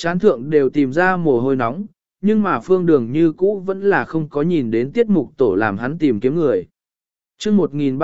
Chán thượng đều tìm ra mồ hôi nóng, nhưng mà phương đường như cũ vẫn là không có nhìn đến tiết mục tổ làm hắn tìm kiếm người. chương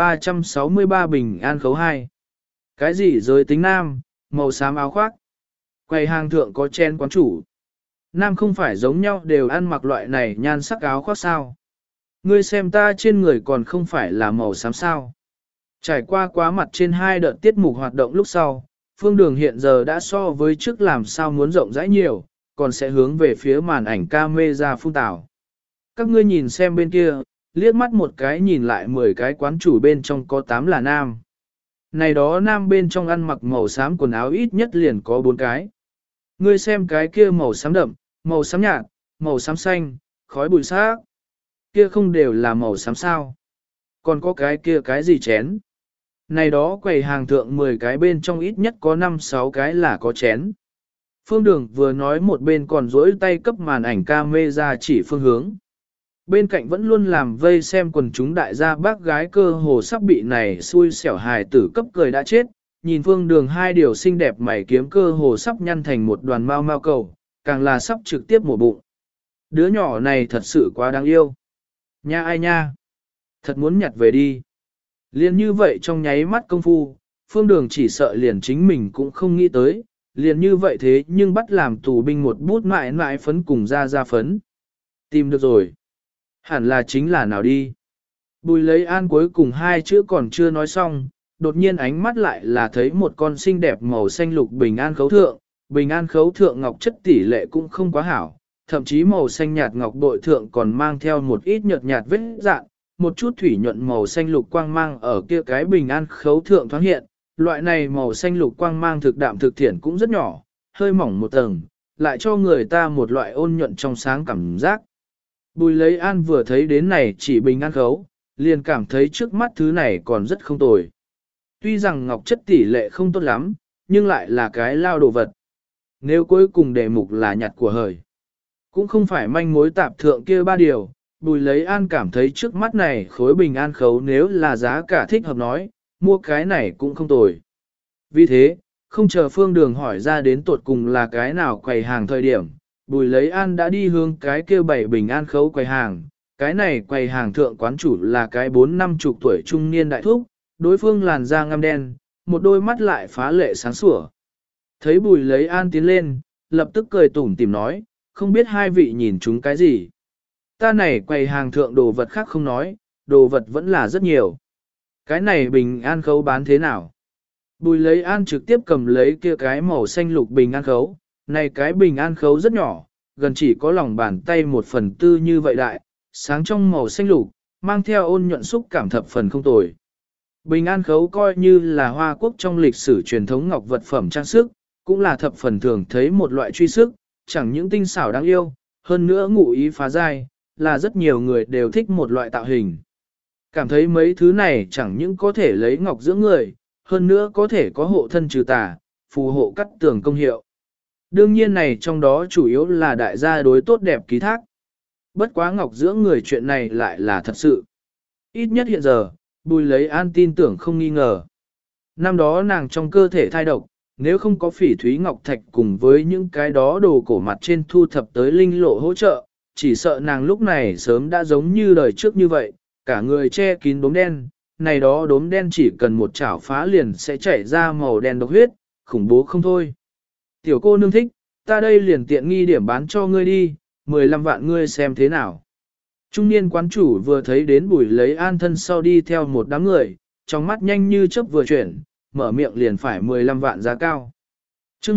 1363 bình an khấu 2. Cái gì giới tính nam, màu xám áo khoác. Quầy hàng thượng có chen quán chủ. Nam không phải giống nhau đều ăn mặc loại này nhan sắc áo khoác sao. Ngươi xem ta trên người còn không phải là màu xám sao. Trải qua quá mặt trên 2 đợt tiết mục hoạt động lúc sau, phương đường hiện giờ đã so với trước làm sao muốn rộng rãi nhiều, còn sẽ hướng về phía màn ảnh camera phun tảo. Các ngươi nhìn xem bên kia, liếc mắt một cái nhìn lại 10 cái quán chủ bên trong có 8 là nam. Này đó nam bên trong ăn mặc màu xám quần áo ít nhất liền có 4 cái. Ngươi xem cái kia màu xám đậm, màu xám nhạt, màu xám xanh, khói bụi xác. Kia không đều là màu xám sao. Còn có cái kia cái gì chén. Này đó quầy hàng thượng 10 cái bên trong ít nhất có 5-6 cái là có chén. Phương Đường vừa nói một bên còn dỗi tay cấp màn ảnh camera chỉ phương hướng. Bên cạnh vẫn luôn làm vây xem quần chúng đại gia bác gái cơ hồ sắp bị này xui xẻo hài tử cấp cười đã chết. Nhìn Phương Đường hai điều xinh đẹp mày kiếm cơ hồ sắp nhăn thành một đoàn mau mau cầu, càng là sắp trực tiếp mổ bụng. Đứa nhỏ này thật sự quá đáng yêu. Nha ai nha. Thật muốn nhặt về đi. Liền như vậy trong nháy mắt công phu, Phương Đường chỉ sợ liền chính mình cũng không nghĩ tới, liền như vậy thế nhưng bắt làm tù binh một bút mại mại phấn cùng ra phấn. Tìm được rồi. Hẳn là chính là nào đi. Bùi lấy an cuối cùng 2 chữ còn chưa nói xong, đột nhiên ánh mắt lại là thấy một con xinh đẹp màu xanh lục bình an khấu thượng. Bình an khấu thượng ngọc chất tỷ lệ cũng không quá hảo, thậm chí màu xanh nhạt ngọc bội thượng còn mang theo một ít nhợt nhạt vết dạn, một chút thủy nhuận màu xanh lục quang mang ở kia cái bình an khấu thượng thoáng hiện. Loại này màu xanh lục quang mang thực đạm thực thiện cũng rất nhỏ, hơi mỏng một tầng, lại cho người ta một loại ôn nhuận trong sáng cảm giác. Bùi lấy an vừa thấy đến này chỉ bình an khấu, liền cảm thấy trước mắt thứ này còn rất không tồi. Tuy rằng ngọc chất tỷ lệ không tốt lắm, nhưng lại là cái lao đồ vật. Nếu cuối cùng đề mục là nhặt của hời, cũng không phải manh mối tạp thượng kia 3 điều, bùi lấy an cảm thấy trước mắt này khối bình an khấu nếu là giá cả thích hợp nói, mua cái này cũng không tồi. Vì thế, không chờ Phương Đường hỏi ra đến tột cùng là cái nào quầy hàng thời điểm, bùi lấy an đã đi hướng cái kia 7 bình an khấu quầy hàng. Cái này quầy hàng thượng quán chủ là cái 4-50 tuổi trung niên đại thúc, đối phương làn da ngăm đen, một đôi mắt lại phá lệ sáng sủa. Thấy bùi lấy an tiến lên, lập tức cười tủm tỉm nói, không biết hai vị nhìn chúng cái gì. Ta này quầy hàng thượng đồ vật khác không nói, đồ vật vẫn là rất nhiều. Cái này bình an khấu bán thế nào? Bùi lấy an trực tiếp cầm lấy kia cái màu xanh lục bình an khấu. Này cái bình an khấu rất nhỏ, gần chỉ có lòng bàn tay 1/4 như vậy đại, sáng trong màu xanh lục, mang theo ôn nhuận xúc cảm thập phần không tồi. Bình an khấu coi như là Hoa Quốc trong lịch sử truyền thống ngọc vật phẩm trang sức, cũng là thập phần thường thấy một loại truy sức, chẳng những tinh xảo đáng yêu, hơn nữa ngụ ý phá dai, là rất nhiều người đều thích một loại tạo hình. Cảm thấy mấy thứ này chẳng những có thể lấy ngọc dưỡng người, hơn nữa có thể có hộ thân trừ tà, phù hộ cắt tường công hiệu. Đương nhiên này trong đó chủ yếu là đại gia đối tốt đẹp ký thác. Bất quá ngọc dưỡng người chuyện này lại là thật sự. Ít nhất hiện giờ, bùi lấy an tin tưởng không nghi ngờ. Năm đó nàng trong cơ thể thai độc, nếu không có phỉ thúy ngọc thạch cùng với những cái đó đồ cổ mặt trên thu thập tới linh lộ hỗ trợ, chỉ sợ nàng lúc này sớm đã giống như đời trước như vậy, cả người che kín đốm đen, này đó đốm đen chỉ cần một chảo phá liền sẽ chảy ra màu đen độc huyết, khủng bố không thôi. Tiểu cô nương thích, ta đây liền tiện nghi điểm bán cho ngươi đi, 15 vạn ngươi xem thế nào. Trung niên quán chủ vừa thấy đến bùi lấy an thân sau đi theo một đám người, trong mắt nhanh như chớp vừa chuyển, mở miệng liền phải 15 vạn giá cao. chương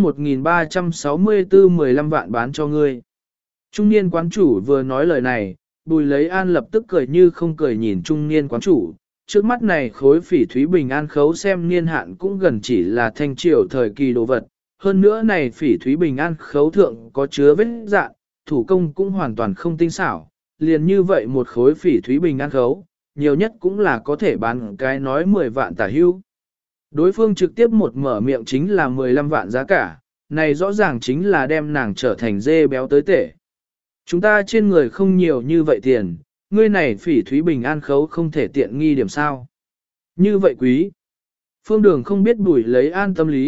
1364 15 vạn bán cho ngươi. Trung niên quán chủ vừa nói lời này, bùi lấy an lập tức cười như không cười nhìn trung niên quán chủ. Trước mắt này khối phỉ thúy bình an khấu xem niên hạn cũng gần chỉ là thanh triều thời kỳ đồ vật. Hơn nữa này phỉ thúy bình an khấu thượng có chứa vết dạn, thủ công cũng hoàn toàn không tinh xảo. Liền như vậy một khối phỉ thúy bình an khấu, nhiều nhất cũng là có thể bán cái nói 10 vạn tả hưu. Đối phương trực tiếp một mở miệng chính là 15 vạn giá cả, này rõ ràng chính là đem nàng trở thành dê béo tới tể. Chúng ta trên người không nhiều như vậy tiền, ngươi này phỉ thúy bình an khấu không thể tiện nghi điểm sao. Như vậy quý. Phương Đường không biết bùi lấy an tâm lý,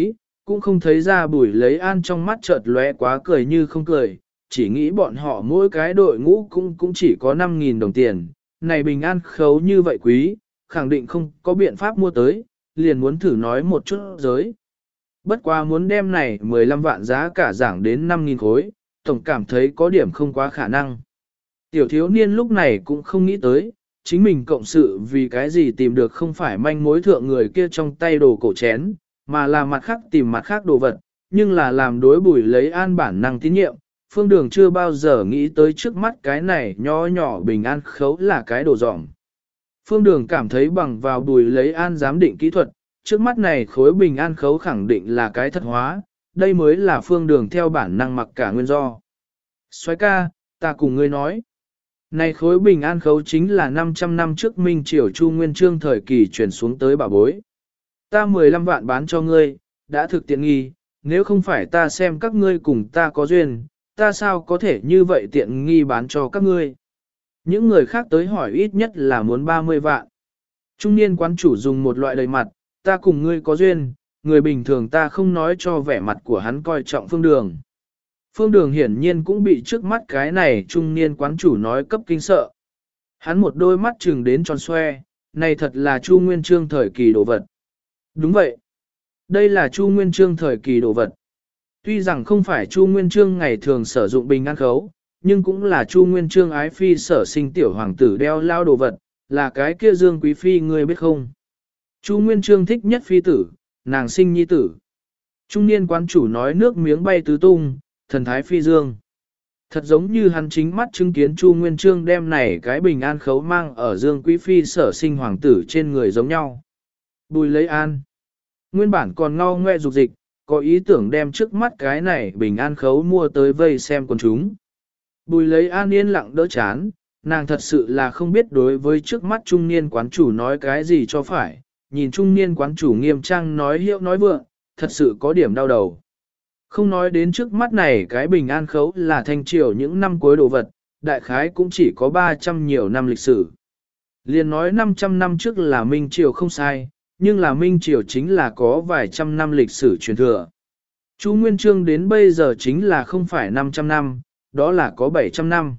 cũng không thấy ra Bùi Lấy An trong mắt chợt lóe quá cười như không cười, chỉ nghĩ bọn họ mỗi cái đội ngũ cũng chỉ có 5.000 đồng tiền, này bình an khấu như vậy quý, khẳng định không có biện pháp mua tới, liền muốn thử nói một chút giới. Bất quá muốn đem này 15 vạn giá cả giảng đến 5.000 khối, tổng cảm thấy có điểm không quá khả năng. Tiểu thiếu niên lúc này cũng không nghĩ tới, chính mình cộng sự vì cái gì tìm được không phải manh mối thượng người kia trong tay đồ cổ chén, mà là mặt khác tìm mặt khác đồ vật, nhưng là làm đối Bùi Lấy An bản năng tín nhiệm. Phương Đường chưa bao giờ nghĩ tới trước mắt cái này nho nhỏ bình an khấu là cái đồ dỏng. Phương Đường cảm thấy bằng vào Bùi Lấy An giám định kỹ thuật, trước mắt này khối bình an khấu khẳng định là cái thật hóa, đây mới là Phương Đường theo bản năng mặc cả nguyên do. Soái ca, ta cùng ngươi nói. Này khối bình an khấu chính là 500 năm trước Minh Triều Chu Nguyên Chương thời kỳ chuyển xuống tới bảo bối. Ta 15 vạn bán cho ngươi, đã thực tiện nghi, nếu không phải ta xem các ngươi cùng ta có duyên, ta sao có thể như vậy tiện nghi bán cho các ngươi. Những người khác tới hỏi ít nhất là muốn 30 vạn. Trung niên quán chủ dùng một loại đầy mặt, ta cùng ngươi có duyên, người bình thường ta không nói cho vẻ mặt của hắn coi trọng Phương Đường. Phương Đường hiển nhiên cũng bị trước mắt cái này trung niên quán chủ nói cấp kinh sợ. Hắn một đôi mắt trừng đến tròn xoe, này thật là Chu Nguyên Chương thời kỳ đồ vật. Đúng vậy. Đây là Chu Nguyên Chương thời kỳ đồ vật. Tuy rằng không phải Chu Nguyên Chương ngày thường sử dụng bình an khấu, nhưng cũng là Chu Nguyên Chương ái phi sở sinh tiểu hoàng tử đeo lao đồ vật, là cái kia Dương Quý Phi ngươi biết không? Chu Nguyên Chương thích nhất phi tử, nàng sinh nhi tử. Trung niên quán chủ nói nước miếng bay tứ tung, thần thái phi dương. Thật giống như hắn chính mắt chứng kiến Chu Nguyên Chương đem này cái bình an khấu mang ở Dương Quý Phi sở sinh hoàng tử trên người giống nhau. Bùi Lấy An. Nguyên bản còn ngao ngoe dục dịch, có ý tưởng đem trước mắt cái này bình an khấu mua tới vây xem con chúng. Bùi Lấy An yên lặng đỡ chán, nàng thật sự là không biết đối với trước mắt trung niên quán chủ nói cái gì cho phải, nhìn trung niên quán chủ nghiêm trang nói hiệu nói vượng, thật sự có điểm đau đầu. Không nói đến trước mắt này cái bình an khấu là thanh triều những năm cuối đồ vật, đại khái cũng chỉ có 300 nhiều năm lịch sử. Liên nói 500 năm trước là Minh Triều không sai, nhưng là Minh Triều chính là có vài trăm năm lịch sử truyền thừa. Chu Nguyên Chương đến bây giờ chính là không phải 500 năm, đó là có 700 năm.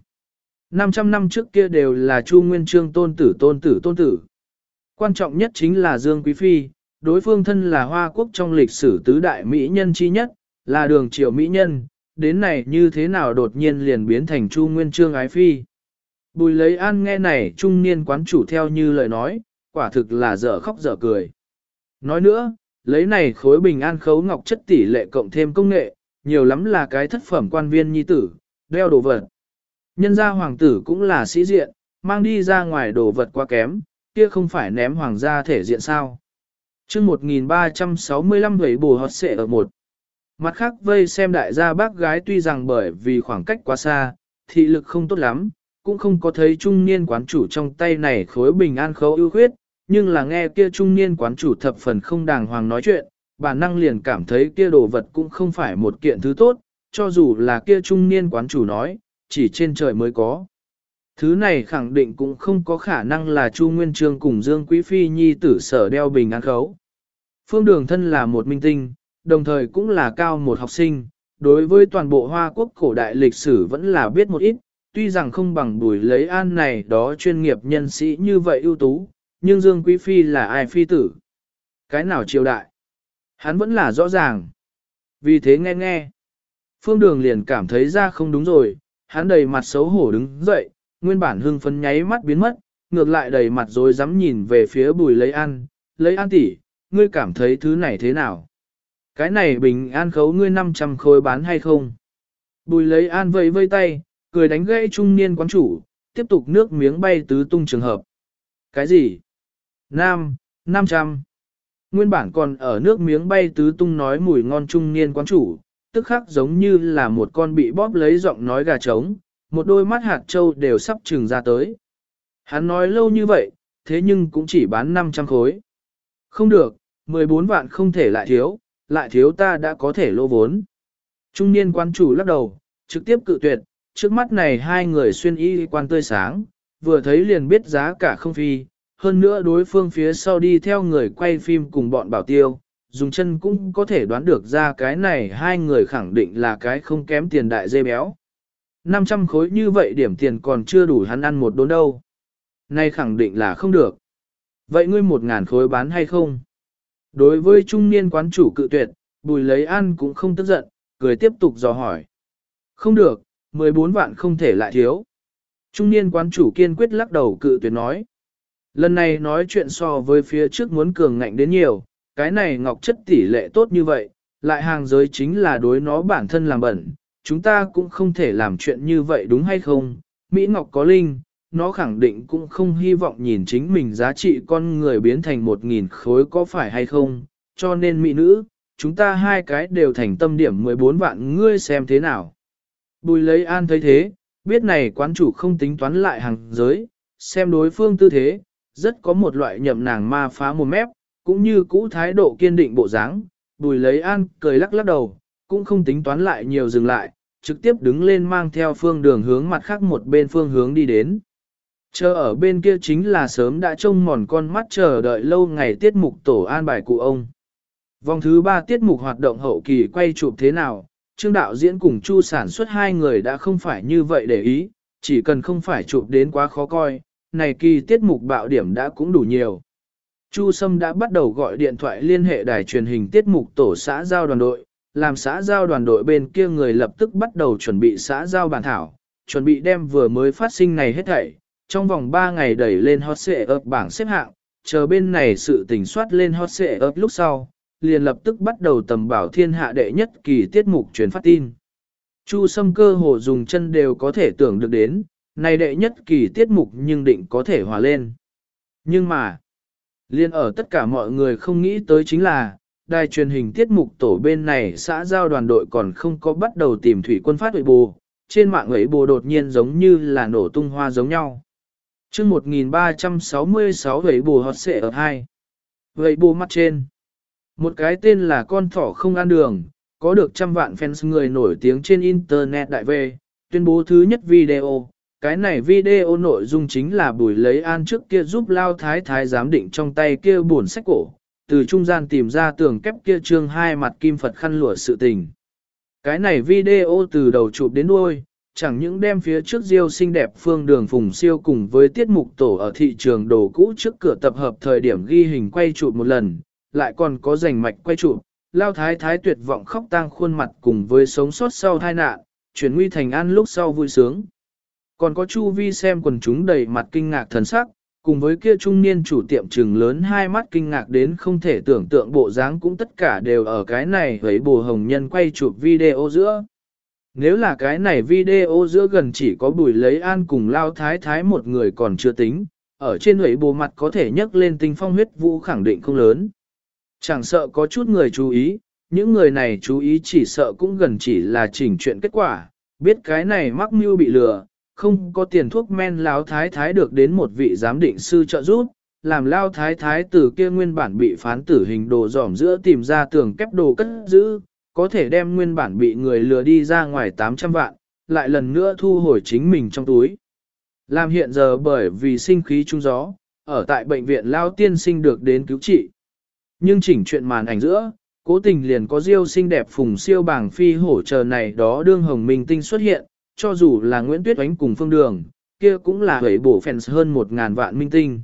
500 năm trước kia đều là Chu Nguyên Chương tôn tử. Quan trọng nhất chính là Dương Quý Phi, đối phương thân là Hoa Quốc trong lịch sử tứ đại mỹ nhân chi nhất, là đường triều mỹ nhân, đến này như thế nào đột nhiên liền biến thành Chu Nguyên Chương ái phi. Bùi Lấy An nghe này trung niên quán chủ theo như lời nói, quả thực là dở khóc dở cười. Nói nữa, lấy này khối bình an khấu ngọc chất tỷ lệ cộng thêm công nghệ, nhiều lắm là cái thất phẩm quan viên nhi tử, đeo đồ vật. Nhân gia hoàng tử cũng là sĩ diện, mang đi ra ngoài đồ vật quá kém, kia không phải ném hoàng gia thể diện sao. Chương 1365 vẩy bù hót xệ ở một. Mặt khác vây xem đại gia bác gái tuy rằng bởi vì khoảng cách quá xa, thị lực không tốt lắm, cũng không có thấy trung niên quán chủ trong tay này khối bình an khấu ưu khuyết, nhưng là nghe kia trung niên quán chủ thập phần không đàng hoàng nói chuyện, bản năng liền cảm thấy kia đồ vật cũng không phải một kiện thứ tốt, cho dù là kia trung niên quán chủ nói, chỉ trên trời mới có. Thứ này khẳng định cũng không có khả năng là Chu Nguyên Chương cùng Dương Quý Phi nhi tử sở đeo bình an khấu. Phương Đường thân là một minh tinh, đồng thời cũng là cao một học sinh, đối với toàn bộ Hoa Quốc cổ đại lịch sử vẫn là biết một ít, tuy rằng không bằng Bùi Lấy An này đó chuyên nghiệp nhân sĩ như vậy ưu tú, nhưng Dương Quý Phi là ai phi tử? Cái nào triều đại? Hắn vẫn là rõ ràng. Vì thế nghe. Phương Đường liền cảm thấy ra không đúng rồi, hắn đầy mặt xấu hổ đứng dậy, nguyên bản hưng phấn nháy mắt biến mất, ngược lại đầy mặt rồi dám nhìn về phía Bùi Lấy An, Lấy An tỷ, ngươi cảm thấy thứ này thế nào? Cái này bình an khấu ngươi 500 khối bán hay không? Bùi Lấy An vây tay, cười đánh gãy trung niên quán chủ, tiếp tục nước miếng bay tứ tung trường hợp. Cái gì? 500. Nguyên bản còn ở nước miếng bay tứ tung nói mùi ngon trung niên quán chủ, tức khắc giống như là một con bị bóp lấy giọng nói gà trống, một đôi mắt hạt trâu đều sắp trừng ra tới. Hắn nói lâu như vậy, thế nhưng cũng chỉ bán 500 khối. Không được, 14 vạn không thể lại thiếu ta đã có thể lỗ vốn. Trung niên quan chủ lắc đầu, trực tiếp cự tuyệt, trước mắt này hai người xuyên y quan tươi sáng, vừa thấy liền biết giá cả không phi, hơn nữa đối phương phía sau đi theo người quay phim cùng bọn bảo tiêu, dùng chân cũng có thể đoán được ra cái này hai người khẳng định là cái không kém tiền đại dê béo. 500 khối như vậy điểm tiền còn chưa đủ hắn ăn một đốn đâu. Này khẳng định là không được. Vậy ngươi 1.000 khối bán hay không? Đối với trung niên quán chủ cự tuyệt, Bùi Lấy An cũng không tức giận, cười tiếp tục dò hỏi. Không được, 14 vạn không thể lại thiếu. Trung niên quán chủ kiên quyết lắc đầu cự tuyệt nói. Lần này nói chuyện so với phía trước muốn cường ngạnh đến nhiều, cái này ngọc chất tỷ lệ tốt như vậy, lại hàng giới chính là đối nó bản thân làm bẩn, chúng ta cũng không thể làm chuyện như vậy đúng hay không? Mỹ Ngọc có linh, nó khẳng định cũng không hy vọng nhìn chính mình giá trị con người biến thành 1.000 khối có phải hay không, cho nên mỹ nữ, chúng ta hai cái đều thành tâm điểm 14 vạn ngươi xem thế nào. Bùi Lấy An thấy thế, biết này quán chủ không tính toán lại hàng giới, xem đối phương tư thế, rất có một loại nhậm nàng ma phá một mép, cũng như cũ thái độ kiên định bộ dáng. Bùi Lấy An cười lắc lắc đầu, cũng không tính toán lại nhiều dừng lại, trực tiếp đứng lên mang theo phương đường hướng mặt khác một bên phương hướng đi đến. Chờ ở bên kia chính là sớm đã trông mòn con mắt chờ đợi lâu ngày tiết mục tổ an bài cụ ông. Vòng thứ 3 tiết mục hoạt động hậu kỳ quay chụp thế nào, Trương đạo diễn cùng Chu sản xuất hai người đã không phải như vậy để ý, chỉ cần không phải chụp đến quá khó coi, này kỳ tiết mục bạo điểm đã cũng đủ nhiều. Chu Sâm đã bắt đầu gọi điện thoại liên hệ đài truyền hình tiết mục tổ xã giao đoàn đội, làm xã giao đoàn đội bên kia người lập tức bắt đầu chuẩn bị xã giao bản thảo, chuẩn bị đem vừa mới phát sinh này hết thảy, trong vòng 3 ngày đẩy lên hot search bảng xếp hạng, chờ bên này sự tình soát lên hot search lúc sau, liền lập tức bắt đầu tầm bảo thiên hạ đệ nhất kỳ tiết mục truyền phát tin. Chu Sâm cơ hồ dùng chân đều có thể tưởng được đến, này đệ nhất kỳ tiết mục nhưng định có thể hòa lên. Nhưng mà, liên ở tất cả mọi người không nghĩ tới chính là, đài truyền hình tiết mục tổ bên này xã giao đoàn đội còn không có bắt đầu tìm thủy quân phát huệ bù, trên mạng ấy bù đột nhiên giống như là nổ tung hoa giống nhau. chương 1366 huệ bù hot xệ ở 2. Huệ bù mắt trên. Một cái tên là con thỏ không ăn đường, có được trăm vạn fans người nổi tiếng trên internet đại về, tuyên bố thứ nhất video. Cái này video nội dung chính là Bùi Lấy An trước kia giúp Lao Thái Thái giám định trong tay kia buồn sách cổ, từ trung gian tìm ra tường kép kia trương hai mặt kim Phật khăn lụa sự tình. Cái này video từ đầu chụp đến đuôi, chẳng những đem phía trước Diêu xinh đẹp Phương Đường Phùng Siêu cùng với tiết mục tổ ở thị trường đồ cũ trước cửa tập hợp thời điểm ghi hình quay chụp một lần, lại còn có rành mạch quay chụp, Lao Thái Thái tuyệt vọng khóc tang khuôn mặt cùng với sống sót sau tai nạn, chuyển nguy thành an lúc sau vui sướng. Còn có Chu Vi xem quần chúng đầy mặt kinh ngạc thần sắc, cùng với kia trung niên chủ tiệm trừng lớn hai mắt kinh ngạc đến không thể tưởng tượng bộ dáng cũng tất cả đều ở cái này với bồ hồng nhân quay chụp video giữa. Nếu là cái này video giữa gần chỉ có Bùi Lấy An cùng Lao Thái Thái một người còn chưa tính, ở trên hủy bồ mặt có thể nhấc lên tinh phong huyết vũ khẳng định không lớn. Chẳng sợ có chút người chú ý, những người này chú ý chỉ sợ cũng gần chỉ là chỉnh chuyện kết quả, biết cái này mắc mưu bị lừa, không có tiền thuốc men Lao Thái Thái được đến một vị giám định sư trợ giúp, làm Lao Thái Thái từ kia nguyên bản bị phán tử hình đồ dỏm giữa tìm ra tường kép đồ cất giữ, có thể đem nguyên bản bị người lừa đi ra ngoài 800 vạn, lại lần nữa thu hồi chính mình trong túi. Làm hiện giờ bởi vì sinh khí trung gió, ở tại bệnh viện Lao tiên sinh được đến cứu trị. Nhưng chỉnh chuyện màn ảnh giữa, cố tình liền có Diêu xinh đẹp Phùng Siêu bảng phi hổ chờ này đó đương hồng minh tinh xuất hiện, cho dù là Nguyễn Tuyết Oánh cùng Phương Đường, kia cũng là hủy bổ fans hơn 1.000 vạn minh tinh.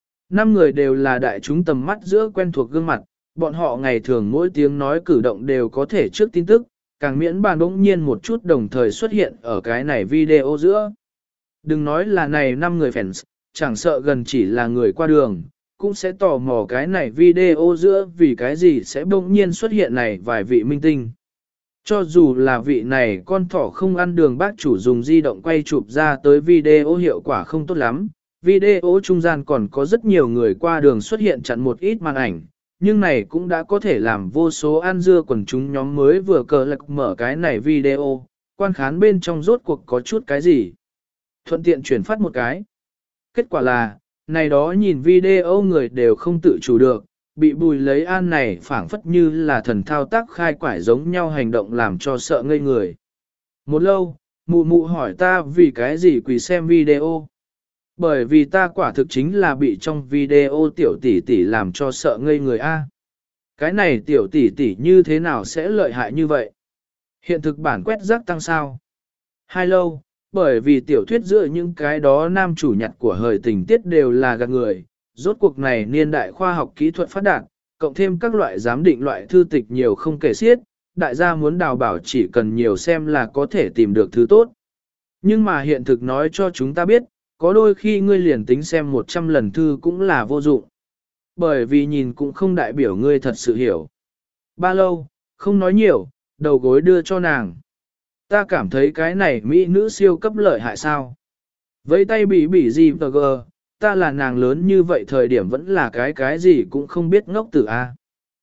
5 người đều là đại chúng tầm mắt giữa quen thuộc gương mặt, bọn họ ngày thường mỗi tiếng nói cử động đều có thể trước tin tức, càng miễn bàn bỗng nhiên một chút đồng thời xuất hiện ở cái này video giữa. Đừng nói là này 5 người fans, chẳng sợ gần chỉ là người qua đường, cũng sẽ tò mò cái này video giữa vì cái gì sẽ bỗng nhiên xuất hiện này vài vị minh tinh. Cho dù là vị này con thỏ không ăn đường bác chủ dùng di động quay chụp ra tới video hiệu quả không tốt lắm, video trung gian còn có rất nhiều người qua đường xuất hiện chặn một ít màn ảnh, nhưng này cũng đã có thể làm vô số ăn dưa quần chúng nhóm mới vừa cờ lạc mở cái này video, quan khán bên trong rốt cuộc có chút cái gì. Thuận tiện chuyển phát một cái. Kết quả là, này đó nhìn video người đều không tự chủ được, bị Bùi Lấy An này phảng phất như là thần thao tác khai quải giống nhau hành động làm cho sợ ngây người. Một lâu, mụ mụ hỏi ta vì cái gì quỳ xem video. Bởi vì ta quả thực chính là bị trong video tiểu tỷ tỷ làm cho sợ ngây người a. Cái này tiểu tỷ tỷ như thế nào sẽ lợi hại như vậy? Hiện thực bản quét rác tăng sao? Hai lâu, bởi vì tiểu thuyết giữa những cái đó nam chủ nhặt của hời tình tiết đều là gạt người, rốt cuộc này niên đại khoa học kỹ thuật phát đạt, cộng thêm các loại giám định loại thư tịch nhiều không kể xiết, đại gia muốn đào bảo chỉ cần nhiều xem là có thể tìm được thứ tốt. Nhưng mà hiện thực nói cho chúng ta biết, có đôi khi ngươi liền tính xem 100 lần thư cũng là vô dụng. Bởi vì nhìn cũng không đại biểu ngươi thật sự hiểu. Ba lâu, không nói nhiều, đầu gối đưa cho nàng. Ta cảm thấy cái này mỹ nữ siêu cấp lợi hại sao. Với tay bị gì tờ gờ, ta là nàng lớn như vậy thời điểm vẫn là cái gì cũng không biết ngốc tử A.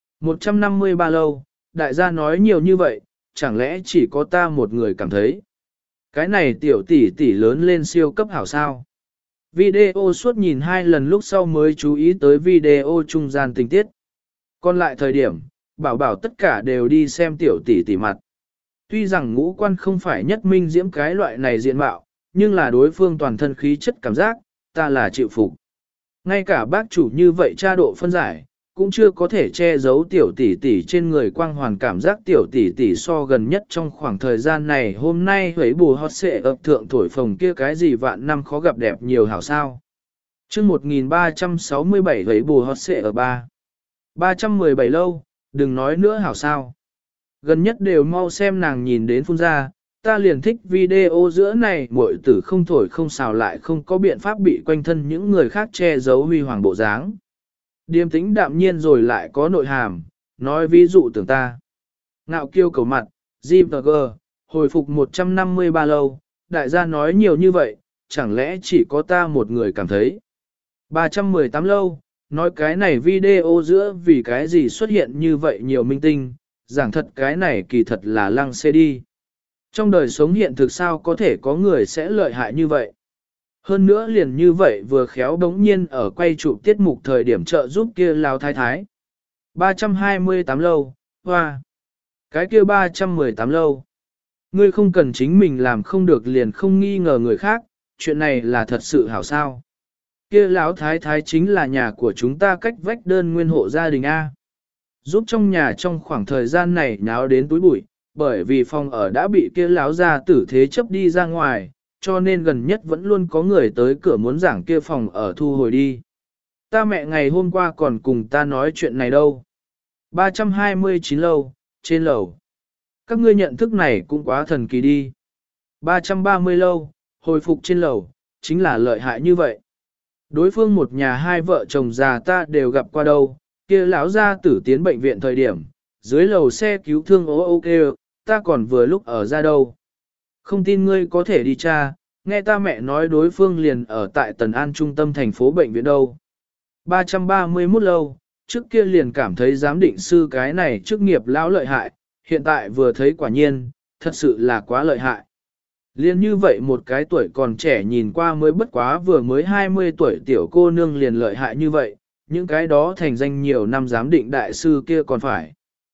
153 lâu, đại gia nói nhiều như vậy, chẳng lẽ chỉ có ta một người cảm thấy. Cái này tiểu tỷ tỷ lớn lên siêu cấp hảo sao. Video suốt nhìn 2 lần lúc sau mới chú ý tới video trung gian tình tiết. Còn lại thời điểm, bảo tất cả đều đi xem tiểu tỷ tỷ mặt. Tuy rằng ngũ quan không phải nhất minh diễm cái loại này diện mạo, nhưng là đối phương toàn thân khí chất cảm giác, ta là chịu phục. Ngay cả bác chủ như vậy tra độ phân giải, cũng chưa có thể che giấu tiểu tỷ tỷ trên người quang hoàn cảm giác tiểu tỷ tỷ so gần nhất trong khoảng thời gian này hôm nay hấy bù hót xệ ập thượng thổi phồng kia cái gì vạn năm khó gặp đẹp nhiều hảo sao. Trước 1367 hấy bù hót xệ ở 317 lâu, đừng nói nữa hảo sao. Gần nhất đều mau xem nàng nhìn đến phun ra, ta liền thích video giữa này muội tử không thổi không xào lại không có biện pháp bị quanh thân những người khác che giấu huy hoàng bộ dáng. Điềm tĩnh đạm nhiên rồi lại có nội hàm, nói ví dụ tưởng ta. Ngạo kiêu cầu mặt, G.G. hồi phục 153 lâu, đại gia nói nhiều như vậy, chẳng lẽ chỉ có ta một người cảm thấy. 318 lâu, nói cái này video giữa vì cái gì xuất hiện như vậy nhiều minh tinh, giảng thật cái này kỳ thật là lăng xê đi. Trong đời sống hiện thực sao có thể có người sẽ lợi hại như vậy. Hơn nữa liền như vậy vừa khéo đống nhiên ở quay chụp tiết mục thời điểm trợ giúp kia lao thái thái. 328 lâu, hoa. Cái kia 318 lâu. Ngươi không cần chính mình làm không được liền không nghi ngờ người khác, chuyện này là thật sự hảo sao. Kia lão thái thái chính là nhà của chúng ta cách vách đơn nguyên hộ gia đình A. Giúp trong nhà trong khoảng thời gian này nháo đến túi bụi, bởi vì phòng ở đã bị kia lão gia tử thế chấp đi ra ngoài, cho nên gần nhất vẫn luôn có người tới cửa muốn giảng kia phòng ở thu hồi đi. Ta mẹ ngày hôm qua còn cùng ta nói chuyện này đâu. 329 lâu, trên lầu. Các ngươi nhận thức này cũng quá thần kỳ đi. 330 lâu, hồi phục trên lầu, chính là lợi hại như vậy. Đối phương một nhà hai vợ chồng già ta đều gặp qua đâu, kia lão gia tử tiến bệnh viện thời điểm, dưới lầu xe cứu thương ok, ta còn vừa lúc ở ra đâu. Không tin ngươi có thể đi tra, nghe ta mẹ nói đối phương liền ở tại Tần An trung tâm thành phố bệnh viện đâu. 331 lâu, trước kia liền cảm thấy giám định sư cái này chức nghiệp lão lợi hại, hiện tại vừa thấy quả nhiên, thật sự là quá lợi hại. Liên như vậy một cái tuổi còn trẻ nhìn qua mới bất quá vừa mới 20 tuổi tiểu cô nương liền lợi hại như vậy, những cái đó thành danh nhiều năm giám định đại sư kia còn phải.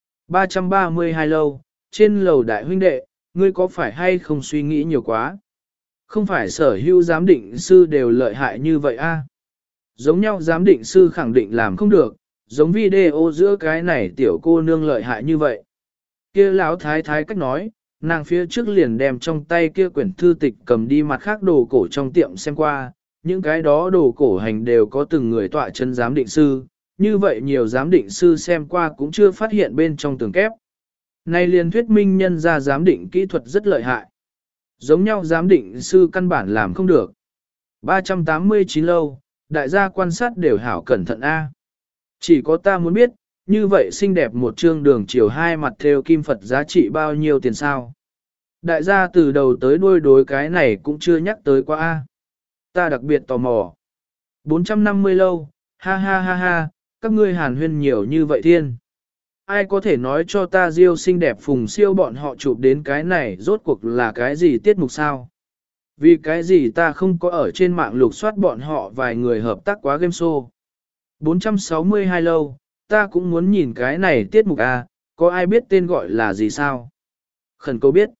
332 lâu, trên lầu đại huynh đệ, ngươi có phải hay không suy nghĩ nhiều quá? Không phải sở hữu giám định sư đều lợi hại như vậy a? Giống nhau giám định sư khẳng định làm không được, giống video giữa cái này tiểu cô nương lợi hại như vậy. Kia lão thái thái cách nói, nàng phía trước liền đem trong tay kia quyển thư tịch cầm đi mặt khác đồ cổ trong tiệm xem qua, những cái đó đồ cổ hành đều có từng người tọa chân giám định sư, như vậy nhiều giám định sư xem qua cũng chưa phát hiện bên trong tường kép. Này liền thuyết minh nhân ra giám định kỹ thuật rất lợi hại. Giống nhau giám định sư căn bản làm không được. 389 lâu, đại gia quan sát đều hảo cẩn thận A. Chỉ có ta muốn biết, như vậy xinh đẹp một chương đường chiều hai mặt theo kim Phật giá trị bao nhiêu tiền sao? Đại gia từ đầu tới đuôi đối cái này cũng chưa nhắc tới qua A. Ta đặc biệt tò mò. 450 lâu, ha ha ha ha, các ngươi hàn huyên nhiều như vậy thiên. Ai có thể nói cho ta Diêu xinh đẹp phùng siêu bọn họ chụp đến cái này rốt cuộc là cái gì tiết mục sao? Vì cái gì ta không có ở trên mạng lục soát bọn họ vài người hợp tác quá game show. 462 lâu, ta cũng muốn nhìn cái này tiết mục A, có ai biết tên gọi là gì sao? Khẩn cầu biết.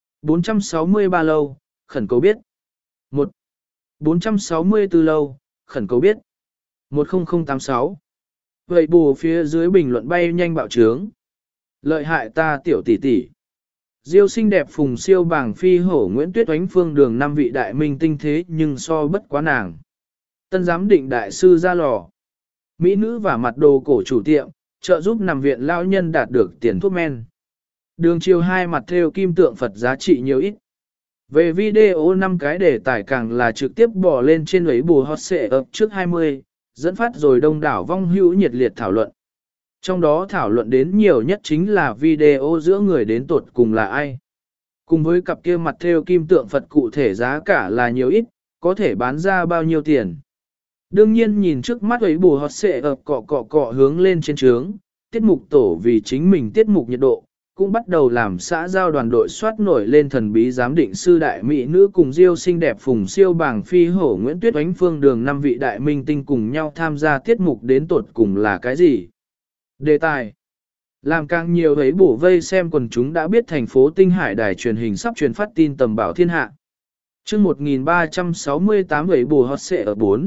463 lâu, khẩn cầu biết. 1. 464 lâu, khẩn cầu biết. 10086. Vậy bù phía dưới bình luận bay nhanh bạo trướng. Lợi hại ta tiểu tỷ tỷ. Diêu xinh đẹp phùng siêu bảng phi hổ Nguyễn Tuyết Oánh Phương Đường 5 vị đại minh tinh thế nhưng so bất quá nàng. Tân giám định đại sư ra lò. Mỹ nữ và mặt đồ cổ chủ tiệm, trợ giúp nằm viện lao nhân đạt được tiền thuốc men. Đường chiều hai mặt theo kim tượng Phật giá trị nhiều ít. Về video 5 cái đề tài càng là trực tiếp bỏ lên trên ấy bù hot xệ ập trước 20, dẫn phát rồi đông đảo vong hữu nhiệt liệt thảo luận. Trong đó thảo luận đến nhiều nhất chính là video giữa người đến tột cùng là ai. Cùng với cặp kia mặt theo kim tượng Phật cụ thể giá cả là nhiều ít, có thể bán ra bao nhiêu tiền. Đương nhiên nhìn trước mắt ấy bù hot xệ ập cọ hướng lên trên trướng, tiết mục tổ vì chính mình tiết mục nhiệt độ, cũng bắt đầu làm xã giao đoàn đội soát nổi lên thần bí giám định sư đại mỹ nữ cùng Diêu xinh đẹp phùng siêu bảng phi hổ Nguyễn Tuyết Oánh Phương Đường 5 vị đại minh tinh cùng nhau tham gia tiết mục đến tột cùng là cái gì. Đề tài làm càng nhiều ấy bổ vây xem quần chúng đã biết thành phố Tinh Hải đài truyền hình sắp truyền phát tin tầm bảo thiên hạ. Trước 1368 ấy bổ hot xệ ở 4.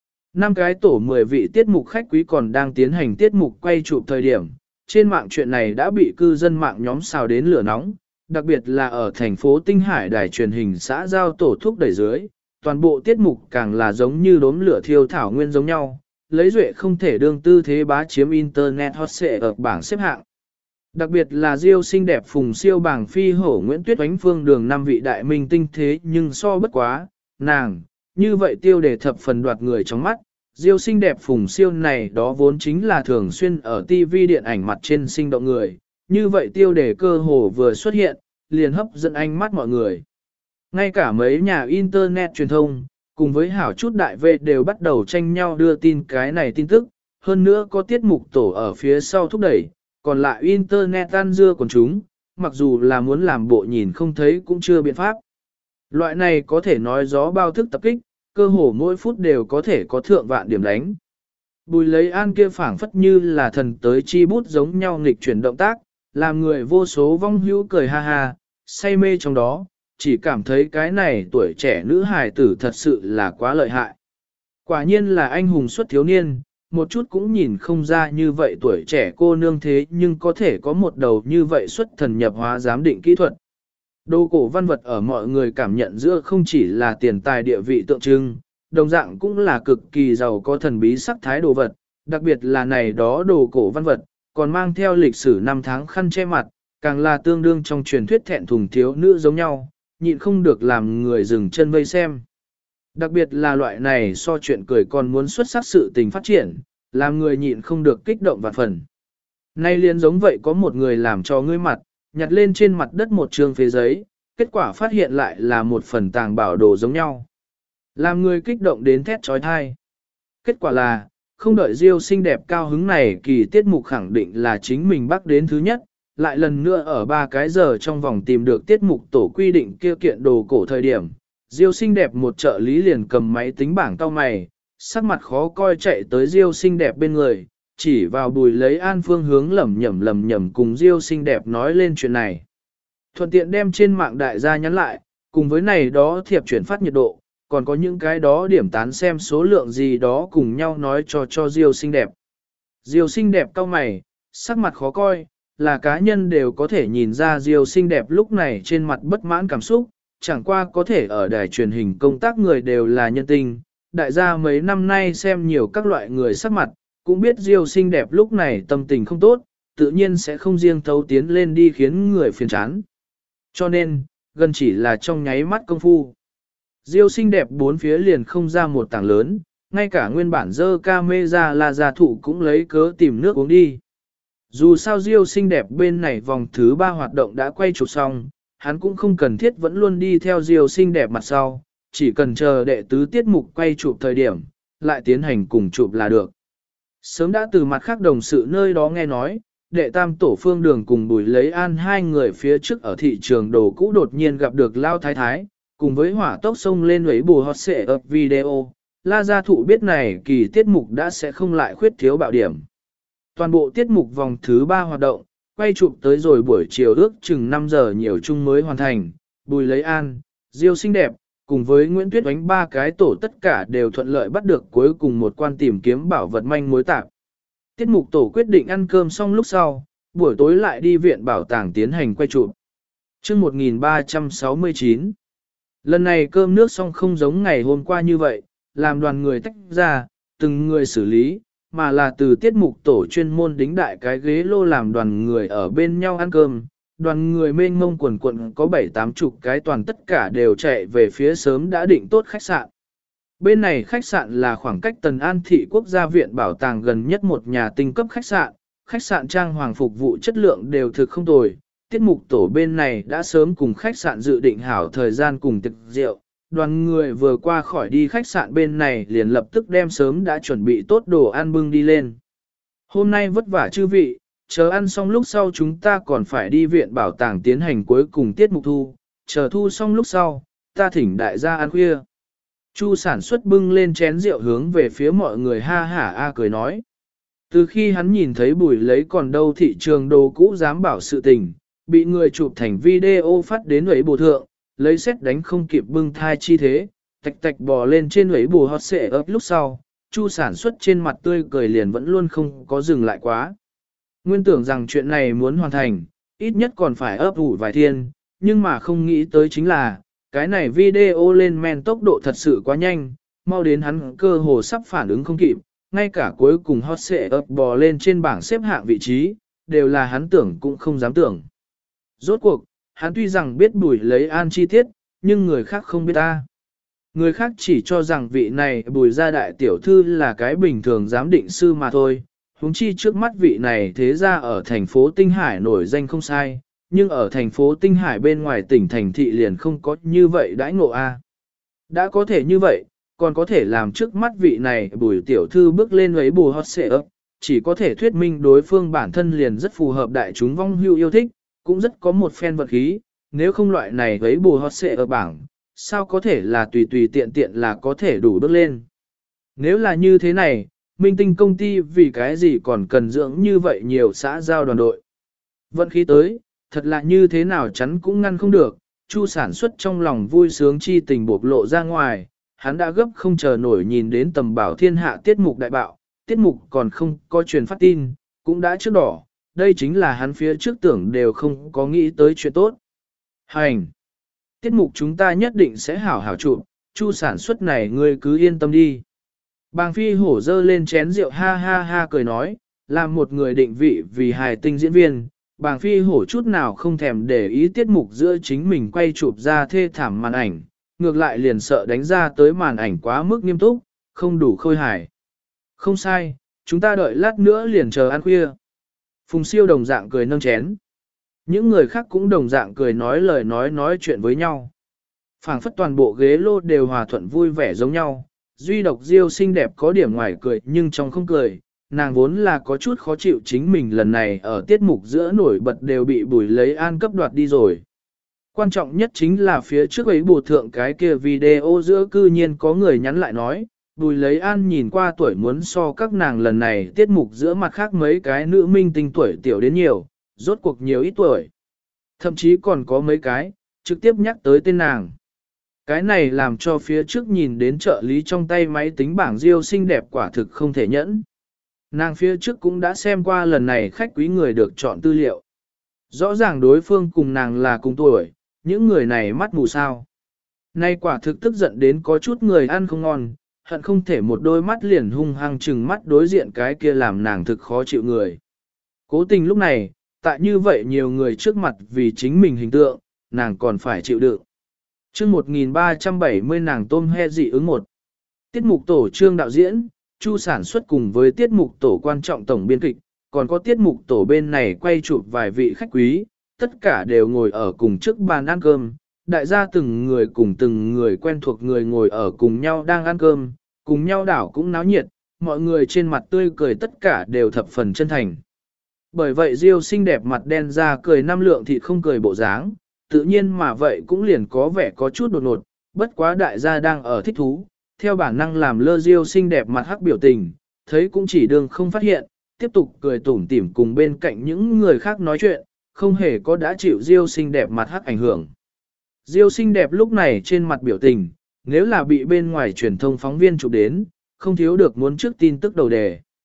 5 cái tổ 10 vị tiết mục khách quý còn đang tiến hành tiết mục quay chụp thời điểm. Trên mạng chuyện này đã bị cư dân mạng nhóm xào đến lửa nóng, đặc biệt là ở thành phố Tinh Hải đài truyền hình xã giao tổ thúc đẩy dưới, toàn bộ tiết mục càng là giống như đốm lửa thiêu thảo nguyên giống nhau, lấy duệ không thể đương tư thế bá chiếm internet hot search ở bảng xếp hạng. Đặc biệt là Diêu xinh đẹp phùng siêu bảng phi hổ Nguyễn Tuyết Oánh Phương Đường 5 vị đại minh tinh thế nhưng so bất quá, nàng, như vậy tiêu đề thập phần đoạt người trong mắt. Diêu xinh đẹp phùng siêu này đó vốn chính là thường xuyên ở TV điện ảnh mặt trên sinh động người, như vậy tiêu đề cơ hồ vừa xuất hiện, liền hấp dẫn ánh mắt mọi người. Ngay cả mấy nhà internet truyền thông, cùng với hảo chút đại vệ đều bắt đầu tranh nhau đưa tin cái này tin tức, hơn nữa có tiết mục tổ ở phía sau thúc đẩy, còn lại internet ăn dưa còn chúng, mặc dù là muốn làm bộ nhìn không thấy cũng chưa biện pháp. Loại này có thể nói gió bao thức tập kích, cơ hồ mỗi phút đều có thể có thượng vạn điểm đánh. Bùi lấy an kia phảng phất như là thần tới chi bút giống nhau nghịch chuyển động tác, làm người vô số vong hữu cười ha ha, say mê trong đó, chỉ cảm thấy cái này tuổi trẻ nữ hài tử thật sự là quá lợi hại. Quả nhiên là anh hùng xuất thiếu niên, một chút cũng nhìn không ra như vậy tuổi trẻ cô nương thế nhưng có thể có một đầu như vậy xuất thần nhập hóa giám định kỹ thuật. Đồ cổ văn vật ở mọi người cảm nhận giữa không chỉ là tiền tài địa vị tượng trưng, đồng dạng cũng là cực kỳ giàu có thần bí sắc thái đồ vật, đặc biệt là này đó đồ cổ văn vật, còn mang theo lịch sử năm tháng khăn che mặt, càng là tương đương trong truyền thuyết thẹn thùng thiếu nữ giống nhau, nhịn không được làm người dừng chân vây xem. Đặc biệt là loại này so chuyện cười còn muốn xuất sắc sự tình phát triển, làm người nhịn không được kích động vạn phần. Nay liền giống vậy có một người làm cho ngươi mặt, nhặt lên trên mặt đất một trường phế giấy, kết quả phát hiện lại là một phần tàng bảo đồ giống nhau. Làm người kích động đến thét trói thai. Kết quả là, không đợi Diêu xinh đẹp cao hứng này kỳ tiết mục khẳng định là chính mình bắt đến thứ nhất, lại lần nữa ở 3 cái giờ trong vòng tìm được tiết mục tổ quy định kia kiện đồ cổ thời điểm. Diêu xinh đẹp một trợ lý liền cầm máy tính bảng cau mày, sắc mặt khó coi chạy tới Diêu xinh đẹp bên người, chỉ vào Bùi lấy an phương hướng lẩm nhẩm cùng Diêu xinh đẹp nói lên chuyện này. Thuận tiện đem trên mạng đại gia nhắn lại, cùng với này đó thiệp chuyển phát nhiệt độ, còn có những cái đó điểm tán xem số lượng gì đó cùng nhau nói cho Diêu xinh đẹp. Diêu xinh đẹp cau mày, sắc mặt khó coi, là cá nhân đều có thể nhìn ra Diêu xinh đẹp lúc này trên mặt bất mãn cảm xúc, chẳng qua có thể ở đài truyền hình công tác người đều là nhân tình, đại gia mấy năm nay xem nhiều các loại người sắc mặt, cũng biết Diêu xinh đẹp lúc này tâm tình không tốt, tự nhiên sẽ không riêng thấu tiến lên đi khiến người phiền chán. Cho nên, gần chỉ là trong nháy mắt công phu. Diêu xinh đẹp bốn phía liền không ra một tảng lớn, ngay cả nguyên bản dơ camera là gia thụ cũng lấy cớ tìm nước uống đi. Dù sao Diêu xinh đẹp bên này vòng thứ 3 hoạt động đã quay chụp xong, hắn cũng không cần thiết vẫn luôn đi theo Diêu xinh đẹp mặt sau, chỉ cần chờ đệ tứ tiết mục quay chụp thời điểm, lại tiến hành cùng chụp là được. Sớm đã từ mặt khác đồng sự nơi đó nghe nói, đệ tam tổ Phương Đường cùng Bùi lấy an hai người phía trước ở thị trường đồ cũ đột nhiên gặp được Lao Thái Thái, cùng với hỏa tốc xông lên ấy bù hot xệ ập video, La Gia Thụ biết này kỳ tiết mục đã sẽ không lại khuyết thiếu bạo điểm. Toàn bộ tiết mục vòng thứ 3 hoạt động, quay chụp tới rồi buổi chiều ước chừng 5 giờ nhiều chung mới hoàn thành, Bùi lấy an, Diêu xinh đẹp, cùng với Nguyễn Tuyết Oánh 3 cái tổ tất cả đều thuận lợi bắt được cuối cùng một quan tìm kiếm bảo vật manh mối tạp. Tiết mục tổ quyết định ăn cơm xong lúc sau, buổi tối lại đi viện bảo tàng tiến hành quay chụp. Chương 1369. Lần này cơm nước xong không giống ngày hôm qua như vậy, làm đoàn người tách ra, từng người xử lý, mà là từ tiết mục tổ chuyên môn đính đại cái ghế lô làm đoàn người ở bên nhau ăn cơm. Đoàn người mênh mông quần quận có 7-80 cái toàn tất cả đều chạy về phía sớm đã định tốt khách sạn. Bên này khách sạn là khoảng cách Tần An Thị Quốc gia viện bảo tàng gần nhất một nhà tinh cấp khách sạn trang hoàng phục vụ chất lượng đều thực không tồi. Tiết mục tổ bên này đã sớm cùng khách sạn dự định hảo thời gian cùng tiệc rượu, đoàn người vừa qua khỏi đi khách sạn bên này liền lập tức đem sớm đã chuẩn bị tốt đồ ăn bưng đi lên. Hôm nay vất vả chư vị, chờ ăn xong lúc sau chúng ta còn phải đi viện bảo tàng tiến hành cuối cùng tiết mục thu, chờ thu xong lúc sau, ta thỉnh đại gia ăn khuya. Chu sản xuất bưng lên chén rượu hướng về phía mọi người ha hả a cười nói. Từ khi hắn nhìn thấy Bùi lấy còn đâu thị trường đồ cũ dám bảo sự tình, bị người chụp thành video phát đến ấy bù thượng, lấy xét đánh không kịp bưng thai chi thế, tạch tạch bò lên trên ấy bù hot xệ ấp lúc sau, Chu sản xuất trên mặt tươi cười liền vẫn luôn không có dừng lại quá. Nguyên tưởng rằng chuyện này muốn hoàn thành, ít nhất còn phải ấp ủ vài thiên, nhưng mà không nghĩ tới chính là, cái này video lên men tốc độ thật sự quá nhanh, mau đến hắn cơ hồ sắp phản ứng không kịp, ngay cả cuối cùng hot xệ ấp bò lên trên bảng xếp hạng vị trí, đều là hắn tưởng cũng không dám tưởng. Rốt cuộc, hắn tuy rằng biết Bùi lấy an chi tiết, nhưng người khác không biết ta. Người khác chỉ cho rằng vị này Bùi gia đại tiểu thư là cái bình thường giám định sư mà thôi, huống chi trước mắt vị này thế ra ở thành phố Tinh Hải nổi danh không sai, nhưng ở thành phố Tinh Hải bên ngoài tỉnh thành thị liền không có như vậy đãi ngộ a. Đã có thể như vậy, còn có thể làm trước mắt vị này Bùi tiểu thư bước lên ấy bù hot xệ ấp, chỉ có thể thuyết minh đối phương bản thân liền rất phù hợp đại chúng vong hưu yêu thích, cũng rất có một phen vật khí, nếu không loại này ấy bù hot xệ ở bảng, sao có thể là tùy tùy tiện tiện là có thể đủ bước lên. Nếu là như thế này, minh tinh công ty vì cái gì còn cần dưỡng như vậy nhiều xã giao đoàn đội. Vận khí tới, thật là như thế nào chắn cũng ngăn không được, Chu sản xuất trong lòng vui sướng chi tình bộc lộ ra ngoài, hắn đã gấp không chờ nổi nhìn đến tầm bảo thiên hạ tiết mục đại bạo, tiết mục còn không có truyền phát tin, cũng đã trước đỏ, đây chính là hắn phía trước tưởng đều không có nghĩ tới chuyện tốt. Hành! Tiết mục chúng ta nhất định sẽ hảo hảo chụp, Chu sản xuất này ngươi cứ yên tâm đi. Bàng Phi hổ dơ lên chén rượu ha ha ha cười nói, làm một người định vị vì hài tinh diễn viên, Bàng Phi hổ chút nào không thèm để ý tiết mục giữa chính mình quay chụp ra thê thảm màn ảnh, ngược lại liền sợ đánh ra tới màn ảnh quá mức nghiêm túc, không đủ khôi hài. Không sai, chúng ta đợi lát nữa liền chờ ăn khuya. Phùng Siêu đồng dạng cười nâng chén. Những người khác cũng đồng dạng cười nói lời nói chuyện với nhau. Phảng phất toàn bộ ghế lô đều hòa thuận vui vẻ giống nhau. Duy độc Diêu xinh đẹp có điểm ngoài cười nhưng trong không cười. Nàng vốn là có chút khó chịu chính mình lần này ở tiết mục giữa nổi bật đều bị Bùi lấy an cấp đoạt đi rồi. Quan trọng nhất chính là phía trước ấy bù thượng cái kia video giữa cư nhiên có người nhắn lại nói, Bùi lấy an nhìn qua tuổi muốn so các nàng lần này tiết mục giữa mặt khác mấy cái nữ minh tinh tuổi tiểu đến nhiều, rốt cuộc nhiều ít tuổi. Thậm chí còn có mấy cái, trực tiếp nhắc tới tên nàng. Cái này làm cho phía trước nhìn đến trợ lý trong tay máy tính bảng Diêu xinh đẹp quả thực không thể nhẫn. Nàng phía trước cũng đã xem qua lần này khách quý người được chọn tư liệu. Rõ ràng đối phương cùng nàng là cùng tuổi, những người này mắt mù sao. Nay quả thực tức giận đến có chút người ăn không ngon, hận không thể một đôi mắt liền hung hăng chừng mắt đối diện cái kia làm nàng thực khó chịu người. Cố tình lúc này, tại như vậy nhiều người trước mặt vì chính mình hình tượng, nàng còn phải chịu đựng. Chương 1370 nàng tôm he dị ứng 1. Tiết mục tổ trương đạo diễn, Chu sản xuất cùng với tiết mục tổ quan trọng tổng biên kịch, còn có tiết mục tổ bên này quay chụp vài vị khách quý, tất cả đều ngồi ở cùng trước bàn ăn cơm. Đại gia từng người cùng từng người quen thuộc người ngồi ở cùng nhau đang ăn cơm, cùng nhau đảo cũng náo nhiệt, mọi người trên mặt tươi cười tất cả đều thập phần chân thành. Bởi vậy Diêu xinh đẹp mặt đen ra cười năm lượng thịt không cười bộ dáng, tự nhiên mà vậy cũng liền có vẻ có chút đột ngột, bất quá đại gia đang ở thích thú, theo bản năng làm lơ Diêu xinh đẹp mặt hắc biểu tình, thấy cũng chỉ đường không phát hiện, tiếp tục cười tủm tỉm cùng bên cạnh những người khác nói chuyện, không hề có đã chịu Diêu xinh đẹp mặt hắc ảnh hưởng. Diêu xinh đẹp lúc này trên mặt biểu tình, nếu là bị bên ngoài truyền thông phóng viên chụp đến, không thiếu được muốn trước tin tức đầu đề.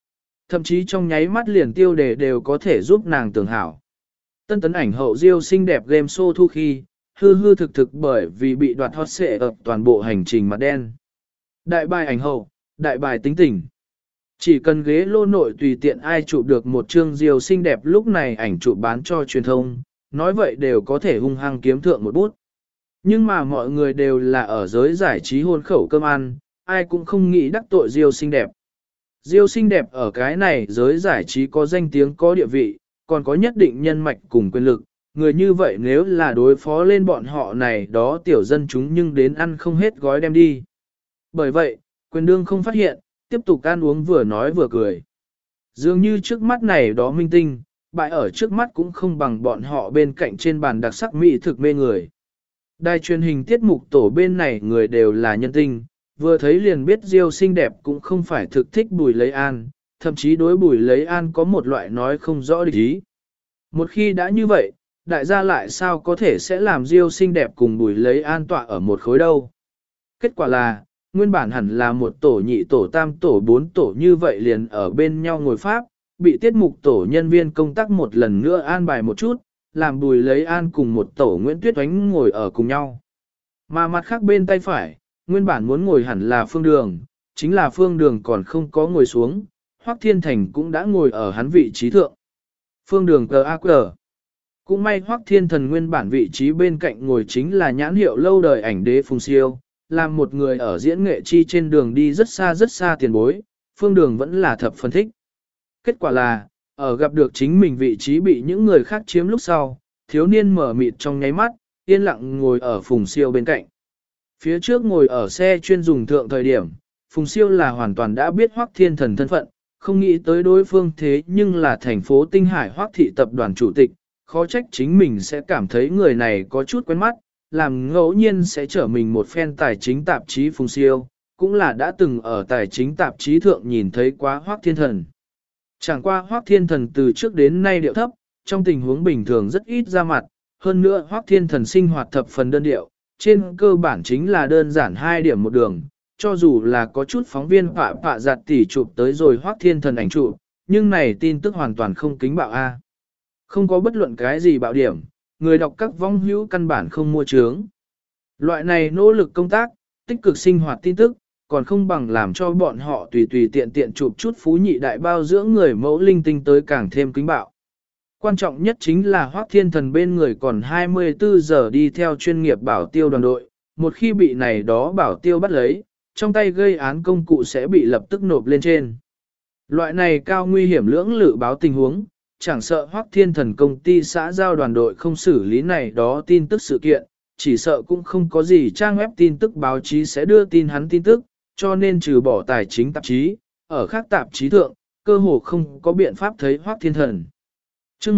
Thậm chí trong nháy mắt liền tiêu đề đều có thể giúp nàng tưởng hảo. Tân tấn ảnh hậu Diêu xinh đẹp game show thu khi, hư hư thực thực bởi vì bị đoạt hot xệ ập toàn bộ hành trình mặt đen. Đại bài ảnh hậu, đại bài tính tình. Chỉ cần ghế lô nội tùy tiện ai chụp được một chương Diêu xinh đẹp lúc này ảnh chụp bán cho truyền thông, nói vậy đều có thể hung hăng kiếm thượng một bút. Nhưng mà mọi người đều là ở giới giải trí hôn khẩu cơm ăn, ai cũng không nghĩ đắc tội Diêu xinh đẹp. Diêu xinh đẹp ở cái này giới giải trí có danh tiếng có địa vị, còn có nhất định nhân mạch cùng quyền lực, người như vậy nếu là đối phó lên bọn họ này đó tiểu dân chúng nhưng đến ăn không hết gói đem đi. Bởi vậy, quyền đương không phát hiện, tiếp tục ăn uống vừa nói vừa cười. Dường như trước mắt này đó minh tinh, bại ở trước mắt cũng không bằng bọn họ bên cạnh trên bàn đặc sắc mỹ thực mê người. Đài truyền hình tiết mục tổ bên này người đều là nhân tinh, vừa thấy liền biết Diêu xinh đẹp cũng không phải thực thích Bùi Lấy An, thậm chí đối Bùi Lấy An có một loại nói không rõ địch ý. Một khi đã như vậy, đại gia lại sao có thể sẽ làm Diêu xinh đẹp cùng Bùi Lấy An tọa ở một khối đâu. Kết quả là, nguyên bản hẳn là một tổ nhị tổ tam tổ bốn tổ như vậy liền ở bên nhau ngồi pháp, bị tiết mục tổ nhân viên công tác một lần nữa an bài một chút, làm Bùi Lấy An cùng một tổ Nguyễn Tuyết Oánh ngồi ở cùng nhau. Mà mặt khác bên tay phải, nguyên bản muốn ngồi hẳn là Phương Đường, chính là Phương Đường còn không có ngồi xuống, Hoắc Thiên Thành cũng đã ngồi ở hắn vị trí thượng. Phương Đường G.A.Q. Cũng may Hoắc Thiên Thần nguyên bản vị trí bên cạnh ngồi chính là nhãn hiệu lâu đời ảnh đế Phùng Siêu, làm một người ở diễn nghệ chi trên đường đi rất xa tiền bối, Phương Đường vẫn là thập phân thích. Kết quả là, ở gặp được chính mình vị trí bị những người khác chiếm lúc sau, thiếu niên mở mịt trong nháy mắt, yên lặng ngồi ở Phùng Siêu bên cạnh. Phía trước ngồi ở xe chuyên dùng thượng thời điểm, Phùng Siêu là hoàn toàn đã biết Hoắc Thiên Thần thân phận, không nghĩ tới đối phương thế nhưng là thành phố Tinh Hải Hoắc thị tập đoàn chủ tịch, khó trách chính mình sẽ cảm thấy người này có chút quen mắt, làm ngẫu nhiên sẽ trở mình một fan tài chính tạp chí Phùng Siêu, cũng là đã từng ở tài chính tạp chí thượng nhìn thấy quá Hoắc Thiên Thần. Chẳng qua Hoắc Thiên Thần từ trước đến nay điệu thấp, trong tình huống bình thường rất ít ra mặt, hơn nữa Hoắc Thiên Thần sinh hoạt thập phần đơn điệu, trên cơ bản chính là đơn giản 2 điểm một đường, cho dù là có chút phóng viên phạ giặt tỉ chụp tới rồi Hoắc Thiên Thần ảnh chụp, nhưng này tin tức hoàn toàn không kính bạo A. Không có bất luận cái gì bạo điểm, người đọc các vong hữu căn bản không mua trướng. Loại này nỗ lực công tác, tích cực sinh hoạt tin tức, còn không bằng làm cho bọn họ tùy tiện chụp chút phú nhị đại bao dưỡng người mẫu linh tinh tới càng thêm kính bạo. Quan trọng nhất chính là Hoắc Thiên Thần bên người còn 24 giờ đi theo chuyên nghiệp bảo tiêu đoàn đội, một khi bị này đó bảo tiêu bắt lấy, trong tay gây án công cụ sẽ bị lập tức nộp lên trên. Loại này cao nguy hiểm lưỡng lự báo tình huống, chẳng sợ Hoắc Thiên Thần công ty xã giao đoàn đội không xử lý này đó tin tức sự kiện, chỉ sợ cũng không có gì trang web tin tức báo chí sẽ đưa tin hắn tin tức, cho nên trừ bỏ tài chính tạp chí, ở khác tạp chí thượng, cơ hồ không có biện pháp thấy Hoắc Thiên Thần. Chương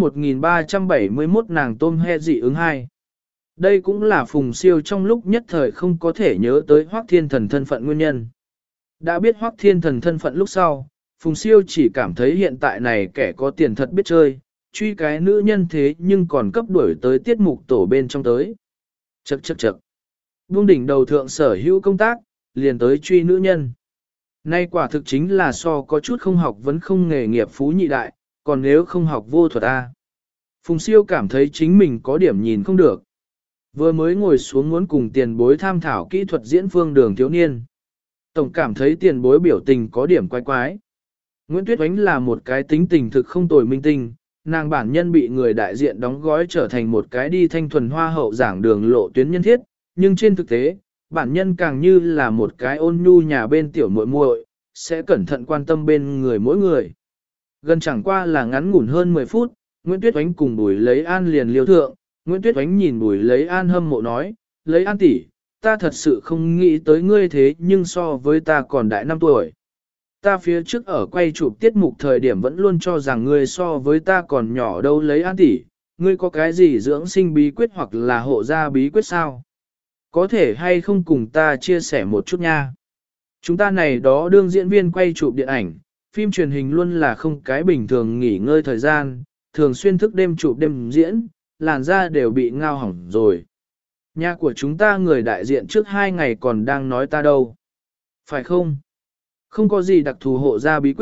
1371 nàng tôm he dị ứng 2. Đây cũng là Phùng Siêu trong lúc nhất thời không có thể nhớ tới Hoắc Thiên Thần thân phận nguyên nhân. Đã biết Hoắc Thiên Thần thân phận lúc sau, Phùng Siêu chỉ cảm thấy hiện tại này kẻ có tiền thật biết chơi, truy cái nữ nhân thế nhưng còn cấp đuổi tới tiết mục tổ bên trong tới. Chậc. Buông đỉnh đầu thượng sở hữu công tác, liền tới truy nữ nhân. Nay quả thực chính là so có chút không học vẫn không nghề nghiệp phú nhị đại, còn nếu không học vô thuật A. Phùng Siêu cảm thấy chính mình có điểm nhìn không được. Vừa mới ngồi xuống muốn cùng tiền bối tham thảo kỹ thuật diễn Phương Đường thiếu niên. Tổng cảm thấy tiền bối biểu tình có điểm quái quái. Nguyễn Tuyết Oánh là một cái tính tình thực không tồi minh tinh, nàng bản nhân bị người đại diện đóng gói trở thành một cái đi thanh thuần hoa hậu giảng đường lộ tuyến nhân thiết, nhưng trên thực tế, bản nhân càng như là một cái ôn nhu nhà bên tiểu muội muội, sẽ cẩn thận quan tâm bên người mỗi người. Gần chẳng qua là ngắn ngủn hơn 10 phút, Nguyễn Tuyết Oánh cùng Bùi Lấy An liền liêu thượng, Nguyễn Tuyết Oánh nhìn Bùi Lấy An hâm mộ nói, Lấy An tỷ, ta thật sự không nghĩ tới ngươi thế nhưng so với ta còn đại 5 tuổi. Ta phía trước ở quay chụp tiết mục thời điểm vẫn luôn cho rằng ngươi so với ta còn nhỏ đâu Lấy An tỷ, ngươi có cái gì dưỡng sinh bí quyết hoặc là hộ gia bí quyết sao? Có thể hay không cùng ta chia sẻ một chút nha? Chúng ta này đó đương diễn viên quay chụp điện ảnh, phim truyền hình luôn là không cái bình thường nghỉ ngơi thời gian, thường xuyên thức đêm chụp đêm diễn, làn da đều bị ngao hỏng rồi. Nhà của chúng ta người đại diện trước 2 ngày còn đang nói ta đâu. Phải không? Không có gì đặc thù hộ gia bí quyết,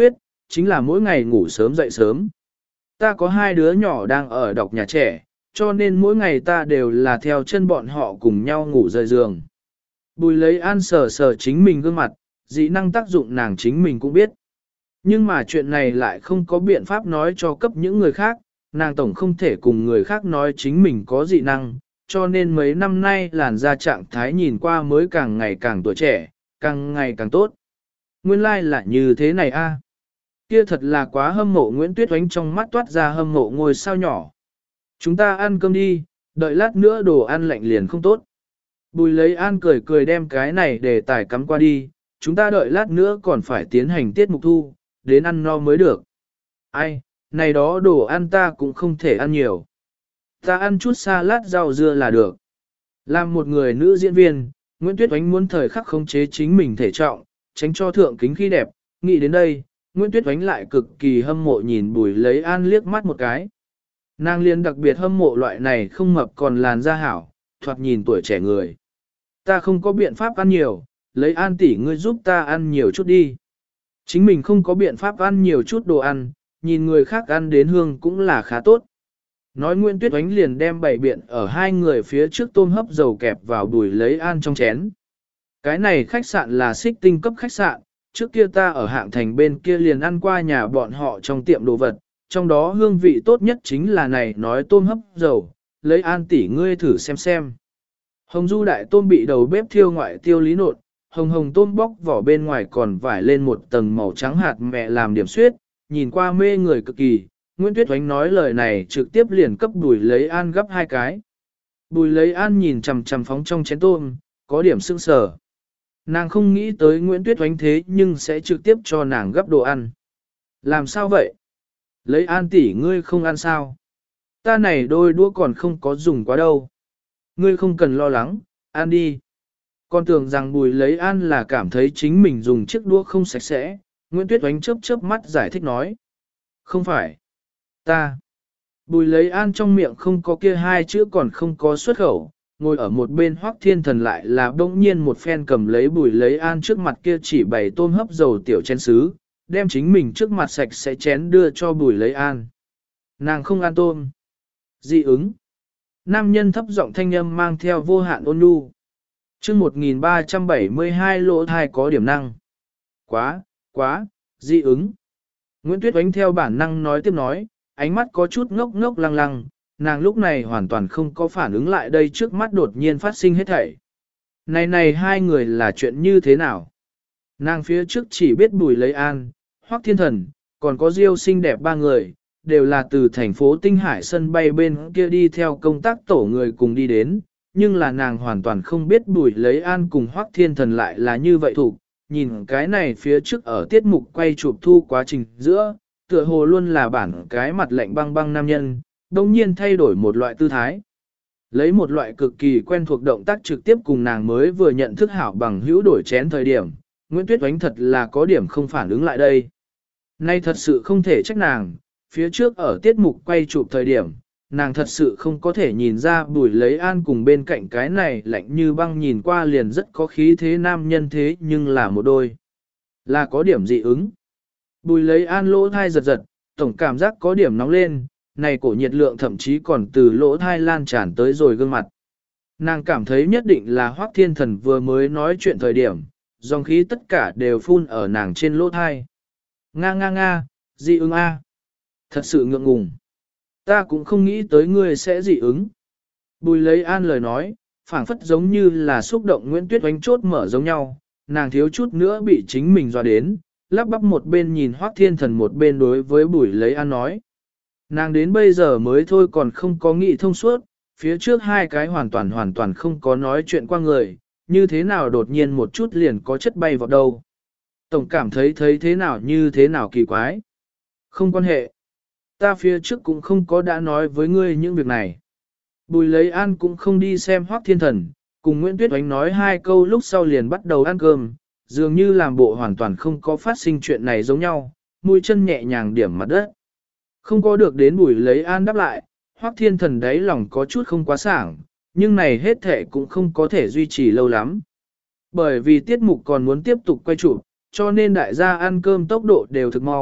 chính là mỗi ngày ngủ sớm dậy sớm. Ta có hai đứa nhỏ đang ở đọc nhà trẻ, cho nên mỗi ngày ta đều là theo chân bọn họ cùng nhau ngủ rời giường. Bùi lấy an sờ sờ chính mình gương mặt, dị năng tác dụng nàng chính mình cũng biết. Nhưng mà chuyện này lại không có biện pháp nói cho cấp những người khác, nàng tổng không thể cùng người khác nói chính mình có dị năng, cho nên mấy năm nay làn da trạng thái nhìn qua mới càng ngày càng tuổi trẻ, càng ngày càng tốt. Nguyên lai like là như thế này a. Kia thật là quá hâm mộ Nguyễn Tuyết Oánh trong mắt toát ra hâm mộ ngôi sao nhỏ. Chúng ta ăn cơm đi, đợi lát nữa đồ ăn lạnh liền không tốt. Bùi lấy an cười cười đem cái này để tải cắm qua đi, chúng ta đợi lát nữa còn phải tiến hành tiết mục thu, đến ăn no mới được. Ai, này đó đồ ăn ta cũng không thể ăn nhiều. Ta ăn chút salad rau dưa là được. Làm một người nữ diễn viên, Nguyễn Tuyết Oánh muốn thời khắc khống chế chính mình thể trọng, tránh cho thượng kính khi đẹp. Nghĩ đến đây, Nguyễn Tuyết Oánh lại cực kỳ hâm mộ nhìn Bùi lấy an liếc mắt một cái. Nàng liên đặc biệt hâm mộ loại này không mập còn làn da hảo, thoạt nhìn tuổi trẻ người. Ta không có biện pháp ăn nhiều, lấy an tỷ ngươi giúp ta ăn nhiều chút đi. Chính mình không có biện pháp ăn nhiều chút đồ ăn, nhìn người khác ăn đến hương cũng là khá tốt. Nói Nguyễn Tuyết Oánh liền đem bảy biện ở hai người phía trước tôm hấp dầu kẹp vào Bùi lấy an trong chén. Cái này khách sạn là xích tinh cấp khách sạn, trước kia ta ở hạng thành bên kia liền ăn qua nhà bọn họ trong tiệm đồ vật, trong đó hương vị tốt nhất chính là này nói tôm hấp dầu, lấy an tỷ ngươi thử xem. Hồng du đại tôm bị đầu bếp thiêu ngoại tiêu lý nộn, hồng hồng tôm bóc vỏ bên ngoài còn vải lên một tầng màu trắng hạt mẹ làm điểm xuyết, nhìn qua mê người cực kỳ. Nguyễn Tuyết Oánh nói lời này trực tiếp liền cấp Bùi lấy an gấp hai cái. Bùi lấy an nhìn chằm chằm phóng trong chén tôm, có điểm sưng sờ. Nàng không nghĩ tới Nguyễn Tuyết Oánh thế nhưng sẽ trực tiếp cho nàng gấp đồ ăn. Làm sao vậy? Lấy an tỷ ngươi không ăn sao? Ta này đôi đũa còn không có dùng quá đâu. Ngươi không cần lo lắng, ăn đi. Con tưởng rằng Bùi lấy an là cảm thấy chính mình dùng chiếc đũa không sạch sẽ. Nguyễn Tuyết Oánh chớp chớp mắt giải thích nói. Không phải. Ta. Bùi lấy an trong miệng không có kia hai chữ còn không có xuất khẩu. Ngồi ở một bên Hoắc Thiên Thần lại là bỗng nhiên một phen cầm lấy Bùi lấy an trước mặt kia chỉ bày tôm hấp dầu tiểu chén sứ, đem chính mình trước mặt sạch sẽ chén đưa cho Bùi lấy an. Nàng không ăn tôm. Dị ứng. Nam nhân thấp giọng thanh âm mang theo vô hạn ôn nhu. Chương 1372 lỗ thai có điểm năng. Quá, dị ứng. Nguyễn Tuyết Oánh theo bản năng nói tiếp nói, ánh mắt có chút ngốc ngốc lăng lăng, nàng lúc này hoàn toàn không có phản ứng lại đây trước mắt đột nhiên phát sinh hết thảy. Này hai người là chuyện như thế nào? Nàng phía trước chỉ biết Bùi lấy an, Hoắc Thiên Thần, còn có Diêu xinh đẹp ba người, đều là từ thành phố Tinh Hải sân bay bên kia đi theo công tác tổ người cùng đi đến, nhưng là nàng hoàn toàn không biết Bùi lấy an cùng Hoắc Thiên Thần lại là như vậy thủ. Nhìn cái này phía trước ở tiết mục quay chụp thu quá trình giữa, tựa hồ luôn là bản cái mặt lạnh băng băng nam nhân, đồng nhiên thay đổi một loại tư thái. Lấy một loại cực kỳ quen thuộc động tác trực tiếp cùng nàng mới vừa nhận thức hảo bằng hữu đổi chén thời điểm, Nguyễn Tuyết Oánh thật là có điểm không phản ứng lại đây. Nay thật sự không thể trách nàng, phía trước ở tiết mục quay chụp thời điểm, nàng thật sự không có thể nhìn ra Bùi lấy an cùng bên cạnh cái này lạnh như băng nhìn qua liền rất có khí thế nam nhân thế nhưng là một đôi. Là có điểm dị ứng. Bùi lấy an lỗ thai giật giật, tổng cảm giác có điểm nóng lên, này cổ nhiệt lượng thậm chí còn từ lỗ thai lan tràn tới rồi gương mặt. Nàng cảm thấy nhất định là Hoắc Thiên Thần vừa mới nói chuyện thời điểm, dòng khí tất cả đều phun ở nàng trên lỗ thai. Nga, dị ứng a. Thật sự ngượng ngùng. Ta cũng không nghĩ tới ngươi sẽ dị ứng. Bùi lấy an lời nói, phảng phất giống như là xúc động Nguyễn Tuyết Oánh chốt mở giống nhau, nàng thiếu chút nữa bị chính mình dọa đến, lắp bắp một bên nhìn Hoắc Thiên Thần một bên đối với Bùi lấy an nói. Nàng đến bây giờ mới thôi còn không có nghĩ thông suốt, phía trước hai cái hoàn toàn không có nói chuyện qua người, như thế nào đột nhiên một chút liền có chất bay vào đâu. Tổng cảm thấy thế nào như thế nào kỳ quái. Không quan hệ. Ta phía trước cũng không có đã nói với ngươi những việc này. Bùi lấy an cũng không đi xem Hoắc Thiên Thần, cùng Nguyễn Tuyết Oánh nói hai câu lúc sau liền bắt đầu ăn cơm, dường như làm bộ hoàn toàn không có phát sinh chuyện này giống nhau, mũi chân nhẹ nhàng điểm mặt đất. Không có được đến Bùi lấy an đáp lại, Hoắc Thiên Thần đáy lòng có chút không quá sảng, nhưng này hết thể cũng không có thể duy trì lâu lắm. Bởi vì tiết mục còn muốn tiếp tục quay chụp, cho nên đại gia ăn cơm tốc độ đều thực mau,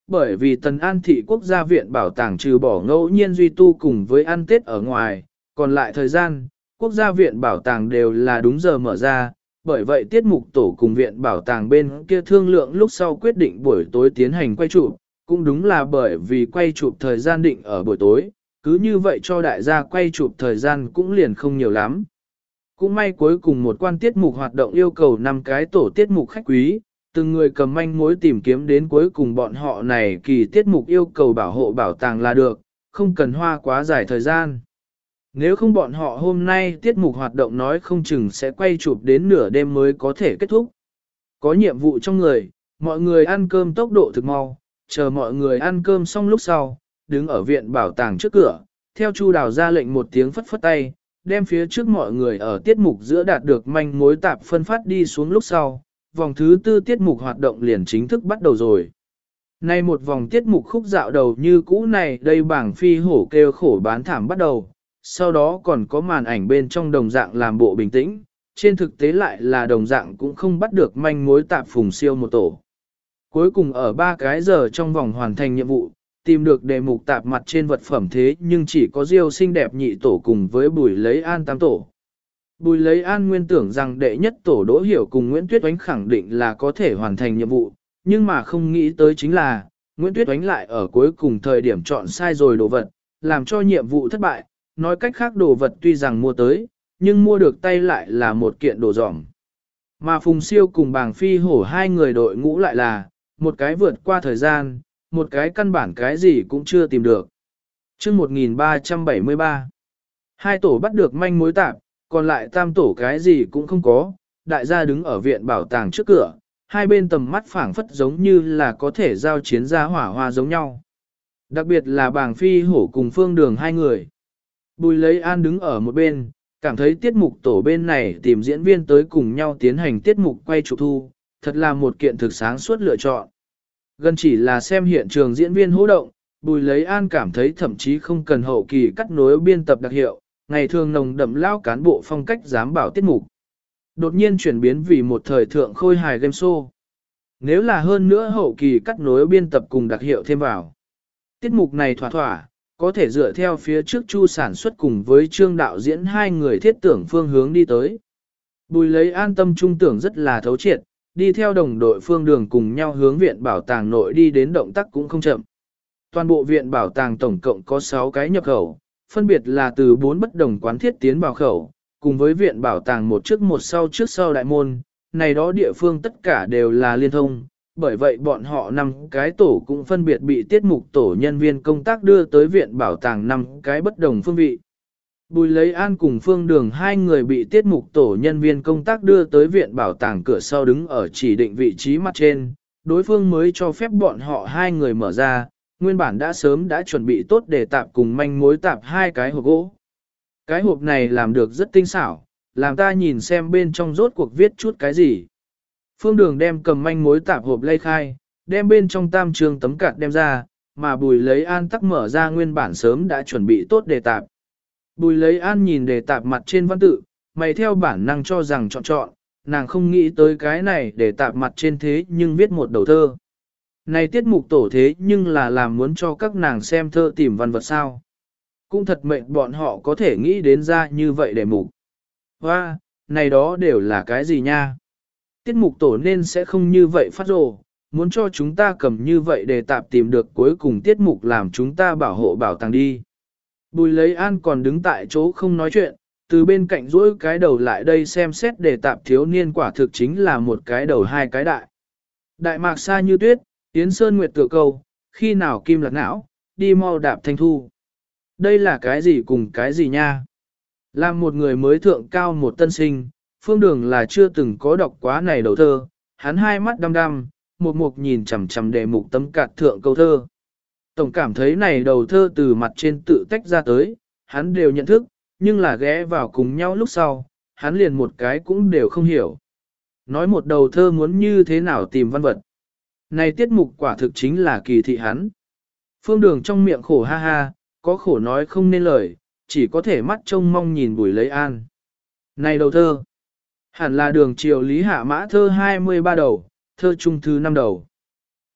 bởi vì Tần An Thị Quốc gia viện bảo tàng trừ bỏ ngẫu nhiên duy tu cùng với ăn Tết ở ngoài, còn lại thời gian, quốc gia viện bảo tàng đều là đúng giờ mở ra, bởi vậy tiết mục tổ cùng viện bảo tàng bên kia thương lượng lúc sau quyết định buổi tối tiến hành quay chụp, cũng đúng là bởi vì quay chụp thời gian định ở buổi tối, cứ như vậy cho đại gia quay chụp thời gian cũng liền không nhiều lắm. Cũng may cuối cùng một quan tiết mục hoạt động yêu cầu 5 cái tổ tiết mục khách quý, từng người cầm manh mối tìm kiếm đến cuối cùng bọn họ này kỳ tiết mục yêu cầu bảo hộ bảo tàng là được, không cần hoa quá dài thời gian. Nếu không bọn họ hôm nay tiết mục hoạt động nói không chừng sẽ quay chụp đến nửa đêm mới có thể kết thúc. Có nhiệm vụ trong người, mọi người ăn cơm tốc độ thực mau, chờ mọi người ăn cơm xong lúc sau, đứng ở viện bảo tàng trước cửa, theo Chu Đào ra lệnh một tiếng phất phất tay, đem phía trước mọi người ở tiết mục giữa đạt được manh mối tạp phân phát đi xuống lúc sau, vòng thứ tư tiết mục hoạt động liền chính thức bắt đầu rồi. Nay một vòng tiết mục khúc dạo đầu như cũ này đây bảng phi hổ kêu khổ bán thảm bắt đầu, sau đó còn có màn ảnh bên trong đồng dạng làm bộ bình tĩnh, trên thực tế lại là đồng dạng cũng không bắt được manh mối tạp Phùng Siêu một tổ. Cuối cùng ở 3 cái giờ trong vòng hoàn thành nhiệm vụ, tìm được đề mục tạp mặt trên vật phẩm thế nhưng chỉ có Diêu xinh đẹp nhị tổ cùng với Bùi Lấy An tam tổ. Bùi Lấy An nguyên tưởng rằng đệ nhất tổ Đỗ Hiểu cùng Nguyễn Tuyết Oánh khẳng định là có thể hoàn thành nhiệm vụ, nhưng mà không nghĩ tới chính là, Nguyễn Tuyết Oánh lại ở cuối cùng thời điểm chọn sai rồi đồ vật, làm cho nhiệm vụ thất bại, nói cách khác đồ vật tuy rằng mua tới, nhưng mua được tay lại là một kiện đồ dỏng. Mà Phùng Siêu cùng Bàng Phi Hổ hai người đội ngũ lại là, một cái vượt qua thời gian, một cái căn bản cái gì cũng chưa tìm được. Trước 1373, hai tổ bắt được manh mối tạp, còn lại tam tổ cái gì cũng không có, đại gia đứng ở viện bảo tàng trước cửa, hai bên tầm mắt phảng phất giống như là có thể giao chiến ra hỏa hoa giống nhau. Đặc biệt là Bàng Phi Hổ cùng Phương Đường hai người. Bùi Lấy An đứng ở một bên, cảm thấy tiết mục tổ bên này tìm diễn viên tới cùng nhau tiến hành tiết mục quay chụp thu, thật là một kiện thực sáng suốt lựa chọn. Gần chỉ là xem hiện trường diễn viên hô động, Bùi Lấy An cảm thấy thậm chí không cần hậu kỳ cắt nối biên tập đặc hiệu, ngày thường nồng đậm lao cán bộ phong cách giám bảo tiết mục. Đột nhiên chuyển biến vì một thời thượng khôi hài game show. Nếu là hơn nữa hậu kỳ cắt nối biên tập cùng đặc hiệu thêm vào. Tiết mục này thỏa thỏa, có thể dựa theo phía trước Chu sản xuất cùng với Trương đạo diễn hai người thiết tưởng phương hướng đi tới. Bùi Lấy An tâm trung tưởng rất là thấu triệt, đi theo đồng đội Phương Đường cùng nhau hướng viện bảo tàng nội đi đến động tác cũng không chậm. Toàn bộ viện bảo tàng tổng cộng có 6 cái nhập khẩu, phân biệt là từ 4 bất đồng quán thiết tiến vào khẩu, cùng với viện bảo tàng một trước sau đại môn, này đó địa phương tất cả đều là liên thông, bởi vậy bọn họ 5 cái tổ cũng phân biệt bị tiết mục tổ nhân viên công tác đưa tới viện bảo tàng 5 cái bất đồng phương vị. Bùi Lấy An cùng Phương Đường hai người bị tiết mục tổ nhân viên công tác đưa tới viện bảo tàng cửa sau đứng ở chỉ định vị trí mặt trên, đối phương mới cho phép bọn họ hai người mở ra, nguyên bản đã sớm đã chuẩn bị tốt để tạp cùng manh mối tạp 2 cái hộp gỗ. Cái hộp này làm được rất tinh xảo, làm ta nhìn xem bên trong rốt cuộc viết chút cái gì. Phương Đường đem cầm manh mối tạp hộp lay khai, đem bên trong tam trường tấm cạt đem ra, mà Bùi Lấy An tắc mở ra nguyên bản sớm đã chuẩn bị tốt để tạp. Bùi Lấy An nhìn đề tạp mặt trên văn tự, mày theo bản năng cho rằng chọn, nàng không nghĩ tới cái này để tạp mặt trên thế nhưng viết một đầu thơ. Này tiết mục tổ thế nhưng là làm muốn cho các nàng xem thơ tìm văn vật sao. Cũng thật mệnh bọn họ có thể nghĩ đến ra như vậy để mục. Hoa, này đó đều là cái gì nha? Tiết mục tổ nên sẽ không như vậy phát rồ, muốn cho chúng ta cầm như vậy để tạp tìm được cuối cùng tiết mục làm chúng ta bảo hộ bảo tàng đi. Bùi Lấy An còn đứng tại chỗ không nói chuyện, từ bên cạnh duỗi cái đầu lại đây xem xét để tạp thiếu niên quả thực chính là một cái đầu 2 cái đại. Đại mạc xa như tuyết, Yến Sơn Nguyệt tựa câu, khi nào kim lạc não, đi mau đạp thanh thu. Đây là cái gì cùng cái gì nha? Làm một người mới thượng cao một tân sinh, Phương Đường là chưa từng có đọc quá này đầu thơ, hắn hai mắt đăm đăm, một nhìn chằm chằm đề mục tấm cạt thượng câu thơ. Tổng cảm thấy này đầu thơ từ mặt trên tự tách ra tới, hắn đều nhận thức, nhưng là ghé vào cùng nhau lúc sau, hắn liền một cái cũng đều không hiểu. Nói một đầu thơ muốn như thế nào tìm văn vật. Này tiết mục quả thực chính là kỳ thị hắn. Phương Đường trong miệng khổ ha ha, có khổ nói không nên lời, chỉ có thể mắt trông mong nhìn Bùi Lấy An. Này đầu thơ, hẳn là Đường Triều Lý Hạ Mã thơ 23 đầu, thơ trung thứ 5 đầu.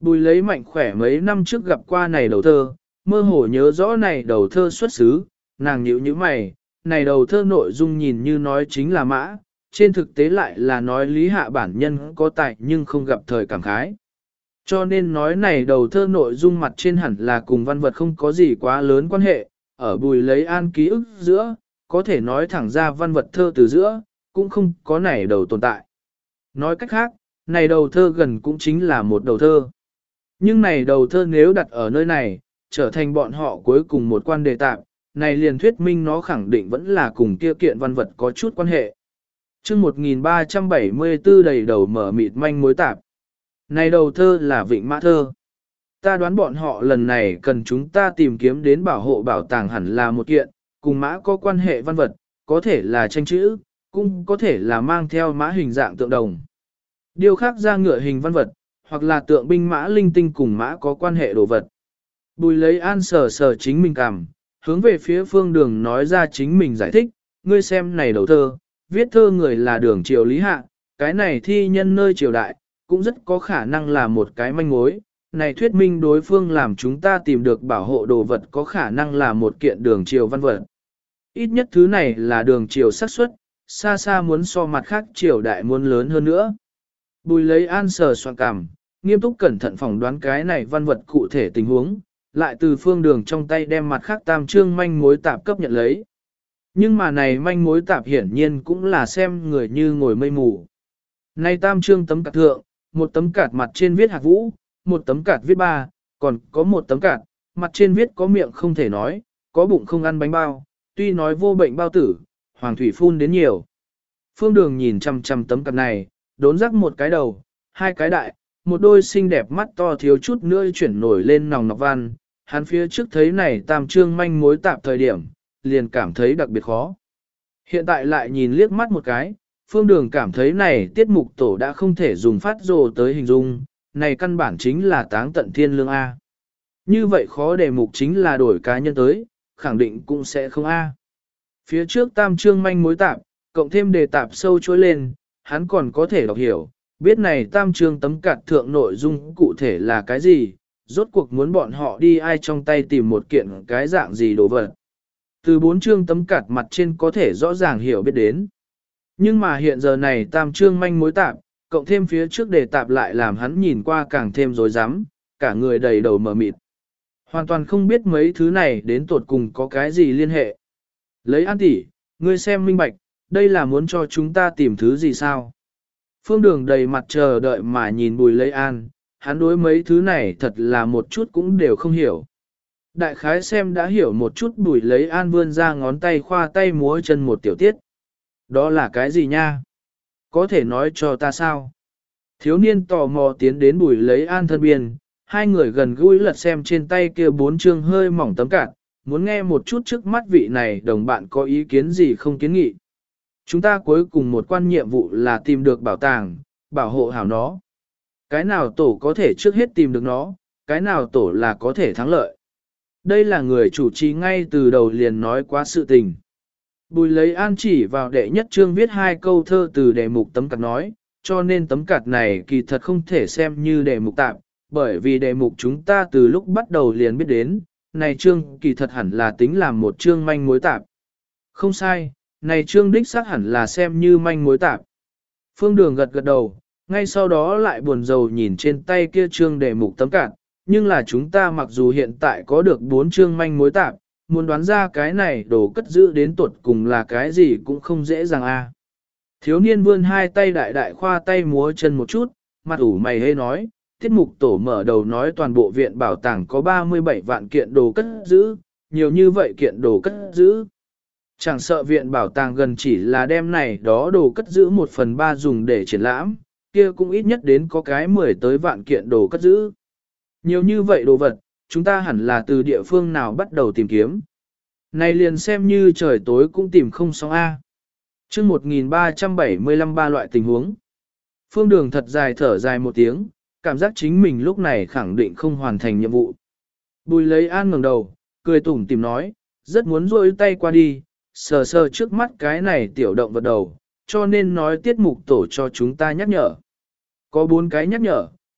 Bùi lấy mạnh khỏe mấy năm trước gặp qua này đầu thơ, mơ hồ nhớ rõ này đầu thơ xuất xứ, nàng nhíu như mày, này đầu thơ nội dung nhìn như nói chính là mã, trên thực tế lại là nói lý hạ bản nhân có tài nhưng không gặp thời cảm khái. Cho nên nói này đầu thơ nội dung mặt trên hẳn là cùng văn vật không có gì quá lớn quan hệ, ở bùi lấy an ký ức giữa, có thể nói thẳng ra văn vật thơ từ giữa, cũng không có này đầu tồn tại. Nói cách khác, này đầu thơ gần cũng chính là một đầu thơ. Nhưng này đầu thơ nếu đặt ở nơi này, trở thành bọn họ cuối cùng một quan đề tạp, này liền thuyết minh nó khẳng định vẫn là cùng kia kiện văn vật có chút quan hệ. Chương 1374 đầy đầu mở mịt manh mối tạp. Này đầu thơ là Vịnh Mã thơ. Ta đoán bọn họ lần này cần chúng ta tìm kiếm đến bảo hộ bảo tàng hẳn là một kiện, cùng mã có quan hệ văn vật, có thể là tranh chữ, cũng có thể là mang theo mã hình dạng tượng đồng. Điều khác ra ngựa hình văn vật, hoặc là tượng binh mã linh tinh cùng mã có quan hệ đồ vật. Bùi lấy an sờ sờ chính mình cảm, hướng về phía phương đường nói ra chính mình giải thích, ngươi xem này đầu thơ, viết thơ người là đường triều lý hạ, cái này thi nhân nơi triều đại, cũng rất có khả năng là một cái manh mối. Này thuyết minh đối phương làm chúng ta tìm được bảo hộ đồ vật có khả năng là một kiện đường triều văn vật. Ít nhất thứ này là đường triều xác suất, xa xa muốn so mặt khác triều đại muốn lớn hơn nữa. Bùi lấy an sờ soạn cảm, nghiêm túc cẩn thận phỏng đoán cái này văn vật cụ thể tình huống, lại từ phương đường trong tay đem mặt khác tam trương manh mối tạp cấp nhận lấy. Nhưng mà này manh mối tạp hiển nhiên cũng là xem người như ngồi mây mù. Này tam trương tấm cạt thượng, một tấm cạt mặt trên viết hạc vũ, một tấm cạt viết ba, còn có một tấm cạt, mặt trên viết có miệng không thể nói, có bụng không ăn bánh bao, tuy nói vô bệnh bao tử, hoàng thủy phun đến nhiều. Phương đường nhìn chăm chăm tấm cạt này, đốn rắc một cái đầu, hai cái đại, một đôi xinh đẹp mắt to thiếu chút nữa chuyển nổi lên nòng nọc văn, hắn phía trước thấy này tam trương manh mối tạp thời điểm, liền cảm thấy đặc biệt khó. Hiện tại lại nhìn liếc mắt một cái, phương đường cảm thấy này tiết mục tổ đã không thể dùng phát rồ tới hình dung, này căn bản chính là táng tận thiên lương A. Như vậy khó đề mục chính là đổi cá nhân tới, khẳng định cũng sẽ không A. Phía trước tam trương manh mối tạp, cộng thêm đề tạp sâu trôi lên, hắn còn có thể đọc hiểu, biết này tam trương tấm cạt thượng nội dung cụ thể là cái gì, rốt cuộc muốn bọn họ đi ai trong tay tìm một kiện cái dạng gì đồ vật. Từ bốn trương tấm cạt mặt trên có thể rõ ràng hiểu biết đến. Nhưng mà hiện giờ này tam trương manh mối tạp, cộng thêm phía trước đề tạp lại làm hắn nhìn qua càng thêm rối rắm, cả người đầy đầu mờ mịt. Hoàn toàn không biết mấy thứ này đến tột cùng có cái gì liên hệ. Lấy An tỷ, ngươi xem minh bạch, đây là muốn cho chúng ta tìm thứ gì sao? Phương đường đầy mặt chờ đợi mà nhìn Bùi Lấy An, hắn đối mấy thứ này thật là một chút cũng đều không hiểu. Đại khái xem đã hiểu một chút Bùi Lấy An vươn ra ngón tay khoa tay múa chân một tiểu tiết. Đó là cái gì nha? Có thể nói cho ta sao? Thiếu niên tò mò tiến đến Bùi Lấy An thân biên, hai người gần gũi lật xem trên tay kia bốn chương hơi mỏng tấm cạt, muốn nghe một chút trước mắt vị này đồng bạn có ý kiến gì không kiến nghị. Chúng ta cuối cùng một quan nhiệm vụ là tìm được bảo tàng, bảo hộ hảo nó. Cái nào tổ có thể trước hết tìm được nó, cái nào tổ là có thể thắng lợi. Đây là người chủ trì ngay từ đầu liền nói quá sự tình. Bùi Lấy An chỉ vào đệ nhất chương viết hai câu thơ từ đề mục tấm cạt nói, cho nên tấm cạt này kỳ thật không thể xem như đề mục tạm, bởi vì đề mục chúng ta từ lúc bắt đầu liền biết đến, này chương kỳ thật hẳn là tính làm một chương manh mối tạm. Không sai, này chương đích xác hẳn là xem như manh mối tạm. Phương Đường gật gật đầu, ngay sau đó lại buồn rầu nhìn trên tay kia chương đề mục tấm cạt, nhưng là chúng ta mặc dù hiện tại có được 4 chương manh mối tạm, muốn đoán ra cái này đồ cất giữ đến tuột cùng là cái gì cũng không dễ dàng a. Thiếu niên vươn hai tay đại đại khoa tay múa chân một chút, mặt ủ mày hê nói, tiết mục tổ mở đầu nói toàn bộ viện bảo tàng có 37 vạn kiện đồ cất giữ, nhiều như vậy kiện đồ cất giữ. Chẳng sợ viện bảo tàng gần chỉ là đem này đó đồ cất giữ 1/3 dùng để triển lãm, kia cũng ít nhất đến có cái 10 tới vạn kiện đồ cất giữ. Nhiều như vậy đồ vật, chúng ta hẳn là từ địa phương nào bắt đầu tìm kiếm. Này liền xem như trời tối cũng tìm không xong A. Chương 1375 ba loại tình huống. Phương Đường thật dài thở dài một tiếng, cảm giác chính mình lúc này khẳng định không hoàn thành nhiệm vụ. Bùi Lấy An ngẩng đầu, cười tủm tỉm nói, rất muốn rôi tay qua đi, sờ sờ trước mắt cái này tiểu động vật đầu, cho nên nói tiết mục tổ cho chúng ta nhắc nhở. Có 4 cái nhắc nhở,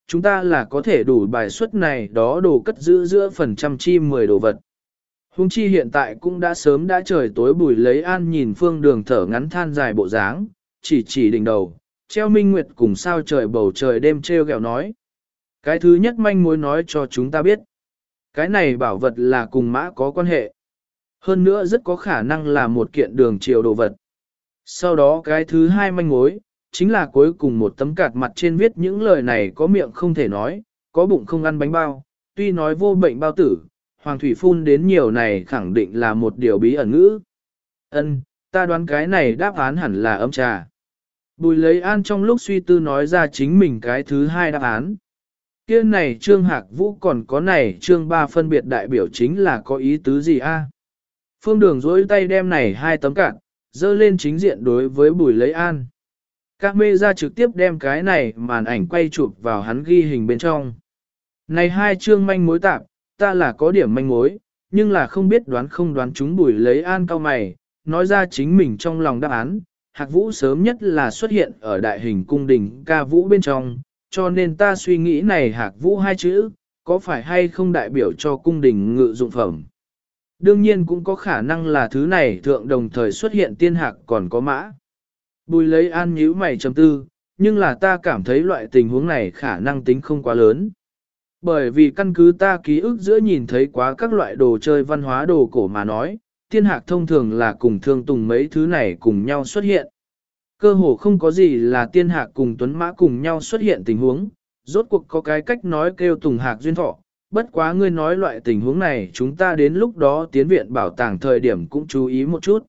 chúng ta là có thể đủ bài xuất này đó đồ cất giữ giữa phần trăm chi 10 đồ vật. Hùng chi hiện tại cũng đã sớm đã trời tối Bùi Lấy An nhìn Phương Đường thở ngắn than dài bộ dáng, chỉ đỉnh đầu, treo minh nguyệt cùng sao trời bầu trời đêm treo gẹo nói. Cái thứ nhất manh mối nói cho chúng ta biết. Cái này bảo vật là cùng mã có quan hệ. Hơn nữa rất có khả năng là một kiện đường triều đồ vật. Sau đó cái thứ hai manh mối, chính là cuối cùng một tấm cạt mặt trên viết những lời này có miệng không thể nói, có bụng không ăn bánh bao, tuy nói vô bệnh bao tử, Hoàng Thủy phun đến nhiều này khẳng định là một điều bí ẩn ngữ. Ân, ta đoán cái này đáp án hẳn là ấm trà. Bùi Lấy An trong lúc suy tư nói ra chính mình cái thứ hai đáp án. Kia này Trương Hạc Vũ còn có này Trương Ba phân biệt đại biểu chính là có ý tứ gì a? Phương Đường dối tay đem này hai tấm cạn, dơ lên chính diện đối với Bùi Lấy An. Các mê ra trực tiếp đem cái này màn ảnh quay chụp vào hắn ghi hình bên trong. Này hai chương manh mối tạp, ta là có điểm manh mối, nhưng là không biết đoán không đoán chúng. Bùi Lấy An cao mày, nói ra chính mình trong lòng đáp án. Hạc Vũ sớm nhất là xuất hiện ở đại hình cung đình ca vũ bên trong, cho nên ta suy nghĩ này Hạc Vũ hai chữ, có phải hay không đại biểu cho cung đình ngự dụng phẩm. Đương nhiên cũng có khả năng là thứ này thượng đồng thời xuất hiện tiên hạc còn có mã. Bùi Lấy An nhíu mày trầm tư, nhưng là ta cảm thấy loại tình huống này khả năng tính không quá lớn. Bởi vì căn cứ ta ký ức giữa nhìn thấy quá các loại đồ chơi văn hóa đồ cổ mà nói, tiên hạc thông thường là cùng thương tùng mấy thứ này cùng nhau xuất hiện. Cơ hồ không có gì là tiên hạc cùng tuấn mã cùng nhau xuất hiện tình huống, rốt cuộc có cái cách nói kêu tùng hạc duyên thọ. Bất quá ngươi nói loại tình huống này chúng ta đến lúc đó tiến viện bảo tàng thời điểm cũng chú ý một chút.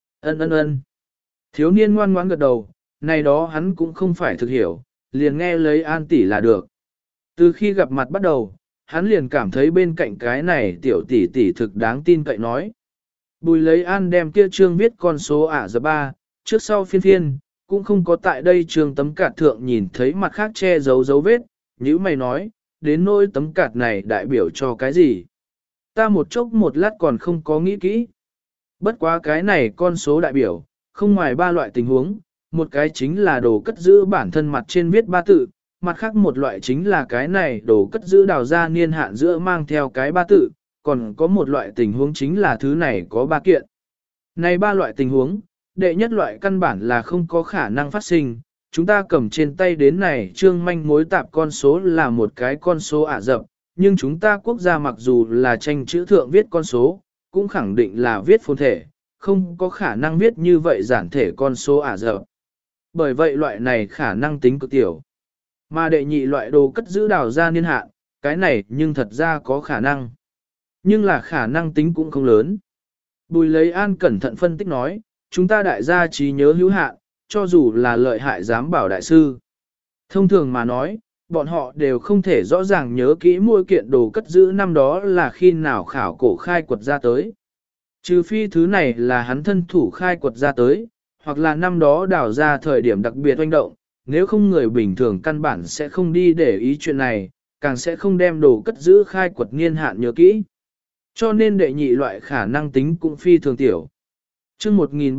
Ân. Thiếu niên ngoan ngoãn gật đầu, này đó hắn cũng không phải thực hiểu, liền nghe lấy An tỷ là được. Từ khi gặp mặt bắt đầu, hắn liền cảm thấy bên cạnh cái này tiểu tỷ tỷ thực đáng tin cậy nói. Bùi Lấy An đem kia trương viết con số ả giờ 3, trước sau phiên, cũng không có tại đây trương tấm cạt thượng nhìn thấy mặt khác che giấu dấu vết, như mày nói, đến nỗi tấm cạt này đại biểu cho cái gì. Ta một chốc một lát còn không có nghĩ kỹ. Bất quá cái này con số đại biểu, không ngoài ba loại tình huống, một cái chính là đồ cất giữ bản thân mặt trên viết ba tự, mặt khác một loại chính là cái này đồ cất giữ đào ra niên hạn giữa mang theo cái ba tự, còn có một loại tình huống chính là thứ này có ba kiện. Này ba loại tình huống, đệ nhất loại căn bản là không có khả năng phát sinh, chúng ta cầm trên tay đến này trương manh mối tạp con số là một cái con số ả rập, nhưng chúng ta quốc gia mặc dù là tranh chữ thượng viết con số, cũng khẳng định là viết phồn thể, không có khả năng viết như vậy giản thể con số ả rập. Bởi vậy loại này khả năng tính cực tiểu. Mà đệ nhị loại đồ cất giữ đào ra niên hạn, cái này nhưng thật ra có khả năng. Nhưng là khả năng tính cũng không lớn. Bùi Lấy An cẩn thận phân tích nói, chúng ta đại gia trí nhớ hữu hạn, cho dù là lợi hại giám bảo đại sư. Thông thường mà nói, bọn họ đều không thể rõ ràng nhớ kỹ mỗi kiện đồ cất giữ năm đó là khi nào khảo cổ khai quật ra tới. Trừ phi thứ này là hắn thân thủ khai quật ra tới, hoặc là năm đó đào ra thời điểm đặc biệt oanh động, nếu không người bình thường căn bản sẽ không đi để ý chuyện này, càng sẽ không đem đồ cất giữ khai quật niên hạn nhớ kỹ. Cho nên đệ nhị loại khả năng tính cũng phi thường tiểu. Chương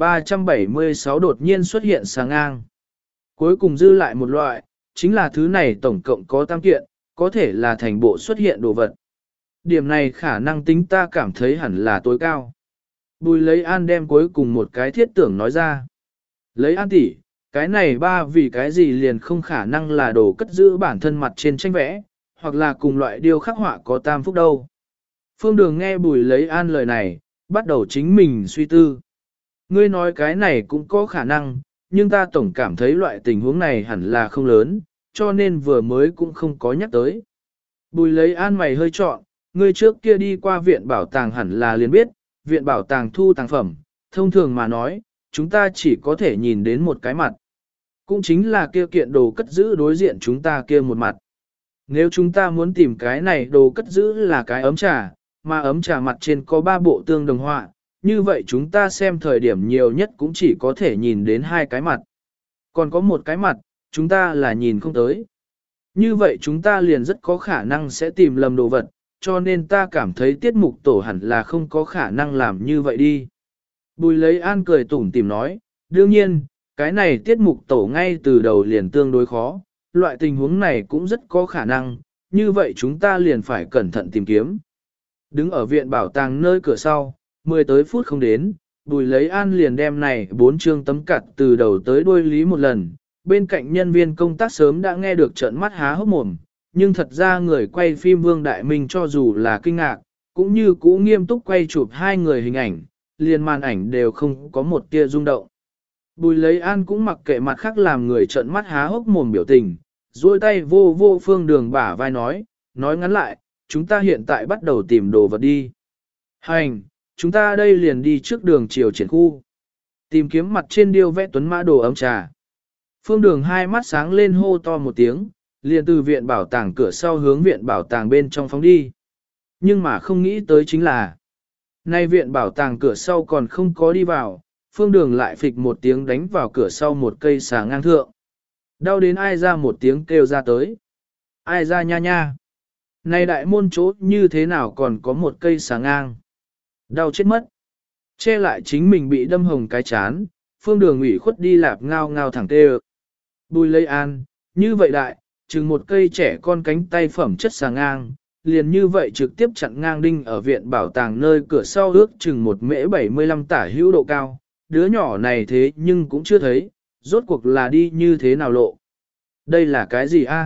1376 đột nhiên xuất hiện sáng ngang. Cuối cùng dư lại một loại, chính là thứ này tổng cộng có tam kiện, có thể là thành bộ xuất hiện đồ vật. Điểm này khả năng tính ta cảm thấy hẳn là tối cao. Bùi Lấy An đem cuối cùng một cái thiết tưởng nói ra. Lấy An tỷ, cái này ba vì cái gì liền không khả năng là đồ cất giữ bản thân mặt trên tranh vẽ, hoặc là cùng loại điêu khắc họa có tam phúc đâu. Phương Đường nghe Bùi Lấy An lời này, bắt đầu chính mình suy tư. Ngươi nói cái này cũng có khả năng, nhưng ta tổng cảm thấy loại tình huống này hẳn là không lớn, cho nên vừa mới cũng không có nhắc tới. Bùi Lấy An mày hơi trọn, ngươi trước kia đi qua viện bảo tàng hẳn là liền biết, viện bảo tàng thu tàng phẩm, thông thường mà nói, chúng ta chỉ có thể nhìn đến một cái mặt. Cũng chính là kia kiện đồ cất giữ đối diện chúng ta kia một mặt. Nếu chúng ta muốn tìm cái này đồ cất giữ là cái ấm trà, mà ấm trà mặt trên có 3 bộ tương đồng họa, như vậy chúng ta xem thời điểm nhiều nhất cũng chỉ có thể nhìn đến 2 cái mặt. Còn có một cái mặt, chúng ta là nhìn không tới. Như vậy chúng ta liền rất có khả năng sẽ tìm lầm đồ vật, cho nên ta cảm thấy tiết mục tổ hẳn là không có khả năng làm như vậy đi. Bùi Lấy An cười tủm tỉm nói, đương nhiên, cái này tiết mục tổ ngay từ đầu liền tương đối khó, loại tình huống này cũng rất có khả năng, như vậy chúng ta liền phải cẩn thận tìm kiếm. Đứng ở viện bảo tàng nơi cửa sau, 10 tới phút không đến, Bùi Lấy An liền đem này 4 chương tấm cặt từ đầu tới đuôi lý một lần, bên cạnh nhân viên công tác sớm đã nghe được trợn mắt há hốc mồm, nhưng thật ra người quay phim Vương Đại Minh cho dù là kinh ngạc, cũng như cũ nghiêm túc quay chụp hai người hình ảnh, liền màn ảnh đều không có một tia rung động. Bùi Lấy An cũng mặc kệ mặt khác làm người trợn mắt há hốc mồm biểu tình, duỗi tay vô vô Phương Đường bả vai nói ngắn lại, chúng ta hiện tại bắt đầu tìm đồ vật đi. Hành, chúng ta đây liền đi trước đường chiều triển khu. Tìm kiếm mặt trên điêu vẽ tuấn mã đồ ấm trà. Phương Đường hai mắt sáng lên hô to một tiếng, liền từ viện bảo tàng cửa sau hướng viện bảo tàng bên trong phóng đi. Nhưng mà không nghĩ tới chính là, nay viện bảo tàng cửa sau còn không có đi vào, Phương Đường lại phịch một tiếng đánh vào cửa sau một cây xà ngang thượng. Đau đến ai ra một tiếng kêu ra tới. Ai ra nha nha. Này đại môn chỗ như thế nào còn có một cây xà ngang. Đau chết mất. Che lại chính mình bị đâm hồng cái chán, Phương Đường ủy khuất đi lạp ngao ngao thẳng tê. Bùi Lấy An, như vậy đại, chừng một cây trẻ con cánh tay phẩm chất xà ngang, liền như vậy trực tiếp chặn ngang đinh ở viện bảo tàng nơi cửa sau ước chừng 1m75 tả hữu độ cao, đứa nhỏ này thế nhưng cũng chưa thấy, rốt cuộc là đi như thế nào lộ. Đây là cái gì a?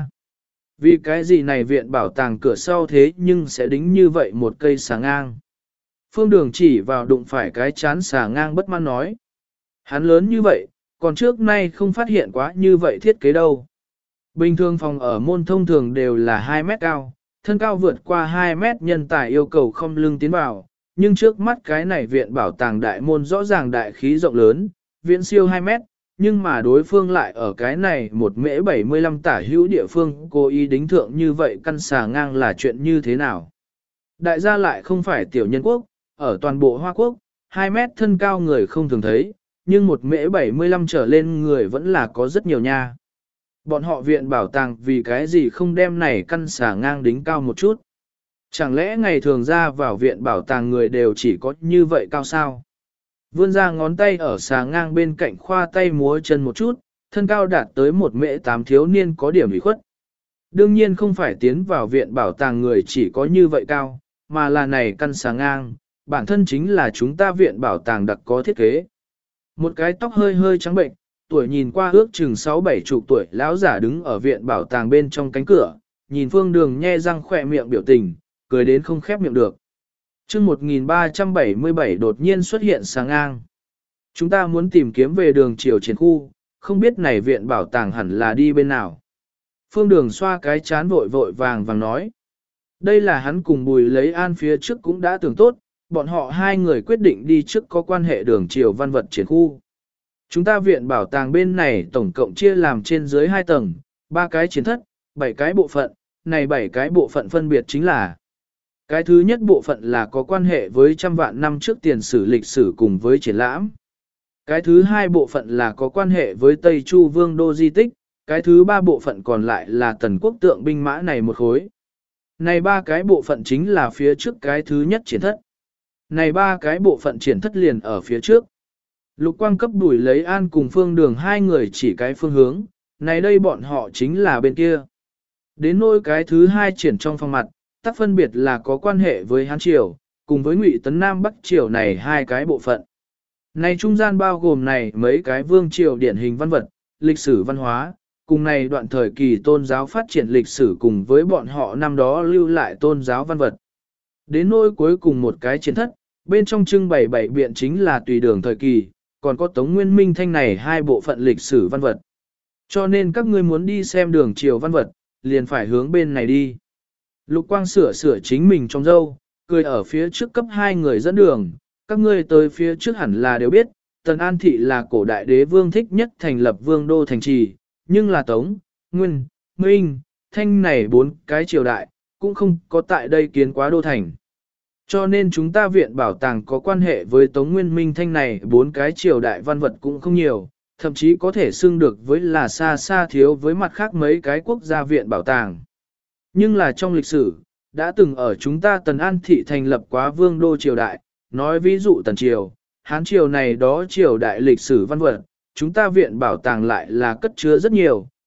Vì cái gì này viện bảo tàng cửa sau thế nhưng sẽ đính như vậy một cây xà ngang. Phương Đường chỉ vào đụng phải cái chán xà ngang bất mãn nói. Hắn lớn như vậy, còn trước nay không phát hiện quá như vậy thiết kế đâu. Bình thường phòng ở môn thông thường đều là 2 mét cao, thân cao vượt qua 2 mét nhân tài yêu cầu không lưng tiến vào, nhưng trước mắt cái này viện bảo tàng đại môn rõ ràng đại khí rộng lớn, viện siêu 2 mét, nhưng mà đối phương lại ở cái này 1m75 tả hữu địa phương cố ý đính thượng như vậy căn xà ngang là chuyện như thế nào. Đại gia lại không phải tiểu nhân quốc, ở toàn bộ Hoa Quốc, 2 mét thân cao người không thường thấy, nhưng 1m75 trở lên người vẫn là có rất nhiều nha. Bọn họ viện bảo tàng vì cái gì không đem này căn xà ngang đính cao một chút. Chẳng lẽ ngày thường ra vào viện bảo tàng người đều chỉ có như vậy cao sao? Vươn ra ngón tay ở xà ngang bên cạnh khoa tay múa chân một chút, thân cao đạt tới 1m8 thiếu niên có điểm ủy khuất. Đương nhiên không phải tiến vào viện bảo tàng người chỉ có như vậy cao, mà là này căn xà ngang, bản thân chính là chúng ta viện bảo tàng đặc có thiết kế. Một cái tóc hơi hơi trắng bệnh, tuổi nhìn qua ước chừng 6-7 chục tuổi lão giả đứng ở viện bảo tàng bên trong cánh cửa, nhìn Phương Đường nhe răng khỏe miệng biểu tình, cười đến không khép miệng được. Chương 1377 đột nhiên xuất hiện xà ngang. Chúng ta muốn tìm kiếm về đường chiều triển khu, không biết này viện bảo tàng hẳn là đi bên nào. Phương Đường xoa cái chán vội vội vàng vàng nói. Đây là hắn cùng Bùi Lấy An phía trước cũng đã tưởng tốt, bọn họ hai người quyết định đi trước có quan hệ đường chiều văn vật triển khu. Chúng ta viện bảo tàng bên này tổng cộng chia làm trên dưới 2 tầng, 3 cái triển thất, 7 cái bộ phận, này 7 cái bộ phận phân biệt chính là: cái thứ nhất bộ phận là có quan hệ với trăm vạn năm trước tiền sử lịch sử cùng với triển lãm. Cái thứ hai bộ phận là có quan hệ với Tây Chu Vương đô di tích, cái thứ ba bộ phận còn lại là tần quốc tượng binh mã này một khối. Này 3 cái bộ phận chính là phía trước cái thứ nhất triển thất. Này 3 cái bộ phận triển thất liền ở phía trước. Lục Quang cấp Bùi Lấy An cùng Phương Đường hai người chỉ cái phương hướng, này đây bọn họ chính là bên kia. Đến nỗi cái thứ hai triển trong phòng mặt, tác phân biệt là có quan hệ với Hán Triều, cùng với Ngụy Tấn Nam Bắc Triều này 2 cái bộ phận. Này trung gian bao gồm này mấy cái vương triều điển hình văn vật, lịch sử văn hóa, cùng này đoạn thời kỳ tôn giáo phát triển lịch sử cùng với bọn họ năm đó lưu lại tôn giáo văn vật. Đến nỗi cuối cùng một cái triển thất, bên trong trưng bày 7 biện chính là tùy đường thời kỳ, còn có Tống Nguyên Minh Thanh này 2 bộ phận lịch sử văn vật. Cho nên các ngươi muốn đi xem đường triều văn vật, liền phải hướng bên này đi. Lục Quang sửa chính mình trong dâu, cười ở phía trước cấp 2 người dẫn đường, các ngươi tới phía trước hẳn là đều biết, Tần An Thị là cổ đại đế vương thích nhất thành lập vương đô thành trì, nhưng là Tống, Nguyên, Minh, Thanh này 4 cái triều đại, cũng không có tại đây kiến quá đô thành. Cho nên chúng ta viện bảo tàng có quan hệ với Tống Nguyên Minh Thanh này 4 cái triều đại văn vật cũng không nhiều, thậm chí có thể xưng được với là xa xa thiếu với mặt khác mấy cái quốc gia viện bảo tàng. Nhưng là trong lịch sử, đã từng ở chúng ta Tần An Thị thành lập quá vương đô triều đại, nói ví dụ Tần Triều, Hán Triều này đó triều đại lịch sử văn vật, chúng ta viện bảo tàng lại là cất chứa rất nhiều,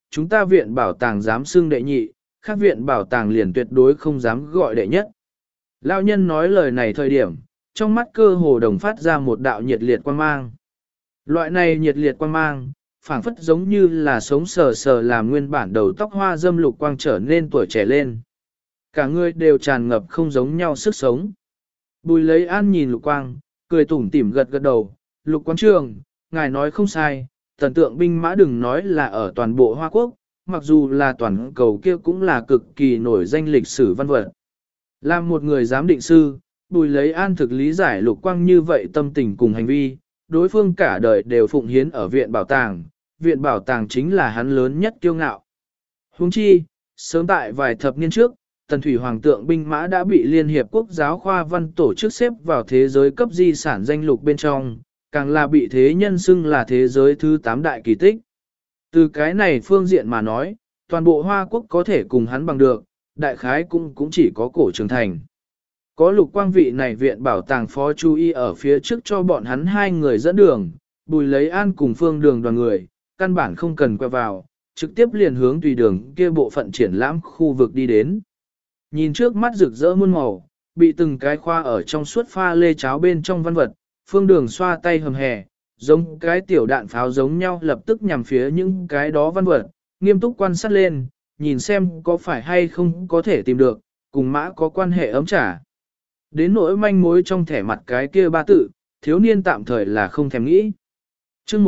chúng ta viện bảo tàng dám xưng đệ nhị, khác viện bảo tàng liền tuyệt đối không dám gọi đệ nhất. Lão nhân nói lời này thời điểm, trong mắt cơ hồ đồng phát ra một đạo nhiệt liệt quang mang. Loại này nhiệt liệt quang mang, phảng phất giống như là sống sờ sờ làm nguyên bản đầu tóc hoa dâm lục quang trở nên tuổi trẻ lên. Cả người đều tràn ngập không giống nhau sức sống. Bùi lấy an nhìn lục quang, cười tủm tỉm gật gật đầu, lục quang trường, ngài nói không sai, thần tượng binh mã đừng nói là ở toàn bộ Hoa Quốc, mặc dù là toàn cầu kia cũng là cực kỳ nổi danh lịch sử văn vật. Làm một người giám định sư, bùi lấy an thực lý giải lục quang như vậy tâm tình cùng hành vi, đối phương cả đời đều phụng hiến ở viện bảo tàng chính là hắn lớn nhất kiêu ngạo. Huống chi, sớm tại vài thập niên trước, Tần Thủy Hoàng tượng binh mã đã bị Liên Hiệp Quốc Giáo khoa Văn tổ chức xếp vào thế giới cấp di sản danh lục bên trong, càng là bị thế nhân xưng là thế giới thứ 8 đại kỳ tích. Từ cái này phương diện mà nói, toàn bộ Hoa Quốc có thể cùng hắn bằng được, đại khái cũng chỉ có Cổ Trường Thành. Có lục quang vị này viện bảo tàng phó chú y ở phía trước cho bọn hắn hai người dẫn đường, bùi lấy an cùng phương đường đoàn người, căn bản không cần quay vào, trực tiếp liền hướng tùy đường kia bộ phận triển lãm khu vực đi đến. Nhìn trước mắt rực rỡ muôn màu, bị từng cái khoa ở trong suốt pha lê cháo bên trong văn vật, phương đường xoa tay hầm hè, giống cái tiểu đạn pháo giống nhau lập tức nhằm phía những cái đó văn vật, nghiêm túc quan sát lên, nhìn xem có phải hay không có thể tìm được, cùng mã có quan hệ ấm trả. Đến nỗi manh mối trong thẻ mặt cái kia ba tự, thiếu niên tạm thời là không thèm nghĩ. chương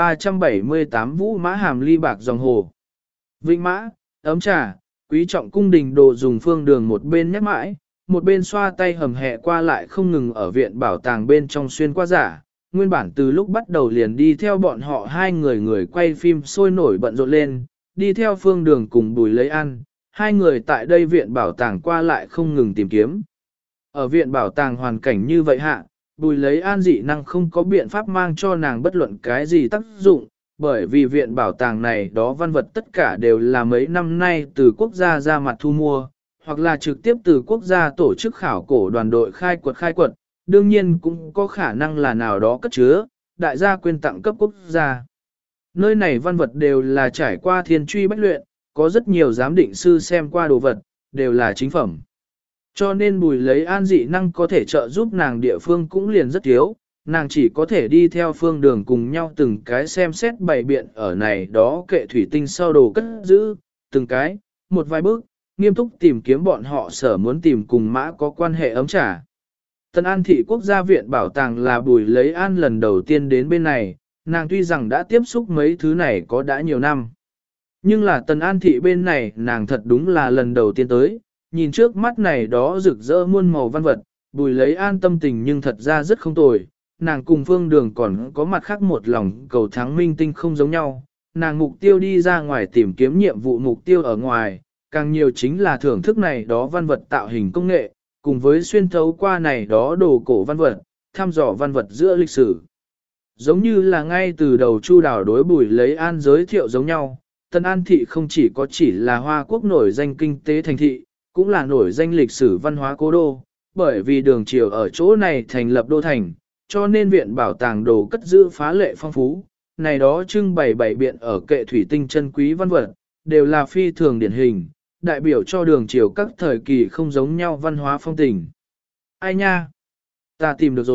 1378 Vũ Mã Hàm Ly Bạc Dòng Hồ. Vĩnh Mã, ấm trà, quý trọng cung đình đồ dùng phương đường một bên nhắc mãi, một bên xoa tay hầm hẹ qua lại không ngừng ở viện bảo tàng bên trong xuyên qua giả. Nguyên bản từ lúc bắt đầu liền đi theo bọn họ hai người quay phim sôi nổi bận rộn lên, đi theo phương đường cùng Bùi lấy ăn, hai người tại đây viện bảo tàng qua lại không ngừng tìm kiếm. Ở viện bảo tàng hoàn cảnh như vậy hạ, Bùi lấy an dị năng không có biện pháp mang cho nàng bất luận cái gì tác dụng, bởi vì viện bảo tàng này đó văn vật tất cả đều là mấy năm nay từ quốc gia ra mặt thu mua, hoặc là trực tiếp từ quốc gia tổ chức khảo cổ đoàn đội khai quật, đương nhiên cũng có khả năng là nào đó cất chứa, đại gia quyên tặng cấp quốc gia. Nơi này văn vật đều là trải qua thiên truy bách luyện, có rất nhiều giám định sư xem qua đồ vật, đều là chính phẩm. Cho nên Bùi lấy an dị năng có thể trợ giúp nàng địa phương cũng liền rất thiếu, nàng chỉ có thể đi theo phương đường cùng nhau từng cái xem xét bày biện ở này đó kệ thủy tinh sau đồ cất giữ, từng cái, một vài bước, nghiêm túc tìm kiếm bọn họ sở muốn tìm cùng mã có quan hệ ấm trả. Tân An Thị Quốc gia viện bảo tàng là Bùi lấy an lần đầu tiên đến bên này, nàng tuy rằng đã tiếp xúc mấy thứ này có đã nhiều năm. Nhưng là Tân An Thị bên này nàng thật đúng là lần đầu tiên tới, nhìn trước mắt này đó rực rỡ muôn màu văn vật, Bùi lấy an tâm tình nhưng thật ra rất không tồi. Nàng cùng phương đường còn có mặt khác một lòng cầu thắng minh tinh không giống nhau, nàng mục tiêu đi ra ngoài tìm kiếm nhiệm vụ mục tiêu ở ngoài, càng nhiều chính là thưởng thức này đó văn vật tạo hình công nghệ, cùng với xuyên thấu qua này đó đồ cổ văn vật, thăm dò văn vật giữa lịch sử. Giống như là ngay từ đầu Chu Đào đối Bùi lấy an giới thiệu giống nhau, Tân An Thị không chỉ là Hoa Quốc nổi danh kinh tế thành thị, cũng là nổi danh lịch sử văn hóa cố đô, bởi vì đường triều ở chỗ này thành lập đô thành, cho nên viện bảo tàng đồ cất giữ phá lệ phong phú, này đó trưng bày bảy biện ở kệ thủy tinh chân quý văn vật, đều là phi thường điển hình, đại biểu cho đường triều các thời kỳ không giống nhau văn hóa phong tình. Ai nha? Ta tìm được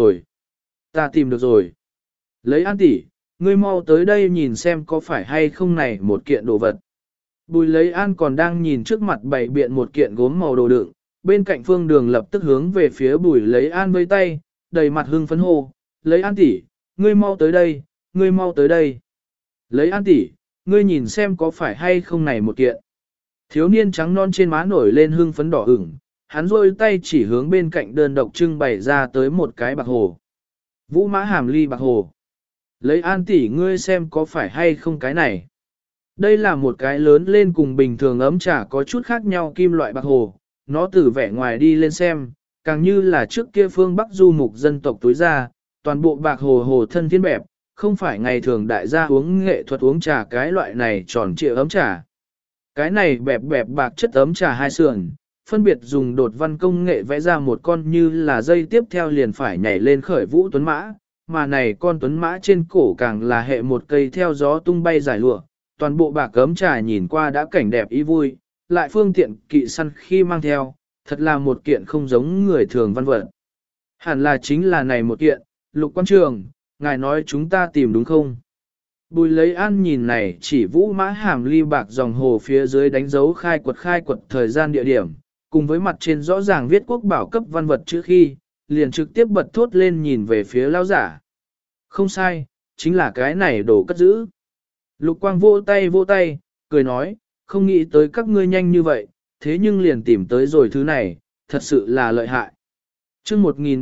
rồi. Lấy An tỷ, ngươi mau tới đây nhìn xem có phải hay không này một kiện đồ vật. Bùi lấy An còn đang nhìn trước mặt bảy biện một kiện gốm màu đồ đựng, bên cạnh phương đường lập tức hướng về phía Bùi lấy An vây tay, đầy mặt hưng phấn hô, lấy An tỷ, ngươi mau tới đây. Lấy An tỷ, ngươi nhìn xem có phải hay không này một kiện. Thiếu niên trắng non trên má nổi lên hưng phấn đỏ ửng, hắn rôi tay chỉ hướng bên cạnh đơn độc trưng bày ra tới một cái bạc hồ. Vũ Mã Hàm Ly bạc hồ. Lấy An tỷ ngươi xem có phải hay không cái này. Đây là một cái lớn lên cùng bình thường ấm trà có chút khác nhau kim loại bạc hồ, nó từ vẻ ngoài đi lên xem, càng như là trước kia phương Bắc du mục dân tộc tối ra, toàn bộ bạc hồ hồ thân thiên bẹp, không phải ngày thường đại gia uống nghệ thuật uống trà cái loại này tròn trịa ấm trà. Cái này bẹp bạc chất ấm trà hai sườn, phân biệt dùng đột văn công nghệ vẽ ra một con như là dây tiếp theo liền phải nhảy lên khởi vũ tuấn mã, mà này con tuấn mã trên cổ càng là hệ một cây theo gió tung bay giải lụa, toàn bộ bạc cấm trà nhìn qua đã cảnh đẹp ý vui, lại phương tiện kỵ săn khi mang theo, thật là một kiện không giống người thường văn vật. Hẳn là chính là này một kiện, Lục quan trường, ngài nói chúng ta tìm đúng không? Bùi lấy an nhìn này chỉ vũ mã hàm ly bạc dòng hồ phía dưới đánh dấu khai quật thời gian địa điểm, cùng với mặt trên rõ ràng viết quốc bảo cấp văn vật chữ khi, liền trực tiếp bật thốt lên nhìn về phía lao giả. Không sai, chính là cái này đồ cất giữ. Lục quang vỗ tay, cười nói, không nghĩ tới các ngươi nhanh như vậy, thế nhưng liền tìm tới rồi thứ này, thật sự là lợi hại. Chương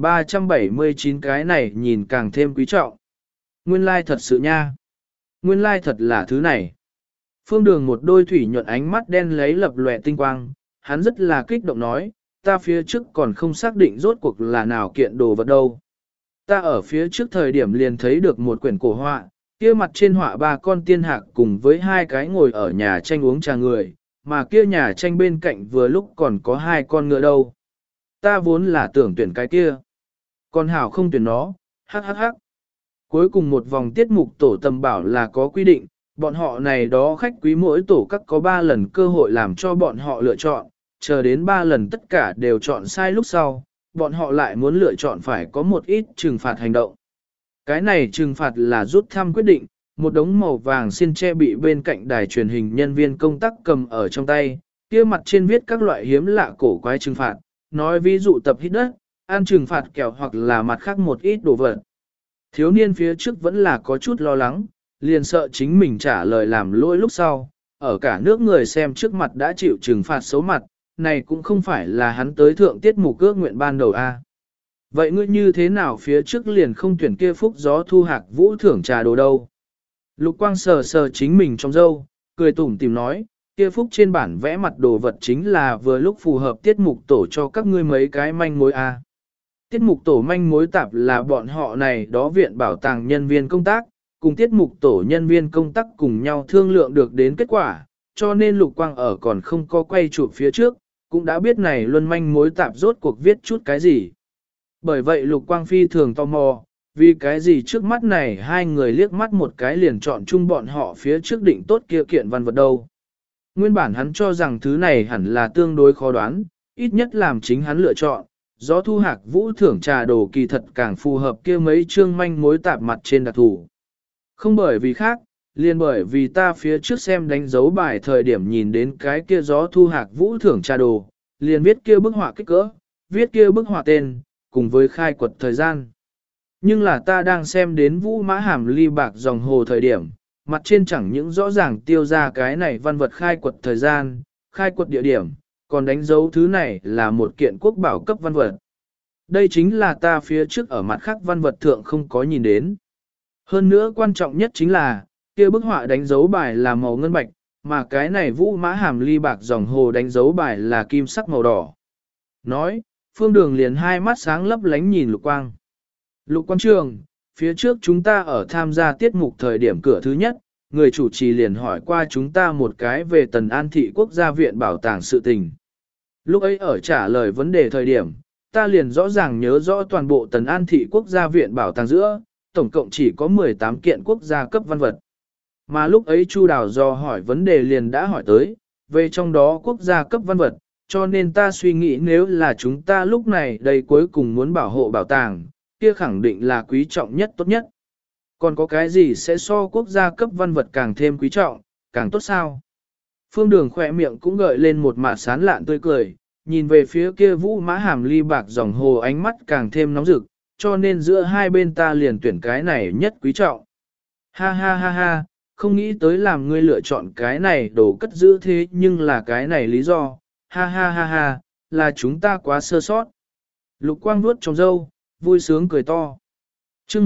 1379 cái này nhìn càng thêm quý trọng. Nguyên lai thật sự nha. Nguyên lai thật là thứ này. Phương Đường một đôi thủy nhuận ánh mắt đen lấy lập lòe tinh quang, hắn rất là kích động nói, ta phía trước còn không xác định rốt cuộc là nào kiện đồ vật đâu. Ta ở phía trước thời điểm liền thấy được một quyển cổ họa, kia mặt trên họa ba con tiên hạc cùng với hai cái ngồi ở nhà tranh uống trà người, mà kia nhà tranh bên cạnh vừa lúc còn có hai con ngựa đâu. Ta vốn là tưởng tuyển cái kia. Còn hảo không tuyển nó, hắc hắc hắc. Cuối cùng một vòng tiết mục tổ tầm bảo là có quy định, bọn họ này đó khách quý mỗi tổ các có 3 lần cơ hội làm cho bọn họ lựa chọn, chờ đến 3 lần tất cả đều chọn sai lúc sau, bọn họ lại muốn lựa chọn phải có một ít trừng phạt hành động. Cái này trừng phạt là rút thăm quyết định, một đống màu vàng xin che bị bên cạnh đài truyền hình nhân viên công tác cầm ở trong tay, kia mặt trên viết các loại hiếm lạ cổ quái trừng phạt, nói ví dụ tập hít đất, ăn trừng phạt kẹo hoặc là mặt khác một ít đồ vật. Thiếu niên phía trước vẫn là có chút lo lắng, liền sợ chính mình trả lời làm lỗi lúc sau, ở cả nước người xem trước mặt đã chịu trừng phạt xấu mặt, này cũng không phải là hắn tới thượng tiết mục ước nguyện ban đầu a. Vậy ngươi như thế nào phía trước liền không tuyển kia phúc gió thu hạc vũ thưởng trà đồ đâu? Lục quang sờ sờ chính mình trong râu, cười tủm tìm nói, kia phúc trên bản vẽ mặt đồ vật chính là vừa lúc phù hợp tiết mục tổ cho các ngươi mấy cái manh mối a. Tiết mục tổ manh mối tạp là bọn họ này đó viện bảo tàng nhân viên công tác, cùng tiết mục tổ nhân viên công tác cùng nhau thương lượng được đến kết quả, cho nên Lục Quang ở còn không có quay chụp phía trước, cũng đã biết này luân manh mối tạp rốt cuộc viết chút cái gì. Bởi vậy Lục Quang phi thường tò mò, vì cái gì trước mắt này hai người liếc mắt một cái liền chọn chung bọn họ phía trước định tốt kia kiện văn vật đâu. Nguyên bản hắn cho rằng thứ này hẳn là tương đối khó đoán, ít nhất làm chính hắn lựa chọn. Gió thu hạc vũ thưởng trà đồ kỳ thật càng phù hợp kia mấy chương manh mối tạp mặt trên đặc thủ. Không bởi vì khác, liền bởi vì ta phía trước xem đánh dấu bài thời điểm nhìn đến cái kia gió thu hạc vũ thưởng trà đồ, liền viết kia bức họa kích cỡ, viết kia bức họa tên, cùng với khai quật thời gian. Nhưng là ta đang xem đến vũ mã hàm ly bạc dòng hồ thời điểm, mặt trên chẳng những rõ ràng tiêu ra cái này văn vật khai quật thời gian, khai quật địa điểm, còn đánh dấu thứ này là một kiện quốc bảo cấp văn vật. Đây chính là ta phía trước ở mặt khác văn vật thượng không có nhìn đến. Hơn nữa quan trọng nhất chính là, kia bức họa đánh dấu bài là màu ngân bạch, mà cái này vũ mã hàm ly bạc dòng hồ đánh dấu bài là kim sắc màu đỏ. Nói, Phương Đường liền hai mắt sáng lấp lánh nhìn Lục Quang. Lục Quang Trường, phía trước chúng ta ở tham gia tiết mục thời điểm cửa thứ nhất, người chủ trì liền hỏi qua chúng ta một cái về Tần An Thị Quốc gia viện bảo tàng sự tình. Lúc ấy ở trả lời vấn đề thời điểm, ta liền rõ ràng nhớ rõ toàn bộ Tần An Thị Quốc gia viện bảo tàng giữa, tổng cộng chỉ có 18 kiện quốc gia cấp văn vật. Mà lúc ấy Chu Đào do hỏi vấn đề liền đã hỏi tới, về trong đó quốc gia cấp văn vật, cho nên ta suy nghĩ nếu là chúng ta lúc này đây cuối cùng muốn bảo hộ bảo tàng, kia khẳng định là quý trọng nhất tốt nhất. Còn có cái gì sẽ so quốc gia cấp văn vật càng thêm quý trọng, càng tốt sao? Phương Đường khỏe miệng cũng gợi lên một mạt sán lạn tươi cười, nhìn về phía kia vũ mã hàm ly bạc dòng hồ ánh mắt càng thêm nóng rực, cho nên giữa hai bên ta liền tuyển cái này nhất quý trọng. Ha ha ha ha, không nghĩ tới làm ngươi lựa chọn cái này đồ cất giữ thế nhưng là cái này lý do, ha ha ha ha, là chúng ta quá sơ sót. Lục Quang vuốt trong râu, vui sướng cười to. Chương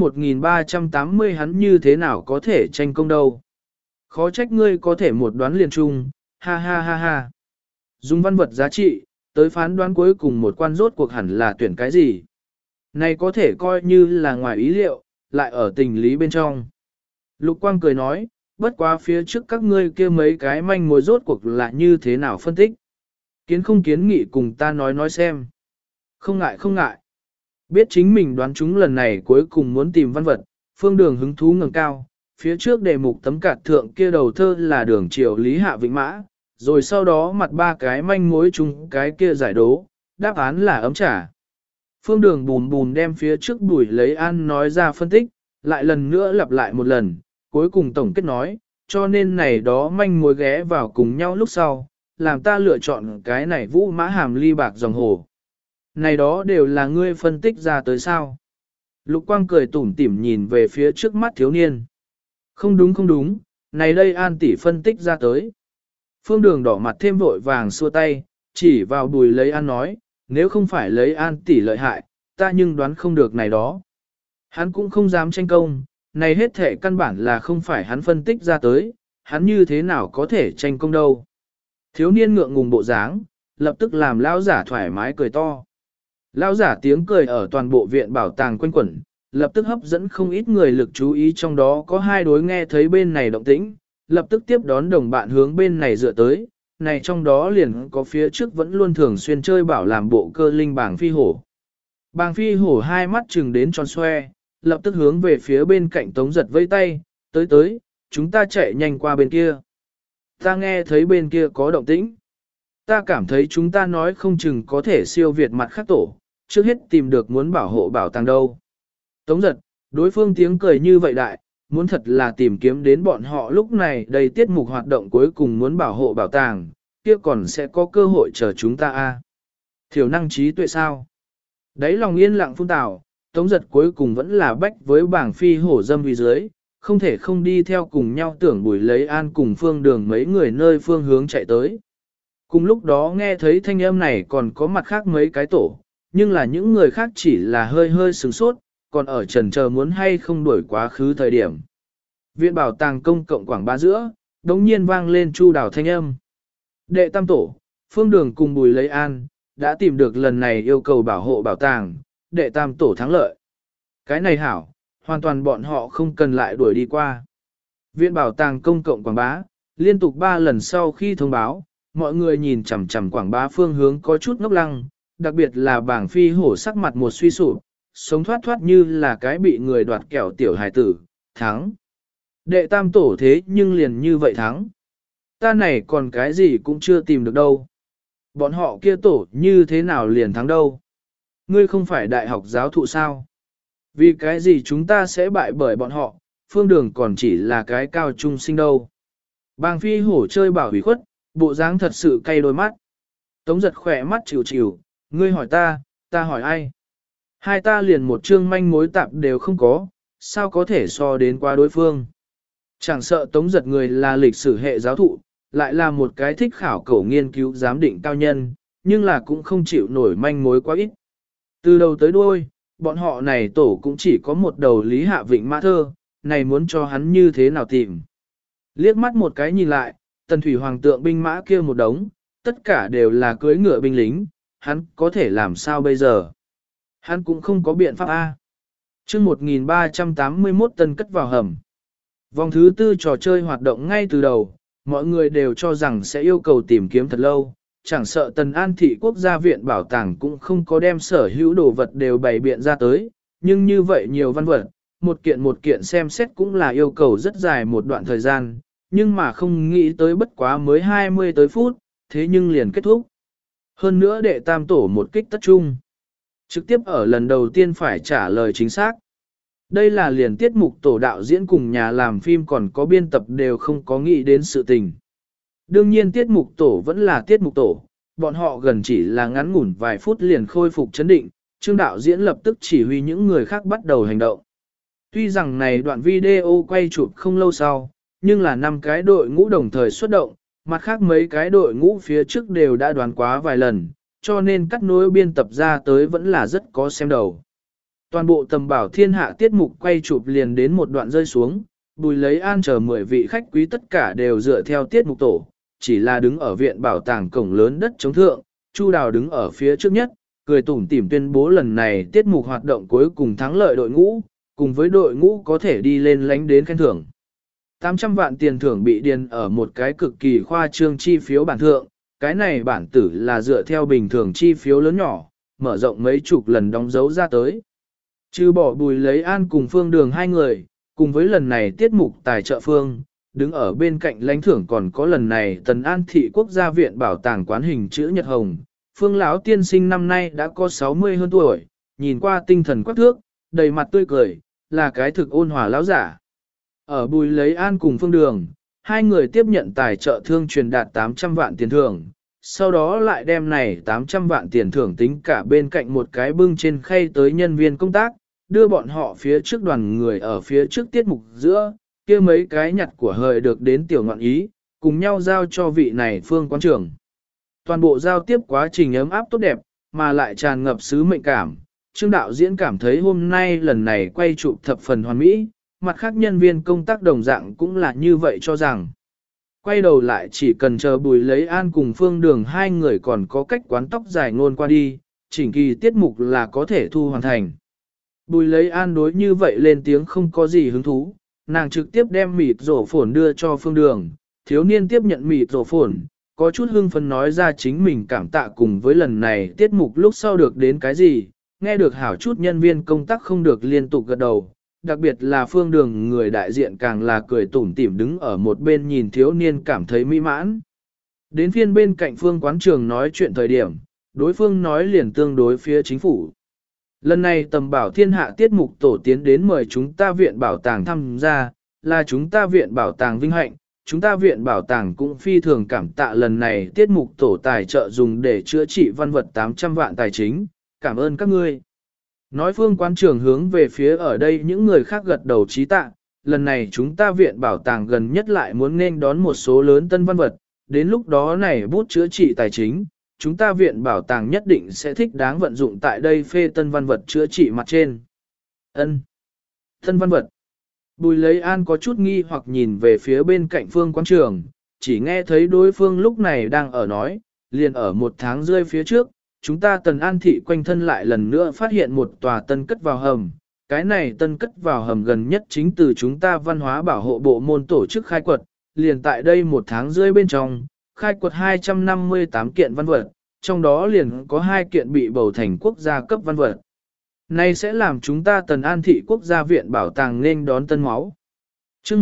1380 hắn như thế nào có thể tranh công đâu. Khó trách ngươi có thể một đoán liền chung, ha ha ha ha. Dùng văn vật giá trị, tới phán đoán cuối cùng một quan rốt cuộc hẳn là tuyển cái gì. Này có thể coi như là ngoài ý liệu, lại ở tình lý bên trong. Lục Quang cười nói, bất quá phía trước các ngươi kia mấy cái manh mối rốt cuộc là như thế nào phân tích. Kiến không kiến nghị cùng ta nói xem. Không ngại không ngại. Biết chính mình đoán chúng lần này cuối cùng muốn tìm văn vật, Phương Đường hứng thú ngẩng cao, phía trước đề mục tấm cạt thượng kia đầu thơ là đường triều Lý Hạ Vĩnh Mã, rồi sau đó mặt ba cái manh mối chung cái kia giải đố, đáp án là ấm trà. Phương Đường bùn bùn đem phía trước Bùi Lấy An nói ra phân tích, lại lần nữa lặp lại một lần, cuối cùng tổng kết nói, cho nên này đó manh mối ghé vào cùng nhau lúc sau, làm ta lựa chọn cái này Vũ Mã Hàm ly bạc dòng hồ. Này đó đều là ngươi phân tích ra tới sao? Lục Quang cười tủm tỉm nhìn về phía trước mắt thiếu niên. Không đúng không đúng, này đây An tỷ phân tích ra tới. Phương Đường đỏ mặt thêm vội vàng xua tay, chỉ vào Bùi Lấy An nói, nếu không phải lấy An tỷ lợi hại, ta nhưng đoán không được này đó. Hắn cũng không dám tranh công, này hết thể căn bản là không phải hắn phân tích ra tới, hắn như thế nào có thể tranh công đâu. Thiếu niên ngượng ngùng bộ dáng, lập tức làm lão giả thoải mái cười to. Lão giả tiếng cười ở toàn bộ viện bảo tàng quanh quẩn, lập tức hấp dẫn không ít người lực chú ý, trong đó có hai đối nghe thấy bên này động tĩnh, lập tức tiếp đón đồng bạn hướng bên này dựa tới, này trong đó liền có phía trước vẫn luôn thường xuyên chơi bảo làm bộ cơ linh bảng phi hổ. Bàng phi hổ hai mắt trừng đến tròn xoe, lập tức hướng về phía bên cạnh Tống Giật vây tay, tới, chúng ta chạy nhanh qua bên kia. Ta nghe thấy bên kia có động tĩnh. Ta cảm thấy chúng ta nói không chừng có thể siêu việt mặt khác tổ, trước hết tìm được muốn bảo hộ bảo tàng đâu. Tống Giật, đối phương tiếng cười như vậy đại, muốn thật là tìm kiếm đến bọn họ lúc này đầy tiết mục hoạt động cuối cùng muốn bảo hộ bảo tàng, kia còn sẽ có cơ hội chờ chúng ta a. Thiểu năng trí tuệ sao? Đấy lòng yên lặng phun tào, Tống Giật cuối cùng vẫn là bách với bảng phi hổ dâm vì dưới, không thể không đi theo cùng nhau tưởng Bùi Lấy An cùng Phương Đường mấy người nơi phương hướng chạy tới. Cùng lúc đó nghe thấy thanh âm này còn có mặt khác mấy cái tổ, nhưng là những người khác chỉ là hơi sửng sốt, còn ở chần chờ muốn hay không đuổi quá khứ thời điểm. Viện bảo tàng công cộng quảng bá giữa, đống nhiên vang lên chu đào thanh âm. Đệ tam tổ, Phương Đường cùng Bùi Lấy An, đã tìm được lần này yêu cầu bảo hộ bảo tàng, đệ tam tổ thắng lợi. Cái này hảo, hoàn toàn bọn họ không cần lại đuổi đi qua. Viện bảo tàng công cộng quảng bá, liên tục 3 lần sau khi thông báo, mọi người nhìn chằm chằm quảng bá phương hướng có chút ngốc lăng, đặc biệt là bảng phi hổ sắc mặt một suy sụp, sống thoát như là cái bị người đoạt kẹo tiểu hài tử, thắng. Đệ tam tổ thế nhưng liền như vậy thắng. Ta này còn cái gì cũng chưa tìm được đâu. Bọn họ kia tổ như thế nào liền thắng đâu. Ngươi không phải đại học giáo thụ sao? Vì cái gì chúng ta sẽ bại bởi bọn họ, Phương Đường còn chỉ là cái cao trung sinh đâu. Bàng phi hổ chơi bảo hủy khuất, bộ dáng thật sự cay đôi mắt. Tống Giật khỏe mắt chịu, ngươi hỏi ta hỏi ai? Hai ta liền một chương manh mối tạp đều không có, sao có thể so đến qua đối phương? Chẳng sợ Tống Giật người là lịch sử hệ giáo thụ, lại là một cái thích khảo cổ nghiên cứu giám định cao nhân, nhưng là cũng không chịu nổi manh mối quá ít. Từ đầu tới đuôi, bọn họ này tổ cũng chỉ có một đầu Lý Hạ Vịnh Mã Thơ, này muốn cho hắn như thế nào tìm. Liếc mắt một cái nhìn lại, tần thủy hoàng tượng binh mã kia một đống, tất cả đều là cưỡi ngựa binh lính, hắn có thể làm sao bây giờ? Hắn cũng không có biện pháp A. Chương 1381 tân cất vào hầm. Vòng thứ 4 trò chơi hoạt động ngay từ đầu, mọi người đều cho rằng sẽ yêu cầu tìm kiếm thật lâu, chẳng sợ Tần An Thị Quốc gia viện bảo tàng cũng không có đem sở hữu đồ vật đều bày biện ra tới, nhưng như vậy nhiều văn vật, một kiện xem xét cũng là yêu cầu rất dài một đoạn thời gian, nhưng mà không nghĩ tới bất quá mới 20 tới phút, thế nhưng liền kết thúc. Hơn nữa đệ tam tổ một kích tất trung. Trực tiếp ở lần đầu tiên phải trả lời chính xác. Đây là liền tiết mục tổ đạo diễn cùng nhà làm phim còn có biên tập đều không có nghĩ đến sự tình. Đương nhiên tiết mục tổ vẫn là tiết mục tổ, bọn họ gần chỉ là ngắn ngủn vài phút liền khôi phục chấn định, Trương đạo diễn lập tức chỉ huy những người khác bắt đầu hành động. Tuy rằng này đoạn video quay chụp không lâu sau, nhưng là 5 cái đội ngũ đồng thời xuất động, mặt khác mấy cái đội ngũ phía trước đều đã đoán quá vài lần, cho nên cắt nối biên tập ra tới vẫn là rất có xem đầu. Toàn bộ tầm bảo thiên hạ tiết mục quay chụp liền đến một đoạn rơi xuống, Bùi Lấy An chờ 10 vị khách quý tất cả đều dựa theo tiết mục tổ, chỉ là đứng ở viện bảo tàng cổng lớn đất chống thượng, Chu Đào đứng ở phía trước nhất, cười tủm tỉm tuyên bố lần này tiết mục hoạt động cuối cùng thắng lợi đội ngũ, cùng với đội ngũ có thể đi lên lánh đến khen thưởng. 800 vạn tiền thưởng bị điền ở một cái cực kỳ khoa trương chi phiếu bản thượng, cái này bản tử là dựa theo bình thường chi phiếu lớn nhỏ, mở rộng mấy chục lần đóng dấu ra tới. Trừ bỏ Bùi Lấy An cùng Phương Đường hai người, cùng với lần này tiết mục tài trợ phương, đứng ở bên cạnh lãnh thưởng còn có lần này Tần An Thị Quốc gia viện bảo tàng quán hình chữ nhật hồng. Phương lão tiên sinh năm nay đã có 60 hơn tuổi, nhìn qua tinh thần quắc thước, đầy mặt tươi cười, là cái thực ôn hòa lão giả. Ở Bùi Lấy An cùng Phương Đường, hai người tiếp nhận tài trợ thương truyền đạt 800 vạn tiền thưởng, sau đó lại đem này 800 vạn tiền thưởng tính cả bên cạnh một cái bưng trên khay tới nhân viên công tác, đưa bọn họ phía trước đoàn người ở phía trước tiết mục giữa, kia mấy cái nhặt của hời được đến tiểu ngọn ý, cùng nhau giao cho vị này Phương quán trưởng. Toàn bộ giao tiếp quá trình ấm áp tốt đẹp, mà lại tràn ngập sứ mệnh cảm. Trương đạo diễn cảm thấy hôm nay lần này quay chụp thập phần hoàn mỹ, mặt khác nhân viên công tác đồng dạng cũng là như vậy cho rằng. Quay đầu lại chỉ cần chờ Bùi Lấy An cùng Phương Đường hai người còn có cách quán tóc dài ngôn qua đi, chỉnh kỳ tiết mục là có thể thu hoàn thành. Bùi Lấy An đối như vậy lên tiếng không có gì hứng thú, nàng trực tiếp đem mịt rổ phồn đưa cho Phương Đường, thiếu niên tiếp nhận mịt rổ phồn, có chút hưng phấn nói ra chính mình cảm tạ cùng với lần này tiết mục lúc sau được đến cái gì, nghe được hảo chút nhân viên công tác không được liên tục gật đầu, đặc biệt là Phương Đường người đại diện càng là cười tủm tỉm đứng ở một bên nhìn thiếu niên cảm thấy mỹ mãn. Đến phiên bên cạnh Phương quán trường nói chuyện thời điểm, đối phương nói liền tương đối phía chính phủ. Lần này tầm bảo thiên hạ tiết mục tổ tiến đến mời chúng ta viện bảo tàng tham gia, là chúng ta viện bảo tàng vinh hạnh, chúng ta viện bảo tàng cũng phi thường cảm tạ lần này tiết mục tổ tài trợ dùng để chữa trị văn vật 800 vạn tài chính, cảm ơn các ngươi. Nói Phương quán trường hướng về phía ở đây những người khác gật đầu trí tạ, lần này chúng ta viện bảo tàng gần nhất lại muốn nên đón một số lớn tân văn vật, đến lúc đó này bút chữa trị tài chính, chúng ta viện bảo tàng nhất định sẽ thích đáng vận dụng tại đây phê tân văn vật chữa trị mặt trên. Ân, tân văn vật. Bùi Lấy An có chút nghi hoặc nhìn về phía bên cạnh Phương quán trường, chỉ nghe thấy đối phương lúc này đang ở nói, liền ở một tháng rơi phía trước, chúng ta Tần An Thị quanh thân lại lần nữa phát hiện một tòa tân cất vào hầm. Cái này tân cất vào hầm gần nhất chính từ chúng ta văn hóa bảo hộ bộ môn tổ chức khai quật, liền tại đây một tháng rưỡi bên trong, khai quật 258 kiện văn vật, trong đó liền có 2 kiện bị bầu thành quốc gia cấp văn vật. Này sẽ làm chúng ta Tần An Thị Quốc gia viện bảo tàng nên đón tân máu. Chương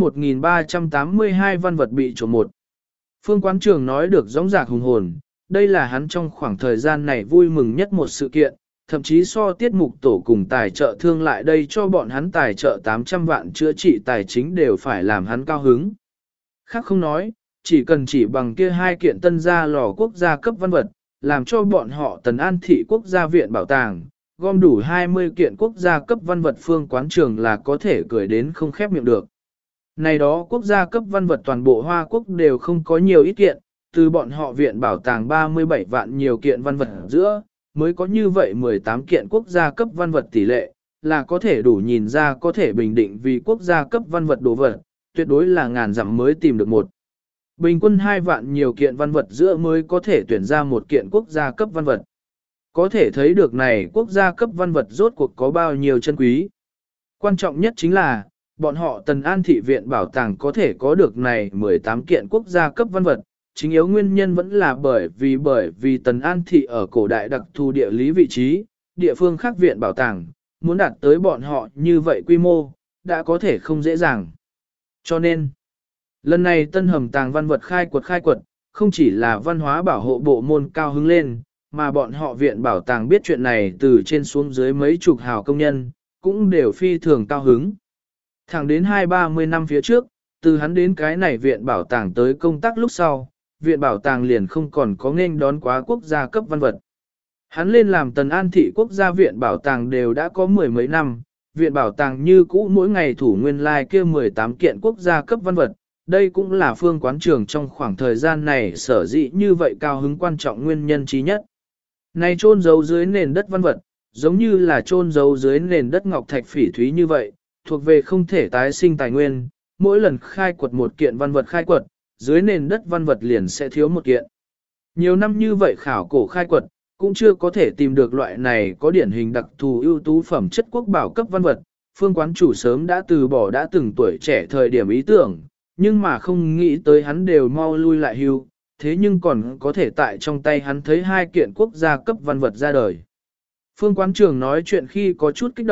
1382 văn vật bị trộm một. Phương quán trường nói được rõ ràng hùng hồn, đây là hắn trong khoảng thời gian này vui mừng nhất một sự kiện, thậm chí so tiết mục tổ cùng tài trợ thương lại đây cho bọn hắn tài trợ 800 vạn chữa trị tài chính đều phải làm hắn cao hứng. Khác không nói, chỉ bằng kia 2 kiện tân gia lò quốc gia cấp văn vật, làm cho bọn họ Tần An Thị Quốc gia viện bảo tàng, gom đủ 20 kiện quốc gia cấp văn vật Phương quán trường là có thể cười đến không khép miệng được. Này đó quốc gia cấp văn vật toàn bộ Hoa Quốc đều không có nhiều ít kiện, từ bọn họ viện bảo tàng 37 vạn nhiều kiện văn vật giữa, mới có như vậy 18 kiện quốc gia cấp văn vật tỷ lệ, là có thể đủ nhìn ra có thể bình định vì quốc gia cấp văn vật đồ vật, tuyệt đối là ngàn dặm mới tìm được một. Bình quân 2 vạn nhiều kiện văn vật giữa mới có thể tuyển ra một kiện quốc gia cấp văn vật. Có thể thấy được này quốc gia cấp văn vật rốt cuộc có bao nhiêu chân quý. Quan trọng nhất chính là, bọn họ Tần An Thị viện bảo tàng có thể có được này 18 kiện quốc gia cấp văn vật. Chính yếu nguyên nhân vẫn là bởi vì Tần An Thị ở cổ đại đặc thù địa lý vị trí, địa phương khác viện bảo tàng, muốn đạt tới bọn họ như vậy quy mô, đã có thể không dễ dàng. Cho nên, lần này tân hầm tàng văn vật khai quật, không chỉ là văn hóa bảo hộ bộ môn cao hứng lên, mà bọn họ viện bảo tàng biết chuyện này từ trên xuống dưới mấy chục hào công nhân, cũng đều phi thường cao hứng. Thẳng đến 20-30 năm phía trước, từ hắn đến cái này viện bảo tàng tới công tác lúc sau, viện bảo tàng liền không còn có nghênh đón quá quốc gia cấp văn vật. Hắn lên làm Tần An Thị Quốc gia viện bảo tàng đều đã có 10 mấy năm, viện bảo tàng như cũ mỗi ngày thủ nguyên lai kia 18 kiện quốc gia cấp văn vật, đây cũng là Phương quán trường trong khoảng thời gian này sở dĩ như vậy cao hứng quan trọng nguyên nhân trí nhất. Này chôn giấu dưới nền đất văn vật, giống như là chôn giấu dưới nền đất ngọc thạch phỉ thúy như vậy, thuộc về không thể tái sinh tài nguyên, mỗi lần khai quật một kiện văn vật khai quật, dưới nền đất văn vật liền sẽ thiếu một kiện. Nhiều năm như vậy khảo cổ khai quật, cũng chưa có thể tìm được loại này có điển hình đặc thù ưu tú phẩm chất quốc bảo cấp văn vật. Phương quán chủ sớm đã từ bỏ đã từng tuổi trẻ thời điểm ý tưởng, nhưng mà không nghĩ tới hắn đều mau lui lại hưu, thế nhưng còn có thể tại trong tay hắn thấy 2 kiện quốc gia cấp văn vật ra đời. Phương quán trường nói chuyện khi có chút kích động,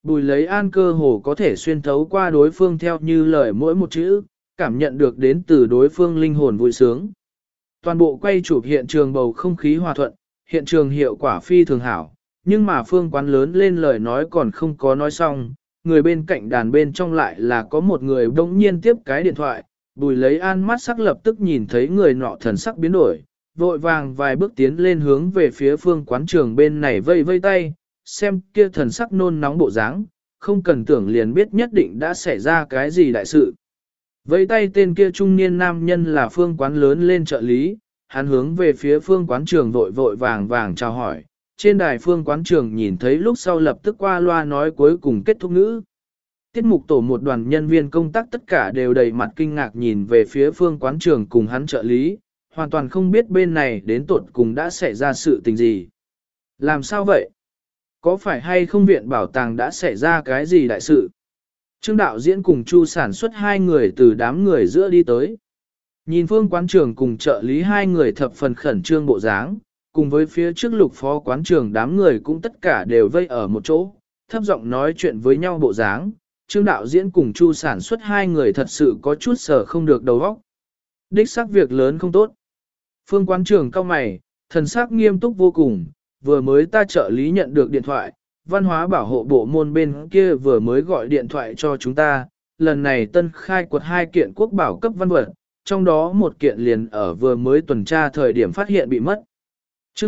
Bùi lấy an cơ hồ có thể xuyên thấu qua đối phương theo như lời mỗi một chữ, cảm nhận được đến từ đối phương linh hồn vui sướng. Toàn bộ quay chụp hiện trường bầu không khí hòa thuận, hiện trường hiệu quả phi thường hảo, nhưng mà Phương Quán lớn lên lời nói còn không có nói xong, người bên cạnh đàn bên trong lại là có một người bỗng nhiên tiếp cái điện thoại, Bùi lấy an mắt sắc lập tức nhìn thấy người nọ thần sắc biến đổi, vội vàng vài bước tiến lên hướng về phía Phương Quán trường bên này vây vây tay, xem kia thần sắc nôn nóng bộ dáng, không cần tưởng liền biết nhất định đã xảy ra cái gì đại sự. Vây tay tên kia trung niên nam nhân là Phương Quán lớn lên trợ lý, hắn hướng về phía Phương Quán trường vội vội vàng vàng chào hỏi. Trên đài Phương Quán trường nhìn thấy lúc sau lập tức qua loa nói cuối cùng kết thúc ngữ. Tiết mục tổ một đoàn nhân viên công tác tất cả đều đầy mặt kinh ngạc nhìn về phía Phương Quán trường cùng hắn trợ lý, hoàn toàn không biết bên này đến tột cùng đã xảy ra sự tình gì. Làm sao vậy? Có phải hay không viện bảo tàng đã xảy ra cái gì đại sự? Trương đạo diễn cùng Chu sản xuất hai người từ đám người giữa đi tới. Nhìn Phương Quán trường cùng trợ lý hai người thập phần khẩn trương bộ dáng, cùng với phía trước Lục phó quán trường đám người cũng tất cả đều vây ở một chỗ, thấp giọng nói chuyện với nhau bộ dáng. Trương đạo diễn cùng Chu sản xuất hai người thật sự có chút sở không được đầu óc. Đích xác việc lớn không tốt. Phương Quán trường cau mày, thần sắc nghiêm túc vô cùng, vừa mới ta trợ lý nhận được điện thoại, văn hóa bảo hộ bộ môn bên kia vừa mới gọi điện thoại cho chúng ta, lần này tân khai quật 2 kiện quốc bảo cấp văn vật, trong đó một kiện liền ở vừa mới tuần tra thời điểm phát hiện bị mất. Chương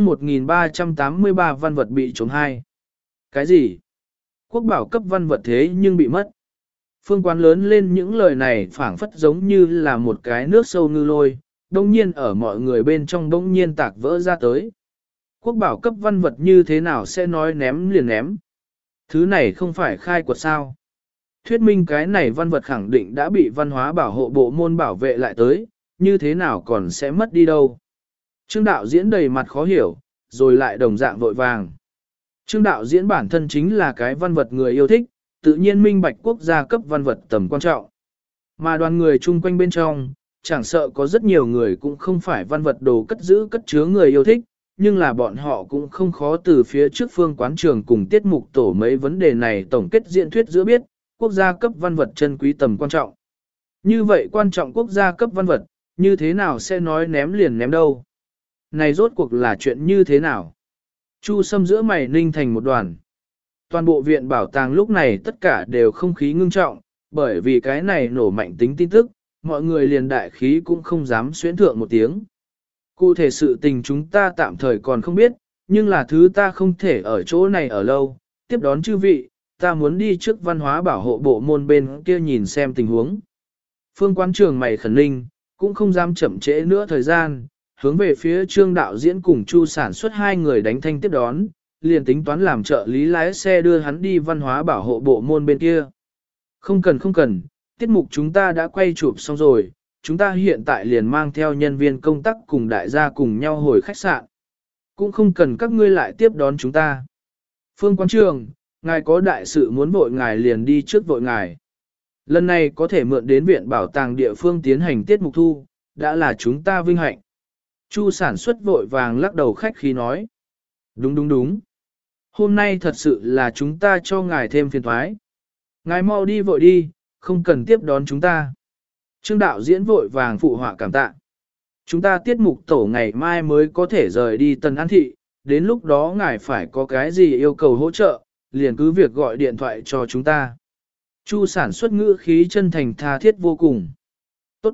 1383 văn vật bị trốn 2. Cái gì? Quốc bảo cấp văn vật thế nhưng bị mất. Phương Quán lớn lên những lời này phảng phất giống như là một cái nước sâu ngư lôi, đông nhiên ở mọi người bên trong đông nhiên tạc vỡ ra tới. Quốc bảo cấp văn vật như thế nào sẽ nói ném liền ném? Thứ này không phải khai quật sao? Thuyết minh cái này văn vật khẳng định đã bị văn hóa bảo hộ bộ môn bảo vệ lại tới, như thế nào còn sẽ mất đi đâu? Trương đạo diễn đầy mặt khó hiểu, rồi lại đồng dạng vội vàng. Trương đạo diễn bản thân chính là cái văn vật người yêu thích, tự nhiên minh bạch quốc gia cấp văn vật tầm quan trọng. Mà đoàn người chung quanh bên trong, chẳng sợ có rất nhiều người cũng không phải văn vật đồ cất giữ cất chứa người yêu thích, nhưng là bọn họ cũng không khó từ phía trước Phương Quán trường cùng tiết mục tổ mấy vấn đề này tổng kết diễn thuyết giữa biết, quốc gia cấp văn vật chân quý tầm quan trọng. Như vậy quan trọng quốc gia cấp văn vật, như thế nào sẽ nói ném liền ném đâu? Này rốt cuộc là chuyện như thế nào? Chu Sâm giữa mày ninh thành một đoàn. Toàn bộ viện bảo tàng lúc này tất cả đều không khí ngưng trọng, bởi vì cái này nổ mạnh tính tin tức, mọi người liền đại khí cũng không dám xuyến thượng một tiếng. Cụ thể sự tình chúng ta tạm thời còn không biết, nhưng là thứ ta không thể ở chỗ này ở lâu, tiếp đón chư vị, ta muốn đi trước văn hóa bảo hộ bộ môn bên kia nhìn xem tình huống. Phương Quán trường mày khẩn ninh, cũng không dám chậm trễ nữa thời gian, hướng về phía Trương đạo diễn cùng Chu sản xuất hai người đánh thanh tiếp đón, liền tính toán làm trợ lý lái xe đưa hắn đi văn hóa bảo hộ bộ môn bên kia. Không cần, tiết mục chúng ta đã quay chụp xong rồi, chúng ta hiện tại liền mang theo nhân viên công tác cùng đại gia cùng nhau hồi khách sạn. Cũng không cần các ngươi lại tiếp đón chúng ta. Phương Quán trường, ngài có đại sự muốn vội ngài liền đi trước vội ngài. Lần này có thể mượn đến viện bảo tàng địa phương tiến hành tiết mục thu, đã là chúng ta vinh hạnh. Chu sản xuất vội vàng lắc đầu khách khí nói. Đúng. Hôm nay thật sự là chúng ta cho ngài thêm phiền thoái. Ngài mau đi vội đi, không cần tiếp đón chúng ta. Trương đạo diễn vội vàng phụ họa cảm tạ. Chúng ta tiết mục tổ ngày mai mới có thể rời đi Tân An Thị, đến lúc đó ngài phải có cái gì yêu cầu hỗ trợ, liền cứ việc gọi điện thoại cho chúng ta. Chu sản xuất ngữ khí chân thành tha thiết vô cùng. Tốt,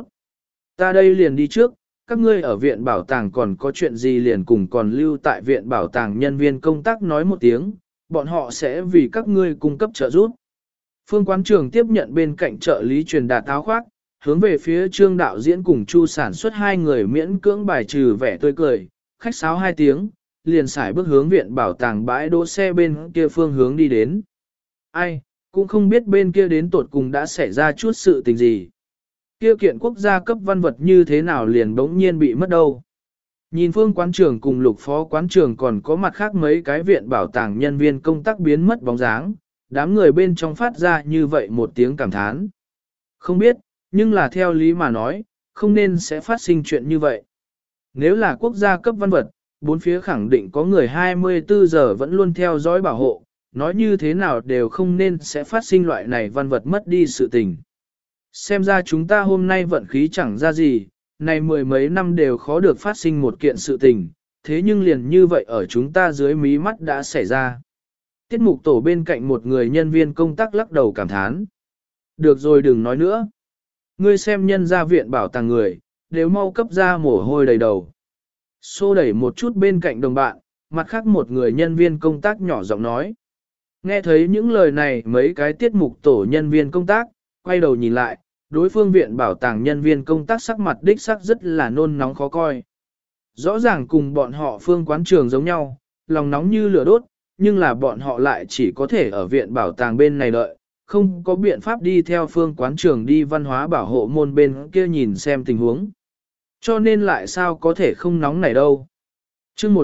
ta đây liền đi trước, các ngươi ở viện bảo tàng còn có chuyện gì liền cùng còn lưu tại viện bảo tàng nhân viên công tác nói một tiếng, bọn họ sẽ vì các ngươi cung cấp trợ giúp. Phương Quán trường tiếp nhận bên cạnh trợ lý truyền đạt áo khoác, hướng về phía Trương đạo diễn cùng Chu sản xuất hai người miễn cưỡng bài trừ vẻ tươi cười, khách sáo 2 tiếng, liền xài bước hướng viện bảo tàng bãi đỗ xe bên kia phương hướng đi đến. Ai, cũng không biết bên kia đến tột cùng đã xảy ra chút sự tình gì. Kia kiện quốc gia cấp văn vật như thế nào liền bỗng nhiên bị mất đâu. Nhìn Phương Quán trường cùng Lục phó quán trường còn có mặt khác mấy cái viện bảo tàng nhân viên công tác biến mất bóng dáng, đám người bên trong phát ra như vậy một tiếng cảm thán. Không biết, nhưng là theo lý mà nói, không nên sẽ phát sinh chuyện như vậy. Nếu là quốc gia cấp văn vật, bốn phía khẳng định có người 24 giờ vẫn luôn theo dõi bảo hộ, nói như thế nào đều không nên sẽ phát sinh loại này văn vật mất đi sự tình. Xem ra chúng ta hôm nay vận khí chẳng ra gì, này mười mấy năm đều khó được phát sinh một kiện sự tình, thế nhưng liền như vậy ở chúng ta dưới mí mắt đã xảy ra. Tiết mục tổ bên cạnh một người nhân viên công tác lắc đầu cảm thán. Được rồi đừng nói nữa. Ngươi xem nhân gia viện bảo tàng người, đều mau cấp ra mồ hôi đầy đầu. Xô đẩy một chút bên cạnh đồng bạn, mặt khác một người nhân viên công tác nhỏ giọng nói. Nghe thấy những lời này mấy cái tiết mục tổ nhân viên công tác, quay đầu nhìn lại, đối phương viện bảo tàng nhân viên công tác sắc mặt đích sắc rất là nôn nóng khó coi. Rõ ràng cùng bọn họ phương quán trường giống nhau, lòng nóng như lửa đốt, nhưng là bọn họ lại chỉ có thể ở viện bảo tàng bên này đợi, không có biện pháp đi theo phương quán trường đi văn hóa bảo hộ môn bên kia nhìn xem tình huống. Cho nên lại sao có thể không nóng này đâu. chương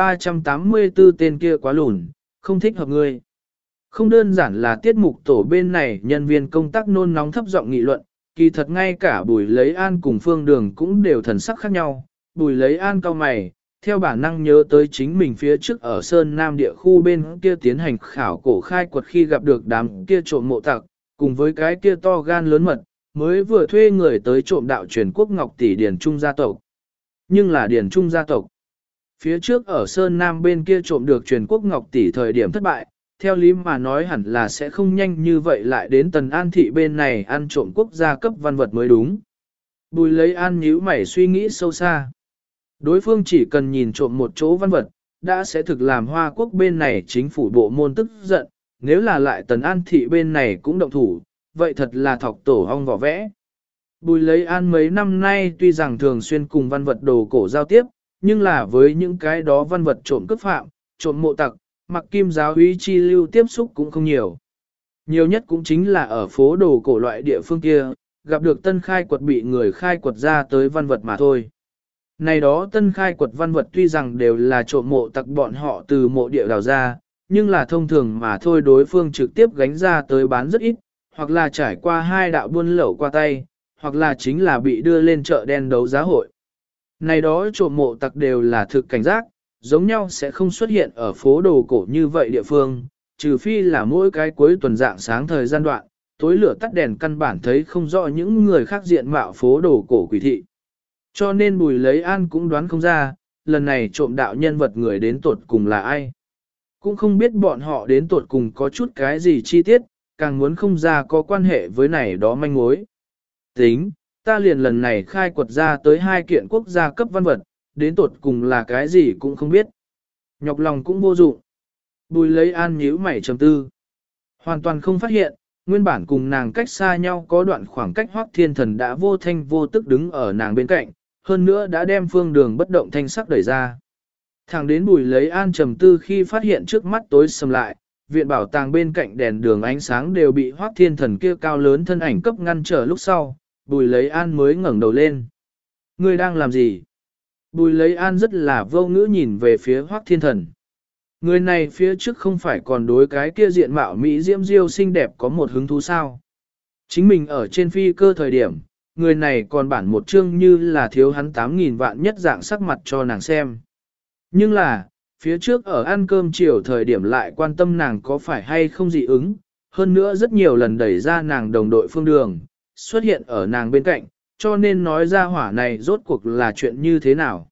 1384 tên kia quá lùn, không thích hợp ngươi. Không đơn giản là tiết mục tổ bên này nhân viên công tác nôn nóng thấp giọng nghị luận, kỳ thật ngay cả Bùi Lấy An cùng Phương Đường cũng đều thần sắc khác nhau. Bùi Lấy An cau mày, theo bản năng nhớ tới chính mình phía trước ở Sơn Nam địa khu bên kia tiến hành khảo cổ khai quật khi gặp được đám kia trộm mộ tặc, cùng với cái kia to gan lớn mật, mới vừa thuê người tới trộm đạo truyền quốc ngọc tỷ Điền Trung gia tộc. Nhưng là Điền Trung gia tộc. Phía trước ở Sơn Nam bên kia trộm được truyền quốc ngọc tỷ thời điểm thất bại, theo lý mà nói hẳn là sẽ không nhanh như vậy lại đến Tần An thị bên này ăn trộm quốc gia cấp văn vật mới đúng. Bùi Lấy An nhíu mày suy nghĩ sâu xa. Đối phương chỉ cần nhìn trộm một chỗ văn vật, đã sẽ thực làm Hoa Quốc bên này chính phủ bộ môn tức giận, nếu là lại Tần An thị bên này cũng động thủ, vậy thật là thọc tổ hong vỏ vẽ. Bùi Lấy An mấy năm nay tuy rằng thường xuyên cùng văn vật đồ cổ giao tiếp, nhưng là với những cái đó văn vật trộm cướp phạm, trộm mộ tặc, mặc kim giáo úy chi lưu tiếp xúc cũng không nhiều. Nhiều nhất cũng chính là ở phố đồ cổ loại địa phương kia, gặp được tân khai quật bị người khai quật ra tới văn vật mà thôi. Này đó tân khai quật văn vật tuy rằng đều là trộm mộ tặc bọn họ từ mộ địa đào ra, nhưng là thông thường mà thôi đối phương trực tiếp gánh ra tới bán rất ít, hoặc là trải qua hai đạo buôn lậu qua tay, hoặc là chính là bị đưa lên chợ đen đấu giá hội. Này đó trộm mộ tặc đều là thực cảnh giác, giống nhau sẽ không xuất hiện ở phố đồ cổ như vậy địa phương, trừ phi là mỗi cái cuối tuần dạng sáng thời gian đoạn, tối lửa tắt đèn căn bản thấy không rõ những người khác diện mạo phố đồ cổ quỷ thị. Cho nên Bùi Lấy An cũng đoán không ra, lần này trộm đạo nhân vật người đến tuột cùng là ai. Cũng không biết bọn họ đến tuột cùng có chút cái gì chi tiết, càng muốn không ra có quan hệ với này đó manh mối. Tính, ta liền lần này khai quật ra tới 2 kiện quốc gia cấp văn vật, đến tuột cùng là cái gì cũng không biết. Nhọc lòng cũng vô dụng. Bùi Lấy An nhíu mày trầm tư. Hoàn toàn không phát hiện, nguyên bản cùng nàng cách xa nhau có đoạn khoảng cách Hoắc Thiên Thần đã vô thanh vô tức đứng ở nàng bên cạnh, hơn nữa đã đem Phương Đường bất động thanh sắc đẩy ra. Thẳng đến Bùi Lấy An trầm tư khi phát hiện trước mắt tối sầm lại, viện bảo tàng bên cạnh đèn đường ánh sáng đều bị Hoắc Thiên Thần kia cao lớn thân ảnh cấp ngăn trở lúc sau, Bùi Lấy An mới ngẩng đầu lên. Ngươi đang làm gì? Bùi Lấy An rất là vô ngữ nhìn về phía Hoắc Thiên Thần. Người này phía trước không phải còn đối cái kia diện mạo Mỹ diễm diêu xinh đẹp có một hứng thú sao. Chính mình ở trên phi cơ thời điểm, người này còn bản một chương như là thiếu hắn 8.000 vạn nhất dạng sắc mặt cho nàng xem. Nhưng là, phía trước ở ăn cơm chiều thời điểm lại quan tâm nàng có phải hay không dị ứng, hơn nữa rất nhiều lần đẩy ra nàng đồng đội Phương Đường, xuất hiện ở nàng bên cạnh, cho nên nói ra hỏa này rốt cuộc là chuyện như thế nào.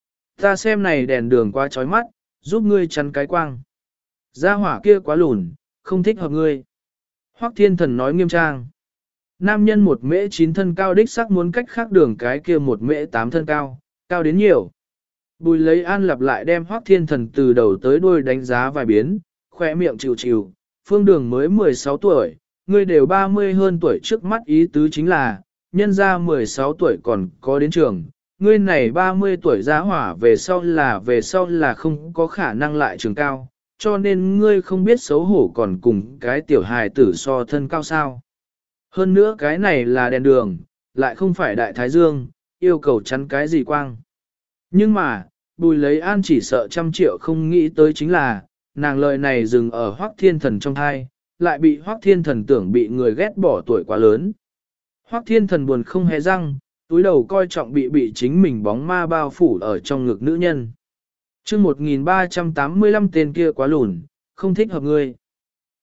Ta xem này đèn đường quá chói mắt, giúp ngươi chắn cái quang. Gia hỏa kia quá lùn, không thích hợp ngươi. Hoắc Thiên Thần nói nghiêm trang. Nam nhân 1m9 thân cao đích sắc muốn cách khác đường cái kia 1m8 thân cao, cao đến nhiều. Bùi Lấy An lặp lại đem Hoắc Thiên Thần từ đầu tới đuôi đánh giá vài biến, khỏe miệng chịu chịu, Phương Đường mới 16 tuổi, ngươi đều 30 hơn tuổi trước mắt ý tứ chính là, nhân ra 16 tuổi còn có đến trường, ngươi này 30 tuổi giá hỏa về sau là không có khả năng lại trường cao, cho nên ngươi không biết xấu hổ còn cùng cái tiểu hài tử so thân cao sao. Hơn nữa cái này là đèn đường, lại không phải đại thái dương, yêu cầu chắn cái gì quang. Nhưng mà, Bùi Lấy An chỉ sợ 100 triệu không nghĩ tới chính là, nàng lời này dừng ở Hoắc Thiên Thần trong thai, lại bị Hoắc Thiên Thần tưởng bị người ghét bỏ tuổi quá lớn. Hoắc Thiên Thần buồn không hề răng, túi đầu coi trọng bị chính mình bóng ma bao phủ ở trong ngực nữ nhân. chương 1385 tên kia quá lùn, không thích hợp ngươi.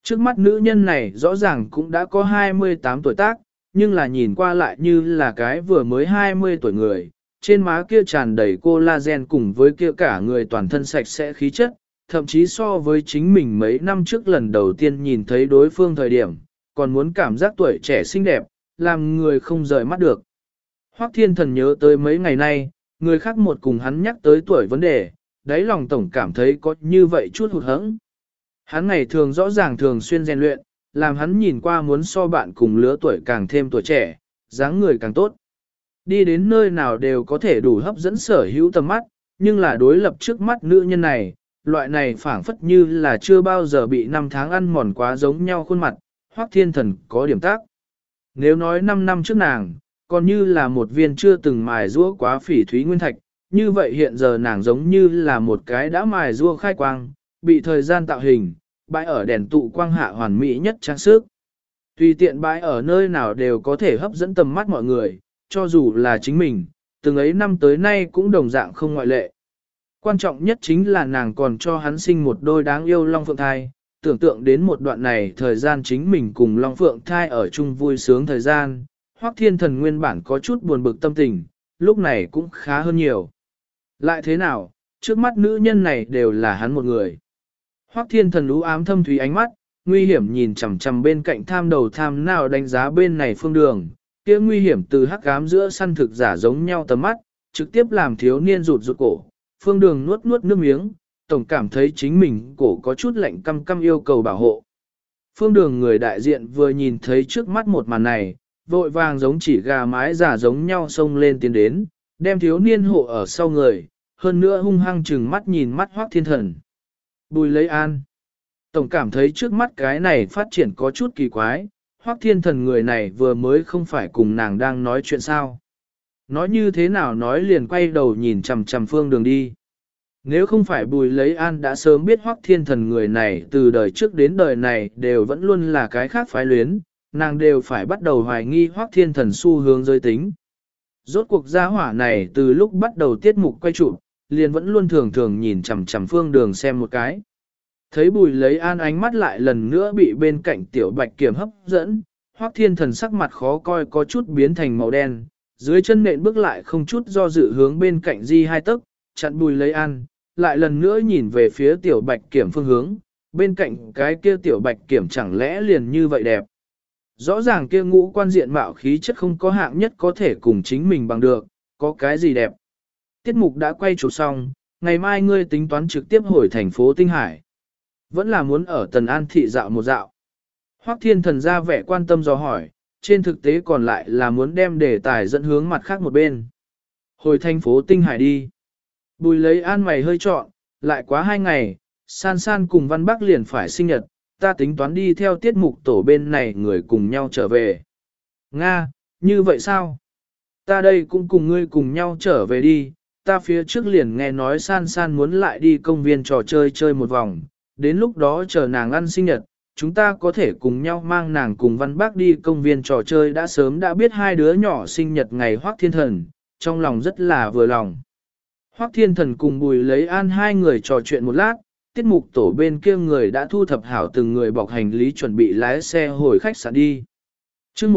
Trước mắt nữ nhân này rõ ràng cũng đã có 28 tuổi tác, nhưng là nhìn qua lại như là cái vừa mới 20 tuổi người, trên má kia tràn đầy collagen cùng với kia cả người toàn thân sạch sẽ khí chất, thậm chí so với chính mình mấy năm trước lần đầu tiên nhìn thấy đối phương thời điểm, còn muốn cảm giác tuổi trẻ xinh đẹp, làm người không rời mắt được. Hoắc Thiên Thần nhớ tới mấy ngày nay, người khác một cùng hắn nhắc tới tuổi vấn đề, đáy lòng tổng cảm thấy có như vậy chút hụt hẫng. Hắn ngày thường rõ ràng thường xuyên rèn luyện, làm hắn nhìn qua muốn so bạn cùng lứa tuổi càng thêm tuổi trẻ, dáng người càng tốt. Đi đến nơi nào đều có thể đủ hấp dẫn sở hữu tầm mắt, nhưng là đối lập trước mắt nữ nhân này, loại này phảng phất như là chưa bao giờ bị năm tháng ăn mòn quá giống nhau khuôn mặt, Hoắc Thiên Thần có điểm tác. Nếu nói 5 năm trước nàng, còn như là một viên chưa từng mài rũa quá phỉ thúy nguyên thạch, như vậy hiện giờ nàng giống như là một cái đã mài rũa khai quang, bị thời gian tạo hình, bãi ở đèn tụ quang hạ hoàn mỹ nhất trang sức. Tùy tiện bãi ở nơi nào đều có thể hấp dẫn tầm mắt mọi người, cho dù là chính mình, từng ấy năm tới nay cũng đồng dạng không ngoại lệ. Quan trọng nhất chính là nàng còn cho hắn sinh một đôi đáng yêu Long Phượng thai, tưởng tượng đến một đoạn này thời gian chính mình cùng Long Phượng thai ở chung vui sướng thời gian, Hoắc Thiên Thần nguyên bản có chút buồn bực tâm tình, lúc này cũng khá hơn nhiều. Lại thế nào, trước mắt nữ nhân này đều là hắn một người. Hoắc Thiên Thần u ám thâm thúy ánh mắt, nguy hiểm nhìn chằm chằm bên cạnh tham đầu tham nào đánh giá bên này phương đường, kia nguy hiểm từ hắc ám giữa săn thực giả giống nhau tầm mắt, trực tiếp làm thiếu niên rụt rụt cổ, phương đường nuốt nuốt nước miếng, tổng cảm thấy chính mình cổ có chút lạnh căm căm yêu cầu bảo hộ. Phương đường người đại diện vừa nhìn thấy trước mắt một màn này, vội vàng giống chỉ gà mái giả giống nhau xông lên tiến đến, đem thiếu niên hộ ở sau người, hơn nữa hung hăng chừng mắt nhìn mắt Hoắc Thiên Thần. Bùi lấy an. Tổng cảm thấy trước mắt cái này phát triển có chút kỳ quái, Hoắc Thiên Thần người này vừa mới không phải cùng nàng đang nói chuyện sao. Nói như thế nào nói liền quay đầu nhìn chằm chằm phương đường đi. Nếu không phải Bùi Lấy An đã sớm biết Hoắc Thiên Thần người này từ đời trước đến đời này đều vẫn luôn là cái khác phái luyến, nàng đều phải bắt đầu hoài nghi Hoắc Thiên Thần xu hướng giới tính. Rốt cuộc gia hỏa này từ lúc bắt đầu tiết mục quay chụp, liền vẫn luôn thường thường nhìn chằm chằm phương đường xem một cái. Thấy Bùi Lấy An ánh mắt lại lần nữa bị bên cạnh Tiểu Bạch Kiểm hấp dẫn, Hoắc Thiên Thần sắc mặt khó coi có chút biến thành màu đen, dưới chân nện bước lại không chút do dự hướng bên cạnh Di Hai Tấc, chặn Bùi Lấy An, lại lần nữa nhìn về phía Tiểu Bạch Kiểm phương hướng, bên cạnh cái kia Tiểu Bạch Kiểm chẳng lẽ liền như vậy đẹp. Rõ ràng kia ngũ quan diện mạo khí chất không có hạng nhất có thể cùng chính mình bằng được, có cái gì đẹp. Tiết mục đã quay chụp xong, ngày mai ngươi tính toán trực tiếp hồi thành phố Tinh Hải. Vẫn là muốn ở Tần An thị dạo một dạo. Hoắc Thiên Thần ra vẻ quan tâm dò hỏi, trên thực tế còn lại là muốn đem đề tài dẫn hướng mặt khác một bên. Hồi thành phố Tinh Hải đi. Bùi Lấy An mày hơi trọn, lại quá 2 ngày, San San cùng Văn Bắc liền phải sinh nhật, ta tính toán đi theo tiết mục tổ bên này người cùng nhau trở về. Nga, như vậy sao? Ta đây cũng cùng ngươi cùng nhau trở về đi, ta phía trước liền nghe nói San San muốn lại đi công viên trò chơi chơi một vòng, đến lúc đó chờ nàng ăn sinh nhật, chúng ta có thể cùng nhau mang nàng cùng Văn Bác đi công viên trò chơi đã sớm đã biết hai đứa nhỏ sinh nhật ngày Hoắc Thiên Thần, trong lòng rất là vừa lòng. Hoắc Thiên Thần cùng Bùi Lấy An hai người trò chuyện một lát, tiết mục tổ bên kia người đã thu thập hảo từng người bọc hành lý chuẩn bị lái xe hồi khách sạn đi. Chương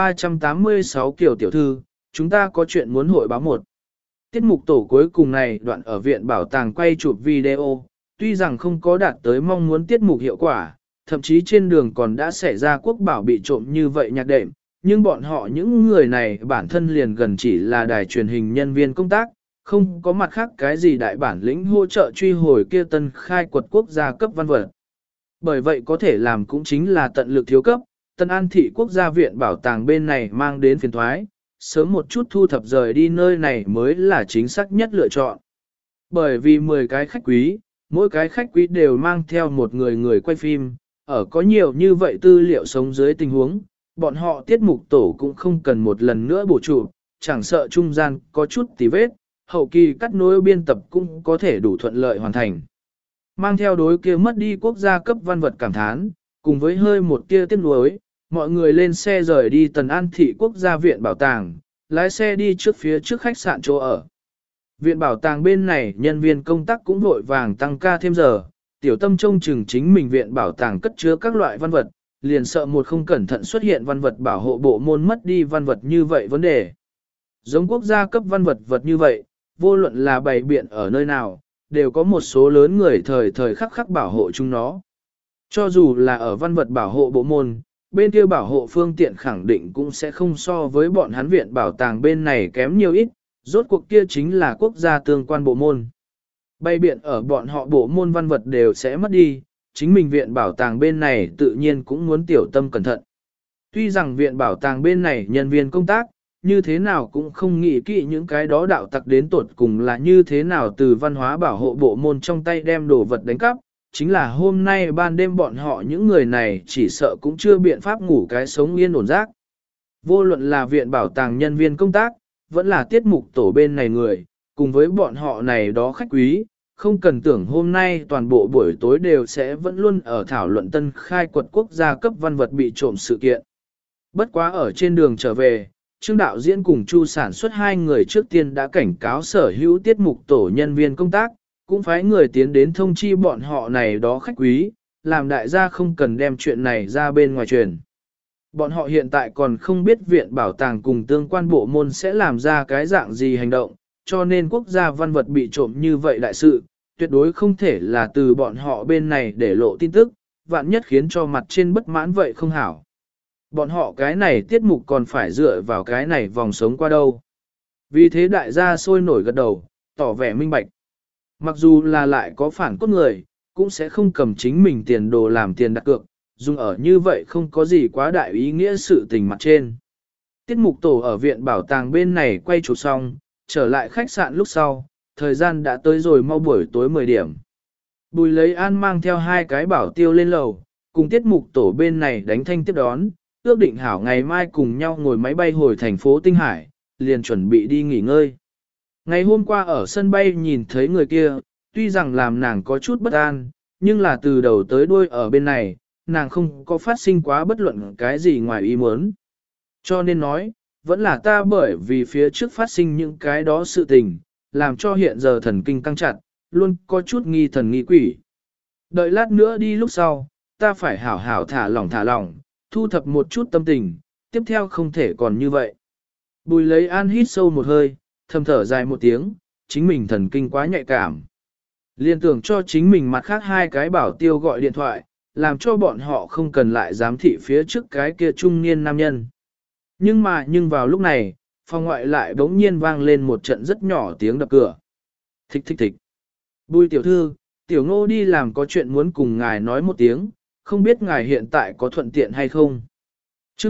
1386 Kiều tiểu thư, chúng ta có chuyện muốn hội báo một. Tiết mục tổ cuối cùng này đoạn ở viện bảo tàng quay chụp video, tuy rằng không có đạt tới mong muốn tiết mục hiệu quả, thậm chí trên đường còn đã xảy ra quốc bảo bị trộm như vậy nhạc đệm, nhưng bọn họ những người này bản thân liền gần chỉ là đài truyền hình nhân viên công tác, không có mặt khác cái gì đại bản lĩnh hỗ trợ truy hồi kia tân khai quật quốc gia cấp văn vật. Bởi vậy có thể làm cũng chính là tận lực thiếu cấp, Tân An thị quốc gia viện bảo tàng bên này mang đến phiền thoái, sớm một chút thu thập rời đi nơi này mới là chính xác nhất lựa chọn. Bởi vì 10 cái khách quý, mỗi cái khách quý đều mang theo một người quay phim, ở có nhiều như vậy tư liệu sống dưới tình huống, bọn họ tiết mục tổ cũng không cần một lần nữa bổ trụ, chẳng sợ trung gian có chút tì vết, hậu kỳ cắt nối biên tập cũng có thể đủ thuận lợi hoàn thành. Mang theo đối kia mất đi quốc gia cấp văn vật cảm thán, cùng với hơi một tia tiếc nuối, mọi người lên xe rời đi Tần An thị quốc gia viện bảo tàng, lái xe đi trước phía trước khách sạn chỗ ở. Viện bảo tàng bên này nhân viên công tác cũng vội vàng tăng ca thêm giờ, tiểu tâm trông chừng chính mình viện bảo tàng cất chứa các loại văn vật, liền sợ một không cẩn thận xuất hiện văn vật bảo hộ bộ môn mất đi văn vật như vậy vấn đề. Giống quốc gia cấp văn vật như vậy, vô luận là bày biện ở nơi nào, đều có một số lớn người thời thời khắc khắc bảo hộ chúng nó. Cho dù là ở văn vật bảo hộ bộ môn, bên kia bảo hộ phương tiện khẳng định cũng sẽ không so với bọn hắn viện bảo tàng bên này kém nhiều ít, rốt cuộc kia chính là quốc gia tương quan bộ môn. Bày biện ở bọn họ bộ môn văn vật đều sẽ mất đi, chính mình viện bảo tàng bên này tự nhiên cũng muốn tiểu tâm cẩn thận. Tuy rằng viện bảo tàng bên này nhân viên công tác, như thế nào cũng không nghĩ kỹ những cái đó đạo tặc đến tột cùng là như thế nào từ văn hóa bảo hộ bộ môn trong tay đem đồ vật đánh cắp, chính là hôm nay ban đêm bọn họ những người này chỉ sợ cũng chưa biện pháp ngủ cái sống yên ổn giấc. Vô luận là viện bảo tàng nhân viên công tác, vẫn là tiết mục tổ bên này người, cùng với bọn họ này đó khách quý, không cần tưởng hôm nay toàn bộ buổi tối đều sẽ vẫn luôn ở thảo luận tân khai quật quốc gia cấp văn vật bị trộm sự kiện. Bất quá ở trên đường trở về, Trương đạo diễn cùng Chu sản xuất hai người trước tiên đã cảnh cáo sở hữu tiết mục tổ nhân viên công tác, cũng phái người tiến đến thông chi bọn họ này đó khách quý, làm đại gia không cần đem chuyện này ra bên ngoài truyền. Bọn họ hiện tại còn không biết viện bảo tàng cùng tương quan bộ môn sẽ làm ra cái dạng gì hành động, cho nên quốc gia văn vật bị trộm như vậy đại sự, tuyệt đối không thể là từ bọn họ bên này để lộ tin tức, vạn nhất khiến cho mặt trên bất mãn vậy không hảo. Bọn họ cái này tiết mục còn phải dựa vào cái này vòng sống qua đâu. Vì thế đại gia sôi nổi gật đầu, tỏ vẻ minh bạch. Mặc dù là lại có phản cốt người, cũng sẽ không cầm chính mình tiền đồ làm tiền đặt cược, dùng ở như vậy không có gì quá đại ý nghĩa sự tình mặt trên. Tiết mục tổ ở viện bảo tàng bên này quay chụp xong, trở lại khách sạn lúc sau, thời gian đã tới rồi mau buổi tối 10 điểm. Bùi lấy an mang theo hai cái bảo tiêu lên lầu, cùng tiết mục tổ bên này đánh thanh tiếp đón, ước định hảo ngày mai cùng nhau ngồi máy bay hồi thành phố Tinh Hải, liền chuẩn bị đi nghỉ ngơi. Ngày hôm qua ở sân bay nhìn thấy người kia, tuy rằng làm nàng có chút bất an, nhưng là từ đầu tới đuôi ở bên này, nàng không có phát sinh quá bất luận cái gì ngoài ý muốn. Cho nên nói, vẫn là ta bởi vì phía trước phát sinh những cái đó sự tình, làm cho hiện giờ thần kinh căng chặt, luôn có chút nghi thần nghi quỷ. Đợi lát nữa đi lúc sau, ta phải hảo hảo thả lỏng, thu thập một chút tâm tình, tiếp theo không thể còn như vậy. Bùi lấy an hít sâu một hơi, thầm thở dài một tiếng, chính mình thần kinh quá nhạy cảm. Liên tưởng cho chính mình mặt khác hai cái bảo tiêu gọi điện thoại, làm cho bọn họ không cần lại giám thị phía trước cái kia trung niên nam nhân. Nhưng vào lúc này, phòng ngoại lại bỗng nhiên vang lên một trận rất nhỏ tiếng đập cửa. Thích thích thích. Bùi tiểu thư, tiểu ngô đi làm có chuyện muốn cùng ngài nói một tiếng, không biết ngài hiện tại có thuận tiện hay không. Chương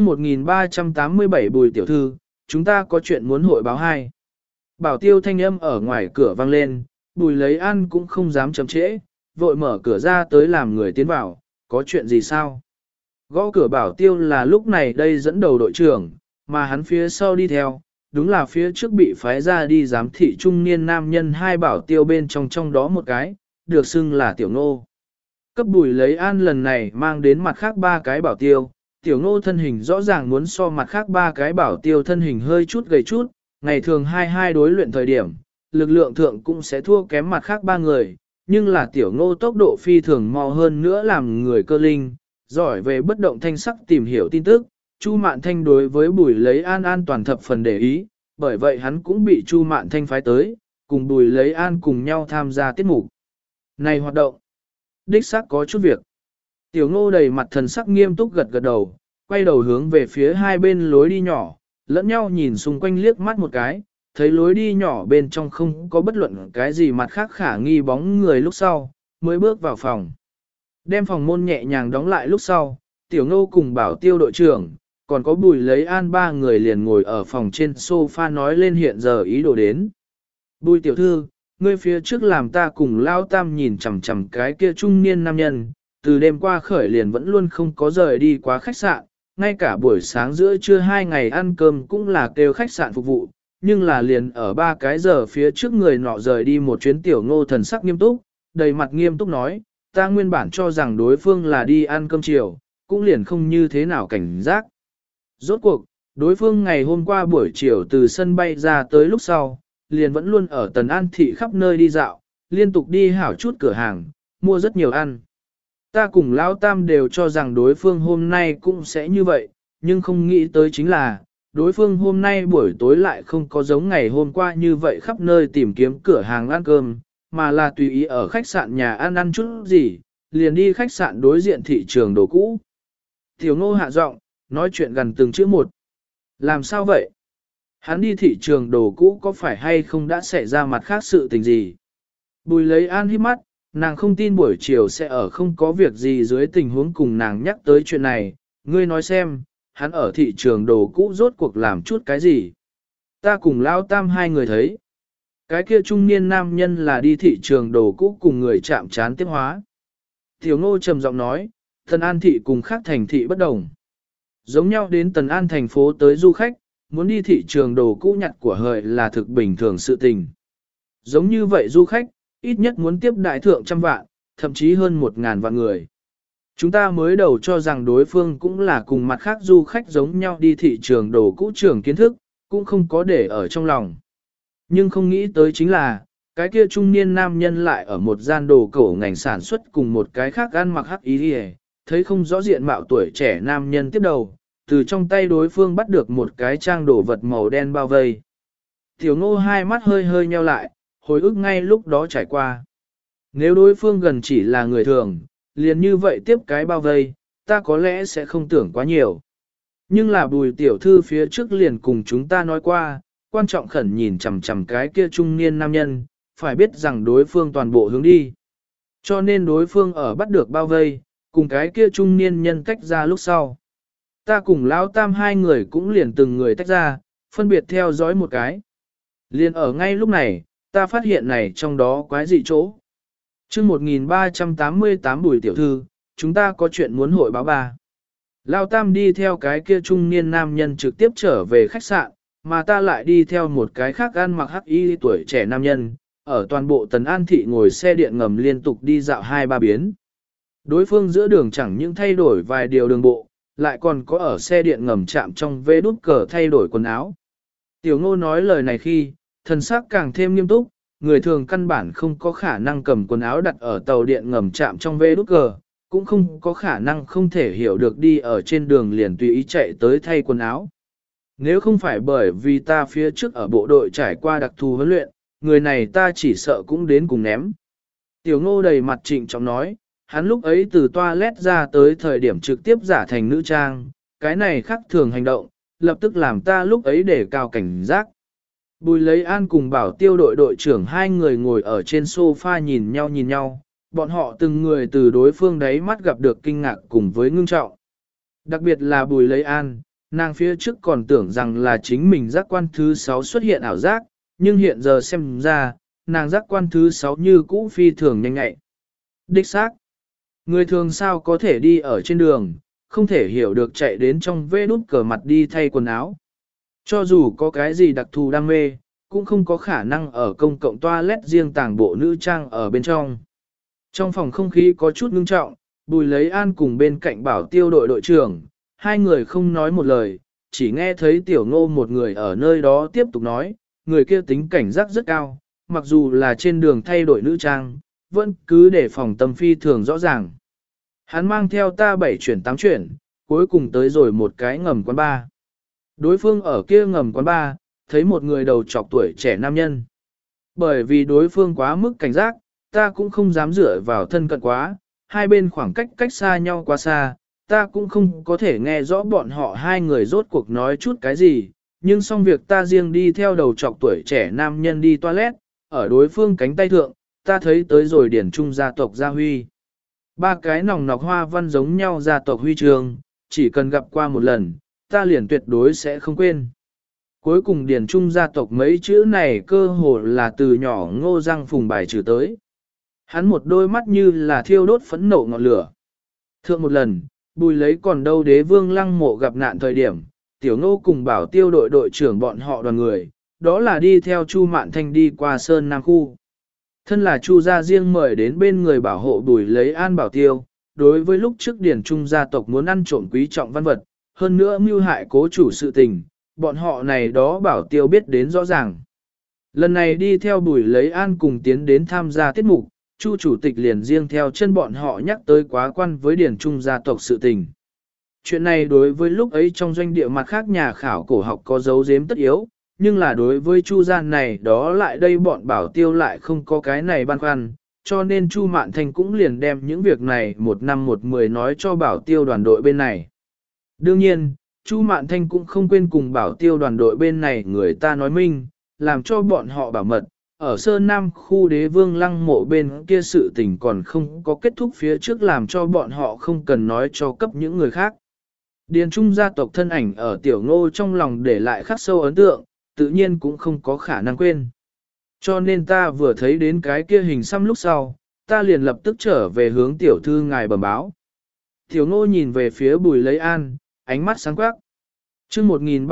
1387 Bùi tiểu thư, chúng ta có chuyện muốn hội báo hai. Bảo tiêu thanh âm ở ngoài cửa vang lên, Bùi lấy ăn cũng không dám chậm trễ, vội mở cửa ra tới làm người tiến vào, có chuyện gì sao? Gõ cửa bảo tiêu là lúc này đây dẫn đầu đội trưởng, mà hắn phía sau đi theo, đúng là phía trước bị phái ra đi giám thị trung niên nam nhân hai bảo tiêu bên trong đó một cái, được xưng là tiểu ngô. Cấp Bùi lấy an lần này mang đến mặt khác ba cái bảo tiêu, tiểu ngô thân hình rõ ràng muốn so mặt khác ba cái bảo tiêu thân hình hơi chút gầy chút, ngày thường hai đối luyện thời điểm, lực lượng thượng cũng sẽ thua kém mặt khác ba người, nhưng là tiểu ngô tốc độ phi thường mau hơn nữa làm người cơ linh, giỏi về bất động thanh sắc tìm hiểu tin tức. Chu Mạn Thanh đối với Bùi lấy an an toàn thập phần để ý, bởi vậy hắn cũng bị Chu Mạn Thanh phái tới, cùng Bùi lấy an cùng nhau tham gia tiết mục. Này hoạt động, đích xác có chút việc. Tiểu ngô đầy mặt thần sắc nghiêm túc gật gật đầu, quay đầu hướng về phía hai bên lối đi nhỏ, lẫn nhau nhìn xung quanh liếc mắt một cái, thấy lối đi nhỏ bên trong không có bất luận cái gì mặt khác khả nghi bóng người lúc sau, mới bước vào phòng. Đem phòng môn nhẹ nhàng đóng lại lúc sau, tiểu ngô cùng bảo tiêu đội trưởng, còn có Bùi lấy an ba người liền ngồi ở phòng trên sofa nói lên hiện giờ ý đồ đến. Bùi tiểu thư, ngươi phía trước làm ta cùng lao tam nhìn chằm chằm cái kia trung niên nam nhân, từ đêm qua khởi liền vẫn luôn không có rời đi quá khách sạn, ngay cả buổi sáng giữa trưa 2 ngày ăn cơm cũng là kêu khách sạn phục vụ, nhưng là liền ở 3 cái giờ phía trước người nọ rời đi một chuyến. Tiểu ngô thần sắc nghiêm túc, đầy mặt nghiêm túc nói, ta nguyên bản cho rằng đối phương là đi ăn cơm chiều, cũng liền không như thế nào cảnh giác. Rốt cuộc, đối phương ngày hôm qua buổi chiều từ sân bay ra tới lúc sau, liền vẫn luôn ở Tần An Thị khắp nơi đi dạo, liên tục đi hảo chút cửa hàng, mua rất nhiều ăn. Ta cùng Lão Tam đều cho rằng đối phương hôm nay cũng sẽ như vậy, nhưng không nghĩ tới chính là, đối phương hôm nay buổi tối lại không có giống ngày hôm qua như vậy khắp nơi tìm kiếm cửa hàng ăn cơm, mà là tùy ý ở khách sạn nhà ăn chút gì, liền đi khách sạn đối diện thị trường đồ cũ. Tiểu Ngô hạ giọng, nói chuyện gần từng chữ một. Làm sao vậy? Hắn đi thị trường đồ cũ có phải hay không đã xảy ra mặt khác sự tình gì? Bùi lấy An hít mắt, nàng không tin buổi chiều sẽ ở không có việc gì dưới tình huống cùng nàng nhắc tới chuyện này. Ngươi nói xem, hắn ở thị trường đồ cũ rốt cuộc làm chút cái gì? Ta cùng Lão Tam hai người thấy. Cái kia trung niên nam nhân là đi thị trường đồ cũ cùng người chạm trán tiếp hóa. Tiểu Ngô trầm giọng nói, Tần An thị cùng khác thành thị bất đồng. Giống nhau đến Tần An thành phố tới du khách, muốn đi thị trường đồ cũ nhặt của hời là thực bình thường sự tình. Giống như vậy du khách, ít nhất muốn tiếp đại thượng trăm vạn, thậm chí hơn 1.000 vạn người. Chúng ta mới đầu cho rằng đối phương cũng là cùng mặt khác du khách giống nhau đi thị trường đồ cũ trường kiến thức, cũng không có để ở trong lòng. Nhưng không nghĩ tới chính là, cái kia trung niên nam nhân lại ở một gian đồ cổ ngành sản xuất cùng một cái khác ăn mặc hắc ý đi, thấy không rõ diện mạo tuổi trẻ nam nhân tiếp đầu, từ trong tay đối phương bắt được một cái trang đồ vật màu đen bao vây. Tiểu Ngô hai mắt hơi hơi nheo lại, hồi ức ngay lúc đó trải qua. Nếu đối phương gần chỉ là người thường, liền như vậy tiếp cái bao vây, ta có lẽ sẽ không tưởng quá nhiều. Nhưng là Bùi tiểu thư phía trước liền cùng chúng ta nói qua, quan trọng khẩn nhìn chằm chằm cái kia trung niên nam nhân, phải biết rằng đối phương toàn bộ hướng đi. Cho nên đối phương ở bắt được bao vây, cùng cái kia trung niên nhân tách ra lúc sau. Ta cùng Lão Tam hai người cũng liền từng người tách ra, phân biệt theo dõi một cái. Liền ở ngay lúc này, ta phát hiện này trong đó quái dị chỗ. Chương 1388 Bùi tiểu thư, chúng ta có chuyện muốn hội báo ba. Lão Tam đi theo cái kia trung niên nam nhân trực tiếp trở về khách sạn, mà ta lại đi theo một cái khác ăn mặc hắc y tuổi trẻ nam nhân, ở toàn bộ Tần An thị ngồi xe điện ngầm liên tục đi dạo 2-3 biến. Đối phương giữa đường chẳng những thay đổi vài điều đường bộ, lại còn có ở xe điện ngầm chạm trong vê đút cờ thay đổi quần áo. Tiểu Ngô nói lời này khi, thần sắc càng thêm nghiêm túc, người thường căn bản không có khả năng cầm quần áo đặt ở tàu điện ngầm chạm trong vê đút cờ, cũng không có khả năng không thể hiểu được đi ở trên đường liền tùy ý chạy tới thay quần áo. Nếu không phải bởi vì ta phía trước ở bộ đội trải qua đặc thù huấn luyện, người này ta chỉ sợ cũng đến cùng ném. Tiểu Ngô đầy mặt trịnh trọng nói, hắn lúc ấy từ toilet ra tới thời điểm trực tiếp giả thành nữ trang, cái này khác thường hành động, lập tức làm ta lúc ấy để cao cảnh giác. Bùi lấy An cùng Bảo Tiêu đội đội trưởng hai người ngồi ở trên sofa nhìn nhau, bọn họ từng người từ đối phương đấy mắt gặp được kinh ngạc cùng với ngưng trọng. Đặc biệt là Bùi lấy An, nàng phía trước còn tưởng rằng là chính mình giác quan thứ 6 xuất hiện ảo giác, nhưng hiện giờ xem ra, nàng giác quan thứ 6 như cũ phi thường nhanh nhạy. Đích xác, người thường sao có thể đi ở trên đường, không thể hiểu được chạy đến trong vê đút cờ mặt đi thay quần áo. Cho dù có cái gì đặc thù đam mê, cũng không có khả năng ở công cộng toilet riêng tàng bộ nữ trang ở bên trong. Trong phòng không khí có chút ngưng trọng, Bùi lấy An cùng bên cạnh Bảo Tiêu đội đội trưởng, hai người không nói một lời, chỉ nghe thấy Tiểu Ngô một người ở nơi đó tiếp tục nói, người kia tính cảnh giác rất cao, mặc dù là trên đường thay đổi nữ trang, vẫn cứ để phòng tâm phi thường rõ ràng. Hắn mang theo ta 7 chuyển 8 chuyển, cuối cùng tới rồi một cái ngầm quán bar. Đối phương ở kia ngầm quán bar, thấy một người đầu trọc tuổi trẻ nam nhân. Bởi vì đối phương quá mức cảnh giác, ta cũng không dám dựa vào thân cận quá, hai bên khoảng cách xa nhau quá xa, ta cũng không có thể nghe rõ bọn họ hai người rốt cuộc nói chút cái gì, nhưng xong việc ta riêng đi theo đầu trọc tuổi trẻ nam nhân đi toilet, ở đối phương cánh tay thượng, ta thấy tới rồi điển trung gia tộc gia huy. 3 cái nòng nọc hoa văn giống nhau gia tộc huy trường, chỉ cần gặp qua một lần, ta liền tuyệt đối sẽ không quên. Cuối cùng điển trung gia tộc mấy chữ này cơ hồ là từ nhỏ Ngô Giang Phùng bài trừ tới. Hắn một đôi mắt như là thiêu đốt phẫn nộ ngọn lửa. Thượng một lần, Bùi lấy còn đâu Đế Vương Lăng Mộ gặp nạn thời điểm, Tiểu Ngô cùng Bảo Tiêu đội đội trưởng bọn họ đoàn người, đó là đi theo Chu Mạn Thanh đi qua Sơn Nam Khu. Thân là Chu gia riêng mời đến bên người bảo hộ Bùi lấy An Bảo Tiêu, đối với lúc trước điển trung gia tộc muốn ăn trộm quý trọng văn vật, hơn nữa mưu hại cố chủ sự tình, bọn họ này đó Bảo Tiêu biết đến rõ ràng. Lần này đi theo Bùi lấy An cùng tiến đến tham gia tiết mục, Chu chủ tịch liền riêng theo chân bọn họ nhắc tới quá quan với điển trung gia tộc sự tình. Chuyện này đối với lúc ấy trong doanh địa mặt khác nhà khảo cổ học có dấu giếm tất yếu, nhưng là đối với Chu gian này đó lại đây bọn Bảo Tiêu lại không có cái này băn khoăn, cho nên Chu Mạn Thanh cũng liền đem những việc này một năm một mười nói cho Bảo Tiêu đoàn đội bên này. Đương nhiên, Chu Mạn Thanh cũng không quên cùng Bảo Tiêu đoàn đội bên này người ta nói minh, làm cho bọn họ bảo mật, ở Sơn Nam khu đế vương lăng mộ bên kia sự tình còn không có kết thúc phía trước làm cho bọn họ không cần nói cho cấp những người khác. Điền Trung gia tộc thân ảnh ở Tiểu Ngô trong lòng để lại khắc sâu ấn tượng, tự nhiên cũng không có khả năng quên. Cho nên ta vừa thấy đến cái kia hình xăm lúc sau, ta liền lập tức trở về hướng tiểu thư ngài bẩm báo. Tiểu Ngô nhìn về phía Bùi Lấy An, ánh mắt sáng quắc. Chương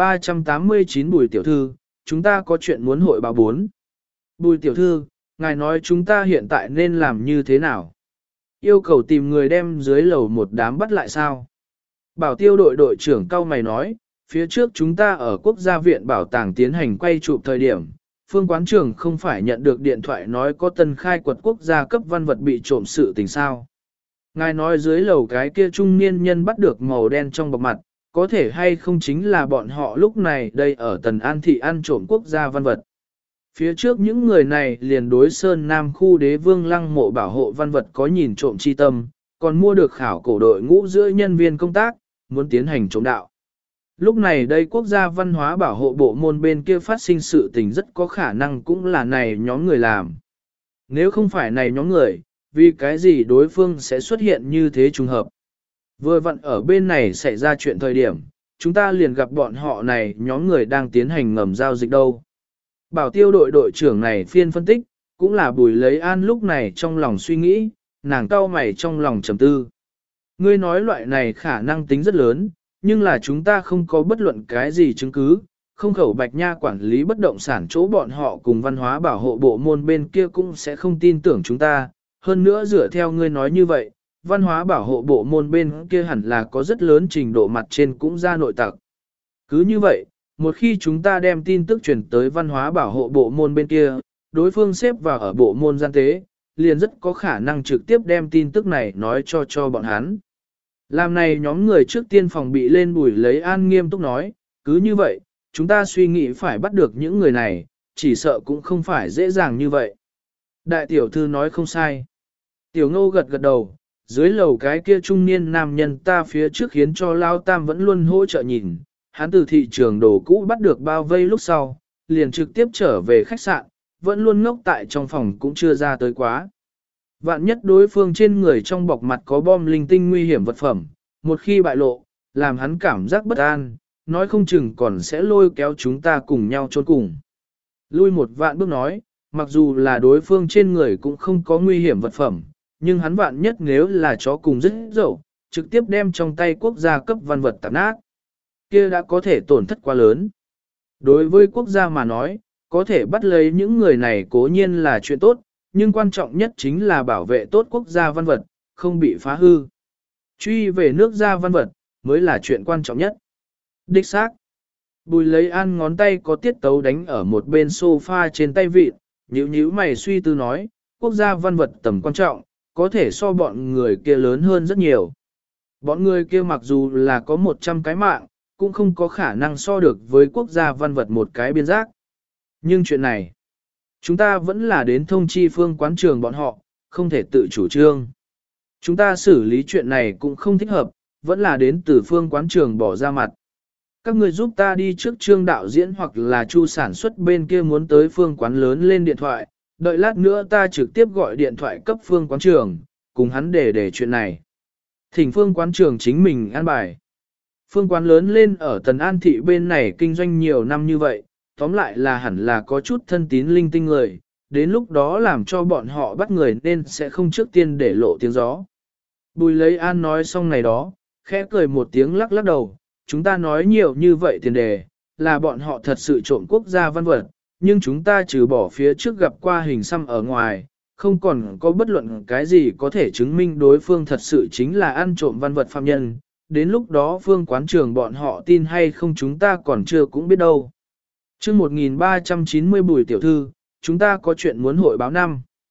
1389 Bùi tiểu thư, chúng ta có chuyện muốn hội báo 4. Bùi tiểu thư, ngài nói chúng ta hiện tại nên làm như thế nào? Yêu cầu tìm người đem dưới lầu một đám bắt lại sao? Bảo Tiêu đội đội trưởng cao mày nói, phía trước chúng ta ở quốc gia viện bảo tàng tiến hành quay chụp thời điểm, Phương Quán Trường không phải nhận được điện thoại nói có tân khai quật quốc gia cấp văn vật bị trộm sự tình sao. Ngài nói dưới lầu cái kia trung niên nhân bắt được màu đen trong bọc mặt, có thể hay không chính là bọn họ lúc này đây ở Tần An Thị ăn trộm quốc gia văn vật. Phía trước những người này liền đối Sơn Nam khu đế vương lăng mộ bảo hộ văn vật có nhìn trộm chi tâm, còn mua được khảo cổ đội ngũ giữa nhân viên công tác, muốn tiến hành trộm đạo. Lúc này đây quốc gia văn hóa bảo hộ bộ môn bên kia phát sinh sự tình rất có khả năng cũng là này nhóm người làm. Nếu không phải này nhóm người, vì cái gì đối phương sẽ xuất hiện như thế trùng hợp. Vừa vặn ở bên này xảy ra chuyện thời điểm, chúng ta liền gặp bọn họ này nhóm người đang tiến hành ngầm giao dịch đâu. Bảo Tiêu đội đội trưởng này phiên phân tích, cũng là Bùi Lấy An lúc này trong lòng suy nghĩ, nàng cau mày trong lòng trầm tư. Ngươi nói loại này khả năng tính rất lớn, nhưng là chúng ta không có bất luận cái gì chứng cứ, không khẩu Bạch Nha quản lý bất động sản chỗ bọn họ cùng văn hóa bảo hộ bộ môn bên kia cũng sẽ không tin tưởng chúng ta. Hơn nữa dựa theo ngươi nói như vậy, văn hóa bảo hộ bộ môn bên kia hẳn là có rất lớn trình độ mặt trên cũng ra nội tặc. Cứ như vậy, một khi chúng ta đem tin tức truyền tới văn hóa bảo hộ bộ môn bên kia, đối phương xếp vào ở bộ môn gian tế, liền rất có khả năng trực tiếp đem tin tức này nói cho bọn hắn. Làm này nhóm người trước tiên phòng bị lên Bùi Lấy An nghiêm túc nói, cứ như vậy, chúng ta suy nghĩ phải bắt được những người này, chỉ sợ cũng không phải dễ dàng như vậy. Đại tiểu thư nói không sai. Tiểu Ngô gật gật đầu, dưới lầu cái kia trung niên nam nhân ta phía trước khiến cho Lao Tam vẫn luôn hỗ trợ nhìn, hắn từ thị trường đồ cũ bắt được bao vây lúc sau, liền trực tiếp trở về khách sạn, vẫn luôn ngốc tại trong phòng cũng chưa ra tới quá. Vạn nhất đối phương trên người trong bọc mặt có bom linh tinh nguy hiểm vật phẩm, một khi bại lộ, làm hắn cảm giác bất an, nói không chừng còn sẽ lôi kéo chúng ta cùng nhau trốn cùng. Lui một vạn bước nói, mặc dù là đối phương trên người cũng không có nguy hiểm vật phẩm, nhưng hắn vạn nhất nếu là chó cùng rất dậu, trực tiếp đem trong tay quốc gia cấp văn vật tạp nát, kia đã có thể tổn thất quá lớn. Đối với quốc gia mà nói, có thể bắt lấy những người này cố nhiên là chuyện tốt, nhưng quan trọng nhất chính là bảo vệ tốt quốc gia văn vật, không bị phá hư. Truy về nước gia văn vật, mới là chuyện quan trọng nhất. Đích xác. Bùi Lấy An ngón tay có tiết tấu đánh ở một bên sofa trên tay vịt, nhíu mày suy tư nói, quốc gia văn vật tầm quan trọng, có thể so bọn người kia lớn hơn rất nhiều. Bọn người kia mặc dù là có 100 cái mạng, cũng không có khả năng so được với quốc gia văn vật một cái biên giác. Nhưng chuyện này, chúng ta vẫn là đến thông chi Phương Quán Trường bọn họ, không thể tự chủ trương. Chúng ta xử lý chuyện này cũng không thích hợp, vẫn là đến từ Phương Quán Trường bỏ ra mặt. Các người giúp ta đi trước trương đạo diễn hoặc là chu sản xuất bên kia muốn tới Phương Quán lớn lên điện thoại, đợi lát nữa ta trực tiếp gọi điện thoại cấp Phương Quán Trường, cùng hắn để chuyện này. Thỉnh Phương Quán Trường chính mình an bài. Phương Quán lớn lên ở Tần An Thị bên này kinh doanh nhiều năm như vậy, tóm lại là hẳn là có chút thân tín linh tinh người, đến lúc đó làm cho bọn họ bắt người nên sẽ không trước tiên để lộ tiếng gió. Bùi Lấy An nói xong này đó, khẽ cười một tiếng lắc lắc đầu, chúng ta nói nhiều như vậy tiền đề, là bọn họ thật sự trộm quốc gia văn vật, nhưng chúng ta trừ bỏ phía trước gặp qua hình xăm ở ngoài, không còn có bất luận cái gì có thể chứng minh đối phương thật sự chính là ăn trộm văn vật phạm nhân, đến lúc đó Phương Quán Trường bọn họ tin hay không chúng ta còn chưa cũng biết đâu. Chương 1390 Bùi tiểu thư, chúng ta có chuyện muốn hội báo năm.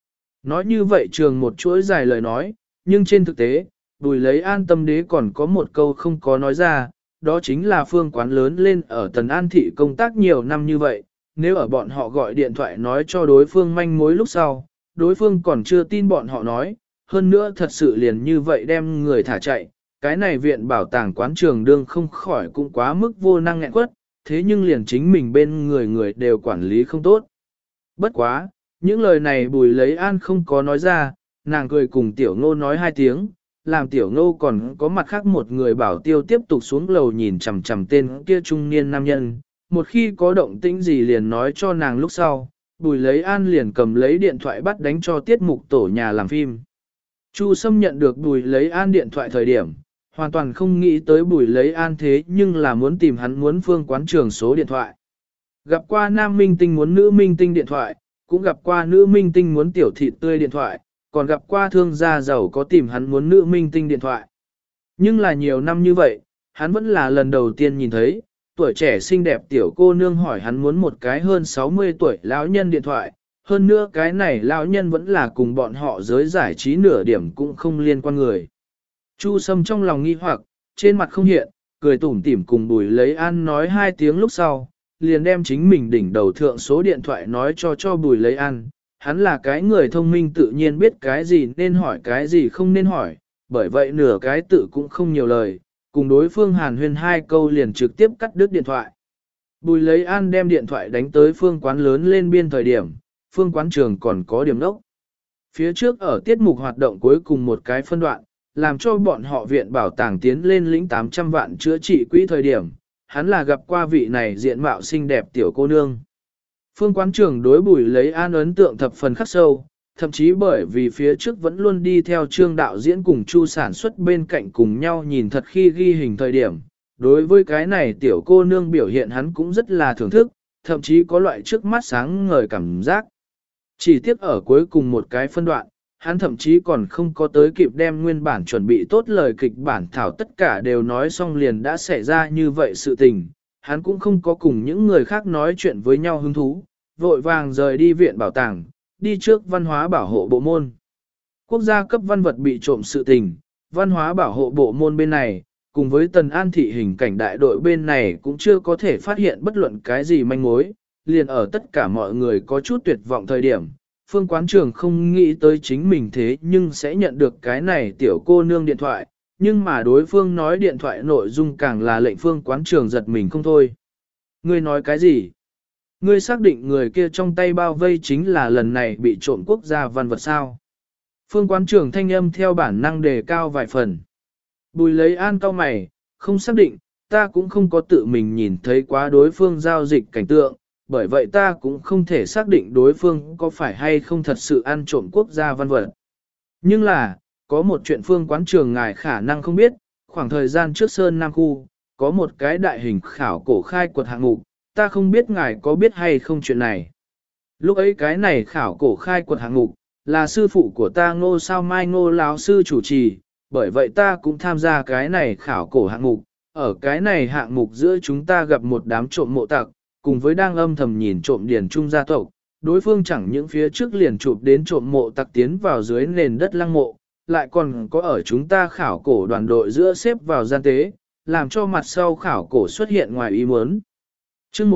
Nói như vậy trường một chuỗi dài lời nói, nhưng trên thực tế, Bùi Lấy An tâm đế còn có một câu không có nói ra, đó chính là Phương Quán lớn lên ở Tần An thị công tác nhiều năm như vậy, nếu ở bọn họ gọi điện thoại nói cho đối phương manh mối lúc sau, đối phương còn chưa tin bọn họ nói, hơn nữa thật sự liền như vậy đem người thả chạy, cái này viện bảo tàng quán trường đương không khỏi cũng quá mức vô năng nghẹn quất, thế nhưng liền chính mình bên người đều quản lý không tốt. Bất quá, những lời này Bùi Lấy An không có nói ra, nàng cười cùng Tiểu Ngô nói hai tiếng, làm Tiểu Ngô còn có mặt khác một người bảo tiêu tiếp tục xuống lầu nhìn chằm chằm tên kia trung niên nam nhân, một khi có động tĩnh gì liền nói cho nàng lúc sau, Bùi Lấy An liền cầm lấy điện thoại bắt đánh cho tiết mục tổ nhà làm phim. Chu Sâm nhận được Bùi Lấy An điện thoại thời điểm, hoàn toàn không nghĩ tới Bùi Lấy An thế nhưng là muốn tìm hắn muốn Phương Quán Trường số điện thoại. Gặp qua nam minh tinh muốn nữ minh tinh điện thoại, cũng gặp qua nữ minh tinh muốn tiểu thịt tươi điện thoại, còn gặp qua thương gia giàu có tìm hắn muốn nữ minh tinh điện thoại. Nhưng là nhiều năm như vậy, hắn vẫn là lần đầu tiên nhìn thấy, tuổi trẻ xinh đẹp tiểu cô nương hỏi hắn muốn một cái hơn 60 tuổi lão nhân điện thoại, hơn nữa cái này lão nhân vẫn là cùng bọn họ giới giải trí nửa điểm cũng không liên quan người. Chu Sâm trong lòng nghi hoặc, trên mặt không hiện, cười tủm tỉm cùng Bùi Lấy An nói hai tiếng lúc sau, liền đem chính mình đỉnh đầu thượng số điện thoại nói cho Bùi Lấy An. Hắn là cái người thông minh tự nhiên biết cái gì nên hỏi cái gì không nên hỏi, bởi vậy nửa cái tự cũng không nhiều lời, cùng đối phương hàn huyên hai câu liền trực tiếp cắt đứt điện thoại. Bùi Lấy An đem điện thoại đánh tới Phương Quán lớn lên biên thời điểm, Phương Quán Trường còn có điểm đốc. Phía trước ở tiết mục hoạt động cuối cùng một cái phân đoạn, làm cho bọn họ viện bảo tàng tiến lên lĩnh 800 vạn chữa trị quỹ thời điểm, hắn là gặp qua vị này diện mạo xinh đẹp tiểu cô nương. Phương Quán Trường đối Bùi Lấy An ấn tượng thập phần khắc sâu, thậm chí bởi vì phía trước vẫn luôn đi theo Trương đạo diễn cùng Chu sản xuất bên cạnh cùng nhau nhìn thật khi ghi hình thời điểm. Đối với cái này tiểu cô nương biểu hiện hắn cũng rất là thưởng thức, thậm chí có loại trước mắt sáng ngời cảm giác. Chỉ tiếc ở cuối cùng một cái phân đoạn, hắn thậm chí còn không có tới kịp đem nguyên bản chuẩn bị tốt lời kịch bản thảo tất cả đều nói xong liền đã xảy ra như vậy sự tình. Hắn cũng không có cùng những người khác nói chuyện với nhau hứng thú, vội vàng rời đi viện bảo tàng, đi trước văn hóa bảo hộ bộ môn. Quốc gia cấp văn vật bị trộm sự tình, văn hóa bảo hộ bộ môn bên này, cùng với Tần An thị hình cảnh đại đội bên này cũng chưa có thể phát hiện bất luận cái gì manh mối, liền ở tất cả mọi người có chút tuyệt vọng thời điểm. Phương Quán Trường không nghĩ tới chính mình thế nhưng sẽ nhận được cái này tiểu cô nương điện thoại, nhưng mà đối phương nói điện thoại nội dung càng là lệnh Phương Quán Trường giật mình không thôi. Ngươi nói cái gì? Ngươi xác định người kia trong tay bao vây chính là lần này bị trộm quốc gia văn vật sao? Phương Quán Trường thanh âm theo bản năng đề cao vài phần. Bùi Lấy An cau mày, không xác định, ta cũng không có tự mình nhìn thấy quá đối phương giao dịch cảnh tượng, bởi vậy ta cũng không thể xác định đối phương có phải hay không thật sự ăn trộm quốc gia văn vật. Nhưng là, có một chuyện Phương Quán Trường ngài khả năng không biết, khoảng thời gian trước Sơn Nam Khu, có một cái đại hình khảo cổ khai quật hạng mục, ta không biết ngài có biết hay không chuyện này. Lúc ấy cái này khảo cổ khai quật hạng mục, là sư phụ của ta Ngô Sao Mai Ngô lão sư chủ trì, bởi vậy ta cũng tham gia cái này khảo cổ hạng mục. Ở cái này hạng mục giữa chúng ta gặp một đám trộm mộ tặc, cùng với đang âm thầm nhìn trộm điển trung gia tộc, đối phương chẳng những phía trước liền chụp đến trộm mộ tặc tiến vào dưới nền đất lăng mộ, lại còn có ở chúng ta khảo cổ đoàn đội giữa xếp vào gian tế, làm cho mặt sau khảo cổ xuất hiện ngoài ý muốn. Chương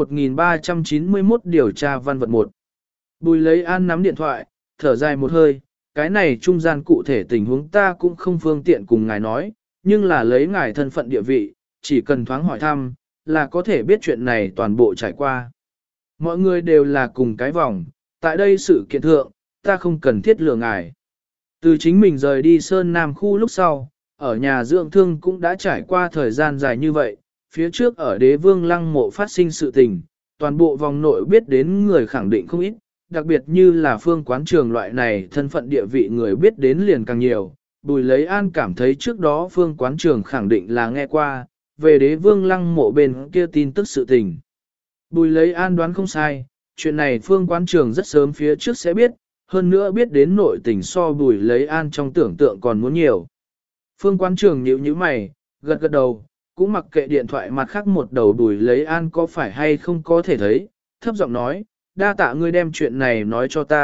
1391 điều tra văn vật 1. Bùi Lấy An nắm điện thoại, thở dài một hơi, cái này trung gian cụ thể tình huống ta cũng không phương tiện cùng ngài nói, nhưng là lấy ngài thân phận địa vị, chỉ cần thoáng hỏi thăm, là có thể biết chuyện này toàn bộ trải qua. Mọi người đều là cùng cái vòng, tại đây sự kiện thượng, ta không cần thiết lừa ngài. Từ chính mình rời đi Sơn Nam khu lúc sau, ở nhà dưỡng thương cũng đã trải qua thời gian dài như vậy, phía trước ở Đế Vương Lăng mộ phát sinh sự tình, toàn bộ vòng nội biết đến người khẳng định không ít, đặc biệt như là Phương Quán Trường loại này thân phận địa vị người biết đến liền càng nhiều. Bùi Lấy An cảm thấy trước đó Phương Quán Trường khẳng định là nghe qua, về Đế Vương Lăng mộ bên kia tin tức sự tình. Bùi Lấy An đoán không sai, chuyện này Phương Quán Trường rất sớm phía trước sẽ biết, hơn nữa biết đến nội tình so Bùi Lấy An trong tưởng tượng còn muốn nhiều. Phương Quán Trường nhíu nhíu mày, gật gật đầu, cũng mặc kệ điện thoại mặt khác một đầu Bùi Lấy An có phải hay không có thể thấy, thấp giọng nói, đa tạ ngươi đem chuyện này nói cho ta,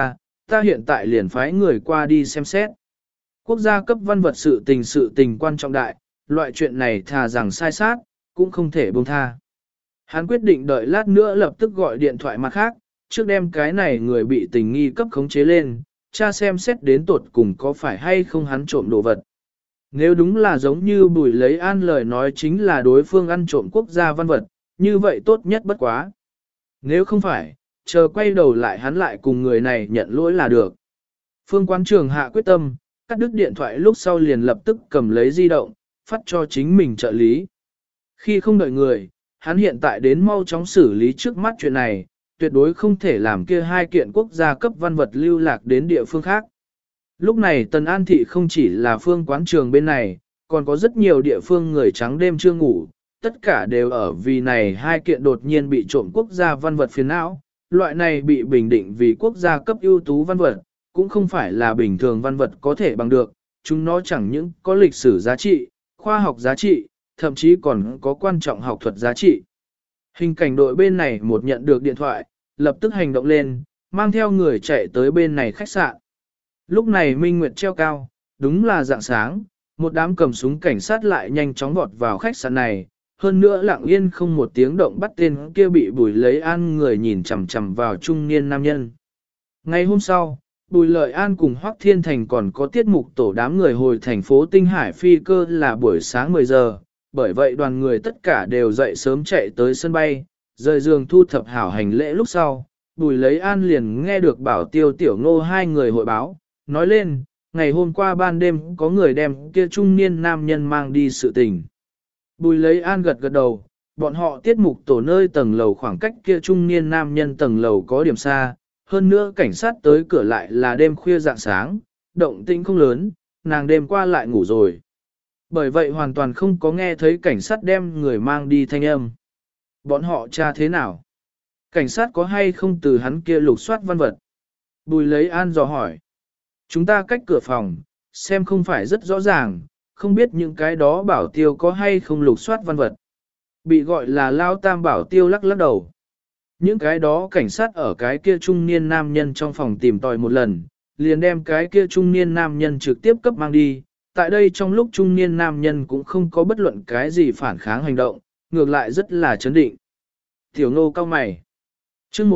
ta hiện tại liền phái người qua đi xem xét. Quốc gia cấp văn vật sự tình quan trọng đại, loại chuyện này thà rằng sai sát, cũng không thể buông tha. Hắn quyết định đợi lát nữa lập tức gọi điện thoại mặt khác, trước đem cái này người bị tình nghi cấp khống chế lên, cha xem xét đến tột cùng có phải hay không hắn trộm đồ vật. Nếu đúng là giống như Bùi Lấy An lời nói chính là đối phương ăn trộm quốc gia văn vật, như vậy tốt nhất bất quá. Nếu không phải, chờ quay đầu lại hắn lại cùng người này nhận lỗi là được. Phương Quán Trường hạ quyết tâm, cắt đứt điện thoại lúc sau liền lập tức cầm lấy di động, phát cho chính mình trợ lý. Khi không đợi người, hắn hiện tại đến mau chóng xử lý trước mắt chuyện này, tuyệt đối không thể làm kia hai kiện quốc gia cấp văn vật lưu lạc đến địa phương khác. Lúc này Tần An Thị không chỉ là Phương Quán Trường bên này, còn có rất nhiều địa phương người trắng đêm chưa ngủ, tất cả đều ở vì này hai kiện đột nhiên bị trộm quốc gia văn vật phiền não. Loại này bị bình định vì quốc gia cấp ưu tú văn vật, cũng không phải là bình thường văn vật có thể bằng được, chúng nó chẳng những có lịch sử giá trị, khoa học giá trị, thậm chí còn có quan trọng học thuật giá trị. Hình cảnh đội bên này một nhận được điện thoại, lập tức hành động lên, mang theo người chạy tới bên này khách sạn. Lúc này Minh Nguyệt treo cao, đúng là dạng sáng, một đám cầm súng cảnh sát lại nhanh chóng vọt vào khách sạn này, hơn nữa lặng yên không một tiếng động bắt tên kia bị Bùi Lấy An người nhìn chằm chằm vào trung niên nam nhân. Ngày hôm sau, Bùi Lợi An cùng Hoắc Thiên Thành còn có tiết mục tổ đám người hồi thành phố Tinh Hải phi cơ là buổi sáng 10 giờ, bởi vậy đoàn người tất cả đều dậy sớm chạy tới sân bay, rời giường thu thập hảo hành lễ lúc sau. Bùi Lấy An liền nghe được Bảo Tiêu Tiểu Ngô hai người hội báo, nói lên, ngày hôm qua ban đêm có người đem kia trung niên nam nhân mang đi sự tình. Bùi Lấy An gật gật đầu, bọn họ tiết mục tổ nơi tầng lầu khoảng cách kia trung niên nam nhân tầng lầu có điểm xa, hơn nữa cảnh sát tới cửa lại là đêm khuya rạng sáng, động tĩnh không lớn, nàng đêm qua lại ngủ rồi. Bởi vậy hoàn toàn không có nghe thấy cảnh sát đem người mang đi thanh âm. Bọn họ tra thế nào? Cảnh sát có hay không từ hắn kia lục soát văn vật? Bùi Lấy An dò hỏi. Chúng ta cách cửa phòng, xem không phải rất rõ ràng, không biết những cái đó Bảo Tiêu có hay không lục soát văn vật. Bị gọi là Lao Tam Bảo Tiêu lắc lắc đầu. Những cái đó cảnh sát ở cái kia trung niên nam nhân trong phòng tìm tòi một lần, liền đem cái kia trung niên nam nhân trực tiếp cấp mang đi. Tại đây trong lúc trung niên nam nhân cũng không có bất luận cái gì phản kháng hành động, ngược lại rất là chấn định. Tiểu Ngô cao mày. Chương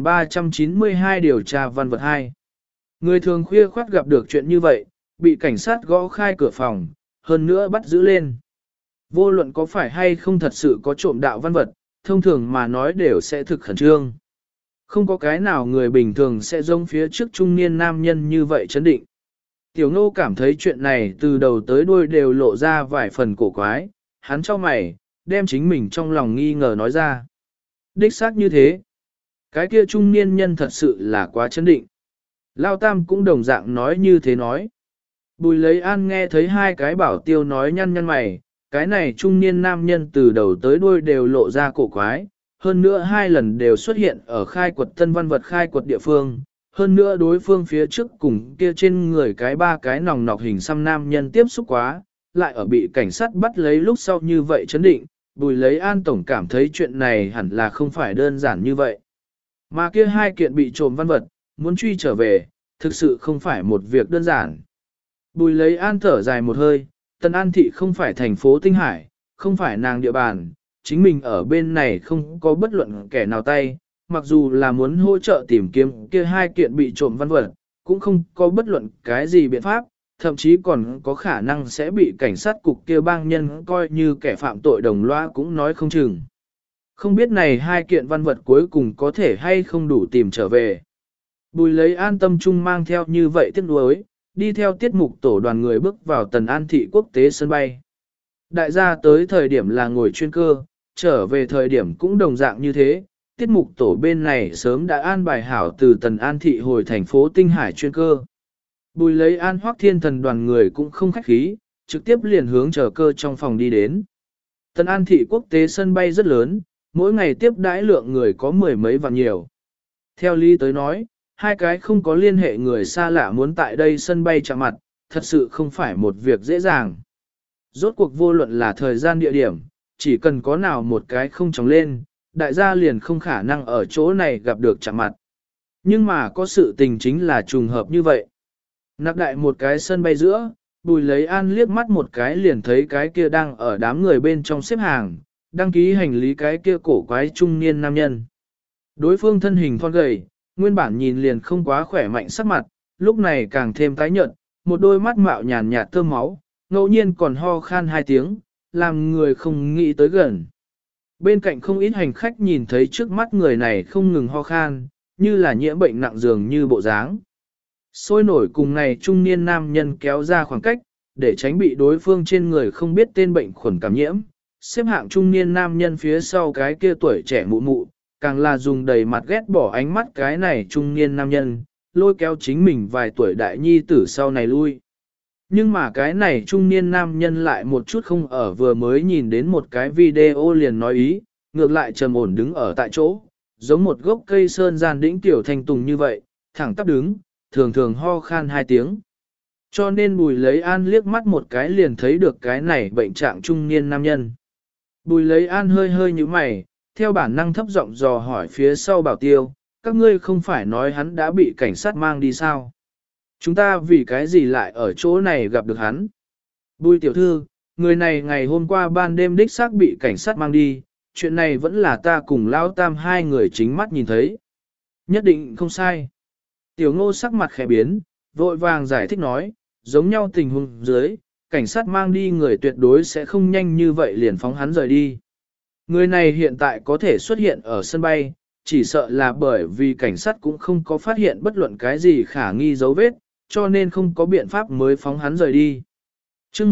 1392 điều tra văn vật 2. Người thường khuya khoát gặp được chuyện như vậy, bị cảnh sát gõ khai cửa phòng, hơn nữa bắt giữ lên. Vô luận có phải hay không thật sự có trộm đạo văn vật, thông thường mà nói đều sẽ thực khẩn trương. Không có cái nào người bình thường sẽ giống phía trước trung niên nam nhân như vậy chấn định. Tiểu Ngô cảm thấy chuyện này từ đầu tới đuôi đều lộ ra vài phần cổ quái, hắn cho mày, đem chính mình trong lòng nghi ngờ nói ra. Đích xác như thế. Cái kia trung niên nhân thật sự là quá chấn định. Lao Tam cũng đồng dạng nói như thế nói. Bùi Lấy An nghe thấy hai cái Bảo Tiêu nói nhăn nhăn mày, cái này trung niên nam nhân từ đầu tới đuôi đều lộ ra cổ quái, hơn nữa hai lần đều xuất hiện ở khai quật tân văn vật khai quật địa phương, hơn nữa đối phương phía trước cùng kia trên người cái ba cái nòng nọc hình xăm nam nhân tiếp xúc quá, lại ở bị cảnh sát bắt lấy lúc sau như vậy chấn định, Bùi Lấy An tổng cảm thấy chuyện này hẳn là không phải đơn giản như vậy. Mà kia hai kiện bị trộm văn vật, muốn truy trở về, thực sự không phải một việc đơn giản. Bùi Lấy An thở dài một hơi, Tần An Thị không phải thành phố Tinh Hải, không phải nàng địa bàn, chính mình ở bên này không có bất luận kẻ nào tay, mặc dù là muốn hỗ trợ tìm kiếm kia hai kiện bị trộm văn vật, cũng không có bất luận cái gì biện pháp, thậm chí còn có khả năng sẽ bị cảnh sát cục kia bang nhân coi như kẻ phạm tội đồng loa cũng nói không chừng. Không biết này hai kiện văn vật cuối cùng có thể hay không đủ tìm trở về. Bùi Lấy An tâm trung mang theo như vậy tiếc nuối, đi theo tiết mục tổ đoàn người bước vào Tần An Thị quốc tế sân bay. Đại gia tới thời điểm là ngồi chuyên cơ, trở về thời điểm cũng đồng dạng như thế, tiết mục tổ bên này sớm đã an bài hảo từ Tần An Thị hồi thành phố Tinh Hải chuyên cơ. Bùi Lấy An Hoắc Thiên Thần đoàn người cũng không khách khí, trực tiếp liền hướng chờ cơ trong phòng đi đến. Tần An Thị quốc tế sân bay rất lớn, mỗi ngày tiếp đãi lượng người có mười mấy vạn nhiều. Theo lý tới nói, hai cái không có liên hệ người xa lạ muốn tại đây sân bay chạm mặt, thật sự không phải một việc dễ dàng. Rốt cuộc vô luận là thời gian địa điểm, chỉ cần có nào một cái không chóng lên, đại gia liền không khả năng ở chỗ này gặp được chạm mặt. Nhưng mà có sự tình chính là trùng hợp như vậy. Nặc đại một cái sân bay giữa, Bùi Lấy An liếc mắt một cái liền thấy cái kia đang ở đám người bên trong xếp hàng, đăng ký hành lý cái kia cổ quái trung niên nam nhân. Đối phương thân hình thon gầy, nguyên bản nhìn liền không quá khỏe mạnh sắc mặt, lúc này càng thêm tái nhợt, một đôi mắt mạo nhàn nhạt tơ máu, ngẫu nhiên còn ho khan hai tiếng, làm người không nghĩ tới gần. Bên cạnh không ít hành khách nhìn thấy trước mắt người này không ngừng ho khan, như là nhiễm bệnh nặng dường như bộ dáng. Sôi nổi cùng này trung niên nam nhân kéo ra khoảng cách, để tránh bị đối phương trên người không biết tên bệnh khuẩn cảm nhiễm. Xếp hạng trung niên nam nhân phía sau cái kia tuổi trẻ mụ mụ, càng là dùng đầy mặt ghét bỏ ánh mắt cái này trung niên nam nhân, lôi kéo chính mình vài tuổi đại nhi tử sau này lui. Nhưng mà cái này trung niên nam nhân lại một chút không ở vừa mới nhìn đến một cái video liền nói ý, ngược lại trầm ổn đứng ở tại chỗ, giống một gốc cây sơn gian đĩnh tiểu thanh tùng như vậy, thẳng tắp đứng, thường thường ho khan hai tiếng. Cho nên Bùi Lấy An liếc mắt một cái liền thấy được cái này bệnh trạng trung niên nam nhân. Bùi Lấy An hơi hơi như mày, theo bản năng thấp giọng dò hỏi phía sau Bảo Tiêu, các ngươi không phải nói hắn đã bị cảnh sát mang đi sao? Chúng ta vì cái gì lại ở chỗ này gặp được hắn? Bùi tiểu thư, người này ngày hôm qua ban đêm đích xác bị cảnh sát mang đi, chuyện này vẫn là ta cùng Lão Tam hai người chính mắt nhìn thấy. Nhất định không sai. Tiểu Ngô sắc mặt khẽ biến, vội vàng giải thích nói, giống nhau tình huống dưới, cảnh sát mang đi người tuyệt đối sẽ không nhanh như vậy liền phóng hắn rời đi. Người này hiện tại có thể xuất hiện ở sân bay, chỉ sợ là bởi vì cảnh sát cũng không có phát hiện bất luận cái gì khả nghi dấu vết, cho nên không có biện pháp mới phóng hắn rời đi. Chương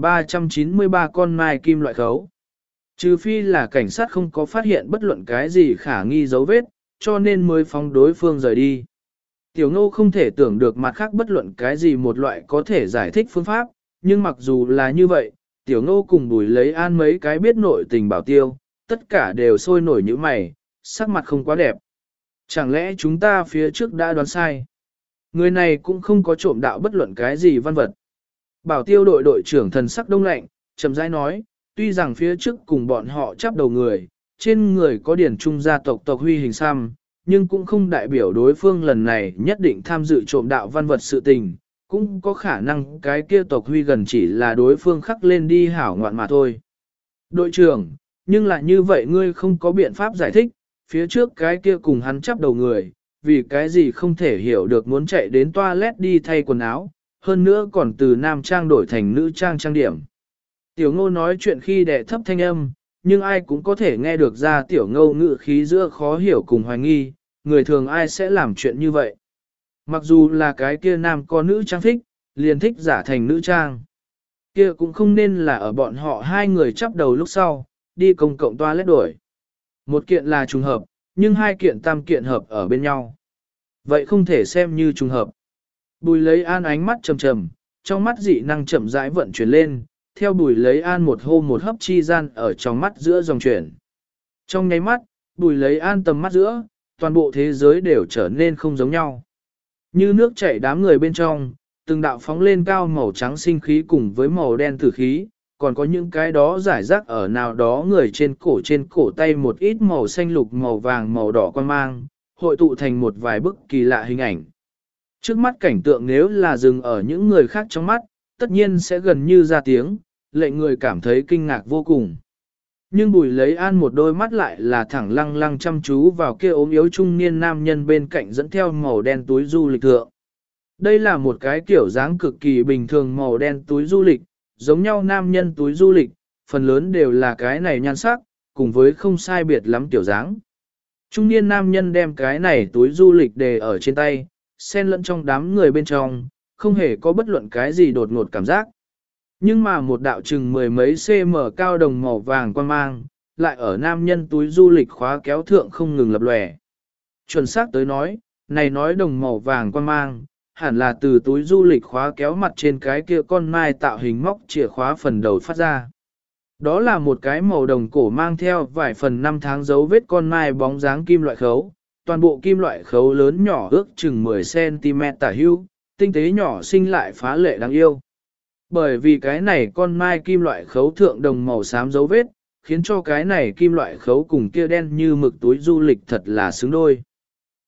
1393 con mai kim loại khấu. Trừ phi là cảnh sát không có phát hiện bất luận cái gì khả nghi dấu vết, cho nên mới phóng đối phương rời đi. Tiểu Ngô không thể tưởng được mặt khác bất luận cái gì một loại có thể giải thích phương pháp, nhưng mặc dù là như vậy, Tiểu Ngô cùng Bùi Lấy An mấy cái biết nội tình Bảo Tiêu, tất cả đều sôi nổi như mày, sắc mặt không quá đẹp. Chẳng lẽ chúng ta phía trước đã đoán sai? Người này cũng không có trộm đạo bất luận cái gì văn vật. Bảo Tiêu đội đội trưởng thần sắc đông lạnh, chậm rãi nói, tuy rằng phía trước cùng bọn họ chắp đầu người, trên người có điển trung gia tộc huy hình xăm, nhưng cũng không đại biểu đối phương lần này nhất định tham dự trộm đạo văn vật sự tình, cũng có khả năng cái kia tộc huy gần chỉ là đối phương khắc lên đi hảo ngoạn mà thôi. Đội trưởng, nhưng lại như vậy ngươi không có biện pháp giải thích, phía trước cái kia cùng hắn chắp đầu người, vì cái gì không thể hiểu được muốn chạy đến toilet đi thay quần áo, hơn nữa còn từ nam trang đổi thành nữ trang trang điểm. Tiểu Ngô nói chuyện khi đệ thấp thanh âm, nhưng ai cũng có thể nghe được ra Tiểu Ngô ngữ khí giữa khó hiểu cùng hoài nghi, người thường ai sẽ làm chuyện như vậy. Mặc dù là cái kia nam có nữ trang thích, liền thích giả thành nữ trang. Kia cũng không nên là ở bọn họ hai người chắp đầu lúc sau, đi công cộng toilet đổi. Một kiện là trùng hợp, nhưng hai kiện tam kiện hợp ở bên nhau. Vậy không thể xem như trùng hợp. Bùi Lấy An ánh mắt trầm trầm, trong mắt dị năng chậm rãi vận chuyển lên, theo Bùi Lấy An một hô một hấp chi gian ở trong mắt giữa dòng chuyển. Trong nháy mắt, Bùi Lấy An tầm mắt giữa, toàn bộ thế giới đều trở nên không giống nhau. Như nước chảy đám người bên trong, từng đạo phóng lên cao màu trắng sinh khí cùng với màu đen tử khí, còn có những cái đó giải rác ở nào đó người trên cổ tay một ít màu xanh lục màu vàng màu đỏ quan mang, hội tụ thành một vài bức kỳ lạ hình ảnh. Trước mắt cảnh tượng nếu là dừng ở những người khác trong mắt, tất nhiên sẽ gần như ra tiếng, lệnh người cảm thấy kinh ngạc vô cùng. Nhưng Bùi Lấy An một đôi mắt lại là thẳng lăng lăng chăm chú vào kia ốm yếu trung niên nam nhân bên cạnh dẫn theo màu đen túi du lịch thượng. Đây là một cái kiểu dáng cực kỳ bình thường màu đen túi du lịch, giống nhau nam nhân túi du lịch, phần lớn đều là cái này nhan sắc, cùng với không sai biệt lắm tiểu dáng. Trung niên nam nhân đem cái này túi du lịch đề ở trên tay, xen lẫn trong đám người bên trong, không hề có bất luận cái gì đột ngột cảm giác. Nhưng mà một đạo chừng mười mấy cm cao đồng màu vàng quan mang, lại ở nam nhân túi du lịch khóa kéo thượng không ngừng lập lòe. Chuẩn xác tới nói, này nói đồng màu vàng quan mang, hẳn là từ túi du lịch khóa kéo mặt trên cái kia con mai tạo hình móc chìa khóa phần đầu phát ra. Đó là một cái màu đồng cổ mang theo vài phần năm tháng dấu vết con mai bóng dáng kim loại khấu, toàn bộ kim loại khấu lớn nhỏ ước chừng 10cm tả hưu, tinh tế nhỏ xinh lại phá lệ đáng yêu. Bởi vì cái này con mai kim loại khấu thượng đồng màu xám dấu vết, khiến cho cái này kim loại khấu cùng kia đen như mực túi du lịch thật là xứng đôi.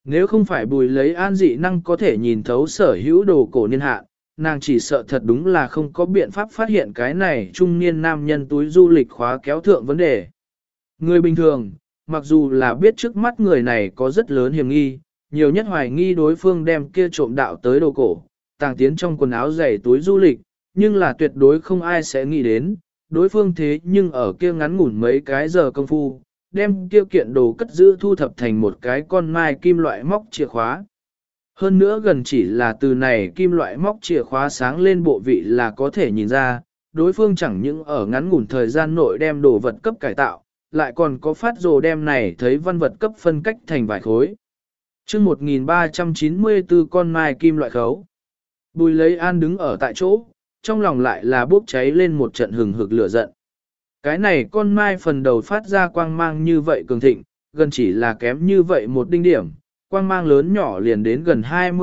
Nếu không phải Bùi lấy An dị năng có thể nhìn thấu sở hữu đồ cổ niên hạn, nàng chỉ sợ thật đúng là không có biện pháp phát hiện cái này trung niên nam nhân túi du lịch khóa kéo thượng vấn đề. Người bình thường, mặc dù là biết trước mắt người này có rất lớn hiểm nghi, nhiều nhất hoài nghi đối phương đem kia trộm đạo tới đồ cổ, tàng tiến trong quần áo giày túi du lịch, nhưng là tuyệt đối không ai sẽ nghĩ đến, đối phương thế nhưng ở kia ngắn ngủn mấy cái giờ công phu, đem kia kiện đồ cất giữ thu thập thành một cái con mai kim loại móc chìa khóa. Hơn nữa gần chỉ là từ này kim loại móc chìa khóa sáng lên bộ vị là có thể nhìn ra, đối phương chẳng những ở ngắn ngủn thời gian nội đem đồ vật cấp cải tạo, lại còn có phát rồ đem này thấy văn vật cấp phân cách thành vài khối. Chương 1394 con mai kim loại khấu. Bùi lấy An đứng ở tại chỗ, trong lòng lại là bốc cháy lên một trận hừng hực lửa giận. Cái này con mai phần đầu phát ra quang mang như vậy cường thịnh, gần chỉ là kém như vậy một đinh điểm, quang mang lớn nhỏ liền đến gần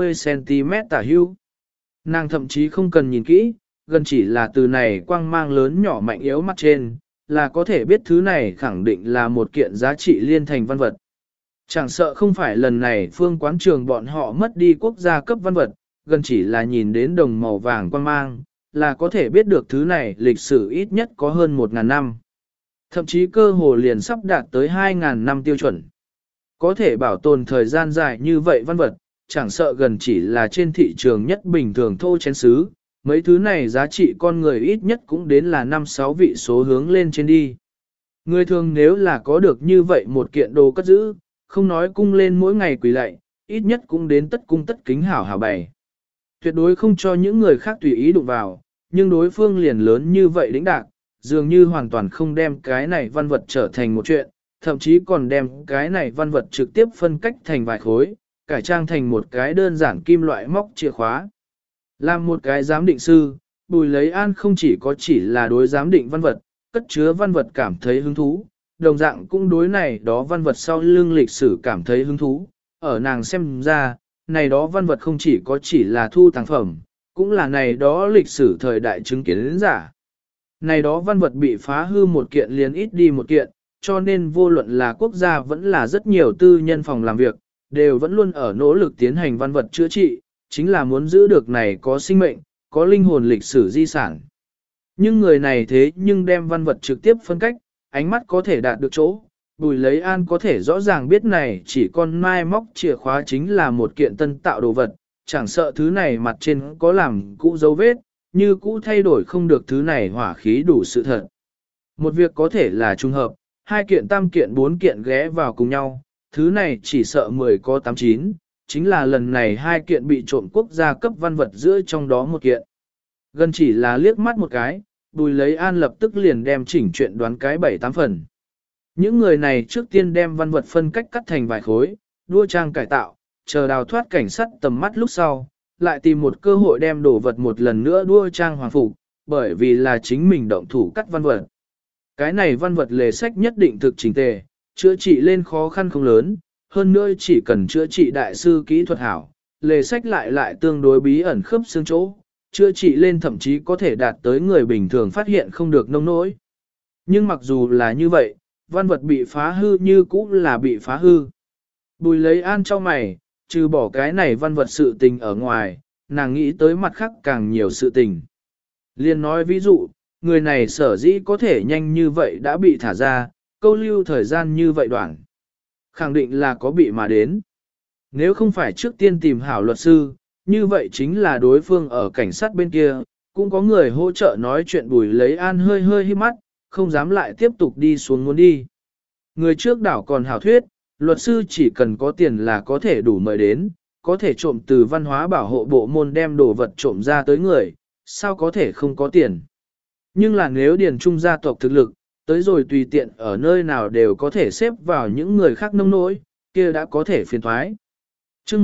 20cm tả hưu. Nàng thậm chí không cần nhìn kỹ, gần chỉ là từ này quang mang lớn nhỏ mạnh yếu mặt trên, là có thể biết thứ này khẳng định là một kiện giá trị liên thành văn vật. Chẳng sợ không phải lần này phương quán trường bọn họ mất đi quốc gia cấp văn vật, gần chỉ là nhìn đến đồng màu vàng quang mang, là có thể biết được thứ này lịch sử ít nhất có hơn 1.000 năm. Thậm chí cơ hồ liền sắp đạt tới 2.000 năm tiêu chuẩn. Có thể bảo tồn thời gian dài như vậy văn vật, chẳng sợ gần chỉ là trên thị trường nhất bình thường thô chén sứ, mấy thứ này giá trị con người ít nhất cũng đến là 5-6 vị số hướng lên trên đi. Người thường nếu là có được như vậy một kiện đồ cất giữ, không nói cung lên mỗi ngày quỳ lạy, ít nhất cũng đến tất cung tất kính hảo hảo bày. Tuyệt đối không cho những người khác tùy ý đụng vào, nhưng đối phương liền lớn như vậy đĩnh đạc, dường như hoàn toàn không đem cái này văn vật trở thành một chuyện, thậm chí còn đem cái này văn vật trực tiếp phân cách thành vài khối, cải trang thành một cái đơn giản kim loại móc chìa khóa. Làm một cái giám định sư, Bùi lấy An không chỉ là đối giám định văn vật, cất chứa văn vật cảm thấy hứng thú, đồng dạng cũng đối này đó văn vật sau lưng lịch sử cảm thấy hứng thú, ở nàng xem ra, này đó văn vật không chỉ là thu tàng phẩm, cũng là này đó lịch sử thời đại chứng kiến giả. Này đó văn vật bị phá hư một kiện liền ít đi một kiện, cho nên vô luận là quốc gia vẫn là rất nhiều tư nhân phòng làm việc, đều vẫn luôn ở nỗ lực tiến hành văn vật chữa trị, chính là muốn giữ được này có sinh mệnh, có linh hồn lịch sử di sản. Nhưng người này thế nhưng đem văn vật trực tiếp phân cách, ánh mắt có thể đạt được chỗ, Bùi lấy An có thể rõ ràng biết này chỉ con mai móc chìa khóa chính là một kiện tân tạo đồ vật, chẳng sợ thứ này mặt trên có làm cũ dấu vết, như cũ thay đổi không được thứ này hỏa khí đủ sự thật. Một việc có thể là trùng hợp, 2 kiện 3 kiện 4 kiện ghé vào cùng nhau, thứ này chỉ sợ 10 có 8-9, chính là lần này 2 kiện bị trộm quốc gia cấp văn vật giữa trong đó một kiện. Gần chỉ là liếc mắt một cái, Bùi lấy An lập tức liền đem chỉnh chuyện đoán cái 7-8 phần. Những người này trước tiên đem văn vật phân cách cắt thành vài khối, đua trang cải tạo, chờ đào thoát cảnh sát tầm mắt lúc sau, lại tìm một cơ hội đem đồ vật một lần nữa đua trang hoàng phục, bởi vì là chính mình động thủ cắt văn vật. Cái này văn vật lề sách nhất định thực chỉnh tề, chữa trị lên khó khăn không lớn, hơn nữa chỉ cần chữa trị đại sư kỹ thuật hảo, lề sách lại tương đối bí ẩn khớp xương chỗ, chữa trị lên thậm chí có thể đạt tới người bình thường phát hiện không được nông nỗi. Nhưng mặc dù là như vậy, văn vật bị phá hư như cũ là bị phá hư. Bùi lấy An cho mày, trừ bỏ cái này văn vật sự tình ở ngoài, nàng nghĩ tới mặt khác càng nhiều sự tình. Liên nói ví dụ, người này sở dĩ có thể nhanh như vậy đã bị thả ra, câu lưu thời gian như vậy đoạn. Khẳng định là có bị mà đến. Nếu không phải trước tiên tìm hảo luật sư, như vậy chính là đối phương ở cảnh sát bên kia, cũng có người hỗ trợ nói chuyện. Bùi lấy An hơi hơi hít mắt, không dám lại tiếp tục đi xuống muốn đi. Người trước đảo còn hảo thuyết, luật sư chỉ cần có tiền là có thể đủ mời đến, có thể trộm từ văn hóa bảo hộ bộ môn đem đồ vật trộm ra tới người, sao có thể không có tiền. Nhưng là nếu điền trung gia tộc thực lực, tới rồi tùy tiện ở nơi nào đều có thể xếp vào những người khác nông nỗi, kia đã có thể phiền thoái. Chương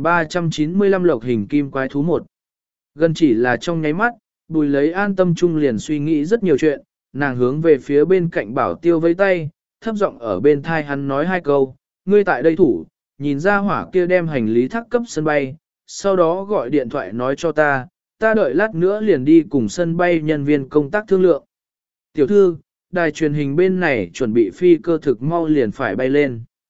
1395 lộc hình kim quái thú 1. Gần chỉ là trong nháy mắt, Bùi lấy An tâm trung liền suy nghĩ rất nhiều chuyện, nàng hướng về phía bên cạnh Bảo Tiêu vẫy tay, thấp giọng ở bên thai hắn nói 2 câu, ngươi tại đây thủ, nhìn ra hỏa kia đem hành lý thác cấp sân bay, sau đó gọi điện thoại nói cho ta đợi lát nữa liền đi cùng sân bay nhân viên công tác thương lượng. Tiểu thư, đài truyền hình bên này chuẩn bị phi cơ thực mau liền phải bay lên.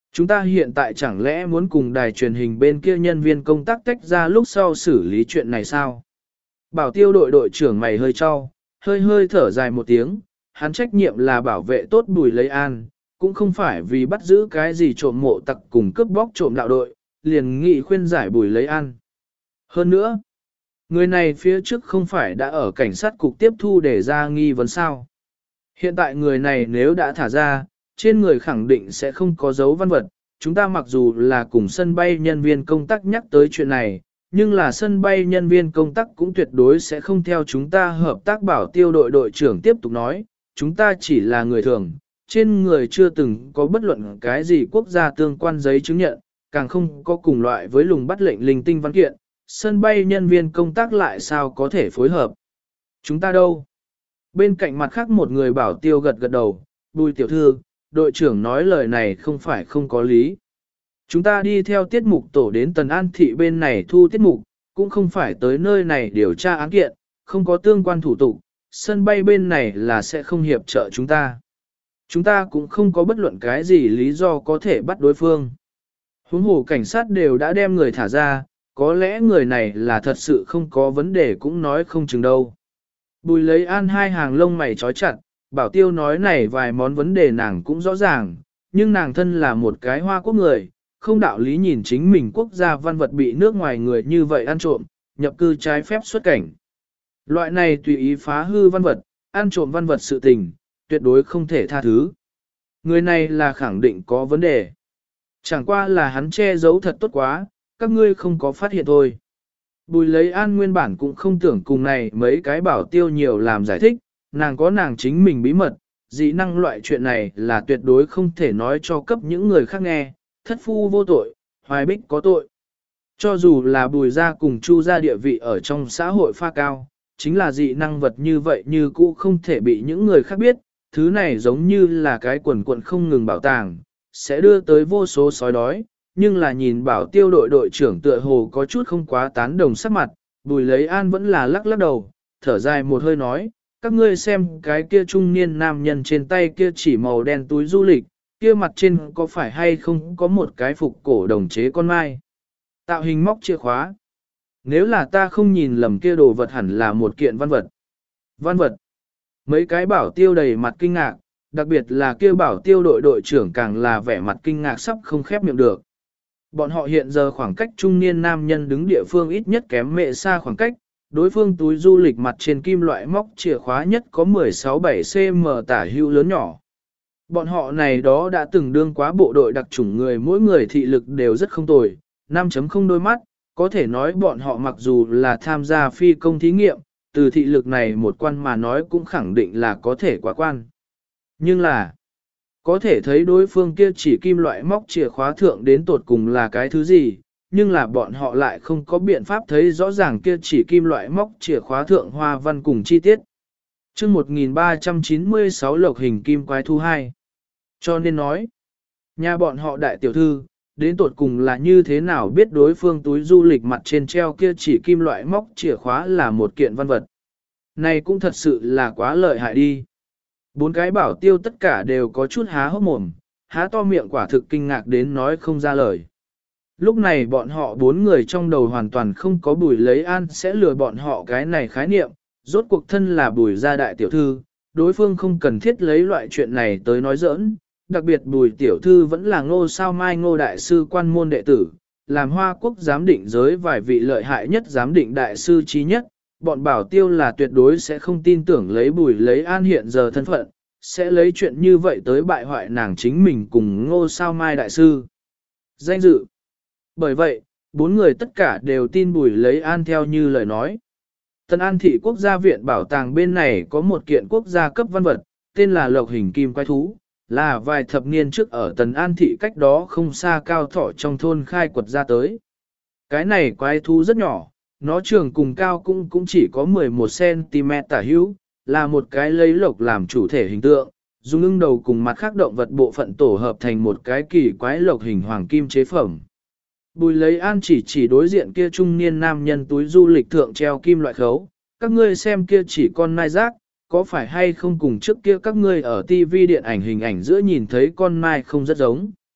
Chúng ta hiện tại chẳng lẽ muốn cùng đài truyền hình bên kia nhân viên công tác tách ra lúc sau xử lý chuyện này sao? Bảo tiêu đội đội trưởng mày hơi cho, hơi thở dài một tiếng, hắn trách nhiệm là bảo vệ tốt Bùi Lấy An, cũng không phải vì bắt giữ cái gì trộm mộ tặc cùng cướp bóc trộm đạo đội, liền nghị khuyên giải Bùi Lấy An. Hơn nữa, người này phía trước không phải đã ở cảnh sát cục tiếp thu để ra nghi vấn sao. Hiện tại người này nếu đã thả ra, trên người khẳng định sẽ không có dấu văn vật. Chúng ta mặc dù là cùng sân bay nhân viên công tác nhắc tới chuyện này, nhưng là sân bay nhân viên công tác cũng tuyệt đối sẽ không theo chúng ta hợp tác. Bảo tiêu đội đội trưởng tiếp tục nói, chúng ta chỉ là người thường, trên người chưa từng có bất luận cái gì quốc gia tương quan giấy chứng nhận, càng không có cùng loại với lùng bắt lệnh linh tinh văn kiện, sân bay nhân viên công tác lại sao có thể phối hợp. Chúng ta đâu? Bên cạnh mặt khác một người bảo tiêu gật gật đầu, Bùi tiểu thư, đội trưởng nói lời này không phải không có lý. Chúng ta đi theo tiết mục tổ đến Tần An Thị bên này thu tiết mục, cũng không phải tới nơi này điều tra án kiện, không có tương quan thủ tục, sân bay bên này là sẽ không hiệp trợ chúng ta. Chúng ta cũng không có bất luận cái gì lý do có thể bắt đối phương. Huống hồ cảnh sát đều đã đem người thả ra, có lẽ người này là thật sự không có vấn đề cũng nói không chừng đâu. Bùi Lấy An hai hàng lông mày trói chặt, bảo tiêu nói này vài món vấn đề nàng cũng rõ ràng, nhưng nàng thân là một cái Hoa Quốc người, không đạo lý nhìn chính mình quốc gia văn vật bị nước ngoài người như vậy ăn trộm, nhập cư trái phép xuất cảnh. Loại này tùy ý phá hư văn vật, ăn trộm văn vật sự tình, tuyệt đối không thể tha thứ. Người này là khẳng định có vấn đề. Chẳng qua là hắn che giấu thật tốt quá, các ngươi không có phát hiện thôi. Bùi Lấy An nguyên bản cũng không tưởng cùng này mấy cái bảo tiêu nhiều làm giải thích, nàng có nàng chính mình bí mật, dị năng loại chuyện này là tuyệt đối không thể nói cho cấp những người khác nghe, thất phu vô tội, hoài bích có tội. Cho dù là Bùi gia cùng Chu gia địa vị ở trong xã hội pha cao, chính là dị năng vật như vậy như cũ không thể bị những người khác biết, thứ này giống như là cái quần quần không ngừng bảo tàng, sẽ đưa tới vô số sói đói, nhưng là nhìn bảo tiêu đội đội trưởng tựa hồ có chút không quá tán đồng sắc mặt, Bùi Lấy An vẫn là lắc lắc đầu, thở dài một hơi nói, các ngươi xem cái kia trung niên nam nhân trên tay kia chỉ màu đen túi du lịch, kia mặt trên có phải hay không có một cái phục cổ đồng chế con mai. Tạo hình móc chìa khóa. Nếu là ta không nhìn lầm kia đồ vật hẳn là một kiện văn vật. Văn vật. Mấy cái bảo tiêu đầy mặt kinh ngạc, đặc biệt là kia bảo tiêu đội đội trưởng càng là vẻ mặt kinh ngạc sắp không khép miệng được. Bọn họ hiện giờ khoảng cách trung niên nam nhân đứng địa phương ít nhất kém mệ xa khoảng cách, đối phương túi du lịch mặt trên kim loại móc chìa khóa nhất có 16-7 cm tả hữu lớn nhỏ. Bọn họ này đó đã từng đương quá bộ đội đặc chủng người, mỗi người thị lực đều rất không tồi, 5.0 đôi mắt, có thể nói bọn họ mặc dù là tham gia phi công thí nghiệm, từ thị lực này một quan mà nói cũng khẳng định là có thể quá quan. Nhưng là, có thể thấy đối phương kia chỉ kim loại móc chìa khóa thượng đến tột cùng là cái thứ gì, nhưng là bọn họ lại không có biện pháp thấy rõ ràng kia chỉ kim loại móc chìa khóa thượng hoa văn cùng chi tiết. Chương 1396 lộc hình kim quái thú 2. Cho nên nói, nhà bọn họ đại tiểu thư, đến tột cùng là như thế nào biết đối phương túi du lịch mặt trên treo kia chỉ kim loại móc chìa khóa là một kiện văn vật. Này cũng thật sự là quá lợi hại đi. Bốn cái bảo tiêu tất cả đều có chút há hốc mồm, há to miệng quả thực kinh ngạc đến nói không ra lời. Lúc này bọn họ bốn người trong đầu hoàn toàn không có Bùi Lấy An sẽ lừa bọn họ cái này khái niệm, rốt cuộc thân là Bùi gia đại tiểu thư, đối phương không cần thiết lấy loại chuyện này tới nói giỡn, đặc biệt Bùi tiểu thư vẫn là Ngô Sao Mai Ngô đại sư quan môn đệ tử, làm Hoa Quốc giám định giới vài vị lợi hại nhất giám định đại sư trí nhất, bọn bảo tiêu là tuyệt đối sẽ không tin tưởng lấy Bùi Lấy An hiện giờ thân phận, sẽ lấy chuyện như vậy tới bại hoại nàng chính mình cùng Ngô Sao Mai đại sư. Danh dự. Bởi vậy, bốn người tất cả đều tin Bùi Lấy An theo như lời nói. Tân An thị quốc gia viện bảo tàng bên này có một kiện quốc gia cấp văn vật, tên là lộc hình kim quái thú, là vài thập niên trước ở Tần An thị cách đó không xa Cao Thọ trong thôn khai quật ra tới. Cái này quái thú rất nhỏ, nó trường cùng cao cũng chỉ có 11cm tả hữu, là một cái lấy lộc làm chủ thể hình tượng, dùng ưng đầu cùng mặt khác động vật bộ phận tổ hợp thành một cái kỳ quái lộc hình hoàng kim chế phẩm. Bùi Lấy An chỉ đối diện kia trung niên nam nhân túi du lịch thượng treo kim loại khấu, các ngươi xem kia chỉ con nai rác, có phải hay không cùng trước kia các ngươi ở TV điện ảnh hình ảnh giữa nhìn thấy con nai không rất giống.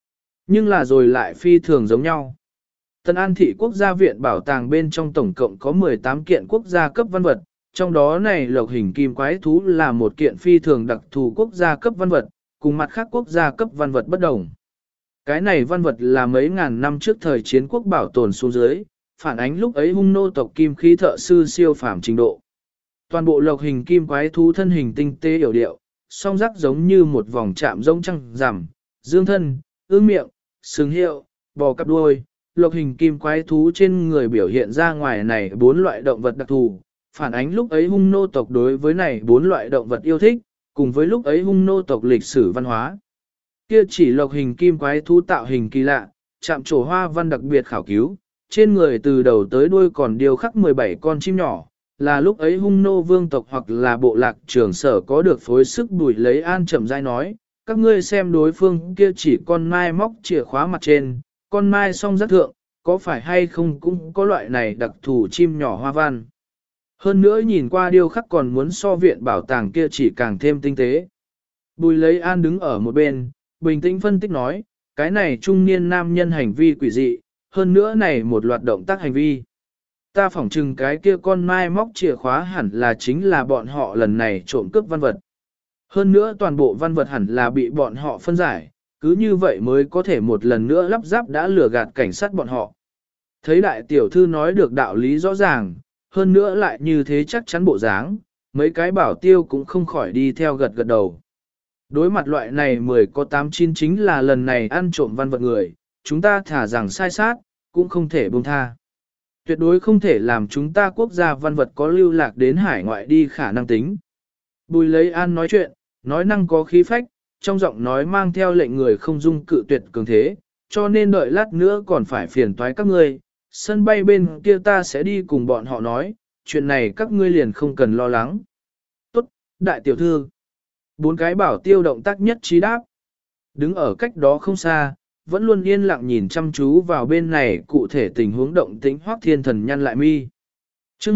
Nhưng là rồi lại phi thường giống nhau. Tân An Thị Quốc gia viện bảo tàng bên trong tổng cộng có 18 kiện quốc gia cấp văn vật, trong đó này lộc hình kim quái thú là một kiện phi thường đặc thù quốc gia cấp văn vật, cùng mặt khác quốc gia cấp văn vật bất đồng. Cái này văn vật là mấy ngàn năm trước thời chiến quốc bảo tồn xuống dưới, phản ánh lúc ấy hung nô tộc kim khí thợ sư siêu phàm trình độ. Toàn bộ lộc hình kim quái thú thân hình tinh tế hiểu điệu, song rắc giống như một vòng chạm rông trăng rằm, dương thân, ương miệng, sừng hiệu, bò cặp đuôi. Lộc hình kim quái thú trên người biểu hiện ra ngoài này 4 loại động vật đặc thù, phản ánh lúc ấy hung nô tộc đối với này 4 loại động vật yêu thích, cùng với lúc ấy hung nô tộc lịch sử văn hóa. Kia chỉ lộc hình kim quái thú tạo hình kỳ lạ, chạm trổ hoa văn đặc biệt khảo cứu, trên người từ đầu tới đuôi còn điêu khắc 17 con chim nhỏ, là lúc ấy hung nô vương tộc hoặc là bộ lạc trưởng sở có được phối sức Bùi Lấy An chậm rãi nói, các ngươi xem đối phương kia chỉ con mai móc chìa khóa mặt trên, con mai song rất thượng, có phải hay không cũng có loại này đặc thù chim nhỏ hoa văn. Hơn nữa nhìn qua điêu khắc còn muốn so viện bảo tàng kia chỉ càng thêm tinh tế. Bùi Lấy An đứng ở một bên, bình tĩnh phân tích nói, cái này trung niên nam nhân hành vi quỷ dị, hơn nữa này một loạt động tác hành vi. Ta phỏng chừng cái kia con mai móc chìa khóa hẳn là chính là bọn họ lần này trộm cướp văn vật. Hơn nữa toàn bộ văn vật hẳn là bị bọn họ phân giải, cứ như vậy mới có thể một lần nữa lắp ráp đã lừa gạt cảnh sát bọn họ. Thấy đại tiểu thư nói được đạo lý rõ ràng, hơn nữa lại như thế chắc chắn bộ dáng, mấy cái bảo tiêu cũng không khỏi đi theo gật gật đầu. Đối mặt loại này 10 có 8-9 chính là lần này ăn trộm văn vật người, chúng ta thả rằng sai sát, cũng không thể buông tha. Tuyệt đối không thể làm chúng ta quốc gia văn vật có lưu lạc đến hải ngoại đi khả năng tính. Bùi Lấy An nói chuyện, nói năng có khí phách, trong giọng nói mang theo lệnh người không dung cự tuyệt cường thế, cho nên đợi lát nữa còn phải phiền toái các ngươi. Sân bay bên kia ta sẽ đi cùng bọn họ nói, chuyện này các ngươi liền không cần lo lắng. Tốt, đại tiểu thư. 4 cái bảo tiêu động tác nhất trí đáp. Đứng ở cách đó không xa, vẫn luôn yên lặng nhìn chăm chú vào bên này cụ thể tình huống động tĩnh Hoắc Thiên Thần nhăn lại mi. Chương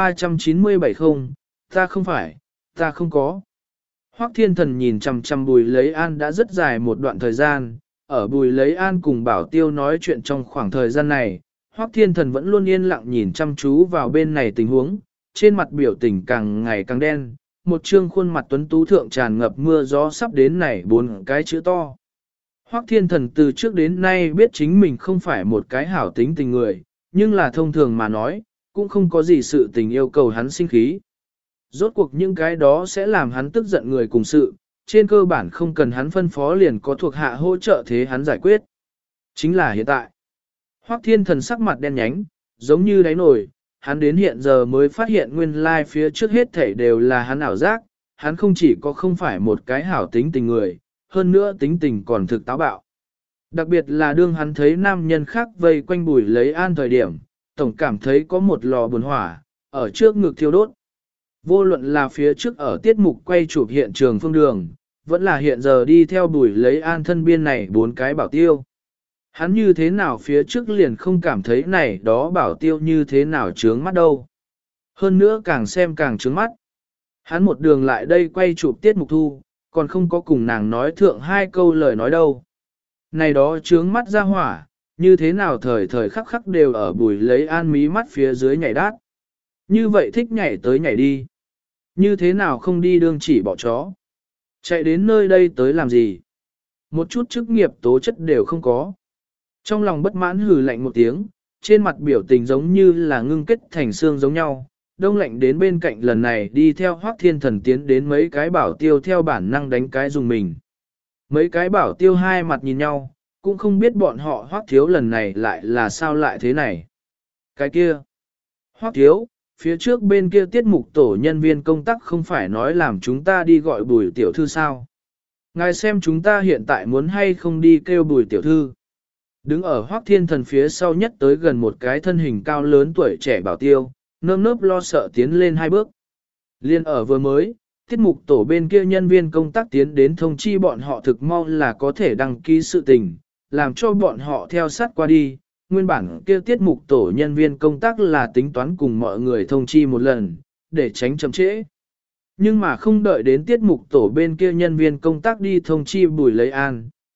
1397 không, ta không phải, ta không có. Hoắc Thiên Thần nhìn chằm chằm Bùi Lấy An đã rất dài một đoạn thời gian, ở Bùi Lấy An cùng Bảo Tiêu nói chuyện trong khoảng thời gian này, Hoắc Thiên Thần vẫn luôn yên lặng nhìn chăm chú vào bên này tình huống, trên mặt biểu tình càng ngày càng đen, một trương khuôn mặt tuấn tú thượng tràn ngập mưa gió sắp đến này 4 cái chữ to. Hoắc Thiên Thần từ trước đến nay biết chính mình không phải một cái hảo tính tình người, nhưng là thông thường mà nói, cũng không có gì sự tình yêu cầu hắn sinh khí. Rốt cuộc những cái đó sẽ làm hắn tức giận người cùng sự, trên cơ bản không cần hắn phân phó liền có thuộc hạ hỗ trợ thế hắn giải quyết. Chính là hiện tại. Hoắc Thiên Thần sắc mặt đen nhánh, giống như đáy nồi, hắn đến hiện giờ mới phát hiện nguyên lai phía trước hết thảy đều là hắn ảo giác, hắn không chỉ có không phải một cái hảo tính tình người, hơn nữa tính tình còn thực táo bạo. Đặc biệt là đương hắn thấy nam nhân khác vây quanh Bùi Lấy An thời điểm, tổng cảm thấy có một lò buồn hỏa, ở trước ngực thiêu đốt. Vô luận là phía trước ở tiết mục quay chụp hiện trường phương đường, vẫn là hiện giờ đi theo Bùi Lấy An thân biên này 4 cái bảo tiêu. Hắn như thế nào phía trước liền không cảm thấy này đó bảo tiêu như thế nào trướng mắt đâu. Hơn nữa càng xem càng trướng mắt. Hắn một đường lại đây quay chụp tiết mục thu, còn không có cùng nàng nói thượng 2 câu lời nói đâu. Này đó trướng mắt ra hỏa, như thế nào thời thời khắc khắc đều ở Bùi Lấy An mí mắt phía dưới nhảy đát. Như vậy thích nhảy tới nhảy đi. Như thế nào không đi đương chỉ bỏ chó. Chạy đến nơi đây tới làm gì. Một chút chức nghiệp tố chất đều không có. Trong lòng bất mãn hừ lạnh một tiếng, trên mặt biểu tình giống như là ngưng kết thành xương giống nhau. Đông lạnh đến bên cạnh lần này đi theo Hoắc Thiên Thần tiến đến mấy cái bảo tiêu theo bản năng đánh cái dùng mình. Mấy cái bảo tiêu hai mặt nhìn nhau, cũng không biết bọn họ Hoắc thiếu lần này lại là sao lại thế này. Cái kia, Hoắc thiếu, phía trước bên kia tiết mục tổ nhân viên công tác không phải nói làm chúng ta đi gọi Bùi tiểu thư sao. Ngài xem chúng ta hiện tại muốn hay không đi kêu Bùi tiểu thư. Đứng ở Hoắc Thiên Thần phía sau nhất tới gần một cái thân hình cao lớn tuổi trẻ bảo tiêu, nơm nớp lo sợ tiến lên 2 bước. Liên ở vừa mới, tiết mục tổ bên kia nhân viên công tác tiến đến thông chi bọn họ thực mau là có thể đăng ký sự tình, làm cho bọn họ theo sát qua đi. Nguyên bản kia tiết mục tổ nhân viên công tác là tính toán cùng mọi người thông chi một lần, để tránh chậm trễ. Nhưng mà không đợi đến tiết mục tổ bên kia nhân viên công tác đi thông chi Bùi Lấy An,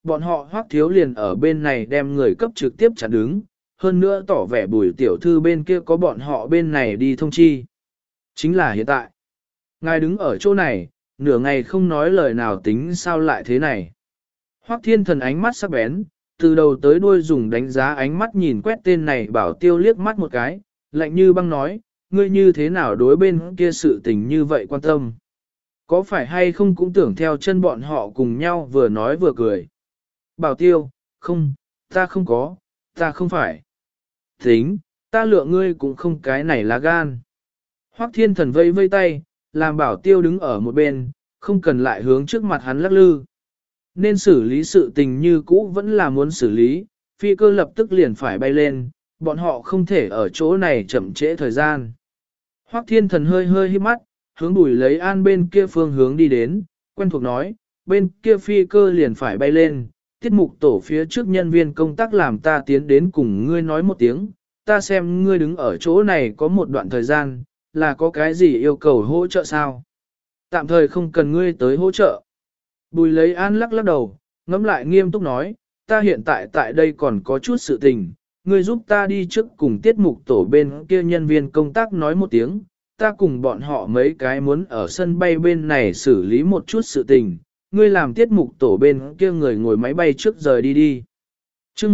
bọn họ Hoắc thiếu liền ở bên này đem người cấp trực tiếp chặn đứng, hơn nữa tỏ vẻ Bùi tiểu thư bên kia có bọn họ bên này đi thông chi. Chính là hiện tại. Ngài đứng ở chỗ này, nửa ngày không nói lời nào tính sao lại thế này. Hoắc Thiên Thần ánh mắt sắc bén, từ đầu tới đuôi dùng đánh giá ánh mắt nhìn quét tên này Bảo Tiêu liếc mắt một cái, lạnh như băng nói, ngươi như thế nào đối bên kia sự tình như vậy quan tâm. Có phải hay không cũng tưởng theo chân bọn họ cùng nhau vừa nói vừa cười. Bảo Tiêu, không, ta không có, ta không phải. Tính, ta lựa ngươi cũng không cái này là gan. Hoắc Thiên Thần vây vây tay, làm Bảo Tiêu đứng ở một bên, không cần lại hướng trước mặt hắn lắc lư. Nên xử lý sự tình như cũ vẫn là muốn xử lý, phi cơ lập tức liền phải bay lên, bọn họ không thể ở chỗ này chậm trễ thời gian. Hoắc Thiên Thần hơi hơi híp mắt, hướng Bùi Lấy An bên kia phương hướng đi đến, quen thuộc nói, bên kia phi cơ liền phải bay lên, tiết mục tổ phía trước nhân viên công tác làm ta tiến đến cùng ngươi nói một tiếng, ta xem ngươi đứng ở chỗ này có một đoạn thời gian, là có cái gì yêu cầu hỗ trợ sao? Tạm thời không cần ngươi tới hỗ trợ. Bùi Lấy An lắc lắc đầu, ngẫm lại nghiêm túc nói, ta hiện tại tại đây còn có chút sự tình, ngươi giúp ta đi trước cùng tiết mục tổ bên kia nhân viên công tác nói một tiếng, ta cùng bọn họ mấy cái muốn ở sân bay bên này xử lý một chút sự tình, ngươi làm tiết mục tổ bên kia người ngồi máy bay trước rời đi đi. Chương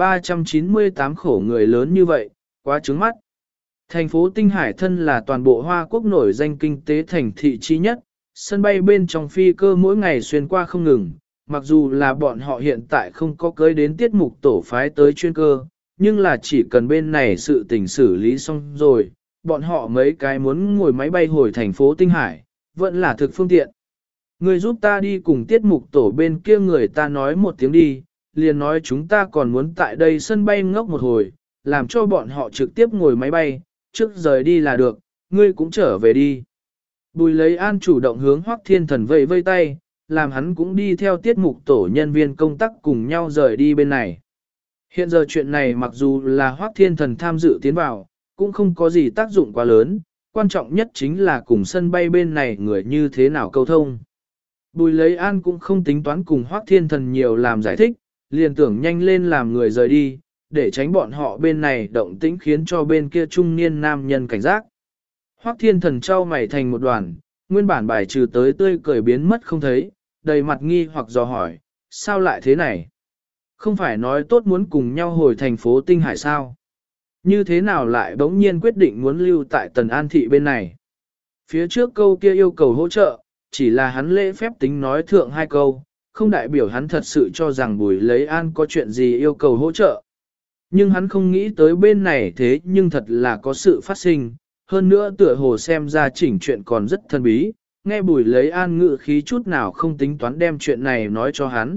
1398 khổ người lớn như vậy, quá trướng mắt. Thành phố Tinh Hải thân là toàn bộ Hoa Quốc nổi danh kinh tế thành thị chi nhất, sân bay bên trong phi cơ mỗi ngày xuyên qua không ngừng, mặc dù là bọn họ hiện tại không có cưới đến tiết mục tổ phái tới chuyên cơ, nhưng là chỉ cần bên này sự tình xử lý xong rồi, bọn họ mấy cái muốn ngồi máy bay hồi thành phố Tinh Hải, vẫn là thực phương tiện. Người giúp ta đi cùng tiết mục tổ bên kia người ta nói một tiếng đi, liền nói chúng ta còn muốn tại đây sân bay ngốc một hồi, làm cho bọn họ trực tiếp ngồi máy bay, trước rời đi là được, ngươi cũng trở về đi. Bùi Lấy An chủ động hướng Hoắc Thiên Thần vẫy vây tay, làm hắn cũng đi theo tiết mục tổ nhân viên công tác cùng nhau rời đi bên này. Hiện giờ chuyện này mặc dù là Hoắc Thiên Thần tham dự tiến vào, cũng không có gì tác dụng quá lớn, quan trọng nhất chính là cùng sân bay bên này người như thế nào câu thông. Bùi Lấy An cũng không tính toán cùng Hoắc Thiên Thần nhiều làm giải thích, liền tưởng nhanh lên làm người rời đi, để tránh bọn họ bên này động tĩnh khiến cho bên kia trung niên nam nhân cảnh giác. Hoắc Thiên Thần trao mày thành một đoàn, nguyên bản bài trừ tới tươi cười biến mất không thấy, đầy mặt nghi hoặc dò hỏi, sao lại thế này? Không phải nói tốt muốn cùng nhau hồi thành phố Tinh Hải sao? Như thế nào lại bỗng nhiên quyết định muốn lưu tại Tần An Thị bên này? Phía trước câu kia yêu cầu hỗ trợ, chỉ là hắn lễ phép tính nói thượng hai câu, không đại biểu hắn thật sự cho rằng Bùi Lấy An có chuyện gì yêu cầu hỗ trợ. Nhưng hắn không nghĩ tới bên này thế nhưng thật là có sự phát sinh, hơn nữa tựa hồ xem ra chỉnh chuyện còn rất thân bí, nghe Bùi Lấy An ngự khí chút nào không tính toán đem chuyện này nói cho hắn.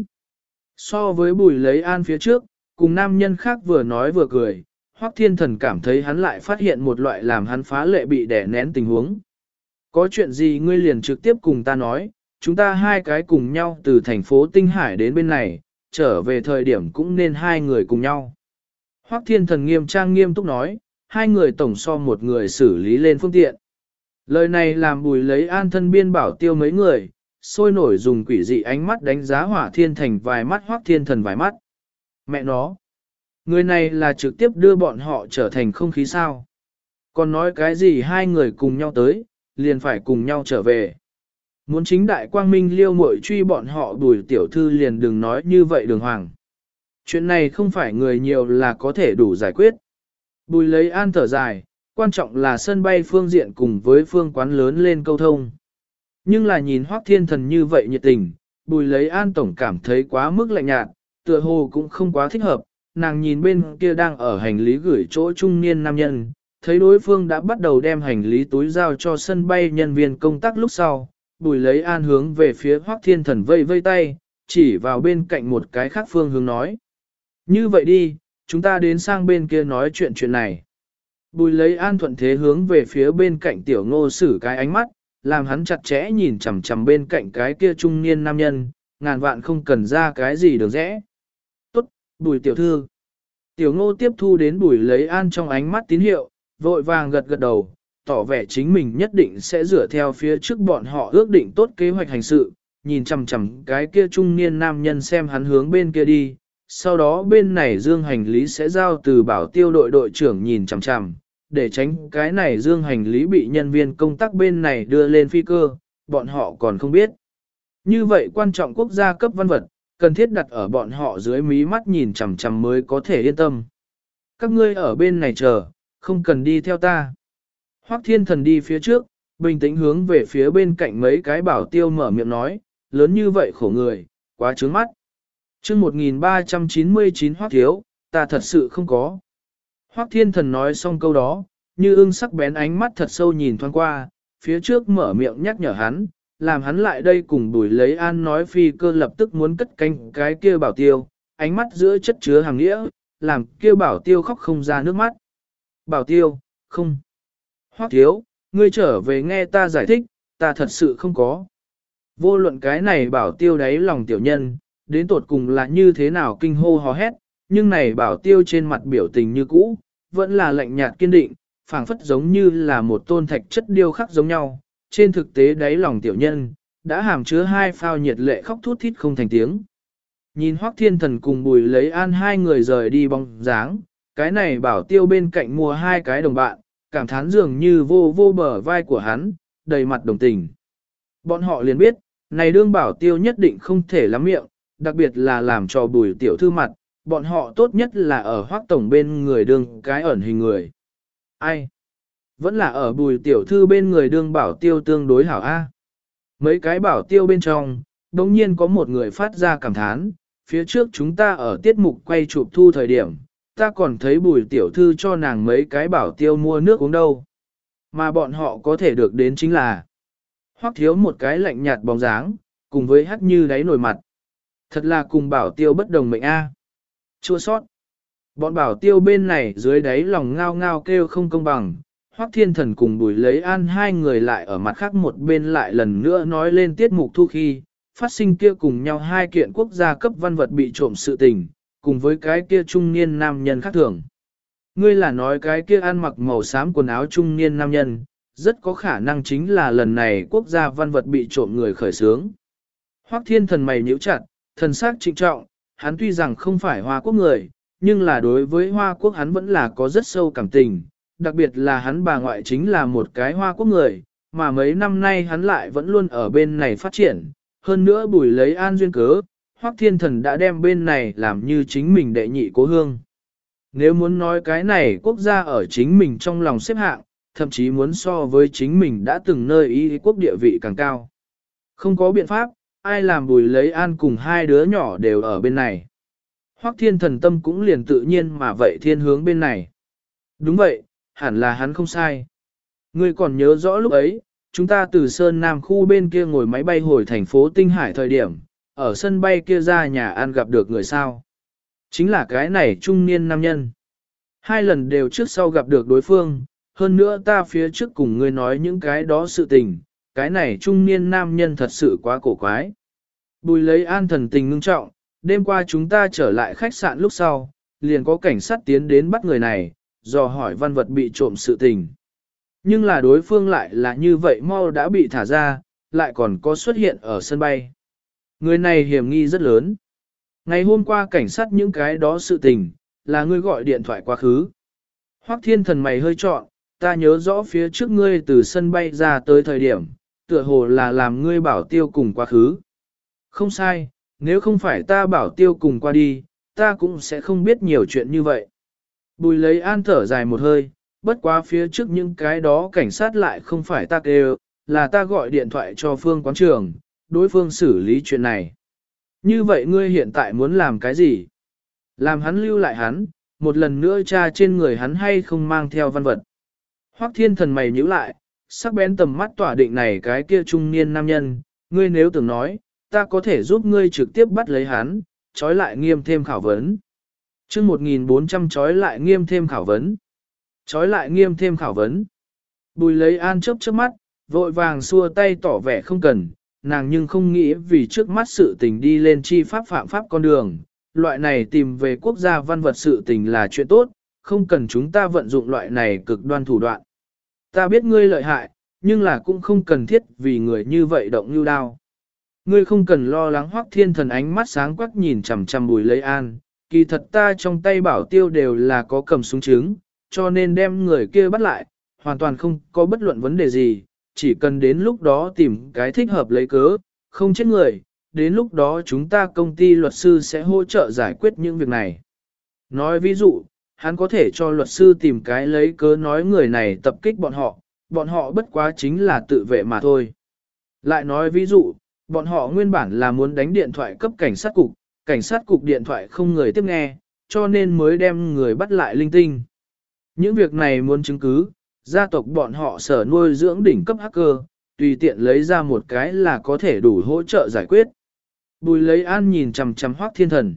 So với Bùi Lấy An phía trước, cùng nam nhân khác vừa nói vừa cười, Hoắc Thiên Thần cảm thấy hắn lại phát hiện một loại làm hắn phá lệ bị đè nén tình huống. Có chuyện gì ngươi liền trực tiếp cùng ta nói, chúng ta hai cái cùng nhau từ thành phố Tinh Hải đến bên này, trở về thời điểm cũng nên hai người cùng nhau. Hoắc Thiên Thần nghiêm trang nghiêm túc nói, hai người tổng so một người xử lý lên phương tiện. Lời này làm Bùi Lấy An thân biên bảo tiêu mấy người, sôi nổi dùng quỷ dị ánh mắt đánh giá Hỏa Thiên Thành vài mắt Hoắc Thiên Thần vài mắt. Mẹ nó, người này là trực tiếp đưa bọn họ trở thành không khí sao. Còn nói cái gì hai người cùng nhau tới, liền phải cùng nhau trở về. Muốn chính đại quang minh liêu muội truy bọn họ Bùi tiểu thư liền đừng nói như vậy đường hoàng. Chuyện này không phải người nhiều là có thể đủ giải quyết. Bùi Lấy An thở dài, quan trọng là sân bay phương diện cùng với phương quán lớn lên câu thông. Nhưng là nhìn Hoắc Thiên Thần như vậy nhiệt tình, Bùi Lấy An tổng cảm thấy quá mức lạnh nhạt, tựa hồ cũng không quá thích hợp, nàng nhìn bên kia đang ở hành lý gửi chỗ trung niên nam nhân, thấy đối phương đã bắt đầu đem hành lý túi giao cho sân bay nhân viên công tác lúc sau, Bùi Lấy An hướng về phía Hoắc Thiên Thần vây vây tay, chỉ vào bên cạnh một cái khác phương hướng nói. Như vậy đi, chúng ta đến sang bên kia nói chuyện này. Bùi Lấy An thuận thế hướng về phía bên cạnh Tiểu Ngô Sử cái ánh mắt, làm hắn chặt chẽ nhìn chằm chằm bên cạnh cái kia trung niên nam nhân, ngàn vạn không cần ra cái gì được rẽ. Tốt, Bùi tiểu thư. Tiểu Ngô tiếp thu đến Bùi Lấy An trong ánh mắt tín hiệu, vội vàng gật gật đầu, tỏ vẻ chính mình nhất định sẽ dựa theo phía trước bọn họ ước định tốt kế hoạch hành sự, nhìn chằm chằm cái kia trung niên nam nhân xem hắn hướng bên kia đi, sau đó bên này dương hành lý sẽ giao từ bảo tiêu đội đội trưởng nhìn chằm chằm, để tránh cái này dương hành lý bị nhân viên công tác bên này đưa lên phi cơ, bọn họ còn không biết. Như vậy quan trọng quốc gia cấp văn vật, cần thiết đặt ở bọn họ dưới mí mắt nhìn chằm chằm mới có thể yên tâm. Các ngươi ở bên này chờ, không cần đi theo ta. Hoắc Thiên Thần đi phía trước, bình tĩnh hướng về phía bên cạnh mấy cái bảo tiêu mở miệng nói, lớn như vậy khổ người, quá trướng mắt. Chương 1399 Hoắc thiếu, ta thật sự không có. Hoắc Thiên Thần nói xong câu đó, như ưng sắc bén ánh mắt thật sâu nhìn thoáng qua, phía trước mở miệng nhắc nhở hắn, làm hắn lại đây cùng Bùi Lấy An nói phi cơ lập tức muốn cất cánh cái kia bảo tiêu, ánh mắt giữa chất chứa hàng nghĩa, làm kia bảo tiêu khóc không ra nước mắt. Bảo tiêu, không. Hoắc thiếu, ngươi trở về nghe ta giải thích, ta thật sự không có. Vô luận cái này bảo tiêu đáy lòng tiểu nhân, đến tột cùng là như thế nào kinh hô hò hét, nhưng này bảo tiêu trên mặt biểu tình như cũ, vẫn là lạnh nhạt kiên định, phảng phất giống như là một tôn thạch chất điêu khắc giống nhau. Trên thực tế đáy lòng tiểu nhân, đã hàm chứa hai phao nhiệt lệ khóc thút thít không thành tiếng. Nhìn Hoắc Thiên Thần cùng Bùi Lấy An hai người rời đi bóng dáng, cái này bảo tiêu bên cạnh mua hai cái đồng bạn, cảm thán dường như vô vô bờ vai của hắn, đầy mặt đồng tình. Bọn họ liền biết, này đương bảo tiêu nhất định không thể lắm miệng, đặc biệt là làm cho Bùi tiểu thư mặt, bọn họ tốt nhất là ở Hoắc tổng bên người đương cái ẩn hình người. Ai? Vẫn là ở Bùi tiểu thư bên người đương bảo tiêu tương đối hảo A. Mấy cái bảo tiêu bên trong, đồng nhiên có một người phát ra cảm thán, phía trước chúng ta ở tiết mục quay chụp thu thời điểm, ta còn thấy Bùi tiểu thư cho nàng mấy cái bảo tiêu mua nước uống đâu. Mà bọn họ có thể được đến chính là Hoắc thiếu một cái lạnh nhạt bóng dáng, cùng với hắt như đáy nổi mặt. Thật là cùng bảo tiêu bất đồng mệnh A. Chua sót. Bọn bảo tiêu bên này dưới đáy lòng ngao ngao kêu không công bằng. Hoắc Thiên Thần cùng Bùi Lấy An hai người lại ở mặt khác một bên lại lần nữa nói lên tiết mục thu khi, phát sinh kia cùng nhau hai kiện quốc gia cấp văn vật bị trộm sự tình, cùng với cái kia trung niên nam nhân khác thường. Ngươi là nói cái kia ăn mặc màu xám quần áo trung niên nam nhân, rất có khả năng chính là lần này quốc gia văn vật bị trộm người khởi xướng. Hoắc Thiên Thần mày nhíu chặt, thần sắc trịnh trọng, hắn tuy rằng không phải Hoa Quốc người, nhưng là đối với Hoa Quốc hắn vẫn là có rất sâu cảm tình, đặc biệt là hắn bà ngoại chính là một cái Hoa Quốc người, mà mấy năm nay hắn lại vẫn luôn ở bên này phát triển, hơn nữa Bùi Lấy An duyên cớ, Hoắc Thiên Thần đã đem bên này làm như chính mình đệ nhị cố hương. Nếu muốn nói cái này quốc gia ở chính mình trong lòng xếp hạng, thậm chí muốn so với chính mình đã từng nơi y quốc địa vị càng cao. Không có biện pháp, ai làm Bùi Lấy An cùng hai đứa nhỏ đều ở bên này. Hoắc Thiên Thần tâm cũng liền tự nhiên mà vậy thiên hướng bên này. Đúng vậy, hẳn là hắn không sai. Ngươi còn nhớ rõ lúc ấy, chúng ta từ Sơn Nam khu bên kia ngồi máy bay hồi thành phố Tinh Hải thời điểm, ở sân bay kia ra nhà ăn gặp được người sao. Chính là cái này trung niên nam nhân. Hai lần đều trước sau gặp được đối phương, hơn nữa ta phía trước cùng ngươi nói những cái đó sự tình, cái này trung niên nam nhân thật sự quá cổ quái. Bùi Lấy An thần tình ngưng trọng, đêm qua chúng ta trở lại khách sạn lúc sau, liền có cảnh sát tiến đến bắt người này, dò hỏi văn vật bị trộm sự tình. Nhưng là đối phương lại là như vậy mau đã bị thả ra, lại còn có xuất hiện ở sân bay. Người này hiểm nghi rất lớn. Ngày hôm qua cảnh sát những cái đó sự tình, là ngươi gọi điện thoại quá khứ. Hoắc Thiên Thần mày hơi trọn, ta nhớ rõ phía trước ngươi từ sân bay ra tới thời điểm, tựa hồ là làm ngươi bảo tiêu cùng quá khứ. Không sai, nếu không phải ta bảo tiêu cùng qua đi, ta cũng sẽ không biết nhiều chuyện như vậy. Bùi Lấy An thở dài một hơi, bất quá phía trước những cái đó cảnh sát lại không phải ta kêu, là ta gọi điện thoại cho Phương quán trưởng, đối phương xử lý chuyện này. Như vậy ngươi hiện tại muốn làm cái gì? Làm hắn lưu lại hắn, một lần nữa tra trên người hắn hay không mang theo văn vật. Hoắc Thiên Thần mày nhíu lại, sắc bén tầm mắt tỏa định này cái kia trung niên nam nhân, ngươi nếu tưởng nói, ta có thể giúp ngươi trực tiếp bắt lấy hắn, trói lại nghiêm thêm khảo vấn. Chương 1400 trói lại nghiêm thêm khảo vấn. Trói lại nghiêm thêm khảo vấn. Bùi Lấy An chớp chớp mắt, vội vàng xua tay tỏ vẻ không cần, nàng nhưng không nghĩ vì trước mắt sự tình đi lên chi pháp phạm pháp con đường. Loại này tìm về quốc gia văn vật sự tình là chuyện tốt, không cần chúng ta vận dụng loại này cực đoan thủ đoạn. Ta biết ngươi lợi hại, nhưng là cũng không cần thiết vì người như vậy động lưu đao. Ngươi không cần lo lắng. Hoắc Thiên Thần ánh mắt sáng quắc nhìn chằm chằm Bùi Lấy An, kỳ thật ta trong tay bảo tiêu đều là có cầm súng chứng, cho nên đem người kia bắt lại, hoàn toàn không có bất luận vấn đề gì, chỉ cần đến lúc đó tìm cái thích hợp lấy cớ, không chết người, đến lúc đó chúng ta công ty luật sư sẽ hỗ trợ giải quyết những việc này. Nói ví dụ, hắn có thể cho luật sư tìm cái lấy cớ nói người này tập kích bọn họ bất quá chính là tự vệ mà thôi. Lại nói ví dụ, bọn họ nguyên bản là muốn đánh điện thoại cấp cảnh sát cục điện thoại không người tiếp nghe, cho nên mới đem người bắt lại linh tinh. Những việc này muốn chứng cứ, gia tộc bọn họ sở nuôi dưỡng đỉnh cấp hacker, tùy tiện lấy ra một cái là có thể đủ hỗ trợ giải quyết. Bùi Lấy An nhìn chằm chằm Hoắc Thiên Thần.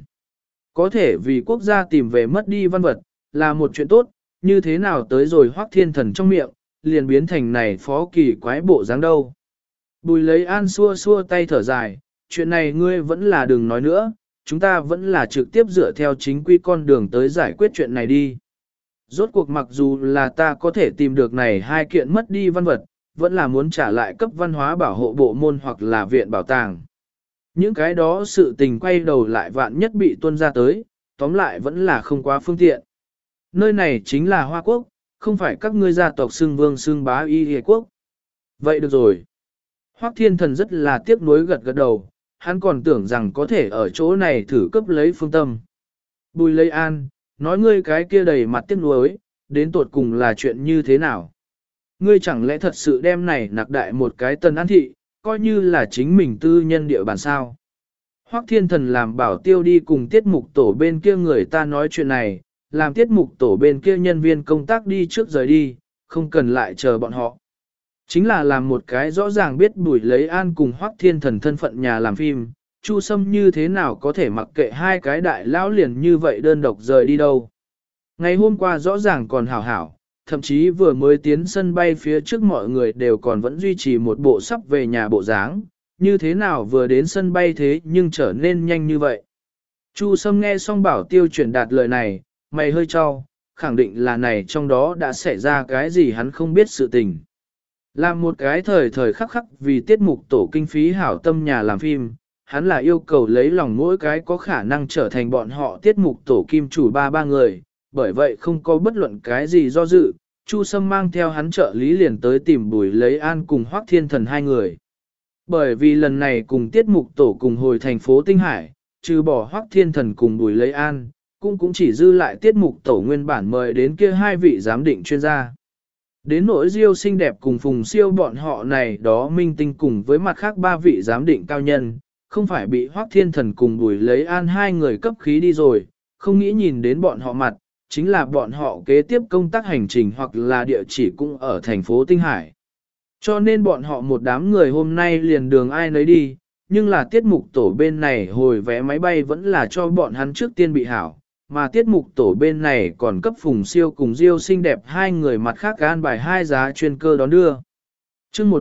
Có thể vì quốc gia tìm về mất đi văn vật, là một chuyện tốt, như thế nào tới rồi Hoắc Thiên Thần trong miệng, liền biến thành này phó kỳ quái bộ dáng đâu. Bùi Lấy An xua xua tay thở dài, chuyện này ngươi vẫn là đừng nói nữa, chúng ta vẫn là trực tiếp dựa theo chính quy con đường tới giải quyết chuyện này đi. Rốt cuộc mặc dù là ta có thể tìm được này hai kiện mất đi văn vật, vẫn là muốn trả lại cấp văn hóa bảo hộ bộ môn hoặc là viện bảo tàng. Những cái đó sự tình quay đầu lại vạn nhất bị tuân ra tới, tóm lại vẫn là không quá phương tiện. Nơi này chính là Hoa Quốc, không phải các ngươi gia tộc xưng vương xưng bá y hề quốc. Vậy được rồi. Hoắc Thiên Thần rất là tiếc nuối gật gật đầu, hắn còn tưởng rằng có thể ở chỗ này thử cấp lấy phương tâm. Bùi Lấy An, nói ngươi cái kia đầy mặt tiếc nuối, đến tột cùng là chuyện như thế nào? Ngươi chẳng lẽ thật sự đem này nặc đại một cái Tân An thị, coi như là chính mình tư nhân địa bàn sao? Hoắc Thiên Thần làm bảo tiêu đi cùng tiết mục tổ bên kia người ta nói chuyện này, làm tiết mục tổ bên kia nhân viên công tác đi trước rời đi, không cần lại chờ bọn họ. Chính là làm một cái rõ ràng biết Bùi Lấy An cùng Hoắc Thiên Thần thân phận nhà làm phim, Chu Sâm như thế nào có thể mặc kệ hai cái đại lão liền như vậy đơn độc rời đi đâu. Ngày hôm qua rõ ràng còn hảo hảo, thậm chí vừa mới tiến sân bay phía trước mọi người đều còn vẫn duy trì một bộ sắp về nhà bộ dáng, như thế nào vừa đến sân bay thế nhưng trở nên nhanh như vậy. Chu Sâm nghe xong bảo tiêu chuyển đạt lời này, mày hơi cho, khẳng định là này trong đó đã xảy ra cái gì hắn không biết sự tình. Làm một cái thời khắc khắc vì tiết mục tổ kinh phí hảo tâm nhà làm phim, hắn là yêu cầu lấy lòng mỗi cái có khả năng trở thành bọn họ tiết mục tổ kim chủ ba người, bởi vậy không có bất luận cái gì do dự, Chu Sâm mang theo hắn trợ lý liền tới tìm Bùi Lấy An cùng Hoắc Thiên Thần hai người. Bởi vì lần này cùng tiết mục tổ cùng hồi thành phố Tinh Hải, trừ bỏ Hoắc Thiên Thần cùng Bùi Lấy An, cũng chỉ dư lại tiết mục tổ nguyên bản mời đến kia hai vị giám định chuyên gia. Đến nỗi Diêu xinh đẹp cùng Phùng Siêu bọn họ này đó minh tinh cùng với mặt khác ba vị giám định cao nhân, không phải bị Hoắc Thiên Thần cùng Bùi Lấy An hai người cấp khí đi rồi, không nghĩ nhìn đến bọn họ mặt, chính là bọn họ kế tiếp công tác hành trình hoặc là địa chỉ cũng ở thành phố Tinh Hải. Cho nên bọn họ một đám người hôm nay liền đường ai nấy đi, nhưng là tiết mục tổ bên này hồi vé máy bay vẫn là cho bọn hắn trước tiên bị hảo, mà tiết mục tổ bên này còn cấp Phùng Siêu cùng Diêu xinh đẹp hai người mặt khác an bài hai giá chuyên cơ đón đưa. Chương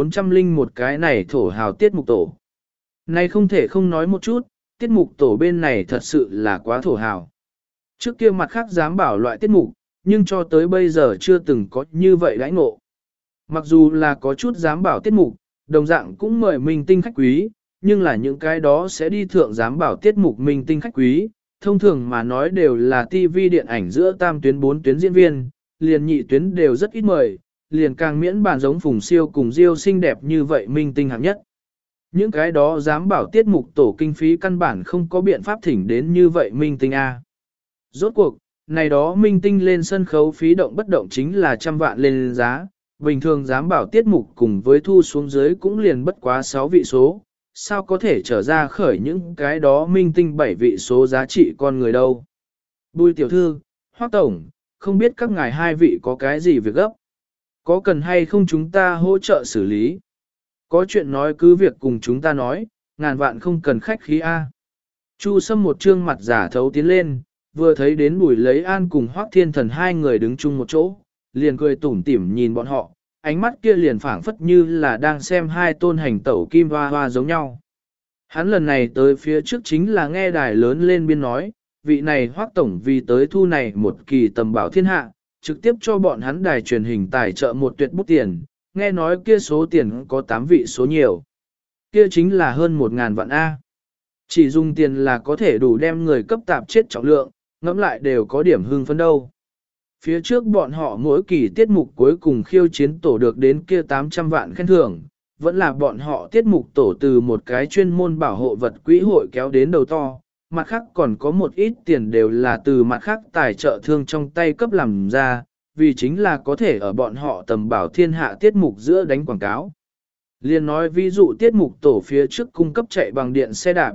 1401 cái này thổ hào tiết mục tổ. Này không thể không nói một chút, tiết mục tổ bên này thật sự là quá thổ hào. Trước kia mặt khác dám bảo loại tiết mục, nhưng cho tới bây giờ chưa từng có như vậy đãi ngộ. Mặc dù là có chút dám bảo tiết mục, đồng dạng cũng mời minh tinh khách quý, nhưng là những cái đó sẽ đi thượng dám bảo tiết mục minh tinh khách quý, thông thường mà nói đều là TV điện ảnh giữa tam tuyến 4 tuyến diễn viên, liền nhị tuyến đều rất ít mời, liền càng miễn bàn giống Phùng Siêu cùng Diêu xinh đẹp như vậy minh tinh hạng nhất. Những cái đó dám bảo tiết mục tổ kinh phí căn bản không có biện pháp thỉnh đến như vậy minh tinh A. Rốt cuộc, này đó minh tinh lên sân khấu phí động bất động chính là trăm vạn lên giá, bình thường dám bảo tiết mục cùng với thu xuống dưới cũng liền bất quá 6 vị số, sao có thể trở ra khởi những cái đó minh tinh 7 vị số giá trị con người đâu. Bùi tiểu thư, Hoắc tổng, không biết các ngài hai vị có cái gì việc gấp? Có cần hay không chúng ta hỗ trợ xử lý? Có chuyện nói cứ việc cùng chúng ta nói, ngàn vạn không cần khách khí A. Chu Sâm một trương mặt giả thấu tiến lên, vừa thấy đến Bùi Lấy An cùng Hoắc Thiên Thần hai người đứng chung một chỗ, liền cười tủm tỉm nhìn bọn họ, ánh mắt kia liền phảng phất như là đang xem hai tôn hành tẩu kim hoa hoa giống nhau. Hắn lần này tới phía trước chính là nghe đài lớn lên biên nói, vị này Hoắc tổng vì tới thu này một kỳ tầm bảo thiên hạ, trực tiếp cho bọn hắn đài truyền hình tài trợ một tuyệt bút tiền, nghe nói kia số tiền có 8 vị số nhiều. Kia chính là hơn 1.000 vạn A. Chỉ dùng tiền là có thể đủ đem người cấp tạp chết trọng lượng, ngẫm lại đều có điểm hưng phấn đâu. Phía trước bọn họ mỗi kỳ tiết mục cuối cùng khiêu chiến tổ được đến kia 800 vạn khen thưởng, vẫn là bọn họ tiết mục tổ từ một cái chuyên môn bảo hộ vật quỹ hội kéo đến đầu to, mặt khác còn có một ít tiền đều là từ mặt khác tài trợ thương trong tay cấp làm ra, vì chính là có thể ở bọn họ tầm bảo thiên hạ tiết mục giữa đánh quảng cáo. Liên nói ví dụ tiết mục tổ phía trước cung cấp chạy bằng điện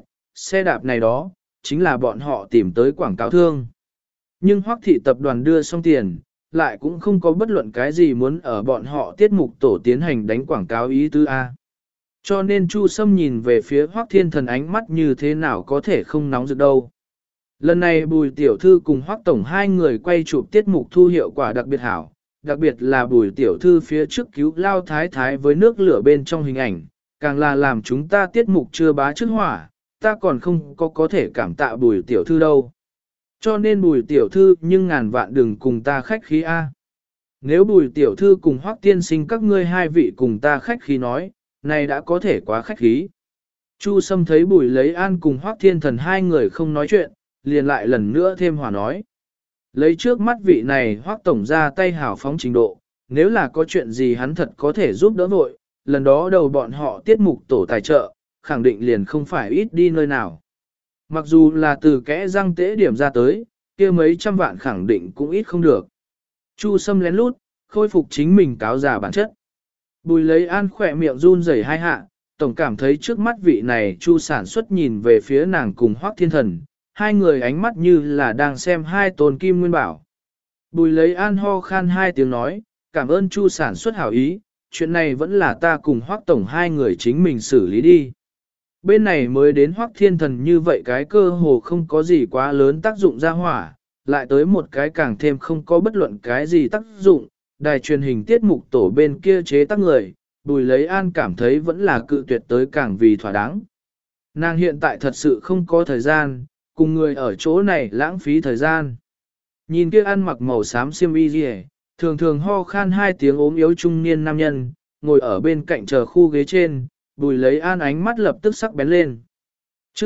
xe đạp này đó, chính là bọn họ tìm tới quảng cáo thương. Nhưng Hoắc thị tập đoàn đưa xong tiền, lại cũng không có bất luận cái gì muốn ở bọn họ tiết mục tổ tiến hành đánh quảng cáo ý tứ A. Cho nên Chu Sâm nhìn về phía Hoắc Thiên Thần ánh mắt như thế nào có thể không nóng rực đâu. Lần này Bùi Tiểu Thư cùng Hoắc Tổng hai người quay chụp tiết mục thu hiệu quả đặc biệt hảo, đặc biệt là Bùi Tiểu Thư phía trước cứu Lao Thái Thái với nước lửa bên trong hình ảnh, càng là làm chúng ta tiết mục chưa bá trước hỏa, ta còn không có thể cảm tạ Bùi Tiểu Thư đâu. Cho nên Bùi Tiểu Thư nhưng ngàn vạn đừng cùng ta khách khí A. Nếu Bùi Tiểu Thư cùng Hoắc Tiên Sinh các ngươi hai vị cùng ta khách khí nói, này đã có thể quá khách khí. Chu Sâm thấy Bùi Lấy An cùng Hoắc Thiên Thần hai người không nói chuyện, liền lại lần nữa thêm hòa nói. Lấy trước mắt vị này Hoắc Tổng ra tay hào phóng trình độ, nếu là có chuyện gì hắn thật có thể giúp đỡ vội, lần đó đầu bọn họ tiết mục tổ tài trợ, khẳng định liền không phải ít đi nơi nào. Mặc dù là từ kẽ răng tế điểm ra tới, kia mấy trăm vạn khẳng định cũng ít không được. Chu Sâm lén lút, khôi phục chính mình cáo già bản chất. Bùi Lấy An khỏe miệng run rẩy hai hạ, tổng cảm thấy trước mắt vị này Chu sản xuất nhìn về phía nàng cùng Hoắc Thiên Thần, hai người ánh mắt như là đang xem hai tôn kim nguyên bảo. Bùi Lấy An ho khan hai tiếng nói, cảm ơn Chu sản xuất hảo ý, chuyện này vẫn là ta cùng Hoắc Tổng hai người chính mình xử lý đi. Bên này mới đến Hoắc Thiên Thần như vậy cái cơ hồ không có gì quá lớn tác dụng ra hỏa, lại tới một cái càng thêm không có bất luận cái gì tác dụng, đài truyền hình tiết mục tổ bên kia chế tác người, Bùi Lấy An cảm thấy vẫn là cự tuyệt tới càng vì thỏa đáng. Nàng hiện tại thật sự không có thời gian, cùng người ở chỗ này lãng phí thời gian. Nhìn kia ăn mặc màu xám xiêm y gì, thường thường ho khan hai tiếng ốm yếu trung niên nam nhân, ngồi ở bên cạnh chờ khu ghế trên, Bùi Lấy An ánh mắt lập tức sắc bén lên. Trước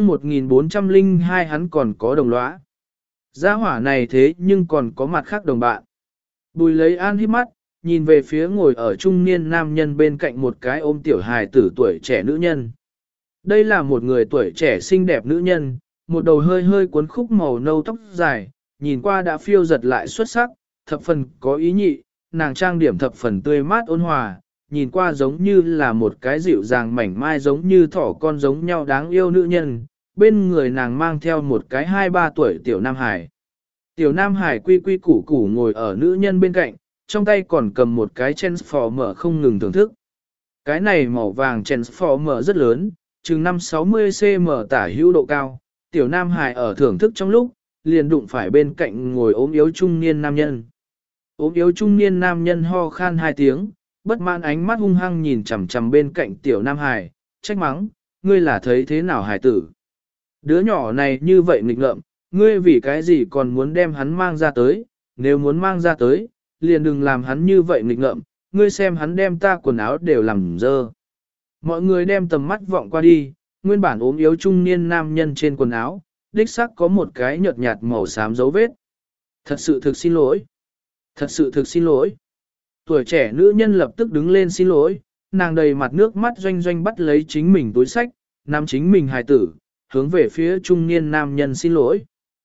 1402 hắn còn có đồng lõa. Gia hỏa này thế nhưng còn có mặt khác đồng bạn. Bùi Lấy An hít mắt, nhìn về phía ngồi ở trung niên nam nhân bên cạnh một cái ôm tiểu hài tử tuổi trẻ nữ nhân. Đây là một người tuổi trẻ xinh đẹp nữ nhân, một đầu hơi hơi cuốn khúc màu nâu tóc dài, nhìn qua đã phiêu giật lại xuất sắc, thập phần có ý nhị, nàng trang điểm thập phần tươi mát ôn hòa, nhìn qua giống như là một cái dịu dàng mảnh mai giống như thỏ con giống nhau đáng yêu nữ nhân, bên người nàng mang theo một cái 2-3 tuổi tiểu Nam Hải. Tiểu Nam Hải quy quy củ củ ngồi ở nữ nhân bên cạnh, trong tay còn cầm một cái Transformer không ngừng thưởng thức. Cái này màu vàng Transformer rất lớn, chừng 5-60 cm tả hữu độ cao, tiểu Nam Hải ở thưởng thức trong lúc, liền đụng phải bên cạnh ngồi ốm yếu trung niên nam nhân. Ốm yếu trung niên nam nhân ho khan hai tiếng, bất mãn ánh mắt hung hăng nhìn chằm chằm bên cạnh tiểu Nam Hải, trách mắng, ngươi là thấy thế nào hải tử? Đứa nhỏ này như vậy nghịch ngợm, ngươi vì cái gì còn muốn đem hắn mang ra tới, nếu muốn mang ra tới, liền đừng làm hắn như vậy nghịch ngợm, ngươi xem hắn đem ta quần áo đều làm dơ. Mọi người đem tầm mắt vọng qua đi, nguyên bản ốm yếu trung niên nam nhân trên quần áo, đích xác có một cái nhợt nhạt màu xám dấu vết. Thật sự thực xin lỗi. Thật sự thực xin lỗi. Tuổi trẻ nữ nhân lập tức đứng lên xin lỗi, nàng đầy mặt nước mắt doanh doanh bắt lấy chính mình túi sách, nắm chính mình hài tử, hướng về phía trung niên nam nhân xin lỗi.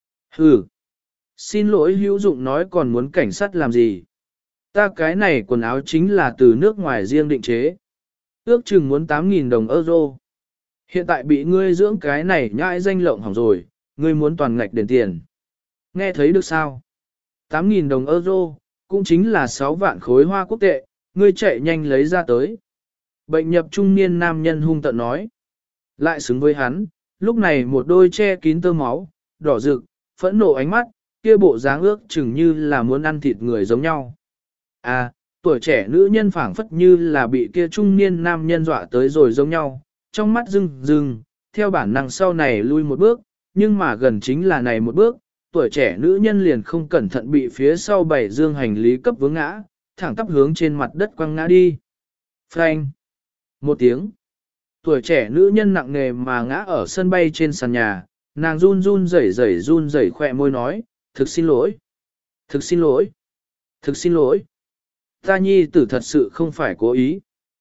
Hừ. Xin lỗi hữu dụng nói còn muốn cảnh sát làm gì? Ta cái này quần áo chính là từ nước ngoài riêng định chế. Ước chừng muốn 8.000 đồng euro. Hiện tại bị ngươi dưỡng cái này nhãi danh lộng hỏng rồi, ngươi muốn toàn ngạch đền tiền. Nghe thấy được sao? 8.000 đồng euro, cũng chính là 6 vạn khối hoa quốc tệ, ngươi chạy nhanh lấy ra tới. Bệnh nhập trung niên nam nhân hung tợn nói. Lại xứng với hắn, lúc này một đôi che kín tơ máu, đỏ rực, phẫn nộ ánh mắt, kia bộ dáng ước chừng như là muốn ăn thịt người giống nhau. À, tuổi trẻ nữ nhân phảng phất như là bị kia trung niên nam nhân dọa tới rồi giống nhau, trong mắt rưng rưng, theo bản năng sau này lui một bước, nhưng mà gần chính là này một bước, tuổi trẻ nữ nhân liền không cẩn thận bị phía sau bảy dương hành lý cấp vướng ngã, thẳng tắp hướng trên mặt đất quăng ngã đi. Phanh! Một tiếng. Tuổi trẻ nữ nhân nặng nề mà ngã ở sân bay trên sàn nhà, nàng run run rẩy khỏe môi nói, thực xin lỗi, thực xin lỗi, thực xin lỗi. Ta nhi tử thật sự không phải cố ý.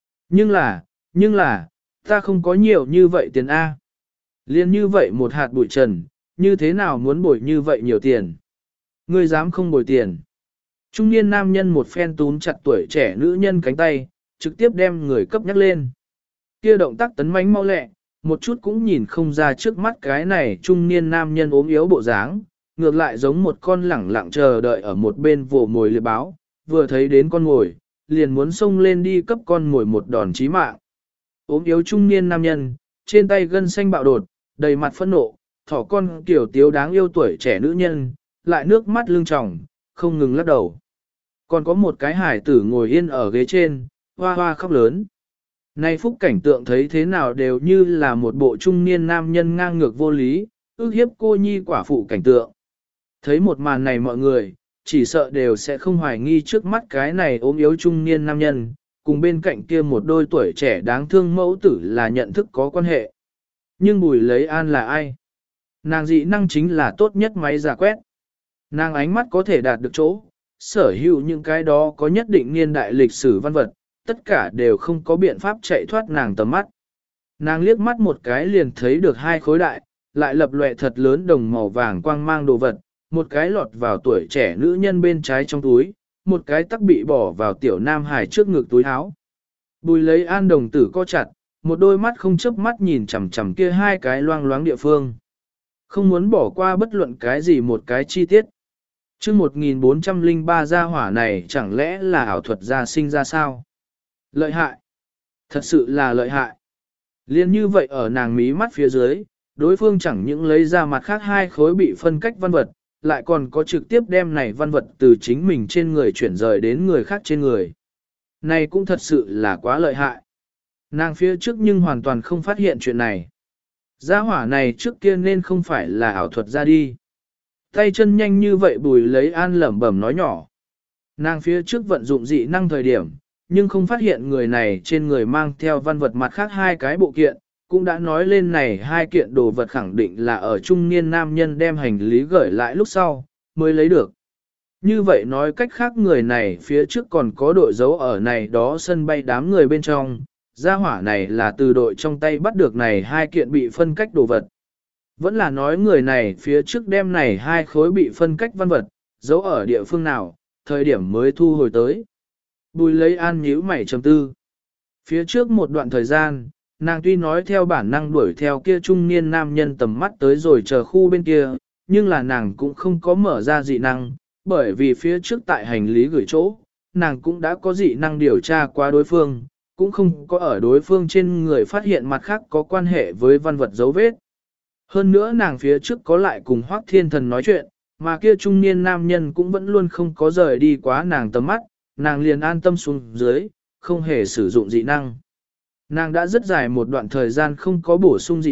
Nhưng là, ta không có nhiều như vậy tiền A. Liên như vậy một hạt bụi trần, như thế nào muốn bồi như vậy nhiều tiền? Ngươi dám không bồi tiền? Trung niên nam nhân một phen túm chặt tuổi trẻ nữ nhân cánh tay, trực tiếp đem người cấp nhắc lên. Kia động tác tấn mãnh mau lẹ, một chút cũng nhìn không ra trước mắt cái này trung niên nam nhân ốm yếu bộ dáng, ngược lại giống một con lẳng lặng chờ đợi ở một bên vồ mồi liệp báo, vừa thấy đến con mồi, liền muốn xông lên đi cấp con mồi một đòn chí mạng. Ốm yếu trung niên nam nhân, trên tay gân xanh bạo đột, đầy mặt phẫn nộ, thỏ con kiểu tiếu đáng yêu tuổi trẻ nữ nhân, lại nước mắt lưng tròng, không ngừng lắc đầu. Còn có một cái hải tử ngồi yên ở ghế trên, hoa hoa khóc lớn. Nay phúc cảnh tượng thấy thế nào đều như là một bộ trung niên nam nhân ngang ngược vô lý, ước hiếp cô nhi quả phụ cảnh tượng. Thấy một màn này mọi người, chỉ sợ đều sẽ không hoài nghi trước mắt cái này ốm yếu trung niên nam nhân, cùng bên cạnh kia một đôi tuổi trẻ đáng thương mẫu tử là nhận thức có quan hệ. Nhưng Bùi Lấy An là ai? Nàng dị năng chính là tốt nhất máy giả quét. Nàng ánh mắt có thể đạt được chỗ, sở hữu những cái đó có nhất định niên đại lịch sử văn vật, tất cả đều không có biện pháp chạy thoát nàng tầm mắt. Nàng liếc mắt một cái liền thấy được hai khối đại, lại lập lòe thật lớn đồng màu vàng quang mang đồ vật, một cái lọt vào tuổi trẻ nữ nhân bên trái trong túi, một cái tắc bị bỏ vào tiểu nam hải trước ngực túi áo. Bùi Lấy An đồng tử co chặt, một đôi mắt không chớp mắt nhìn chằm chằm kia hai cái loang loáng địa phương. Không muốn bỏ qua bất luận cái gì một cái chi tiết. Trước 1403 gia hỏa này chẳng lẽ là ảo thuật gia sinh ra sao? Lợi hại. Thật sự là lợi hại. Liên như vậy ở nàng mí mắt phía dưới, đối phương chẳng những lấy ra mặt khác hai khối bị phân cách văn vật, lại còn có trực tiếp đem này văn vật từ chính mình trên người chuyển rời đến người khác trên người. Này cũng thật sự là quá lợi hại. Nàng phía trước nhưng hoàn toàn không phát hiện chuyện này. Gia hỏa này trước kia nên không phải là ảo thuật ra đi. Tay chân nhanh như vậy Bùi Lấy An lẩm bẩm nói nhỏ. Nàng phía trước vận dụng dị năng thời điểm, nhưng không phát hiện người này trên người mang theo văn vật mặt khác hai cái bộ kiện, cũng đã nói lên này hai kiện đồ vật khẳng định là ở trung niên nam nhân đem hành lý gửi lại lúc sau, mới lấy được. Như vậy nói cách khác người này phía trước còn có đội dấu ở này đó sân bay đám người bên trong, gia hỏa này là từ đội trong tay bắt được này hai kiện bị phân cách đồ vật. Vẫn là nói người này phía trước đem này hai khối bị phân cách văn vật, giấu ở địa phương nào, thời điểm mới thu hồi tới. Bùi Lấy An nhíu mày trầm tư. Phía trước một đoạn thời gian, nàng tuy nói theo bản năng đuổi theo kia trung niên nam nhân tầm mắt tới rồi chờ khu bên kia, nhưng là nàng cũng không có mở ra dị năng, bởi vì phía trước tại hành lý gửi chỗ, nàng cũng đã có dị năng điều tra qua đối phương, cũng không có ở đối phương trên người phát hiện mặt khác có quan hệ với văn vật dấu vết. Hơn nữa nàng phía trước có lại cùng Hoắc Thiên Thần nói chuyện, mà kia trung niên nam nhân cũng vẫn luôn không có rời đi quá nàng tầm mắt, nàng liền an tâm xuống dưới, không hề sử dụng dị năng. Nàng đã rất dài một đoạn thời gian không có bổ sung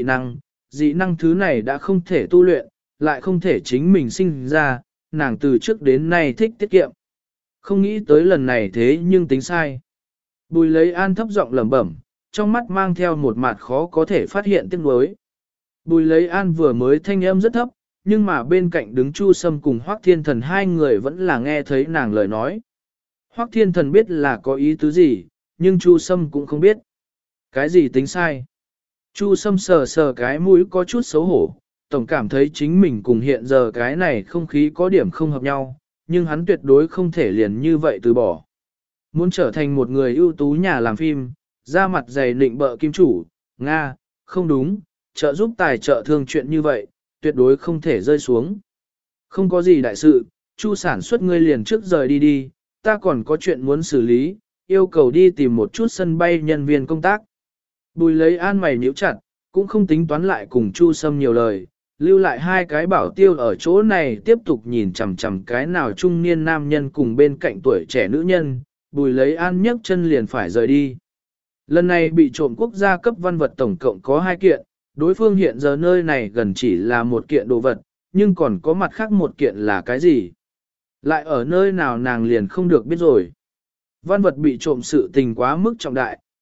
dị năng thứ này đã không thể tu luyện, lại không thể chính mình sinh ra, nàng từ trước đến nay thích tiết kiệm. Không nghĩ tới lần này thế nhưng tính sai. Bùi Lấy An thấp giọng lẩm bẩm, trong mắt mang theo một mặt khó có thể phát hiện tiếc nuối. Bùi Lấy An vừa mới thanh âm rất thấp, nhưng mà bên cạnh đứng Chu Sâm cùng Hoắc Thiên Thần hai người vẫn là nghe thấy nàng lời nói. Hoắc Thiên Thần biết là có ý tứ gì, nhưng Chu Sâm cũng không biết. Cái gì tính sai? Chu Sâm sờ sờ cái mũi có chút xấu hổ, tổng cảm thấy chính mình cùng hiện giờ cái này không khí có điểm không hợp nhau, nhưng hắn tuyệt đối không thể liền như vậy từ bỏ. Muốn trở thành một người ưu tú nhà làm phim, ra mặt dày nịnh bợ kim chủ, Nga, không đúng, trợ giúp tài trợ thương chuyện như vậy, tuyệt đối không thể rơi xuống. Không có gì đại sự, Chu sản xuất ngươi liền trước rời đi đi, ta còn có chuyện muốn xử lý, yêu cầu đi tìm một chút sân bay nhân viên công tác. Bùi Lấy An mày nhíu chặt, cũng không tính toán lại cùng Chu Sâm nhiều lời, lưu lại hai cái bảo tiêu ở chỗ này tiếp tục nhìn chằm chằm cái nào trung niên nam nhân cùng bên cạnh tuổi trẻ nữ nhân, Bùi Lấy An nhấc chân liền phải rời đi. Lần này bị trộm quốc gia cấp văn vật tổng cộng có 2 kiện, đối phương hiện giờ nơi này gần chỉ là một kiện đồ vật, nhưng còn có mặt khác một kiện là cái gì? Lại ở nơi nào nàng liền không được biết rồi. Văn vật bị trộm sự tình quá mức trọng đại,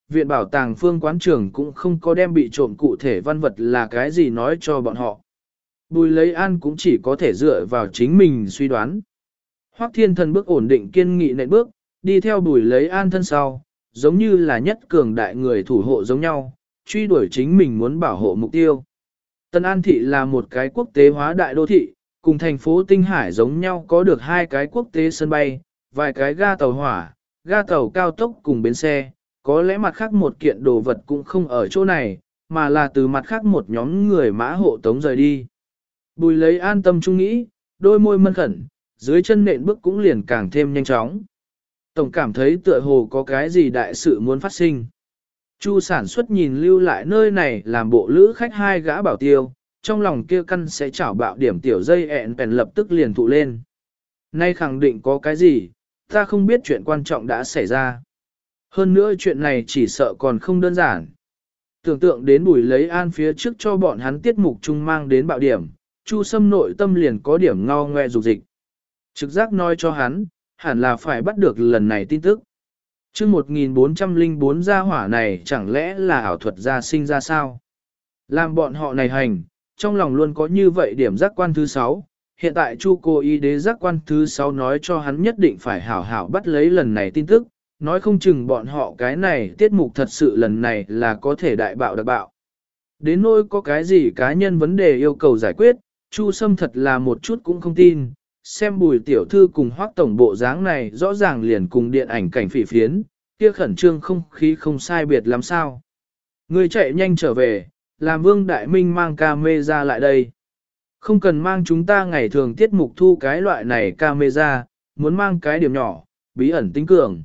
viện bảo tàng phương quán trưởng cũng không có đem bị trộm cụ thể văn vật là cái gì nói cho bọn họ. Bùi lấy an cũng chỉ có thể dựa vào chính mình suy đoán. Hoắc Thiên Thần bước ổn định kiên nghị nện bước, đi theo bùi lấy an thân sau, giống như là nhất cường đại người thủ hộ giống nhau, truy đuổi chính mình muốn bảo hộ mục tiêu. Tân An Thị là một cái quốc tế hóa đại đô thị, cùng thành phố Tinh Hải giống nhau có được 2 cái quốc tế sân bay, vài cái ga tàu hỏa, ga tàu cao tốc cùng bến xe, có lẽ mặt khác một kiện đồ vật cũng không ở chỗ này, mà là từ mặt khác một nhóm người mã hộ tống rời đi. Bùi lấy an tâm trung nghĩ, đôi môi mân khẩn, dưới chân nện bước cũng liền càng thêm nhanh chóng. Tổng cảm thấy tựa hồ có cái gì đại sự muốn phát sinh. Chu sản xuất nhìn lưu lại nơi này làm bộ lữ khách 2 gã bảo tiêu, trong lòng kia căn sẽ chảo bạo điểm tiểu dây ẹn bèn lập tức liền tụ lên. Nay khẳng định có cái gì, ta không biết chuyện quan trọng đã xảy ra. Hơn nữa chuyện này chỉ sợ còn không đơn giản. Tưởng tượng đến Bùi lấy an phía trước cho bọn hắn tiết mục chung mang đến bạo điểm, Chu Sâm nội tâm liền có điểm ngao ngoe dục dịch. Trực giác nói cho hắn, hẳn là phải bắt được lần này tin tức. Chương 1404 gia hỏa này chẳng lẽ là ảo thuật gia sinh ra sao? Làm bọn họ này hành, trong lòng luôn có như vậy điểm giác quan thứ 6. Hiện tại Chu cô y đế giác quan thứ 6 nói cho hắn nhất định phải hảo hảo bắt lấy lần này tin tức, nói không chừng bọn họ cái này tiết mục thật sự lần này là có thể đại bạo đặc bạo. Đến nỗi có cái gì cá nhân vấn đề yêu cầu giải quyết, Chu Sâm thật là một chút cũng không tin, xem Bùi tiểu thư cùng Hoắc tổng bộ dáng này rõ ràng liền cùng điện ảnh cảnh phỉ phiến, kia khẩn trương không khí không sai biệt làm sao. Người chạy nhanh trở về, làm Vương Đại Minh mang camera lại đây. Không cần mang chúng ta ngày thường tiết mục thu cái loại này camera, muốn mang cái điểm nhỏ, bí ẩn tính cường.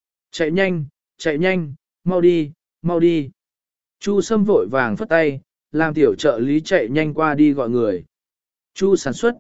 Chạy nhanh, mau đi, mau đi. Chu Sâm vội vàng phất tay, làm tiểu trợ lý chạy nhanh qua đi gọi người. Chu sản xuất,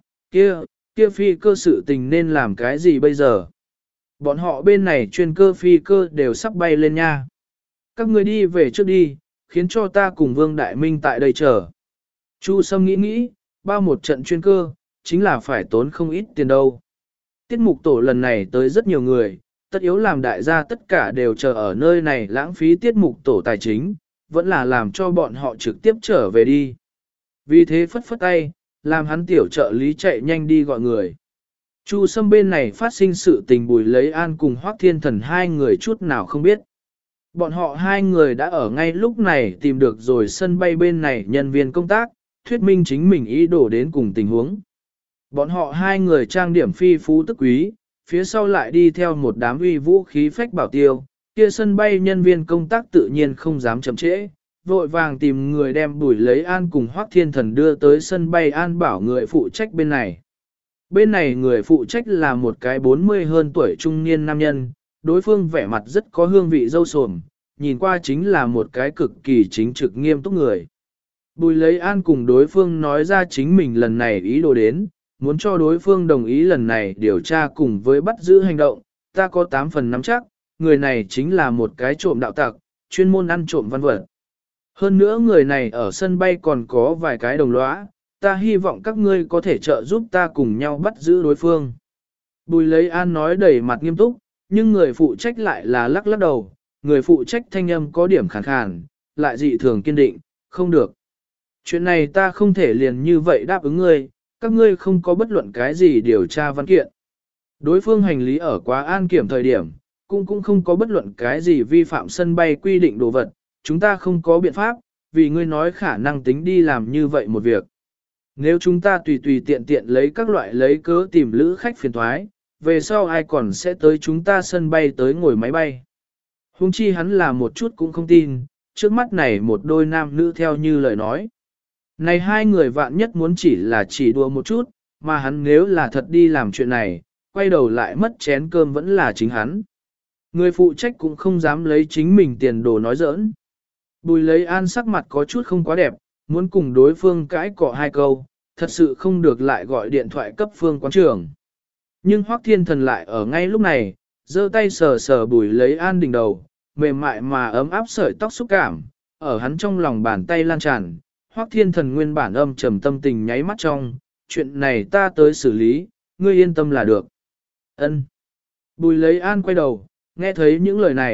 kia phi cơ sự tình nên làm cái gì bây giờ? Bọn họ bên này chuyên cơ phi cơ đều sắp bay lên nha. Các người đi về trước đi, khiến cho ta cùng Vương Đại Minh tại đây chờ. Chu Sâm nghĩ, bao một trận chuyên cơ, chính là phải tốn không ít tiền đâu. Tiết mục tổ lần này tới rất nhiều người, tất yếu làm đại gia tất cả đều chờ ở nơi này lãng phí tiết mục tổ tài chính, vẫn là làm cho bọn họ trực tiếp trở về đi. Vì thế phất phất tay, làm hắn tiểu trợ lý chạy nhanh đi gọi người. Chu Sâm bên này phát sinh sự tình Bùi lấy an cùng Hoắc Thiên Thần 2 người chút nào không biết. Bọn họ 2 người đã ở ngay lúc này tìm được rồi sân bay bên này nhân viên công tác, thuyết minh chính mình ý đồ đến cùng tình huống. Bọn họ 2 người trang điểm phi phú tức quý, phía sau lại đi theo một đám uy vũ khí phách bảo tiêu, kia sân bay nhân viên công tác tự nhiên không dám chậm trễ, vội vàng tìm người đem Bùi lấy an cùng Hoắc Thiên Thần đưa tới sân bay an bảo người phụ trách bên này. Bên này người phụ trách là một cái 40 hơn tuổi trung niên nam nhân, đối phương vẻ mặt rất có hương vị dâu sồm, nhìn qua chính là một cái cực kỳ chính trực nghiêm túc người. Bùi lấy an cùng đối phương nói ra chính mình lần này ý đồ đến, muốn cho đối phương đồng ý lần này điều tra cùng với bắt giữ hành động, ta có 8 phần nắm chắc, người này chính là một cái trộm đạo tặc, chuyên môn ăn trộm văn vật. Hơn nữa người này ở sân bay còn có vài cái đồng lõa, ta hy vọng các ngươi có thể trợ giúp ta cùng nhau bắt giữ đối phương. Bùi lấy an nói đầy mặt nghiêm túc, nhưng người phụ trách lại là lắc lắc đầu, người phụ trách thanh âm có điểm khàn khàn, lại dị thường kiên định, không được. Chuyện này ta không thể liền như vậy đáp ứng ngươi, các ngươi không có bất luận cái gì điều tra văn kiện. Đối phương hành lý ở quá an kiểm thời điểm, cũng không có bất luận cái gì vi phạm sân bay quy định đồ vật, chúng ta không có biện pháp, vì ngươi nói khả năng tính đi làm như vậy một việc. Nếu chúng ta tùy tùy tiện tiện lấy các loại lấy cớ tìm lữ khách phiền thoái, về sau ai còn sẽ tới chúng ta sân bay tới ngồi máy bay. Huống chi hắn là một chút cũng không tin, trước mắt này một đôi nam nữ theo như lời nói. Này 2 người vạn nhất muốn chỉ đùa một chút, mà hắn nếu là thật đi làm chuyện này, quay đầu lại mất chén cơm vẫn là chính hắn. Người phụ trách cũng không dám lấy chính mình tiền đồ nói giỡn. Bùi lấy an sắc mặt có chút không quá đẹp, muốn cùng đối phương cãi cọ 2 câu, thật sự không được lại gọi điện thoại cấp phương quán trưởng. Nhưng Hoắc Thiên Thần lại ở ngay lúc này, giơ tay sờ sờ Bùi lấy an đỉnh đầu, mềm mại mà ấm áp sợi tóc xúc cảm, ở hắn trong lòng bàn tay lan tràn. Hoắc Thiên Thần nguyên bản âm trầm tâm tình nháy mắt trong, chuyện này ta tới xử lý, ngươi yên tâm là được. Ân. Bùi lấy an quay đầu, nghe thấy những lời này,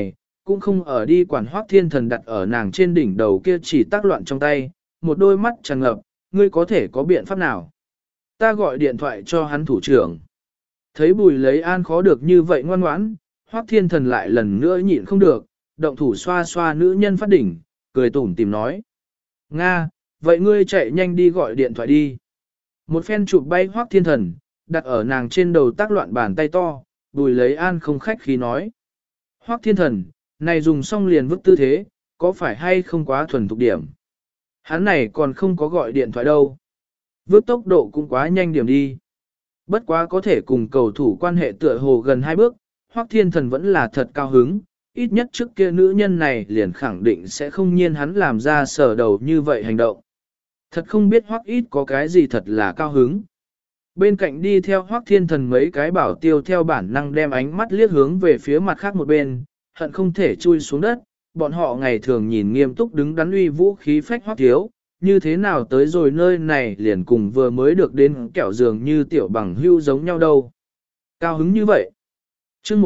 cũng không ở đi quản Hoắc Thiên Thần đặt ở nàng trên đỉnh đầu kia chỉ tác loạn trong tay, một đôi mắt tràn ngập, ngươi có thể có biện pháp nào? Ta gọi điện thoại cho hắn thủ trưởng. Thấy Bùi Lấy An khó được như vậy ngoan ngoãn, Hoắc Thiên Thần lại lần nữa nhịn không được, động thủ xoa xoa nữ nhân phát đỉnh, cười tủm tìm nói. Nga, vậy ngươi chạy nhanh đi gọi điện thoại đi. Một phen chụp bay Hoắc Thiên Thần, đặt ở nàng trên đầu tác loạn bàn tay to, Bùi Lấy An không khách khí nói. Hoắc Thiên Thần, này dùng xong liền vứt tư thế, có phải hay không quá thuần thục điểm? Hắn này còn không có gọi điện thoại đâu. Vứt tốc độ cũng quá nhanh điểm đi. Bất quá có thể cùng cầu thủ quan hệ tựa hồ gần 2 bước, Hoắc Thiên Thần vẫn là thật cao hứng, ít nhất trước kia nữ nhân này liền khẳng định sẽ không nhiên hắn làm ra sở đầu như vậy hành động. Thật không biết Hoắc ít có cái gì thật là cao hứng. Bên cạnh đi theo Hoắc Thiên Thần mấy cái bảo tiêu theo bản năng đem ánh mắt liếc hướng về phía mặt khác một bên, hận không thể chui xuống đất, bọn họ ngày thường nhìn nghiêm túc đứng đắn uy vũ khí phách Hoắc thiếu, như thế nào tới rồi nơi này liền cùng vừa mới được đến kẹo giường như tiểu bằng hưu giống nhau đâu. Cao hứng như vậy. Chương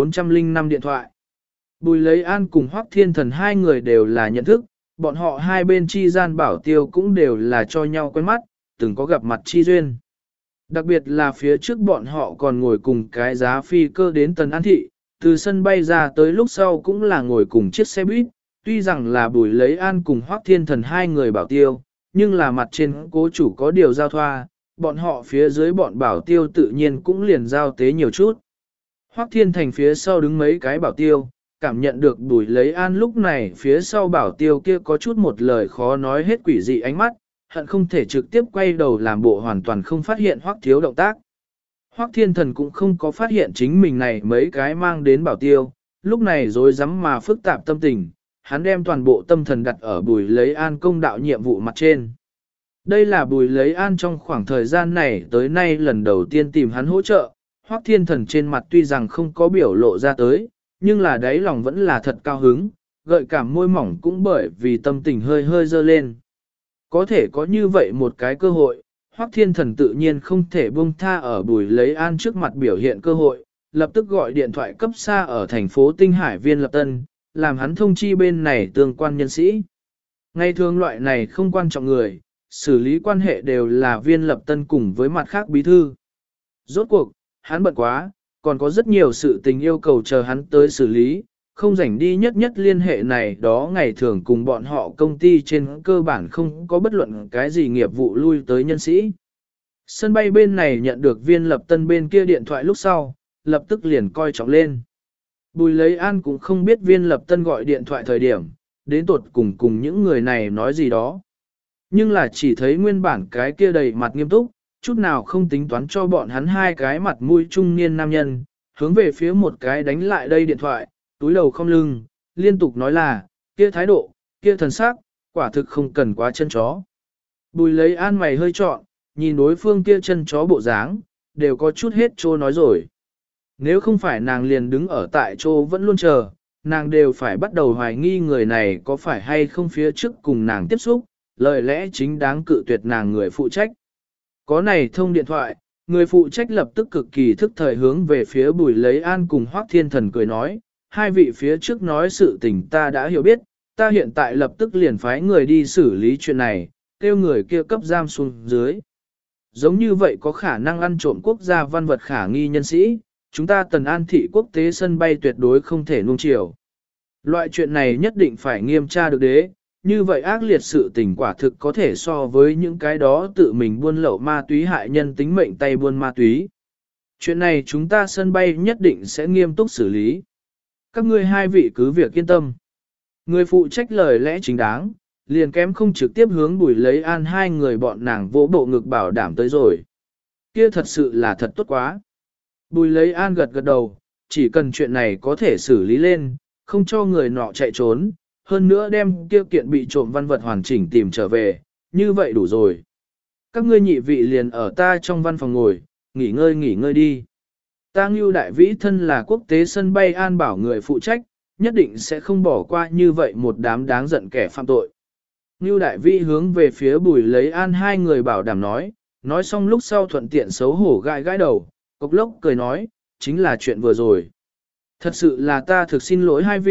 1405 điện thoại. Bùi Lấy An cùng Hoắc Thiên Thần hai người đều là nhận thức, bọn họ hai bên chi gian bảo tiêu cũng đều là cho nhau quen mắt, từng có gặp mặt chi duyên. Đặc biệt là phía trước bọn họ còn ngồi cùng cái giá phi cơ đến Tần An Thị, từ sân bay ra tới lúc sau cũng là ngồi cùng chiếc xe buýt, tuy rằng là Bùi Lấy An cùng Hoắc Thiên Thần hai người bảo tiêu, nhưng là mặt trên cố chủ có điều giao thoa, bọn họ phía dưới bọn bảo tiêu tự nhiên cũng liền giao tế nhiều chút. Hoắc Thiên Thành phía sau đứng mấy cái bảo tiêu, cảm nhận được Bùi Lấy An lúc này phía sau bảo tiêu kia có chút một lời khó nói hết quỷ dị ánh mắt, hận không thể trực tiếp quay đầu làm bộ hoàn toàn không phát hiện Hoắc thiếu động tác. Hoắc Thiên Thần cũng không có phát hiện chính mình này mấy cái mang đến bảo tiêu, lúc này rối rắm mà phức tạp tâm tình, hắn đem toàn bộ tâm thần đặt ở Bùi Lấy An công đạo nhiệm vụ mặt trên. Đây là Bùi Lấy An trong khoảng thời gian này tới nay lần đầu tiên tìm hắn hỗ trợ, Hoắc Thiên Thần trên mặt tuy rằng không có biểu lộ ra tới, nhưng là đáy lòng vẫn là thật cao hứng, gợi cảm môi mỏng cũng bởi vì tâm tình hơi hơi dơ lên. Có thể có như vậy một cái cơ hội, Hoắc Thiên Thần tự nhiên không thể buông tha ở Bùi Lấy An trước mặt biểu hiện cơ hội, lập tức gọi điện thoại cấp xa ở thành phố Tinh Hải Viên Lập Tân, làm hắn thông chi bên này tương quan nhân sĩ. Ngày thường loại này không quan trọng người, xử lý quan hệ đều là Viên Lập Tân cùng với mặt khác bí thư. Rốt cuộc, hắn bận quá, còn có rất nhiều sự tình yêu cầu chờ hắn tới xử lý, không rảnh đi nhất nhất liên hệ này đó ngày thường cùng bọn họ công ty trên cơ bản không có bất luận cái gì nghiệp vụ lui tới nhân sĩ. Sân bay bên này nhận được Viên Lập Tân bên kia điện thoại lúc sau, lập tức liền coi trọng lên. Bùi Lấy An cũng không biết Viên Lập Tân gọi điện thoại thời điểm, đến tuột cùng những người này nói gì đó. Nhưng là chỉ thấy nguyên bản cái kia đầy mặt nghiêm túc, chút nào không tính toán cho bọn hắn hai cái mặt mũi trung niên nam nhân, hướng về phía một cái đánh lại đây điện thoại, túi đầu không lưng, liên tục nói là, kia thái độ, kia thần sắc, quả thực không cần quá chân chó. Bùi Lấy An mày hơi trọn, nhìn đối phương kia chân chó bộ dáng, đều có chút hết trô nói rồi. Nếu không phải nàng liền đứng ở tại chỗ vẫn luôn chờ, nàng đều phải bắt đầu hoài nghi người này có phải hay không phía trước cùng nàng tiếp xúc, lời lẽ chính đáng cự tuyệt nàng người phụ trách. Có này thông điện thoại, người phụ trách lập tức cực kỳ thức thời hướng về phía Bùi Lấy An cùng Hoắc Thiên Thần cười nói, hai vị phía trước nói sự tình ta đã hiểu biết, ta hiện tại lập tức liền phái người đi xử lý chuyện này, kêu người kia cấp giam xuống dưới. Giống như vậy có khả năng ăn trộm quốc gia văn vật khả nghi nhân sĩ, chúng ta Tần An thị quốc tế sân bay tuyệt đối không thể nuông chiều. Loại chuyện này nhất định phải nghiêm tra được đế, như vậy ác liệt sự tình quả thực có thể so với những cái đó tự mình buôn lậu ma túy hại nhân tính mệnh tay buôn ma túy. Chuyện này chúng ta sân bay nhất định sẽ nghiêm túc xử lý. Các ngươi hai vị cứ việc yên tâm. Người phụ trách lời lẽ chính đáng, liền kém không trực tiếp hướng Bùi Lấy An hai người bọn nàng vỗ bộ ngực bảo đảm tới rồi. Kia thật sự là thật tốt quá. Bùi Lấy An gật gật đầu, chỉ cần chuyện này có thể xử lý lên, không cho người nọ chạy trốn, hơn nữa đem kia kiện bị trộm văn vật hoàn chỉnh tìm trở về, như vậy đủ rồi. Các ngươi nhị vị liền ở ta trong văn phòng ngồi, nghỉ ngơi đi. Ta Ngưu Đại Vĩ thân là quốc tế sân bay an bảo người phụ trách, nhất định sẽ không bỏ qua như vậy một đám đáng giận kẻ phạm tội. Ngưu Đại Vĩ hướng về phía Bùi Lấy An hai người bảo đảm nói xong lúc sau thuận tiện xấu hổ gãi đầu, cộc lốc cười nói, chính là chuyện vừa rồi. Thật sự là ta thực xin lỗi hai vị,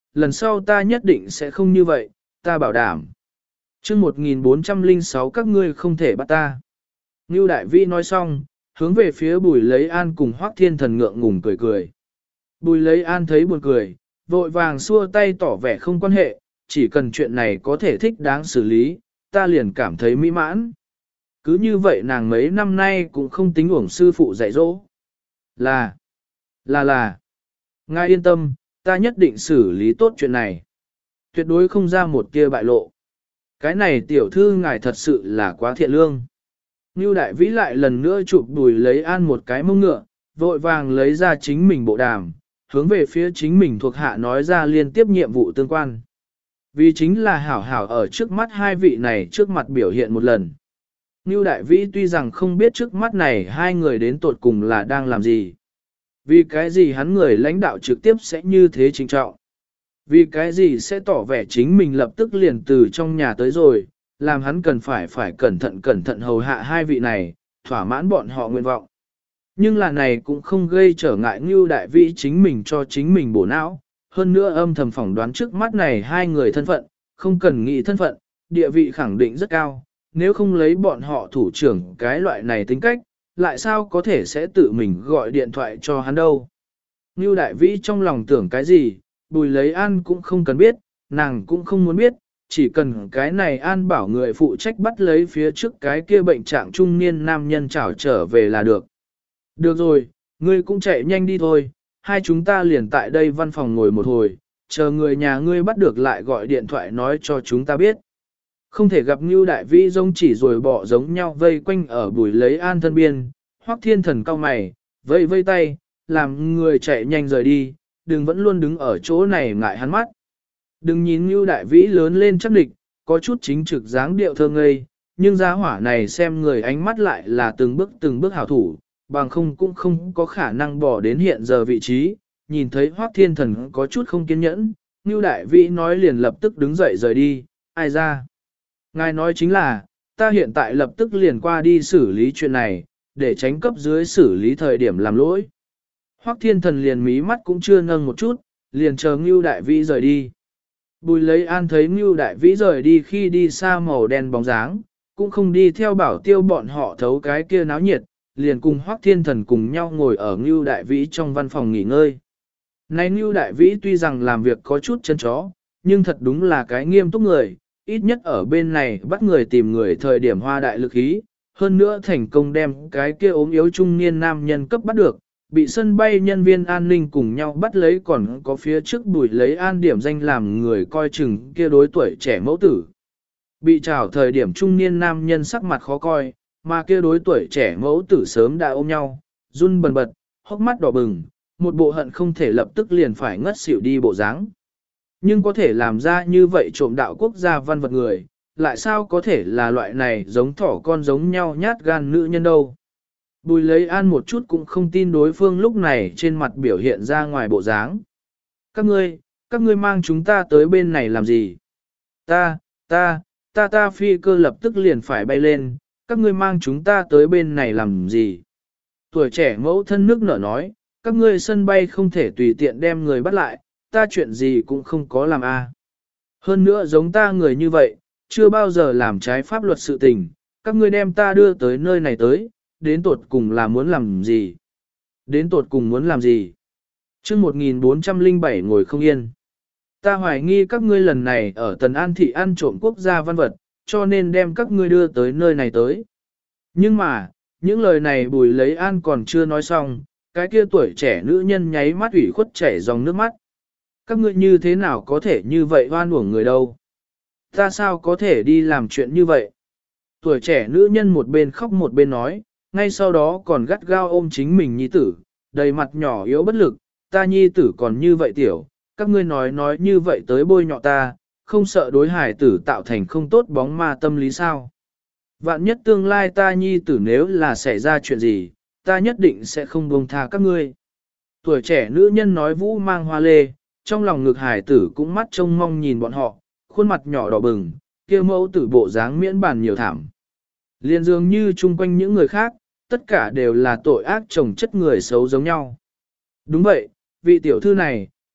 lần sau ta nhất định sẽ không như vậy, ta bảo đảm. chương 1406 các ngươi không thể bắt ta. Ngưu Đại Vĩ nói xong, hướng về phía Bùi Lấy An cùng Hoắc Thiên Thần ngượng ngùng cười cười. Bùi Lấy An thấy buồn cười, vội vàng xua tay tỏ vẻ không quan hệ, chỉ cần chuyện này có thể thích đáng xử lý, ta liền cảm thấy mỹ mãn. Cứ như vậy nàng mấy năm nay cũng không tính uổng sư phụ dạy dỗ. Là. Ngài yên tâm, ta nhất định xử lý tốt chuyện này. Tuyệt đối không ra một tia bại lộ. Cái này tiểu thư ngài thật sự là quá thiện lương. Ngưu Đại Vĩ lại lần nữa chụp Bùi Lấy An một cái mông ngựa, vội vàng lấy ra chính mình bộ đàm, hướng về phía chính mình thuộc hạ nói ra liên tiếp nhiệm vụ tương quan. Vì chính là hảo hảo ở trước mắt hai vị này trước mặt biểu hiện một lần. Ngưu Đại Vĩ tuy rằng không biết trước mắt này hai người đến tột cùng là đang làm gì. Vì cái gì hắn người lãnh đạo trực tiếp sẽ như thế trinh trọng. Vì cái gì sẽ tỏ vẻ chính mình lập tức liền từ trong nhà tới rồi, làm hắn cần phải cẩn thận hầu hạ hai vị này, thỏa mãn bọn họ nguyện vọng. Nhưng là này cũng không gây trở ngại Ngưu Đại Vĩ chính mình cho chính mình bổ não, hơn nữa âm thầm phỏng đoán trước mắt này hai người thân phận, không cần nghĩ thân phận, địa vị khẳng định rất cao, nếu không lấy bọn họ thủ trưởng cái loại này tính cách, lại sao có thể sẽ tự mình gọi điện thoại cho hắn đâu. Ngưu Đại Vĩ trong lòng tưởng cái gì, Bùi Lấy An cũng không cần biết, nàng cũng không muốn biết, chỉ cần cái này An bảo người phụ trách bắt lấy phía trước cái kia bệnh trạng trung niên nam nhân trảo trở về là được. Được rồi, ngươi cũng chạy nhanh đi thôi, hai chúng ta liền tại đây văn phòng ngồi một hồi, chờ người nhà ngươi bắt được lại gọi điện thoại nói cho chúng ta biết. Không thể gặp Ngưu Đại Vĩ giống chỉ rồi bỏ giống nhau vây quanh ở Bùi Lấy An thân biên, Hoắc Thiên Thần cau mày, vây tay, làm người chạy nhanh rời đi, đừng vẫn luôn đứng ở chỗ này ngại hắn mắt. Đừng nhìn Ngưu Đại Vĩ lớn lên chắc địch, có chút chính trực dáng điệu thơ ngây, nhưng giá hỏa này xem người ánh mắt lại là từng bước hảo thủ, bằng không cũng không có khả năng bỏ đến hiện giờ vị trí. Nhìn thấy Hoắc Thiên Thần có chút không kiên nhẫn, Ngưu Đại Vĩ nói liền lập tức đứng dậy rời đi, ai ra. Ngài nói chính là, ta hiện tại lập tức liền qua đi xử lý chuyện này, để tránh cấp dưới xử lý thời điểm làm lỗi. Hoắc Thiên Thần liền mí mắt cũng chưa nâng một chút, liền chờ Ngưu Đại Vĩ rời đi. Bùi Lấy An thấy Ngưu Đại Vĩ rời đi khi đi xa màu đen bóng dáng, cũng không đi theo Bảo Tiêu bọn họ thấu cái kia náo nhiệt, liền cùng Hoắc Thiên Thần cùng nhau ngồi ở Ngưu Đại Vĩ trong văn phòng nghỉ ngơi. Này Ngưu Đại Vĩ tuy rằng làm việc có chút chân chó, nhưng thật đúng là cái nghiêm túc người, ít nhất ở bên này bắt người tìm người thời điểm hoa đại lực ý, hơn nữa thành công đem cái kia ốm yếu trung niên nam nhân cấp bắt được, bị sân bay nhân viên an ninh cùng nhau bắt lấy, còn có phía trước Bùi Lấy An điểm danh làm người coi chừng kia đối tuổi trẻ mẫu tử. Bị trảo thời điểm trung niên nam nhân sắc mặt khó coi, mà kia đối tuổi trẻ mẫu tử sớm đã ôm nhau, run bần bật, hốc mắt đỏ bừng, một bộ hận không thể lập tức liền phải ngất xỉu đi bộ dáng. Nhưng có thể làm ra như vậy trộm đạo quốc gia văn vật người, lại sao có thể là loại này giống thỏ con giống nhau nhát gan nữ nhân đâu. Bùi Lấy An một chút cũng không tin đối phương lúc này trên mặt biểu hiện ra ngoài bộ dáng. Các ngươi mang chúng ta tới bên này làm gì? Ta phi cơ lập tức liền phải bay lên, các ngươi mang chúng ta tới bên này làm gì? Tuổi trẻ mẫu thân nước nở nói, các ngươi sân bay không thể tùy tiện đem người bắt lại, ta chuyện gì cũng không có làm a. Hơn nữa giống ta người như vậy, chưa bao giờ làm trái pháp luật sự tình, các ngươi đem ta đưa tới nơi này tới, đến tột cùng là muốn làm gì? Đến tột cùng muốn làm gì? chương 1407 ngồi không yên. Ta hoài nghi các ngươi lần này ở Tần An Thị ăn trộm quốc gia văn vật, cho nên đem các ngươi đưa tới nơi này tới. Nhưng mà, những lời này Bùi Lấy An còn chưa nói xong, cái kia tuổi trẻ nữ nhân nháy mắt ủy khuất chảy dòng nước mắt. Các ngươi như thế nào có thể như vậy oan uổng người đâu? Ta sao có thể đi làm chuyện như vậy? Tuổi trẻ nữ nhân một bên khóc một bên nói, ngay sau đó còn gắt gao ôm chính mình nhi tử, đầy mặt nhỏ yếu bất lực, ta nhi tử còn như vậy tiểu, các ngươi nói như vậy tới bôi nhọ ta, không sợ đối hải tử tạo thành không tốt bóng ma tâm lý sao. Vạn nhất tương lai ta nhi tử nếu là xảy ra chuyện gì, ta nhất định sẽ không buông tha các ngươi. Tuổi trẻ nữ nhân nói vũ mang hoa lê, trong lòng ngực hải tử cũng mắt trông mong nhìn bọn họ, khuôn mặt nhỏ đỏ bừng, kia mẫu tử bộ dáng miễn bàn nhiều thảm. Liên dường như chung quanh những người khác, tất cả đều là tội ác chồng chất người xấu giống nhau. Đúng vậy, vị tiểu thư này,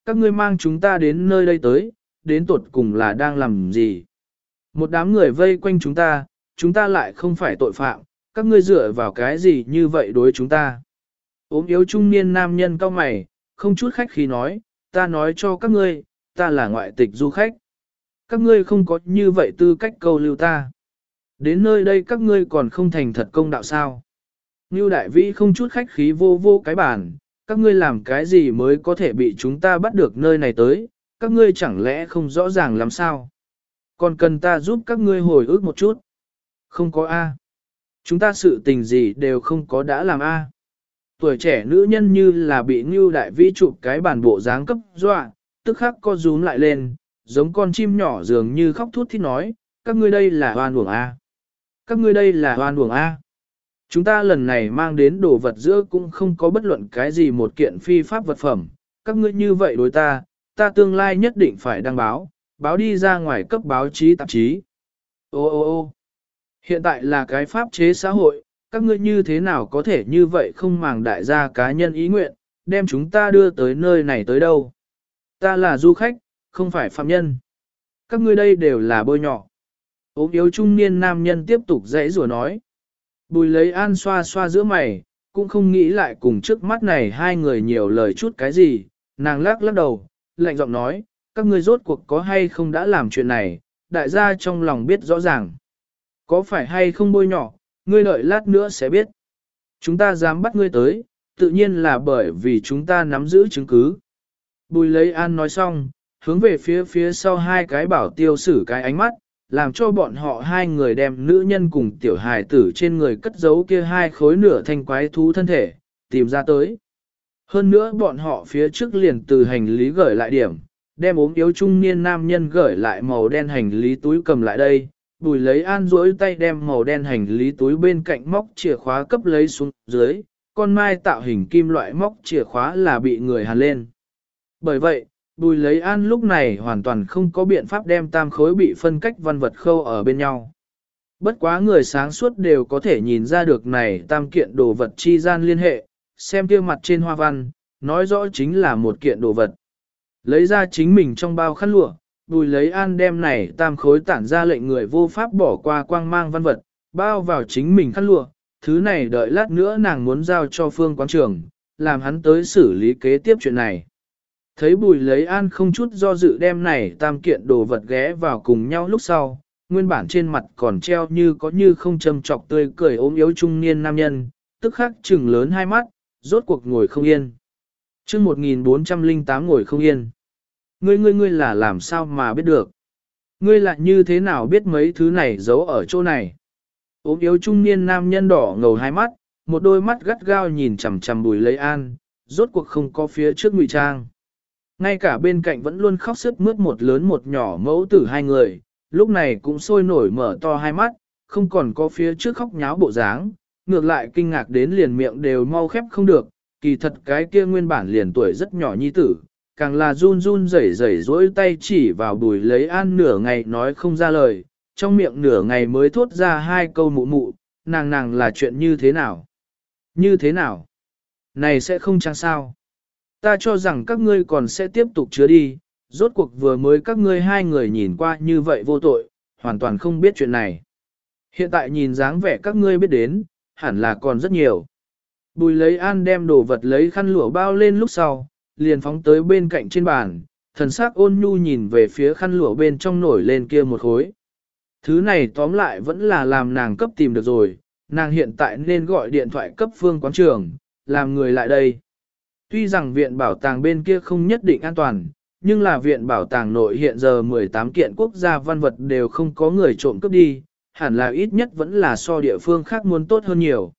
các ngươi mang chúng ta đến nơi đây tới, đến tột cùng là đang làm gì? Một đám người vây quanh chúng ta lại không phải tội phạm, các ngươi dựa vào cái gì như vậy đối chúng ta? Ốm yếu trung niên nam nhân cao mày, không chút khách khí nói, ta nói cho các ngươi, ta là ngoại tịch du khách. Các ngươi không có như vậy tư cách câu lưu ta. Đến nơi đây các ngươi còn không thành thật công đạo sao? Ngưu đại vĩ không chút khách khí vô vô cái bàn, các ngươi làm cái gì mới có thể bị chúng ta bắt được nơi này tới, các ngươi chẳng lẽ không rõ ràng làm sao? Còn cần ta giúp các ngươi hồi ức một chút? Không có A. Chúng ta sự tình gì đều không có đã làm A. Tuổi trẻ nữ nhân như là bị Ngưu đại vĩ chụp cái bàn bộ dáng cấp dọa, tức khắc co rúm lại lên, giống con chim nhỏ dường như khóc thút thít nói, các ngươi đây là oan uổng A. Các ngươi đây là oan uổng A. Chúng ta lần này mang đến đồ vật giữa cũng không có bất luận cái gì một kiện phi pháp vật phẩm, các ngươi như vậy đối ta tương lai nhất định phải đăng báo, báo đi ra ngoài cấp báo chí tạp chí. Ô, hiện tại là cái pháp chế xã hội, các ngươi như thế nào có thể như vậy không màng đại gia cá nhân ý nguyện, đem chúng ta đưa tới nơi này tới đâu. Ta là du khách, không phải phạm nhân. Các ngươi đây đều là bôi nhọ. Ốm yếu trung niên nam nhân tiếp tục dãy rủa nói. Bùi lấy an xoa xoa giữa mày, cũng không nghĩ lại cùng trước mắt này hai người nhiều lời chút cái gì, nàng lắc lắc đầu, lạnh giọng nói, các ngươi rốt cuộc có hay không đã làm chuyện này, đại gia trong lòng biết rõ ràng. Có phải hay không bôi nhỏ, ngươi đợi lát nữa sẽ biết. Chúng ta dám bắt ngươi tới, tự nhiên là bởi vì chúng ta nắm giữ chứng cứ. Bùi lấy an nói xong, hướng về phía sau hai cái bảo tiêu sử cái ánh mắt, làm cho bọn họ hai người đem nữ nhân cùng tiểu hài tử trên người cất giấu kia hai khối nửa thanh quái thú thân thể, tìm ra tới. Hơn nữa bọn họ phía trước liền từ hành lý gửi lại điểm, đem ốm yếu trung niên nam nhân gửi lại màu đen hành lý túi cầm lại đây, Bùi lấy an duỗi tay đem màu đen hành lý túi bên cạnh móc chìa khóa cấp lấy xuống dưới, con mai tạo hình kim loại móc chìa khóa là bị người hàn lên. Bởi vậy, Bùi lấy an lúc này hoàn toàn không có biện pháp đem tam khối bị phân cách văn vật khâu ở bên nhau. Bất quá người sáng suốt đều có thể nhìn ra được này tam kiện đồ vật chi gian liên hệ, xem kia mặt trên hoa văn, nói rõ chính là một kiện đồ vật. Lấy ra chính mình trong bao khăn lụa, Bùi lấy an đem này tam khối tản ra lệnh người vô pháp bỏ qua quang mang văn vật, bao vào chính mình khăn lụa, thứ này đợi lát nữa nàng muốn giao cho Phương quán trưởng, làm hắn tới xử lý kế tiếp chuyện này. Thấy Bùi lấy an không chút do dự đem này tam kiện đồ vật ghé vào cùng nhau lúc sau, nguyên bản trên mặt còn treo như có như không châm trọc tươi cười ốm yếu trung niên nam nhân, tức khắc trừng lớn hai mắt, rốt cuộc ngồi không yên. Chương 1408 ngồi không yên. Ngươi là làm sao mà biết được? Ngươi lại như thế nào biết mấy thứ này giấu ở chỗ này? Ốm yếu trung niên nam nhân đỏ ngầu hai mắt, một đôi mắt gắt gao nhìn chằm chằm Bùi lấy an, rốt cuộc không có phía trước ngụy trang. Ngay cả bên cạnh vẫn luôn khóc sướt mướt một lớn một nhỏ mẫu tử hai người, lúc này cũng sôi nổi mở to hai mắt, không còn có phía trước khóc nháo bộ dáng, ngược lại kinh ngạc đến liền miệng đều mau khép không được, kỳ thật cái kia nguyên bản liền tuổi rất nhỏ nhi tử, càng là run run rẩy rẩy dỗi tay chỉ vào Bùi lấy an nửa ngày nói không ra lời, trong miệng nửa ngày mới thốt ra hai câu mụ mụ, nàng là chuyện như thế nào? Như thế nào? Này sẽ không chăng sao? Ta cho rằng các ngươi còn sẽ tiếp tục chứa đi, rốt cuộc vừa mới các ngươi hai người nhìn qua như vậy vô tội, hoàn toàn không biết chuyện này. Hiện tại nhìn dáng vẻ các ngươi biết đến, hẳn là còn rất nhiều. Bùi lấy an đem đồ vật lấy khăn lụa bao lên lúc sau, liền phóng tới bên cạnh trên bàn, thần sắc ôn nhu nhìn về phía khăn lụa bên trong nổi lên kia một khối. Thứ này tóm lại vẫn là làm nàng cấp tìm được rồi, nàng hiện tại nên gọi điện thoại cấp Phương quán trưởng, làm người lại đây. Tuy rằng viện bảo tàng bên kia không nhất định an toàn, nhưng là viện bảo tàng nội hiện giờ 18 kiện quốc gia văn vật đều không có người trộm cướp đi, hẳn là ít nhất vẫn là so địa phương khác muốn tốt hơn nhiều.